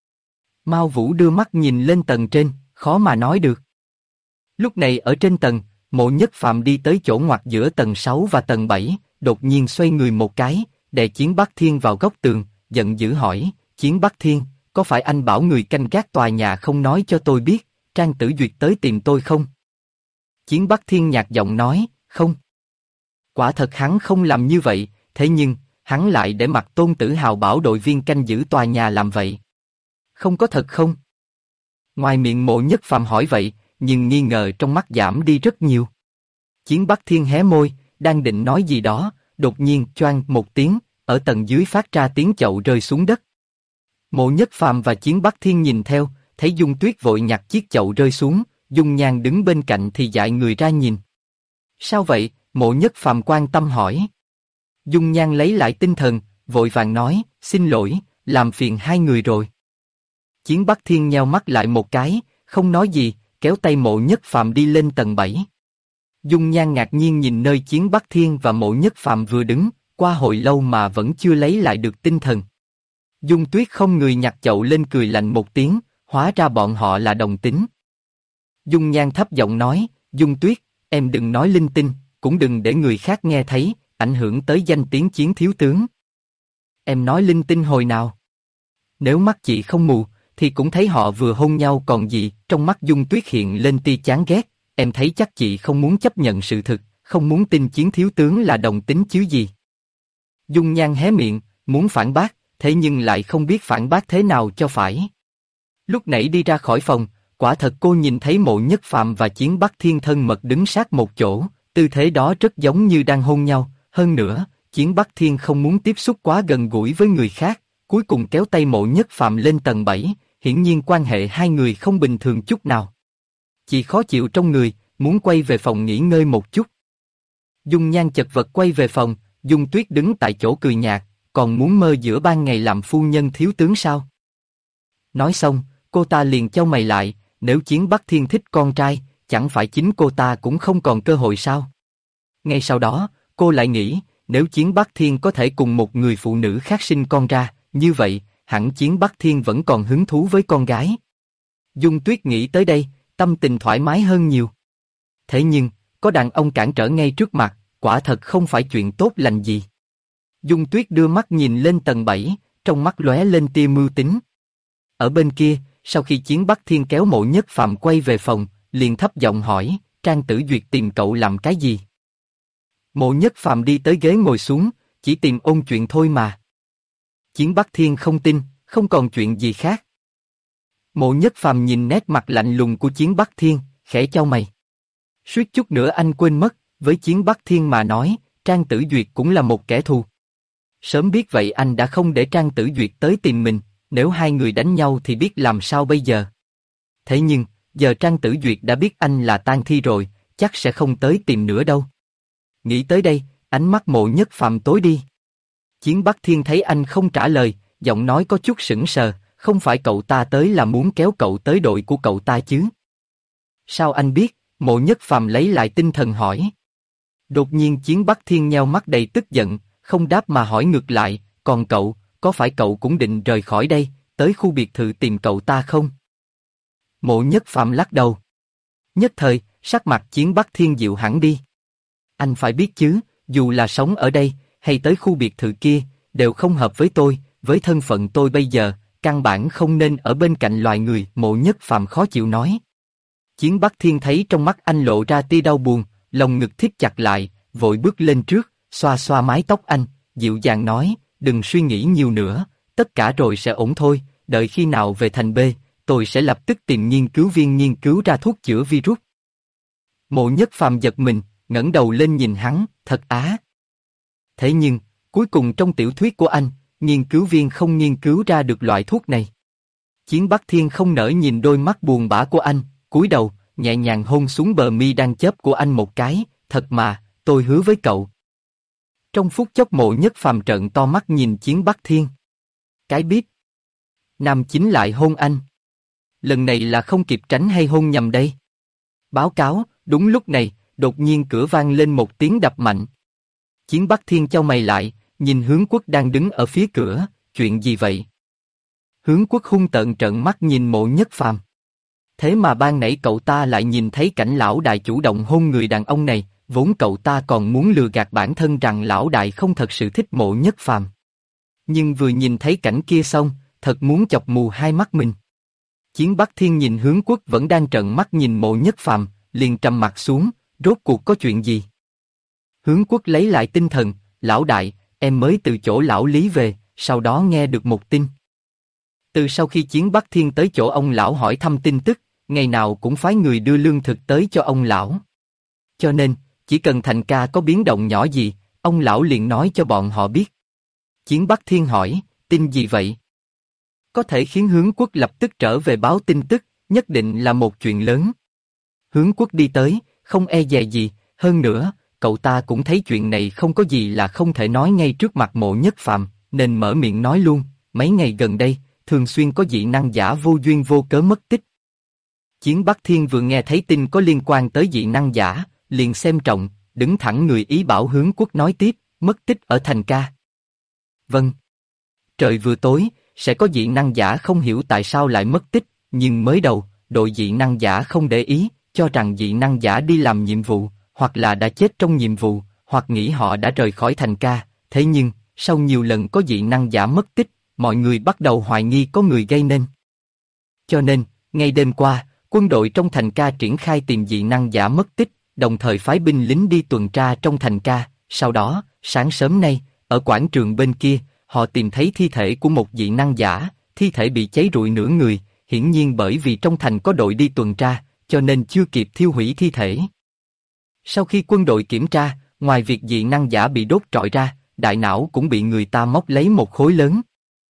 Mao Vũ đưa mắt nhìn lên tầng trên, khó mà nói được. Lúc này ở trên tầng, Mộ Nhất Phàm đi tới chỗ ngoặt giữa tầng 6 và tầng 7, đột nhiên xoay người một cái, đè Chiến Bắc Thiên vào góc tường, giận dữ hỏi, Chiến Bắc Thiên, có phải anh bảo người canh gác tòa nhà không nói cho tôi biết, Trang Tử Duyệt tới tìm tôi không? Chiến Bắc Thiên nhạt giọng nói, không. Quả thật hắn không làm như vậy, thế nhưng, hắn lại để mặc Tôn Tử Hào bảo đội viên canh giữ tòa nhà làm vậy. Không có thật không? Ngoài miệng Mộ Nhất Phàm hỏi vậy, nhưng nghi ngờ trong mắt giảm đi rất nhiều. Chiến Bắc Thiên hé môi, đang định nói gì đó, đột nhiên choang một tiếng, ở tầng dưới phát ra tiếng chậu rơi xuống đất. Mộ Nhất Phàm và Chiến Bắc Thiên nhìn theo, thấy Dung Tuyết vội nhặt chiếc chậu rơi xuống, Dung Nhan đứng bên cạnh thì dại người ra nhìn. Sao vậy? Mộ Nhất Phàm quan tâm hỏi. Dung Nhan lấy lại tinh thần, vội vàng nói, xin lỗi, làm phiền hai người rồi. Chiến Bắc Thiên nheo mắt lại một cái, không nói gì, kéo tay Mộ Nhất Phàm đi lên tầng 7. Dung Nhan ngạc nhiên nhìn nơi Chiến Bắc Thiên và Mộ Nhất Phàm vừa đứng, qua hồi lâu mà vẫn chưa lấy lại được tinh thần. Dung Tuyết không người nhặt chậu lên cười lạnh một tiếng, hóa ra bọn họ là đồng tính. Dung Nhan thấp giọng nói, Dung Tuyết, em đừng nói linh tinh, cũng đừng để người khác nghe thấy, ảnh hưởng tới danh tiếng Chiến thiếu tướng. Em nói linh tinh hồi nào? Nếu mắt chị không mù, thì cũng thấy họ vừa hôn nhau còn gì. Trong mắt Dung Tuyết hiện lên tia chán ghét, em thấy chắc chị không muốn chấp nhận sự thực, không muốn tin Chiến thiếu tướng là đồng tính chứ gì. Dung Nhan hé miệng, muốn phản bác, thế nhưng lại không biết phản bác thế nào cho phải. Lúc nãy đi ra khỏi phòng, quả thật cô nhìn thấy Mộ Nhất Phàm và Chiến Bắc Thiên thân mật đứng sát một chỗ, tư thế đó rất giống như đang hôn nhau. Hơn nữa, Chiến Bắc Thiên không muốn tiếp xúc quá gần gũi với người khác, cuối cùng kéo tay Mộ Nhất Phàm lên tầng 7, hiển nhiên quan hệ hai người không bình thường chút nào. Chị khó chịu trong người, muốn quay về phòng nghỉ ngơi một chút. Dung Nhan chật vật quay về phòng, Dung Tuyết đứng tại chỗ cười nhạt, còn muốn mơ giữa ban ngày làm phu nhân thiếu tướng sao? Nói xong, cô ta liền chau mày lại, nếu Chiến Bắc Thiên thích con trai, chẳng phải chính cô ta cũng không còn cơ hội sao? Ngay sau đó, cô lại nghĩ, nếu Chiến Bắc Thiên có thể cùng một người phụ nữ khác sinh con ra, như vậy, hẳn Chiến Bắc Thiên vẫn còn hứng thú với con gái. Dung Tuyết nghĩ tới đây, tâm tình thoải mái hơn nhiều. Thế nhưng, có đàn ông cản trở ngay trước mặt, quả thật không phải chuyện tốt lành gì. Dung Tuyết đưa mắt nhìn lên tầng 7, trong mắt lóe lên tia mưu tính. Ở bên kia, sau khi Chiến Bắc Thiên kéo Mộ Nhất Phàm quay về phòng, liền thấp giọng hỏi, Trang Tử Duyệt tìm cậu làm cái gì? Mộ Nhất Phàm đi tới ghế ngồi xuống, chỉ tìm ôn chuyện thôi mà. Chiến Bắc Thiên không tin, không còn chuyện gì khác. Mộ Nhất Phàm nhìn nét mặt lạnh lùng của Chiến Bắc Thiên, khẽ chau mày. Suýt chút nữa anh quên mất, với Chiến Bắc Thiên mà nói, Trang Tử Duyệt cũng là một kẻ thù. Sớm biết vậy anh đã không để Trang Tử Duyệt tới tìm mình, nếu hai người đánh nhau thì biết làm sao bây giờ. Thế nhưng, giờ Trang Tử Duyệt đã biết anh là tang thi rồi, chắc sẽ không tới tìm nữa đâu. Nghĩ tới đây, ánh mắt Mộ Nhất Phàm tối đi. Chiến Bắc Thiên thấy anh không trả lời, giọng nói có chút sững sờ, không phải cậu ta tới là muốn kéo cậu tới đội của cậu ta chứ? Sao anh biết? Mộ Nhất Phàm lấy lại tinh thần hỏi. Đột nhiên Chiến Bắc Thiên nheo mắt đầy tức giận, không đáp mà hỏi ngược lại, còn cậu, có phải cậu cũng định rời khỏi đây, tới khu biệt thự tìm cậu ta không? Mộ Nhất Phàm lắc đầu. Nhất thời, sắc mặt Chiến Bắc Thiên dịu hẳn đi. Anh phải biết chứ, dù là sống ở đây, hay tới khu biệt thự kia, đều không hợp với tôi, với thân phận tôi bây giờ, căn bản không nên ở bên cạnh loài người. Mộ Nhất Phàm khó chịu nói. Chiến Bắc Thiên thấy trong mắt anh lộ ra tia đau buồn, lồng ngực thít chặt lại, vội bước lên trước, xoa xoa mái tóc anh, dịu dàng nói, đừng suy nghĩ nhiều nữa, tất cả rồi sẽ ổn thôi, đợi khi nào về thành B, tôi sẽ lập tức tìm nghiên cứu viên nghiên cứu ra thuốc chữa virus. Mộ Nhất Phàm giật mình, ngẩng đầu lên nhìn hắn, thật á. Thế nhưng, cuối cùng trong tiểu thuyết của anh, nghiên cứu viên không nghiên cứu ra được loại thuốc này. Chiến Bắc Thiên không nỡ nhìn đôi mắt buồn bã của anh, cúi đầu, nhẹ nhàng hôn xuống bờ mi đang chớp của anh một cái, thật mà, tôi hứa với cậu. Trong phút chốc Mộ Nhất Phàm trợn to mắt nhìn Chiến Bắc Thiên. Cái biết. Nam chính lại hôn anh. Lần này là không kịp tránh hay hôn nhầm đây? Báo cáo, đúng lúc này, đột nhiên cửa vang lên một tiếng đập mạnh. Chiến Bắc Thiên chau mày lại, nhìn Hướng Quốc đang đứng ở phía cửa, chuyện gì vậy? Hướng Quốc hung tợn trợn mắt nhìn Mộ Nhất Phàm. Thế mà ban nãy cậu ta lại nhìn thấy cảnh lão đại chủ động hôn người đàn ông này, vốn cậu ta còn muốn lừa gạt bản thân rằng lão đại không thật sự thích Mộ Nhất Phàm. Nhưng vừa nhìn thấy cảnh kia xong, thật muốn chọc mù hai mắt mình. Chiến Bắc Thiên nhìn Hướng Quốc vẫn đang trợn mắt nhìn Mộ Nhất Phàm, liền trầm mặt xuống, rốt cuộc có chuyện gì? Hướng Quốc lấy lại tinh thần, lão đại, em mới từ chỗ lão Lý về, sau đó nghe được một tin. Từ sau khi Chiến Bắc Thiên tới chỗ ông lão hỏi thăm tin tức, ngày nào cũng phái người đưa lương thực tới cho ông lão. Cho nên, chỉ cần Thành ca có biến động nhỏ gì, ông lão liền nói cho bọn họ biết. Chiến Bắc Thiên hỏi, tin gì vậy? Có thể khiến Hướng Quốc lập tức trở về báo tin tức, nhất định là một chuyện lớn. Hướng Quốc đi tới, không e dè gì, hơn nữa, cậu ta cũng thấy chuyện này không có gì là không thể nói ngay trước mặt Mộ Nhất Phàm, nên mở miệng nói luôn, mấy ngày gần đây, thường xuyên có dị năng giả vô duyên vô cớ mất tích. Chiến Bắc Thiên vừa nghe thấy tin có liên quan tới dị năng giả, liền xem trọng, đứng thẳng người ý bảo Hướng Quốc nói tiếp, mất tích ở thành Ca. Vâng. Trời vừa tối, sẽ có dị năng giả không hiểu tại sao lại mất tích, nhưng mới đầu, đội dị năng giả không để ý, cho rằng dị năng giả đi làm nhiệm vụ, hoặc là đã chết trong nhiệm vụ, hoặc nghĩ họ đã rời khỏi thành Ca. Thế nhưng, sau nhiều lần có dị năng giả mất tích, mọi người bắt đầu hoài nghi có người gây nên. Cho nên, ngay đêm qua, quân đội trong thành Ca triển khai tìm dị năng giả mất tích, đồng thời phái binh lính đi tuần tra trong thành Ca. Sau đó, sáng sớm nay, ở quảng trường bên kia, họ tìm thấy thi thể của một dị năng giả, thi thể bị cháy rụi nửa người, hiển nhiên bởi vì trong thành có đội đi tuần tra, cho nên chưa kịp thiêu hủy thi thể. Sau khi quân đội kiểm tra, ngoài việc dị năng giả bị đốt trọi ra, đại não cũng bị người ta móc lấy một khối lớn.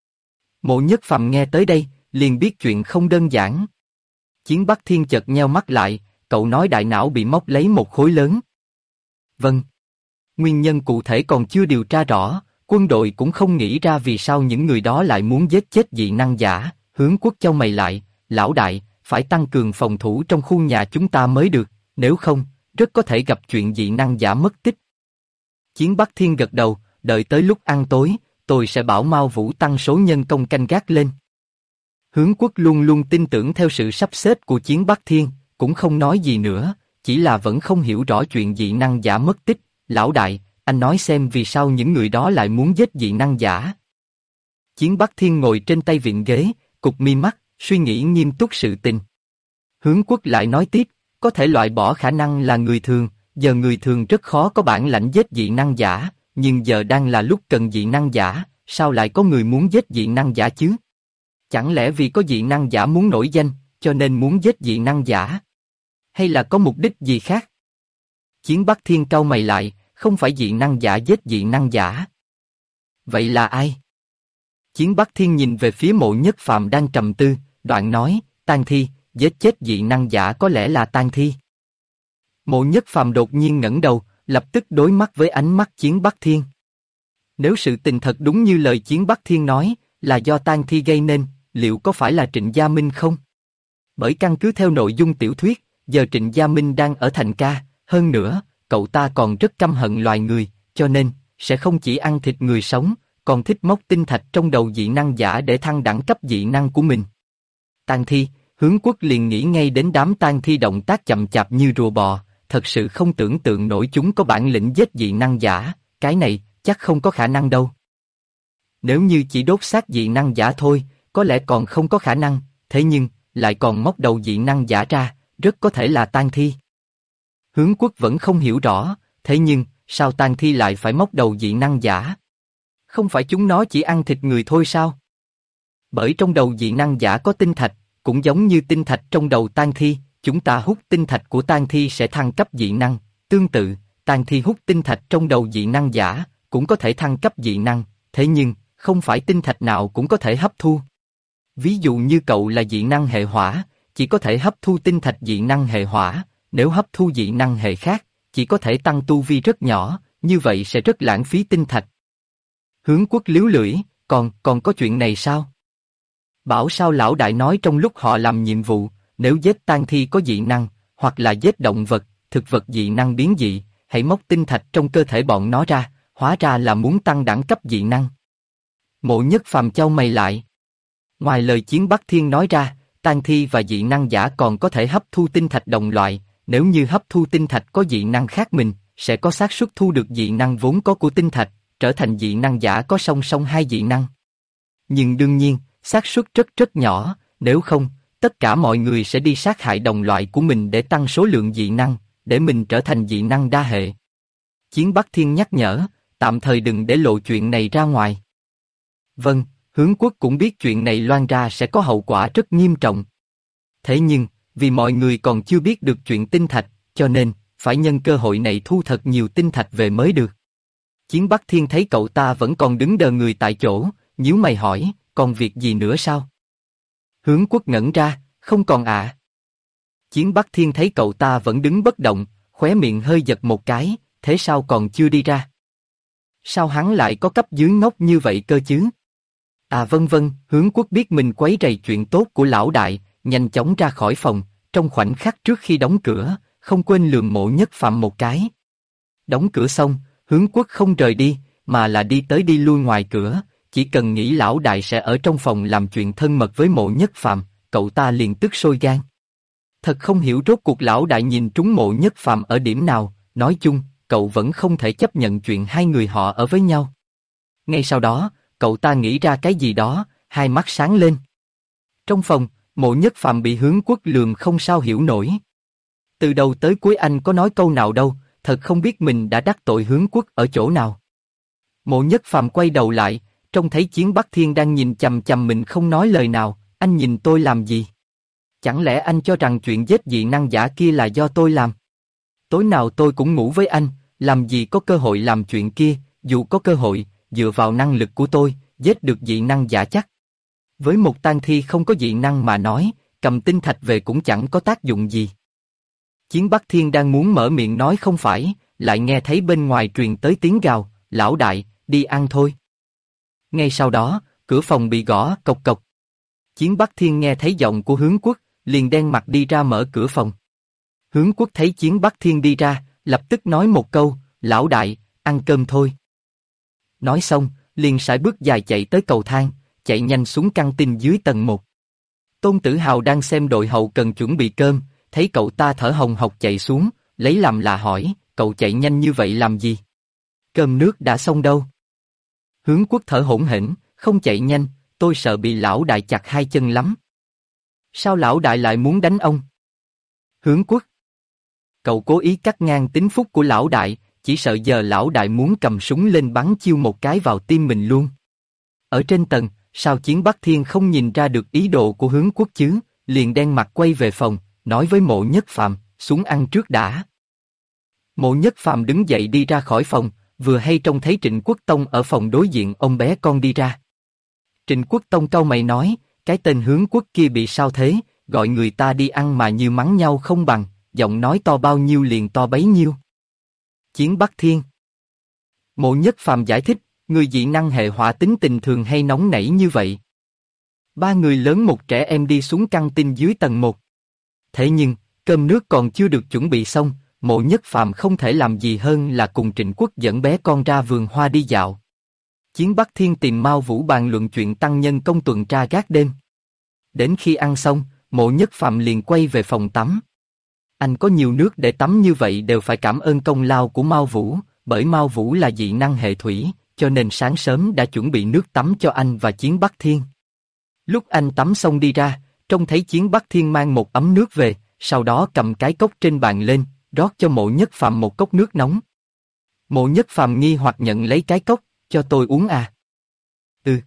Mộ Nhất Phàm nghe tới đây, liền biết chuyện không đơn giản. Chiến Bắc Thiên chợt nheo mắt lại, cậu nói đại não bị móc lấy một khối lớn. Vâng. Nguyên nhân cụ thể còn chưa điều tra rõ, quân đội cũng không nghĩ ra vì sao những người đó lại muốn giết chết dị năng giả. Hướng Quốc chau mày lại, lão đại, phải tăng cường phòng thủ trong khu nhà chúng ta mới được, nếu không, rất có thể gặp chuyện dị năng giả mất tích. Chiến Bắc Thiên gật đầu, đợi tới lúc ăn tối, tôi sẽ bảo Mao Vũ tăng số nhân công canh gác lên. Hướng Quốc luôn luôn tin tưởng theo sự sắp xếp của Chiến Bắc Thiên, cũng không nói gì nữa, chỉ là vẫn không hiểu rõ chuyện dị năng giả mất tích. Lão đại, anh nói xem vì sao những người đó lại muốn giết dị năng giả. Chiến Bắc Thiên ngồi trên tay vịn ghế, cụp mi mắt, suy nghĩ nghiêm túc sự tình. Hướng Quốc lại nói tiếp, có thể loại bỏ khả năng là người thường, giờ người thường rất khó có bản lãnh giết dị năng giả, nhưng giờ đang là lúc cần dị năng giả, sao lại có người muốn giết dị năng giả chứ? Chẳng lẽ vì có dị năng giả muốn nổi danh, cho nên muốn giết dị năng giả? Hay là có mục đích gì khác? Chiến Bắc Thiên cau mày lại, không phải dị năng giả giết dị năng giả. Vậy là ai? Chiến Bắc Thiên nhìn về phía Mộ Nhất Phàm đang trầm tư, đoạn nói, Tang Thi, giết chết dị năng giả có lẽ là Tang Thi. Mộ Nhất Phàm đột nhiên ngẩng đầu, lập tức đối mắt với ánh mắt Chiến Bắc Thiên. Nếu sự tình thật đúng như lời Chiến Bắc Thiên nói, là do Tang Thi gây nên, liệu có phải là Trịnh Gia Minh không? Bởi căn cứ theo nội dung tiểu thuyết, giờ Trịnh Gia Minh đang ở thành Ca, hơn nữa, cậu ta còn rất căm hận loài người, cho nên, sẽ không chỉ ăn thịt người sống, còn thích móc tinh thạch trong đầu dị năng giả để thăng đẳng cấp dị năng của mình. Tang Thi, Hướng Quốc liền nghĩ ngay đến đám Tang Thi động tác chậm chạp như rùa bò, thật sự không tưởng tượng nổi chúng có bản lĩnh giết dị năng giả, cái này, chắc không có khả năng đâu. Nếu như chỉ đốt xác dị năng giả thôi, có lẽ còn không có khả năng, thế nhưng, lại còn móc đầu dị năng giả ra, rất có thể là Tang Thi. Hướng Quốc vẫn không hiểu rõ, thế nhưng, sao Tang Thi lại phải móc đầu dị năng giả? Không phải chúng nó chỉ ăn thịt người thôi sao? Bởi trong đầu dị năng giả có tinh thạch, cũng giống như tinh thạch trong đầu Tang Thi, chúng ta hút tinh thạch của Tang Thi sẽ thăng cấp dị năng, tương tự, Tang Thi hút tinh thạch trong đầu dị năng giả, cũng có thể thăng cấp dị năng, thế nhưng, không phải tinh thạch nào cũng có thể hấp thu. Ví dụ như cậu là dị năng hệ hỏa, chỉ có thể hấp thu tinh thạch dị năng hệ hỏa, nếu hấp thu dị năng hệ khác, chỉ có thể tăng tu vi rất nhỏ, như vậy sẽ rất lãng phí tinh thạch. Hướng Quốc líu lưỡi, còn có chuyện này sao? Bảo sao lão đại nói trong lúc họ làm nhiệm vụ, nếu giết Tang Thi có dị năng, hoặc là giết động vật, thực vật dị năng biến dị, hãy móc tinh thạch trong cơ thể bọn nó ra, hóa ra là muốn tăng đẳng cấp dị năng. Mộ Nhất Phàm chau mày lại. Ngoài lời Chiến Bắc Thiên nói ra, Tang Thi và dị năng giả còn có thể hấp thu tinh thạch đồng loại, nếu như hấp thu tinh thạch có dị năng khác mình, sẽ có xác suất thu được dị năng vốn có của tinh thạch, trở thành dị năng giả có song song hai dị năng. Nhưng đương nhiên, xác suất rất nhỏ, nếu không, tất cả mọi người sẽ đi sát hại đồng loại của mình để tăng số lượng dị năng, để mình trở thành dị năng đa hệ. Chiến Bắc Thiên nhắc nhở, tạm thời đừng để lộ chuyện này ra ngoài. Vâng, Hướng Quốc cũng biết chuyện này loan ra sẽ có hậu quả rất nghiêm trọng. Thế nhưng, vì mọi người còn chưa biết được chuyện tinh thạch, cho nên, phải nhân cơ hội này thu thật nhiều tinh thạch về mới được. Chiến Bắc Thiên thấy cậu ta vẫn còn đứng đờ người tại chỗ, nhíu mày hỏi, còn việc gì nữa sao? Hướng Quốc ngẩn ra, không còn ạ. Chiến Bắc Thiên thấy cậu ta vẫn đứng bất động, khóe miệng hơi giật một cái, thế sao còn chưa đi ra? Sao hắn lại có cấp dưới ngốc như vậy cơ chứ? À vân vân, Hướng Quốc biết mình quấy rầy chuyện tốt của lão đại, nhanh chóng ra khỏi phòng, trong khoảnh khắc trước khi đóng cửa, không quên lườm Mộ Nhất Phạm một cái. Đóng cửa xong, Hướng Quốc không rời đi, mà là đi tới đi lui ngoài cửa, chỉ cần nghĩ lão đại sẽ ở trong phòng làm chuyện thân mật với Mộ Nhất Phạm, cậu ta liền tức sôi gan. Thật không hiểu rốt cuộc lão đại nhìn trúng Mộ Nhất Phạm ở điểm nào, nói chung, cậu vẫn không thể chấp nhận chuyện hai người họ ở với nhau. Ngay sau đó, cậu ta nghĩ ra cái gì đó, hai mắt sáng lên. Trong phòng, Mộ Nhất Phạm bị Hướng Quốc lườm không sao hiểu nổi. Từ đầu tới cuối anh có nói câu nào đâu, thật không biết mình đã đắc tội Hướng Quốc ở chỗ nào. Mộ Nhất Phạm quay đầu lại, trông thấy Chiến Bắc Thiên đang nhìn chằm chằm mình không nói lời nào, anh nhìn tôi làm gì? Chẳng lẽ anh cho rằng chuyện giết dị năng giả kia là do tôi làm? Tối nào tôi cũng ngủ với anh, làm gì có cơ hội làm chuyện kia, dù có cơ hội, dựa vào năng lực của tôi, giết được dị năng giả chắc. Với một tang thi không có dị năng mà nói, cầm tinh thạch về cũng chẳng có tác dụng gì. Chiến Bắc Thiên đang muốn mở miệng nói không phải, lại nghe thấy bên ngoài truyền tới tiếng gào, lão đại, đi ăn thôi. Ngay sau đó, cửa phòng bị gõ cộc cộc. Chiến Bắc Thiên nghe thấy giọng của Hướng Quốc, liền đen mặt đi ra mở cửa phòng. Hướng Quốc thấy Chiến Bắc Thiên đi ra, lập tức nói một câu, lão đại, ăn cơm thôi. Nói xong, liền sải bước dài chạy tới cầu thang, chạy nhanh xuống căng tin dưới tầng 1. Tôn Tử Hào đang xem đội hậu cần chuẩn bị cơm, thấy cậu ta thở hồng hộc chạy xuống, lấy làm lạ hỏi, cậu chạy nhanh như vậy làm gì? Cơm nước đã xong đâu? Hướng Quốc thở hổn hển, không chạy nhanh, tôi sợ bị lão đại chặt hai chân lắm. Sao lão đại lại muốn đánh ông? Hướng Quốc. Cậu cố ý cắt ngang tính phúc của lão đại, chỉ sợ giờ lão đại muốn cầm súng lên bắn chiêu một cái vào tim mình luôn. Ở trên tầng, sao Chiến Bắc Thiên không nhìn ra được ý đồ của Hướng Quốc chứ, liền đen mặt quay về phòng, nói với Mộ Nhất Phạm, xuống ăn trước đã. Mộ Nhất Phạm đứng dậy đi ra khỏi phòng, vừa hay trông thấy Trịnh Quốc Tông ở phòng đối diện ông bé con đi ra. Trịnh Quốc Tông cau mày nói, cái tên Hướng Quốc kia bị sao thế, gọi người ta đi ăn mà như mắng nhau không bằng, giọng nói to bao nhiêu liền to bấy nhiêu. Chiến Bắc Thiên. Mộ Nhất Phạm giải thích, người dị năng hệ hỏa tính tình thường hay nóng nảy như vậy. Ba người lớn một trẻ em đi xuống căng tin dưới tầng 1. Thế nhưng, cơm nước còn chưa được chuẩn bị xong, Mộ Nhất Phạm không thể làm gì hơn là cùng Trịnh Quốc dẫn bé con ra vườn hoa đi dạo. Chiến Bắc Thiên tìm Mao Vũ bàn luận chuyện tăng nhân công tuần tra gác đêm. Đến khi ăn xong, Mộ Nhất Phạm liền quay về phòng tắm. Anh có nhiều nước để tắm như vậy đều phải cảm ơn công lao của Mao Vũ, bởi Mao Vũ là dị năng hệ thủy, cho nên sáng sớm đã chuẩn bị nước tắm cho anh và Chiến Bắc Thiên. Lúc anh tắm xong đi ra, trông thấy Chiến Bắc Thiên mang một ấm nước về, sau đó cầm cái cốc trên bàn lên, rót cho Mộ Nhất Phạm một cốc nước nóng. Mộ Nhất Phạm nghi hoặc nhận lấy cái cốc, cho tôi uống à? Ừ.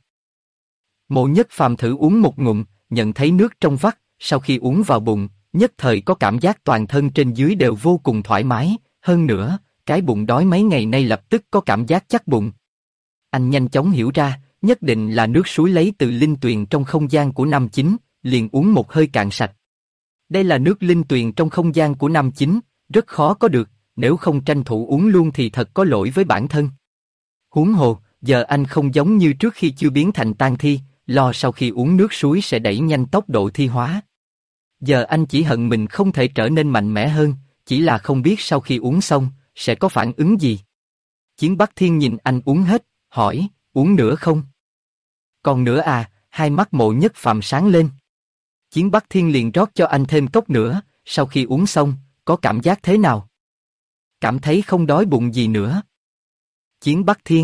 Mộ Nhất Phạm thử uống một ngụm, nhận thấy nước trong vắt, sau khi uống vào bụng, nhất thời có cảm giác toàn thân trên dưới đều vô cùng thoải mái, hơn nữa, cái bụng đói mấy ngày nay lập tức có cảm giác chắc bụng. Anh nhanh chóng hiểu ra, nhất định là nước suối lấy từ linh tuyền trong không gian của Nam Chính, liền uống một hơi cạn sạch. Đây là nước linh tuyền trong không gian của Nam Chính, rất khó có được, nếu không tranh thủ uống luôn thì thật có lỗi với bản thân. Huống hồ, giờ anh không giống như trước khi chưa biến thành tang thi, lo sau khi uống nước suối sẽ đẩy nhanh tốc độ thi hóa. Giờ anh chỉ hận mình không thể trở nên mạnh mẽ hơn, chỉ là không biết sau khi uống xong, sẽ có phản ứng gì. Chiến Bắc Thiên nhìn anh uống hết, hỏi, uống nữa không? Còn nữa à, hai mắt Mộ Nhất Phạm sáng lên. Chiến Bắc Thiên liền rót cho anh thêm cốc nữa, sau khi uống xong, có cảm giác thế nào? Cảm thấy không đói bụng gì nữa. Chiến Bắc Thiên.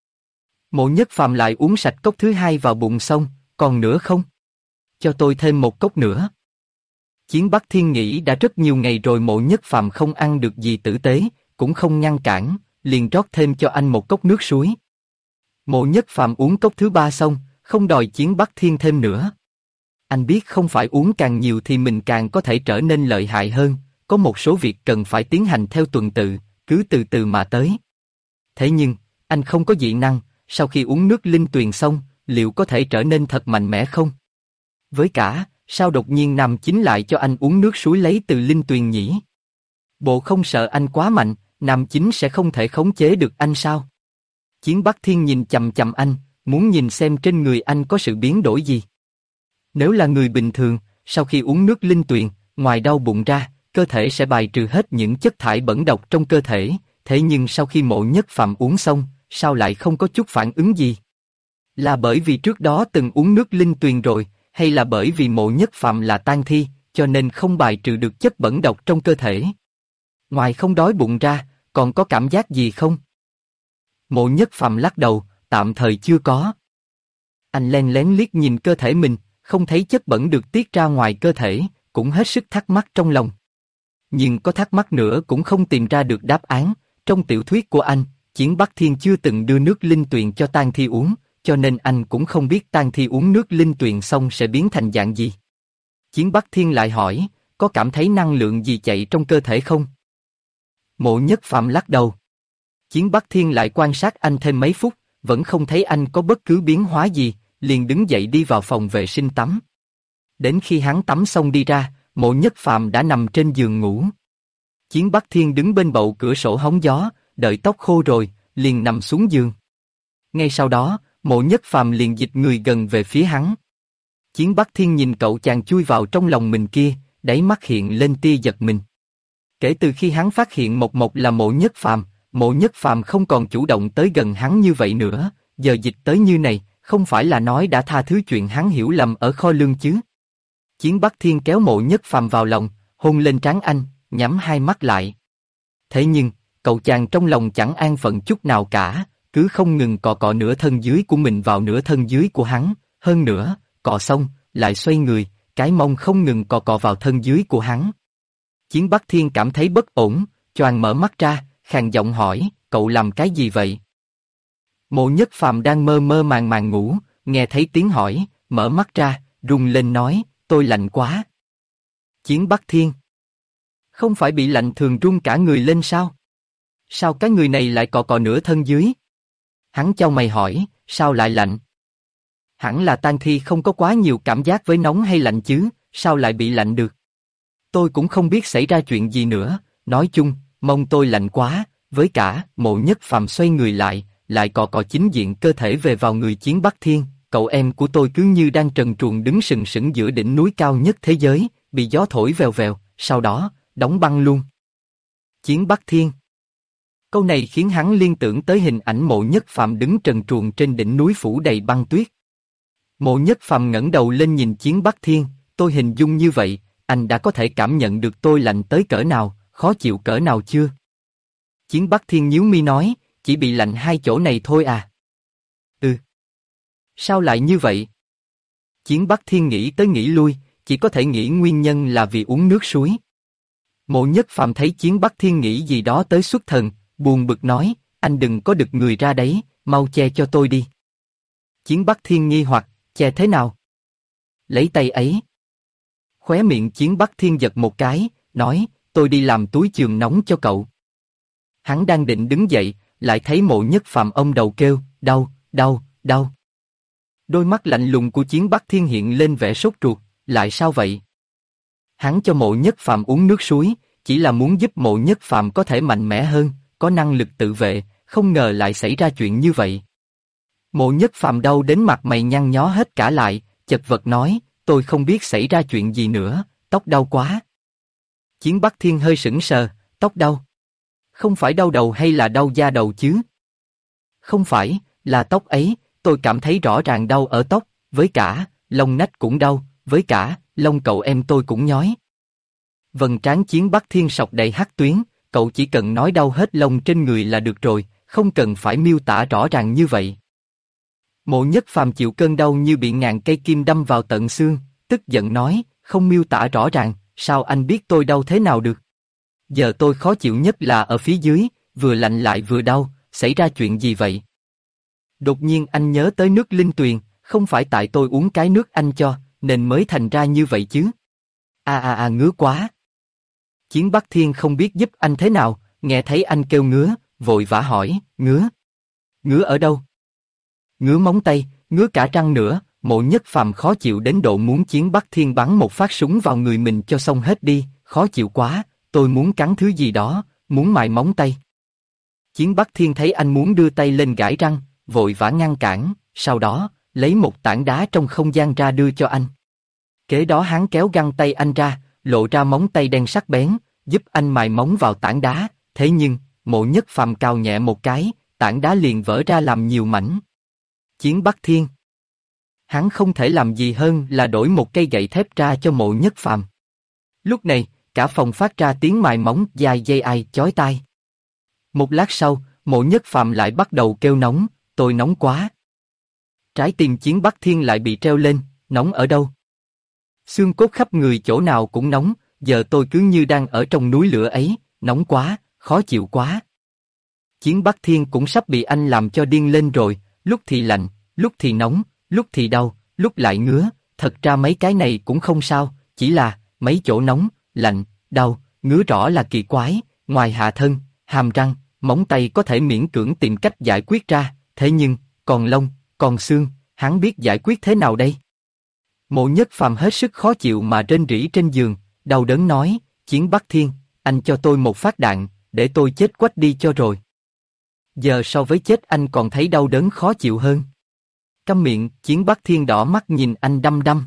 Mộ Nhất Phạm lại uống sạch cốc thứ hai vào bụng xong, còn nữa không? Cho tôi thêm một cốc nữa. Chiến Bắc Thiên nghĩ đã rất nhiều ngày rồi Mộ Nhất Phạm không ăn được gì tử tế, cũng không ngăn cản, liền rót thêm cho anh một cốc nước suối. Mộ Nhất Phạm uống cốc thứ ba xong, không đòi Chiến Bắc Thiên thêm nữa. Anh biết không phải uống càng nhiều thì mình càng có thể trở nên lợi hại hơn, có một số việc cần phải tiến hành theo tuần tự, cứ từ từ mà tới. Thế nhưng, anh không có dị năng, sau khi uống nước linh tuyền xong, liệu có thể trở nên thật mạnh mẽ không? Với cả, sao đột nhiên Nam Chính lại cho anh uống nước suối lấy từ linh tuyền nhỉ? Bộ không sợ anh quá mạnh, Nam Chính sẽ không thể khống chế được anh sao? Chiến Bắc Thiên nhìn chằm chằm anh, muốn nhìn xem trên người anh có sự biến đổi gì. Nếu là người bình thường, sau khi uống nước linh tuyền, ngoài đau bụng ra, cơ thể sẽ bài trừ hết những chất thải bẩn độc trong cơ thể, thế nhưng sau khi Mộ Nhất Phàm uống xong, sao lại không có chút phản ứng gì? Là bởi vì trước đó từng uống nước linh tuyền rồi, hay là bởi vì Mộ Nhất Phàm là tang thi, cho nên không bài trừ được chất bẩn độc trong cơ thể? Ngoài không đói bụng ra, còn có cảm giác gì không? Mộ Nhất Phàm lắc đầu, tạm thời chưa có. Anh len lén liếc nhìn cơ thể mình, không thấy chất bẩn được tiết ra ngoài cơ thể, cũng hết sức thắc mắc trong lòng. Nhưng có thắc mắc nữa cũng không tìm ra được đáp án. Trong tiểu thuyết của anh, Chiến Bắc Thiên chưa từng đưa nước linh tuyền cho tang thi uống, cho nên anh cũng không biết tang thi uống nước linh tuyền xong sẽ biến thành dạng gì. Chiến Bắc Thiên lại hỏi, có cảm thấy năng lượng gì chạy trong cơ thể không? Mộ Nhất Phàm lắc đầu. Chiến Bắc Thiên lại quan sát anh thêm mấy phút, vẫn không thấy anh có bất cứ biến hóa gì, liền đứng dậy đi vào phòng vệ sinh tắm. Đến khi hắn tắm xong đi ra, Mộ Nhất Phàm đã nằm trên giường ngủ. Chiến Bắc Thiên đứng bên bậu cửa sổ hóng gió, đợi tóc khô rồi, liền nằm xuống giường. Ngay sau đó, Mộ Nhất Phàm liền dịch người gần về phía hắn. Chiến Bắc Thiên nhìn cậu chàng chui vào trong lòng mình kia, đáy mắt hiện lên tia giật mình. Kể từ khi hắn phát hiện Mộc Mộc là Mộ Nhất Phàm không còn chủ động tới gần hắn như vậy nữa, giờ dịch tới như này, không phải là nói đã tha thứ chuyện hắn hiểu lầm ở kho lương chứ? Chiến Bắc Thiên kéo Mộ Nhất Phàm vào lòng, hôn lên trán anh, nhắm hai mắt lại. Thế nhưng, cậu chàng trong lòng chẳng an phận chút nào cả, cứ không ngừng cọ cọ nửa thân dưới của mình vào nửa thân dưới của hắn, hơn nữa, cọ xong, lại xoay người, cái mông không ngừng cọ cọ vào thân dưới của hắn. Chiến Bắc Thiên cảm thấy bất ổn, choàng mở mắt ra, khàn giọng hỏi, cậu làm cái gì vậy? Mộ Nhất Phàm đang mơ mơ màng màng ngủ, nghe thấy tiếng hỏi, mở mắt ra, rung lên nói, tôi lạnh quá. Chiến Bắc Thiên, không phải bị lạnh thường run cả người lên sao? Sao cái người này lại cọ cọ nửa thân dưới? Hắn chau mày hỏi, sao lại lạnh? Hẳn là tang thi không có quá nhiều cảm giác với nóng hay lạnh chứ, sao lại bị lạnh được? Tôi cũng không biết xảy ra chuyện gì nữa, nói chung, mông tôi lạnh quá, với cả, Mộ Nhất Phàm xoay người lại cọ cọ chính diện cơ thể về vào người Chiến Bắc Thiên, cậu em của tôi cứ như đang trần truồng đứng sừng sững giữa đỉnh núi cao nhất thế giới, bị gió thổi vèo vèo, sau đó, đóng băng luôn. Chiến Bắc Thiên. Câu này khiến hắn liên tưởng tới hình ảnh Mộ Nhất Phàm đứng trần truồng trên đỉnh núi phủ đầy băng tuyết. Mộ Nhất Phàm ngẩng đầu lên nhìn Chiến Bắc Thiên, tôi hình dung như vậy, anh đã có thể cảm nhận được tôi lạnh tới cỡ nào, khó chịu cỡ nào chưa? Chiến Bắc Thiên nhíu mi nói, chỉ bị lạnh hai chỗ này thôi à? Ừ. Sao lại như vậy? Chiến Bắc Thiên nghĩ tới nghĩ lui, chỉ có thể nghĩ nguyên nhân là vì uống nước suối. Mộ Nhất Phàm thấy Chiến Bắc Thiên nghĩ gì đó tới xuất thần, buồn bực nói, anh đừng có đực người ra đấy, mau che cho tôi đi. Chiến Bắc Thiên nghi hoặc, che thế nào? Lấy tay ấy. Khóe miệng Chiến Bắc Thiên giật một cái, nói, tôi đi làm túi chườm nóng cho cậu. Hắn đang định đứng dậy, lại thấy Mộ Nhất Phàm ôm đầu kêu, đau, đau, đau. Đôi mắt lạnh lùng của Chiến Bắc Thiên hiện lên vẻ sốt ruột, lại sao vậy? Hắn cho Mộ Nhất Phàm uống nước suối, chỉ là muốn giúp Mộ Nhất Phàm có thể mạnh mẽ hơn, có năng lực tự vệ, không ngờ lại xảy ra chuyện như vậy. Mộ Nhất Phàm đau đến mặt mày nhăn nhó hết cả lại, chật vật nói, tôi không biết xảy ra chuyện gì nữa, tóc đau quá. Chiến Bắc Thiên hơi sững sờ, tóc đau. Không phải đau đầu hay là đau da đầu chứ? Không phải, là tóc ấy, tôi cảm thấy rõ ràng đau ở tóc, với cả, lông nách cũng đau, với cả, lông cậu em tôi cũng nhói. Vầng trán Chiến Bắc Thiên sọc đầy hắc tuyến, cậu chỉ cần nói đau hết lông trên người là được rồi, không cần phải miêu tả rõ ràng như vậy. Mộ Nhất Phàm chịu cơn đau như bị ngàn cây kim đâm vào tận xương, tức giận nói, không miêu tả rõ ràng, sao anh biết tôi đau thế nào được? Giờ tôi khó chịu nhất là ở phía dưới, vừa lạnh lại vừa đau, xảy ra chuyện gì vậy? Đột nhiên anh nhớ tới nước linh tuyền, không phải tại tôi uống cái nước anh cho, nên mới thành ra như vậy chứ? Ngứa quá. Chiến Bắc Thiên không biết giúp anh thế nào, nghe thấy anh kêu ngứa, vội vã hỏi, ngứa? Ngứa ở đâu? Ngứa móng tay, ngứa cả răng nữa. Mộ Nhất Phàm khó chịu đến độ muốn Chiến Bắc Thiên bắn một phát súng vào người mình cho xong hết đi, khó chịu quá, tôi muốn cắn thứ gì đó, muốn mài móng tay. Chiến Bắc Thiên thấy anh muốn đưa tay lên gãi răng, vội vã ngăn cản, sau đó, lấy một tảng đá trong không gian ra đưa cho anh. Kế đó hắn kéo găng tay anh ra, lộ ra móng tay đen sắc bén, giúp anh mài móng vào tảng đá, thế nhưng, Mộ Nhất Phàm cào nhẹ một cái, tảng đá liền vỡ ra làm nhiều mảnh. Chiến Bắc Thiên. Hắn không thể làm gì hơn là đổi một cây gậy thép ra cho Mộ Nhất Phàm. Lúc này, cả phòng phát ra tiếng mài móng dài dây ai chói tai. Một lát sau, Mộ Nhất Phàm lại bắt đầu kêu nóng, tôi nóng quá. Trái tim Chiến Bắc Thiên lại bị treo lên, nóng ở đâu? Xương cốt khắp người chỗ nào cũng nóng, giờ tôi cứ như đang ở trong núi lửa ấy, nóng quá, khó chịu quá. Chiến Bắc Thiên cũng sắp bị anh làm cho điên lên rồi, lúc thì lạnh, lúc thì nóng, lúc thì đau, lúc lại ngứa, thật ra mấy cái này cũng không sao, chỉ là, mấy chỗ nóng, lạnh, đau, ngứa rõ là kỳ quái, ngoài hạ thân, hàm răng, móng tay có thể miễn cưỡng tìm cách giải quyết ra, thế nhưng, còn lông, còn xương, hắn biết giải quyết thế nào đây? Mộ Nhất Phàm hết sức khó chịu mà rên rỉ trên giường, đau đớn nói, Chiến Bắc Thiên, anh cho tôi một phát đạn, để tôi chết quách đi cho rồi. Giờ so với chết anh còn thấy đau đớn khó chịu hơn. Câm miệng, Chiến Bắc Thiên đỏ mắt nhìn anh đăm đăm.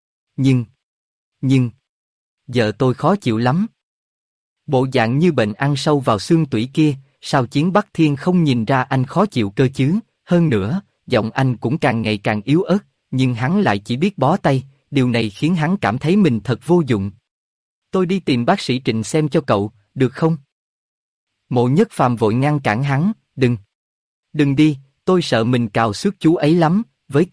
Nhưng, giờ tôi khó chịu lắm. Bộ dạng như bệnh ăn sâu vào xương tủy kia, sao Chiến Bắc Thiên không nhìn ra anh khó chịu cơ chứ? Hơn nữa, giọng anh cũng càng ngày càng yếu ớt, nhưng hắn lại chỉ biết bó tay, điều này khiến hắn cảm thấy mình thật vô dụng. Tôi đi tìm bác sĩ Trịnh xem cho cậu, được không? Mộ Nhất Phàm vội ngăn cản hắn, đừng đi, tôi sợ mình cào xước chú ấy lắm, với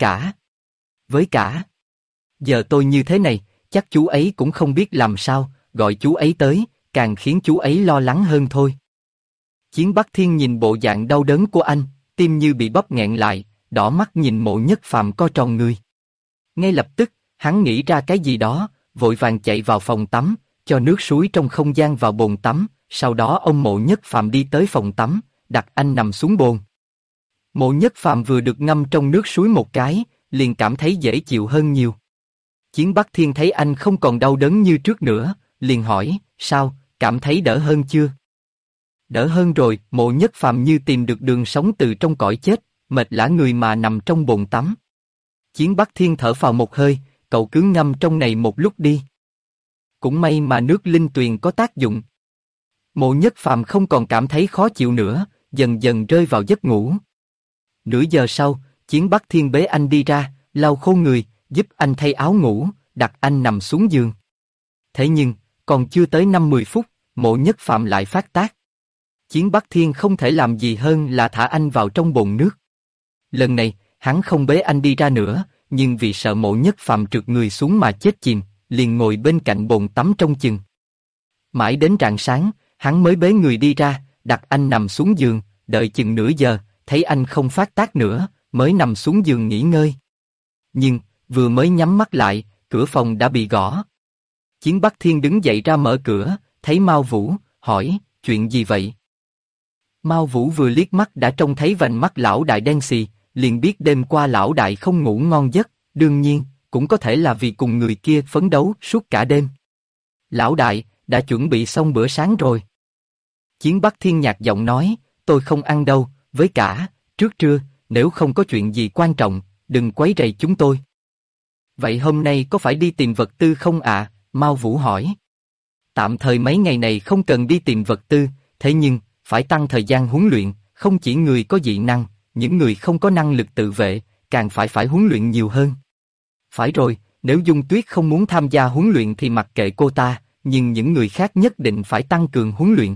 cả, giờ tôi như thế này, chắc chú ấy cũng không biết làm sao, gọi chú ấy tới, càng khiến chú ấy lo lắng hơn thôi. Chiến Bắc Thiên nhìn bộ dạng đau đớn của anh, tim như bị bóp nghẹn lại, đỏ mắt nhìn Mộ Nhất Phàm co tròn người. Ngay lập tức, hắn nghĩ ra cái gì đó, vội vàng chạy vào phòng tắm, cho nước suối trong không gian vào bồn tắm, sau đó ông Mộ Nhất Phàm đi tới phòng tắm, đặt anh nằm xuống bồn. Mộ Nhất Phàm vừa được ngâm trong nước suối một cái, liền cảm thấy dễ chịu hơn nhiều. Chiến Bắc Thiên thấy anh không còn đau đớn như trước nữa, liền hỏi, sao, cảm thấy đỡ hơn chưa? Đỡ hơn rồi, Mộ Nhất Phàm như tìm được đường sống từ trong cõi chết, mệt lả người mà nằm trong bồn tắm. Chiến Bắc Thiên thở phào một hơi, cậu cứ ngâm trong này một lúc đi. Cũng may mà nước linh tuyền có tác dụng. Mộ Nhất Phàm không còn cảm thấy khó chịu nữa, dần dần rơi vào giấc ngủ. Nửa giờ sau, Chiến Bắc Thiên bế anh đi ra, lau khô người, giúp anh thay áo ngủ, đặt anh nằm xuống giường. Thế nhưng, còn chưa tới 50 phút, Mộ Nhất Phàm lại phát tác. Chiến Bắc Thiên không thể làm gì hơn là thả anh vào trong bồn nước. Lần này, hắn không bế anh đi ra nữa, nhưng vì sợ Mộ Nhất Phàm trượt người xuống mà chết chìm, liền ngồi bên cạnh bồn tắm trông chừng. Mãi đến rạng sáng, hắn mới bế người đi ra, đặt anh nằm xuống giường, đợi chừng nửa giờ, thấy anh không phát tác nữa, mới nằm xuống giường nghỉ ngơi. Nhưng, vừa mới nhắm mắt lại, cửa phòng đã bị gõ. Chiến Bắc Thiên đứng dậy ra mở cửa, thấy Mao Vũ, hỏi, chuyện gì vậy? Mao Vũ vừa liếc mắt đã trông thấy vành mắt lão đại đen xì, liền biết đêm qua lão đại không ngủ ngon giấc, đương nhiên, cũng có thể là vì cùng người kia phấn đấu suốt cả đêm. Lão đại, đã chuẩn bị xong bữa sáng rồi. Chiến Bắc Thiên nhạt giọng nói, tôi không ăn đâu, với cả, trước trưa, nếu không có chuyện gì quan trọng, đừng quấy rầy chúng tôi. Vậy hôm nay có phải đi tìm vật tư không ạ? Mao Vũ hỏi. Tạm thời mấy ngày này không cần đi tìm vật tư, thế nhưng, phải tăng thời gian huấn luyện, không chỉ người có dị năng, những người không có năng lực tự vệ, càng phải huấn luyện nhiều hơn. Phải rồi, nếu Dung Tuyết không muốn tham gia huấn luyện thì mặc kệ cô ta, nhưng những người khác nhất định phải tăng cường huấn luyện.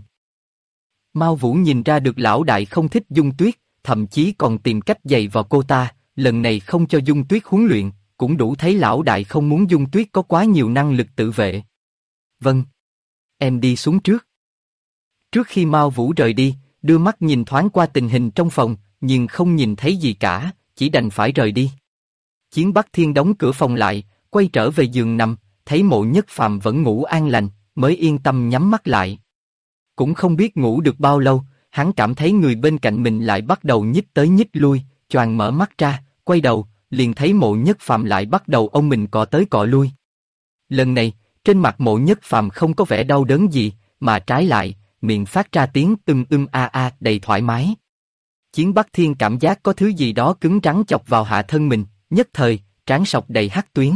Mao Vũ nhìn ra được lão đại không thích Dung Tuyết, thậm chí còn tìm cách giày vào cô ta, lần này không cho Dung Tuyết huấn luyện, cũng đủ thấy lão đại không muốn Dung Tuyết có quá nhiều năng lực tự vệ. Vâng. Em đi xuống trước. Trước khi Mao Vũ rời đi, đưa mắt nhìn thoáng qua tình hình trong phòng, nhưng không nhìn thấy gì cả, chỉ đành phải rời đi. Chiến Bắc Thiên đóng cửa phòng lại, quay trở về giường nằm, thấy Mộ Nhất Phàm vẫn ngủ an lành, mới yên tâm nhắm mắt lại. Cũng không biết ngủ được bao lâu, hắn cảm thấy người bên cạnh mình lại bắt đầu nhích tới nhích lui, choàng mở mắt ra, quay đầu, liền thấy Mộ Nhất Phàm lại bắt đầu ôm mình cọ tới cọ lui. Lần này, trên mặt Mộ Nhất Phàm không có vẻ đau đớn gì, mà trái lại, miệng phát ra tiếng a a đầy thoải mái. Chiến Bắc Thiên cảm giác có thứ gì đó cứng rắn chọc vào hạ thân mình, nhất thời, trán sọc đầy hắc tuyến.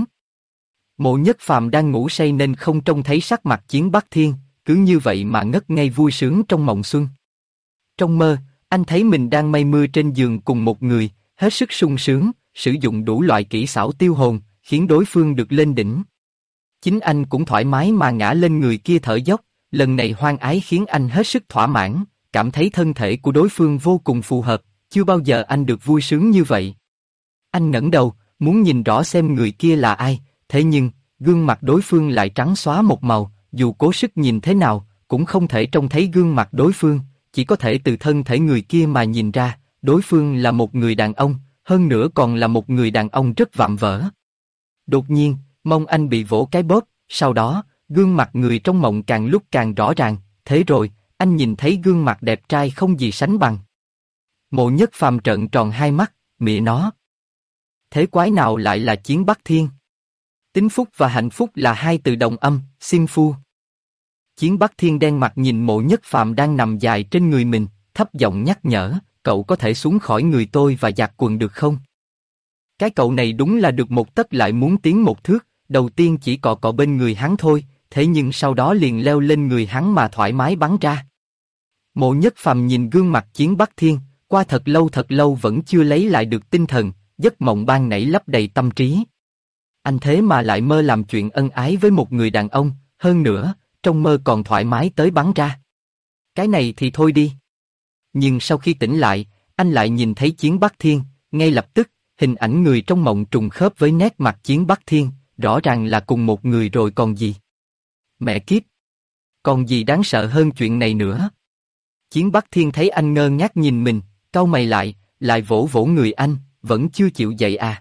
Mộ Nhất Phàm đang ngủ say nên không trông thấy sắc mặt Chiến Bắc Thiên, cứ như vậy mà ngất ngây vui sướng trong mộng xuân. Trong mơ, anh thấy mình đang mây mưa trên giường cùng một người, hết sức sung sướng, sử dụng đủ loại kỹ xảo tiêu hồn, khiến đối phương được lên đỉnh. Chính anh cũng thoải mái mà ngã lên người kia thở dốc, lần này hoan ái khiến anh hết sức thỏa mãn, cảm thấy thân thể của đối phương vô cùng phù hợp, chưa bao giờ anh được vui sướng như vậy. Anh ngẩng đầu, muốn nhìn rõ xem người kia là ai, thế nhưng, gương mặt đối phương lại trắng xóa một màu, dù cố sức nhìn thế nào, cũng không thể trông thấy gương mặt đối phương, chỉ có thể từ thân thể người kia mà nhìn ra, đối phương là một người đàn ông, hơn nữa còn là một người đàn ông rất vạm vỡ. Đột nhiên, mông anh bị vỗ cái bóp, sau đó, gương mặt người trong mộng càng lúc càng rõ ràng, thế rồi, anh nhìn thấy gương mặt đẹp trai không gì sánh bằng. Mộ Nhất Phàm trợn tròn hai mắt, mẹ nó. Thế quái nào lại là Chiến Bắc Thiên? Tính phúc và hạnh phúc là hai từ đồng âm, sim phu. Chiến Bắc Thiên đen mặt nhìn Mộ Nhất Phàm đang nằm dài trên người mình, thấp giọng nhắc nhở, cậu có thể xuống khỏi người tôi và giặt quần được không? Cái cậu này đúng là được một tấc lại muốn tiến một thước, đầu tiên chỉ cọ cọ bên người hắn thôi, thế nhưng sau đó liền leo lên người hắn mà thoải mái bắn ra. Mộ Nhất Phàm nhìn gương mặt Chiến Bắc Thiên, qua thật lâu vẫn chưa lấy lại được tinh thần, giấc mộng ban nãy lấp đầy tâm trí. Anh thế mà lại mơ làm chuyện ân ái với một người đàn ông, hơn nữa, trong mơ còn thoải mái tới bắn ra. Cái này thì thôi đi. Nhưng sau khi tỉnh lại, anh lại nhìn thấy Chiến Bắc Thiên, ngay lập tức, hình ảnh người trong mộng trùng khớp với nét mặt Chiến Bắc Thiên, rõ ràng là cùng một người rồi còn gì. Mẹ kiếp! Còn gì đáng sợ hơn chuyện này nữa? Chiến Bắc Thiên thấy anh ngơ ngác nhìn mình, cau mày lại vỗ vỗ người anh, vẫn chưa chịu dậy à.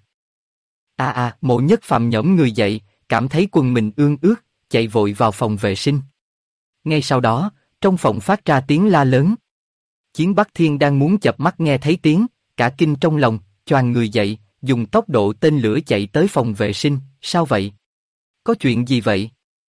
Mộ Nhất Phàm nhổm người dậy, cảm thấy quần mình ương ướt, chạy vội vào phòng vệ sinh. Ngay sau đó, trong phòng phát ra tiếng la lớn. Chiến Bắc Thiên đang muốn chợp mắt nghe thấy tiếng, cả kinh trong lòng, choàng người dậy, dùng tốc độ tên lửa chạy tới phòng vệ sinh, sao vậy? Có chuyện gì vậy?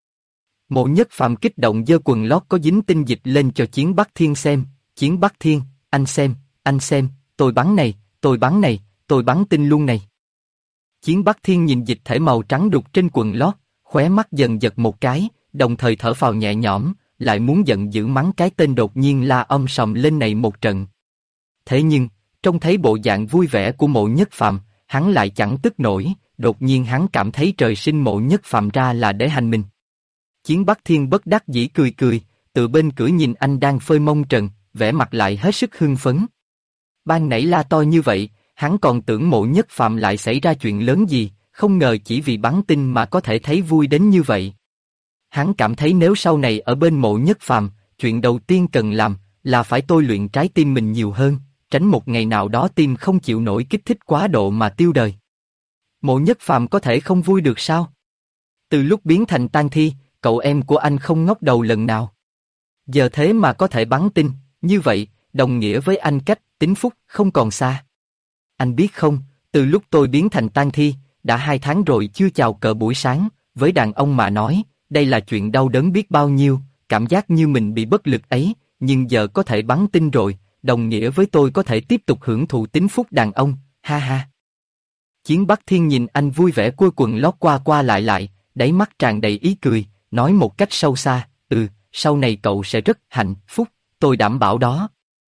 Mộ Nhất Phàm kích động giơ quần lót có dính tinh dịch lên cho Chiến Bắc Thiên xem, Chiến Bắc Thiên, anh xem, tôi bắn này, tôi bắn tinh luôn này. Chiến Bắc Thiên nhìn dịch thể màu trắng đục trên quần lót, khóe mắt dần giật một cái, đồng thời thở phào nhẹ nhõm, lại muốn giận dữ mắng cái tên đột nhiên la sòm lên này một trận. Thế nhưng, trông thấy bộ dạng vui vẻ của Mộ Nhất Phàm, hắn lại chẳng tức nổi, đột nhiên hắn cảm thấy trời sinh Mộ Nhất Phàm ra là để hành mình. Chiến Bắc Thiên bất đắc dĩ cười, từ bên cửa nhìn anh đang phơi mông trần, vẻ mặt lại hết sức hưng phấn. Ban nãy la to như vậy, hắn còn tưởng Mộ Nhất Phàm lại xảy ra chuyện lớn gì, không ngờ chỉ vì bắn tinh mà có thể thấy vui đến như vậy. Hắn cảm thấy nếu sau này ở bên Mộ Nhất Phàm, chuyện đầu tiên cần làm là phải tôi luyện trái tim mình nhiều hơn, tránh một ngày nào đó tim không chịu nổi kích thích quá độ mà tiêu đời. Mộ Nhất Phàm có thể không vui được sao? Từ lúc biến thành tang thi, cậu em của anh không ngóc đầu lần nào. Giờ thế mà có thể bắn tinh, như vậy, đồng nghĩa với anh cách Tính phúc không còn xa. Anh biết không, từ lúc tôi biến thành tang thi, đã 2 tháng rồi chưa chào cờ buổi sáng, với đàn ông mà nói, đây là chuyện đau đớn biết bao nhiêu, cảm giác như mình bị bất lực ấy, nhưng giờ có thể bắn tinh rồi, đồng nghĩa với tôi có thể tiếp tục hưởng thụ tính phúc đàn ông, ha ha. Chiến Bắc Thiên nhìn anh vui vẻ cua quần lót qua lại, đáy mắt tràn đầy ý cười, nói một cách sâu xa, sau này cậu sẽ rất hạnh phúc, tôi đảm bảo đó.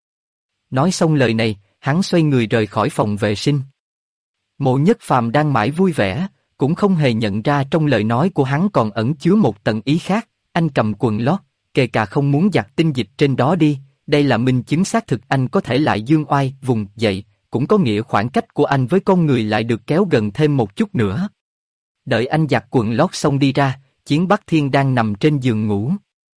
Nói xong lời này, hắn xoay người rời khỏi phòng vệ sinh. Mộ Nhất Phàm đang mãi vui vẻ, cũng không hề nhận ra trong lời nói của hắn còn ẩn chứa một tầng ý khác. Anh cầm quần lót, kể cả không muốn giặt tinh dịch trên đó đi, đây là minh chứng xác thực anh có thể lại dương oai vùng dậy, cũng có nghĩa khoảng cách của anh với con người lại được kéo gần thêm một chút nữa. Đợi anh giặt quần lót xong đi ra, Chiến Bắc Thiên đang nằm trên giường ngủ.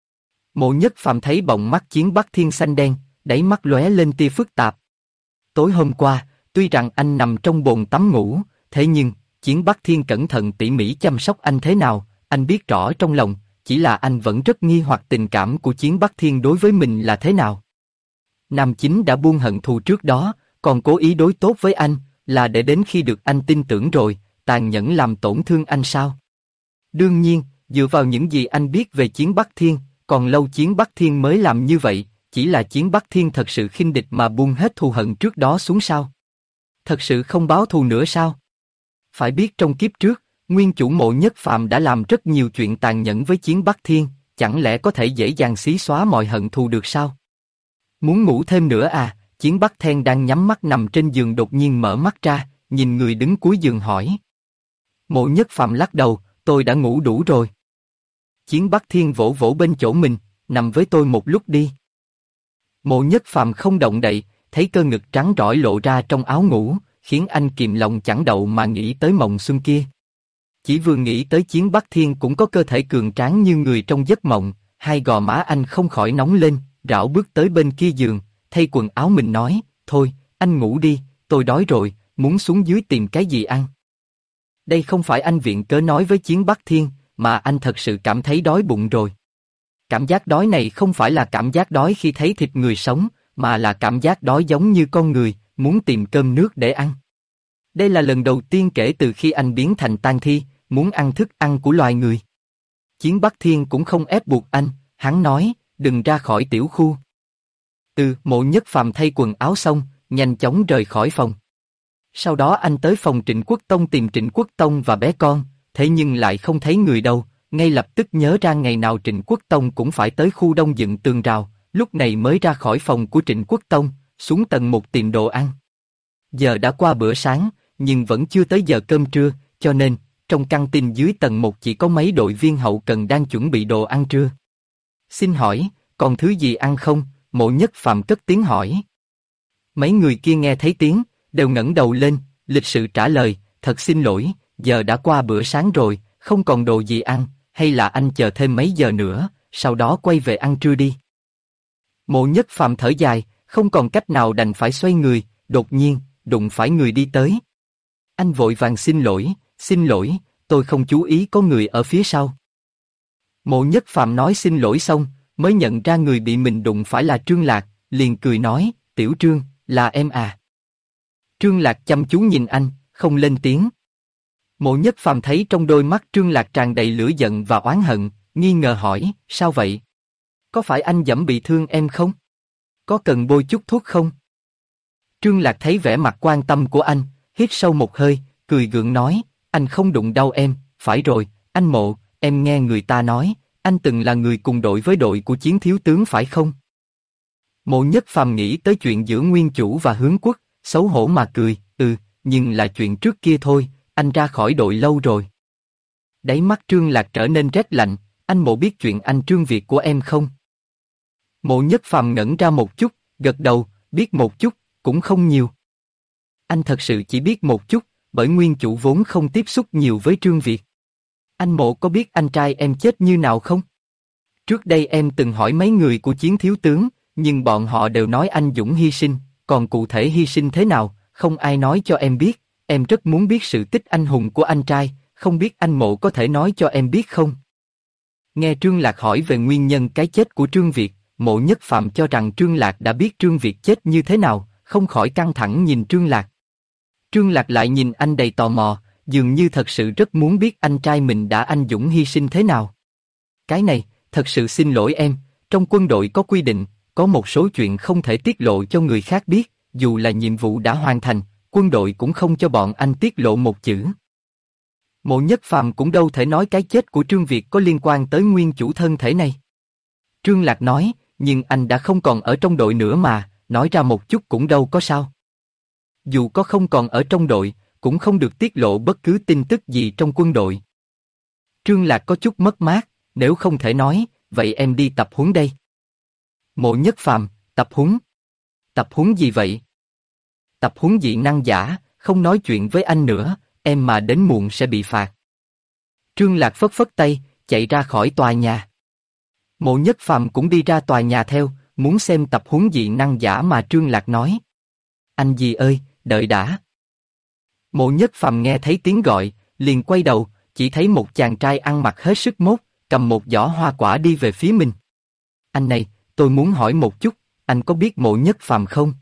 Mộ Nhất Phàm thấy bọng mắt Chiến Bắc Thiên xanh đen, đáy mắt lóe lên tia phức tạp. Tối hôm qua, tuy rằng anh nằm trong bồn tắm ngủ, thế nhưng, Chiến Bắc Thiên cẩn thận tỉ mỉ chăm sóc anh thế nào, anh biết rõ trong lòng, chỉ là anh vẫn rất nghi hoặc tình cảm của Chiến Bắc Thiên đối với mình là thế nào. Nam chính đã buông hận thù trước đó, còn cố ý đối tốt với anh, là để đến khi được anh tin tưởng rồi, tàn nhẫn làm tổn thương anh sao? Đương nhiên, dựa vào những gì anh biết về Chiến Bắc Thiên, còn lâu Chiến Bắc Thiên mới làm như vậy, chỉ là Chiến Bắc Thiên thật sự khinh địch mà buông hết thù hận trước đó xuống sao? Thật sự không báo thù nữa sao? Phải biết trong kiếp trước, nguyên chủ Mộ Nhất Phàm đã làm rất nhiều chuyện tàn nhẫn với Chiến Bắc Thiên, chẳng lẽ có thể dễ dàng xí xóa mọi hận thù được sao? Muốn ngủ thêm nữa à? Chiến Bắc Thiên đang nhắm mắt nằm trên giường đột nhiên mở mắt ra, nhìn người đứng cuối giường hỏi. Mộ Nhất Phàm lắc đầu, tôi đã ngủ đủ rồi. Chiến Bắc Thiên vỗ vỗ bên chỗ mình, nằm với tôi một lúc đi. Mộ Nhất Phàm không động đậy, thấy cơ ngực trắng trỏi lộ ra trong áo ngủ, khiến anh kìm lòng chẳng đậu mà nghĩ tới mộng xuân kia. Chỉ vừa nghĩ tới Chiến Bắc Thiên cũng có cơ thể cường tráng như người trong giấc mộng, hai gò má anh không khỏi nóng lên, rảo bước tới bên kia giường, thay quần áo mình nói, thôi, anh ngủ đi, tôi đói rồi, muốn xuống dưới tìm cái gì ăn. Đây không phải anh viện cớ nói với Chiến Bắc Thiên, mà anh thật sự cảm thấy đói bụng rồi. Cảm giác đói này không phải là cảm giác đói khi thấy thịt người sống, mà là cảm giác đói giống như con người, muốn tìm cơm nước để ăn. Đây là lần đầu tiên kể từ khi anh biến thành tang thi, muốn ăn thức ăn của loài người. Chiến Bắc Thiên cũng không ép buộc anh, hắn nói, đừng ra khỏi tiểu khu. Mộ Nhất Phàm thay quần áo xong, nhanh chóng rời khỏi phòng. Sau đó anh tới phòng Trịnh Quốc Tông tìm Trịnh Quốc Tông và bé con, thế nhưng lại không thấy người đâu, ngay lập tức nhớ ra ngày nào Trịnh Quốc Tông cũng phải tới khu đông dựng tường rào, lúc này mới ra khỏi phòng của Trịnh Quốc Tông, xuống tầng 1 tìm đồ ăn. Giờ đã qua bữa sáng, nhưng vẫn chưa tới giờ cơm trưa, cho nên, trong căng tin dưới tầng 1 chỉ có mấy đội viên hậu cần đang chuẩn bị đồ ăn trưa. Xin hỏi, còn thứ gì ăn không? Mộ Nhất Phàm cất tiếng hỏi. Mấy người kia nghe thấy tiếng, đều ngẩng đầu lên, lịch sự trả lời, thật xin lỗi, giờ đã qua bữa sáng rồi, không còn đồ gì ăn, hay là anh chờ thêm mấy giờ nữa, sau đó quay về ăn trưa đi. Mộ Nhất Phàm thở dài, không còn cách nào đành phải xoay người, đột nhiên, đụng phải người đi tới. Anh vội vàng xin lỗi, tôi không chú ý có người ở phía sau. Mộ Nhất Phàm nói xin lỗi xong, mới nhận ra người bị mình đụng phải là Trương Lạc, liền cười nói, Tiểu Trương, là em à. Trương Lạc chăm chú nhìn anh, không lên tiếng. Mộ Nhất Phàm thấy trong đôi mắt Trương Lạc tràn đầy lửa giận và oán hận, nghi ngờ hỏi, sao vậy? Có phải anh giẫm bị thương em không? Có cần bôi chút thuốc không? Trương Lạc thấy vẻ mặt quan tâm của anh, hít sâu một hơi, cười gượng nói, anh không đụng đau em, phải rồi, anh Mộ, em nghe người ta nói, anh từng là người cùng đội với đội của Chiến thiếu tướng phải không? Mộ Nhất Phàm nghĩ tới chuyện giữa Nguyên Chủ và Hướng Quốc, xấu hổ mà cười, nhưng là chuyện trước kia thôi, anh ra khỏi đội lâu rồi. Đáy mắt Trương Lạc trở nên rét lạnh, anh Mộ biết chuyện anh Trương Việt của em không? Mộ Nhất Phàm ngẩn ra một chút, gật đầu, biết một chút, cũng không nhiều. Anh thật sự chỉ biết một chút, bởi Nguyên Chủ vốn không tiếp xúc nhiều với Trương Việt. Anh Mộ có biết anh trai em chết như nào không? Trước đây em từng hỏi mấy người của Chiến thiếu tướng, nhưng bọn họ đều nói anh dũng hy sinh, còn cụ thể hy sinh thế nào, không ai nói cho em biết. Em rất muốn biết sự tích anh hùng của anh trai, không biết anh Mộ có thể nói cho em biết không? Nghe Trương Lạc hỏi về nguyên nhân cái chết của Trương Việt, Mộ Nhất Phàm cho rằng Trương Lạc đã biết Trương Việt chết như thế nào, không khỏi căng thẳng nhìn Trương Lạc. Trương Lạc lại nhìn anh đầy tò mò, dường như thật sự rất muốn biết anh trai mình đã anh dũng hy sinh thế nào. Cái này, thật sự xin lỗi em, trong quân đội có quy định, có một số chuyện không thể tiết lộ cho người khác biết, dù là nhiệm vụ đã hoàn thành, quân đội cũng không cho bọn anh tiết lộ một chữ. Mộ Nhất Phàm cũng đâu thể nói cái chết của Trương Việt có liên quan tới Nguyên Chủ thân thể này. Trương Lạc nói, nhưng anh đã không còn ở trong đội nữa mà, nói ra một chút cũng đâu có sao. Dù có không còn ở trong đội, cũng không được tiết lộ bất cứ tin tức gì trong quân đội. Trương Lạc có chút mất mát, nếu không thể nói, vậy em đi tập huấn đây. Mộ Nhất Phàm, tập huấn? Tập huấn gì vậy? Tập huấn dị năng giả, không nói chuyện với anh nữa, em mà đến muộn sẽ bị phạt. Trương Lạc phất phất tay, chạy ra khỏi tòa nhà. Mộ Nhất Phàm cũng đi ra tòa nhà theo, muốn xem tập huấn dị năng giả mà Trương Lạc nói. Anh gì ơi, đợi đã. Mộ Nhất Phàm nghe thấy tiếng gọi, liền quay đầu, chỉ thấy một chàng trai ăn mặc hết sức mốt, cầm một giỏ hoa quả đi về phía mình. Anh này, tôi muốn hỏi một chút, anh có biết Mộ Nhất Phàm không?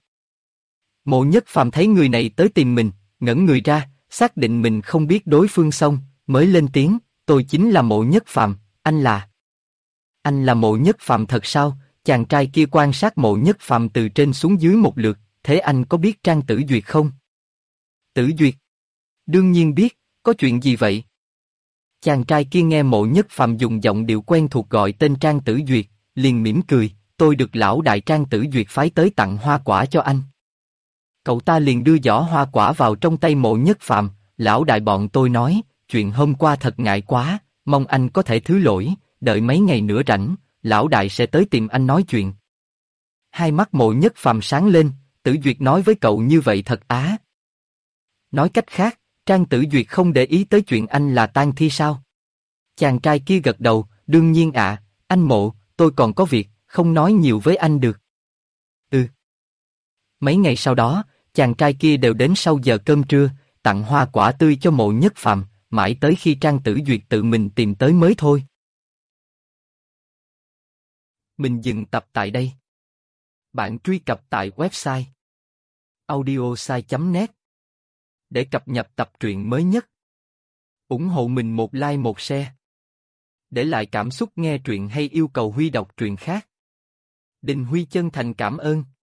Mộ Nhất Phàm thấy người này tới tìm mình, ngẩng người ra, xác định mình không biết đối phương xong, mới lên tiếng, tôi chính là Mộ Nhất Phàm, anh là... Anh là Mộ Nhất Phàm thật sao? Chàng trai kia quan sát Mộ Nhất Phàm từ trên xuống dưới một lượt, thế anh có biết Trang Tử Duyệt không? Tử Duyệt? Đương nhiên biết, có chuyện gì vậy? Chàng trai kia nghe Mộ Nhất Phàm dùng giọng điệu quen thuộc gọi tên Trang Tử Duyệt, liền mỉm cười, tôi được lão đại Trang Tử Duyệt phái tới tặng hoa quả cho anh. Cậu ta liền đưa giỏ hoa quả vào trong tay Mộ Nhất Phàm, lão đại bọn tôi nói, chuyện hôm qua thật ngại quá, mong anh có thể thứ lỗi, đợi mấy ngày nữa rảnh, lão đại sẽ tới tìm anh nói chuyện. Hai mắt Mộ Nhất Phàm sáng lên, Tử Duyệt nói với cậu như vậy thật á. Nói cách khác, Trang Tử Duyệt không để ý tới chuyện anh là tang thi sao? Chàng trai kia gật đầu, đương nhiên ạ, anh Mộ, tôi còn có việc, không nói nhiều với anh được. Ừ. Mấy ngày sau đó, chàng trai kia đều đến sau giờ cơm trưa, tặng hoa quả tươi cho Mộ Nhất Phàm, mãi tới khi Trang Tử Duyệt tự mình tìm tới mới thôi. Mình dừng tập tại đây. Bạn truy cập tại website audiosai.net để cập nhật tập truyện mới nhất. Ủng hộ mình một like một share. Để lại cảm xúc nghe truyện hay yêu cầu Huy đọc truyện khác. Đình Huy chân thành cảm ơn.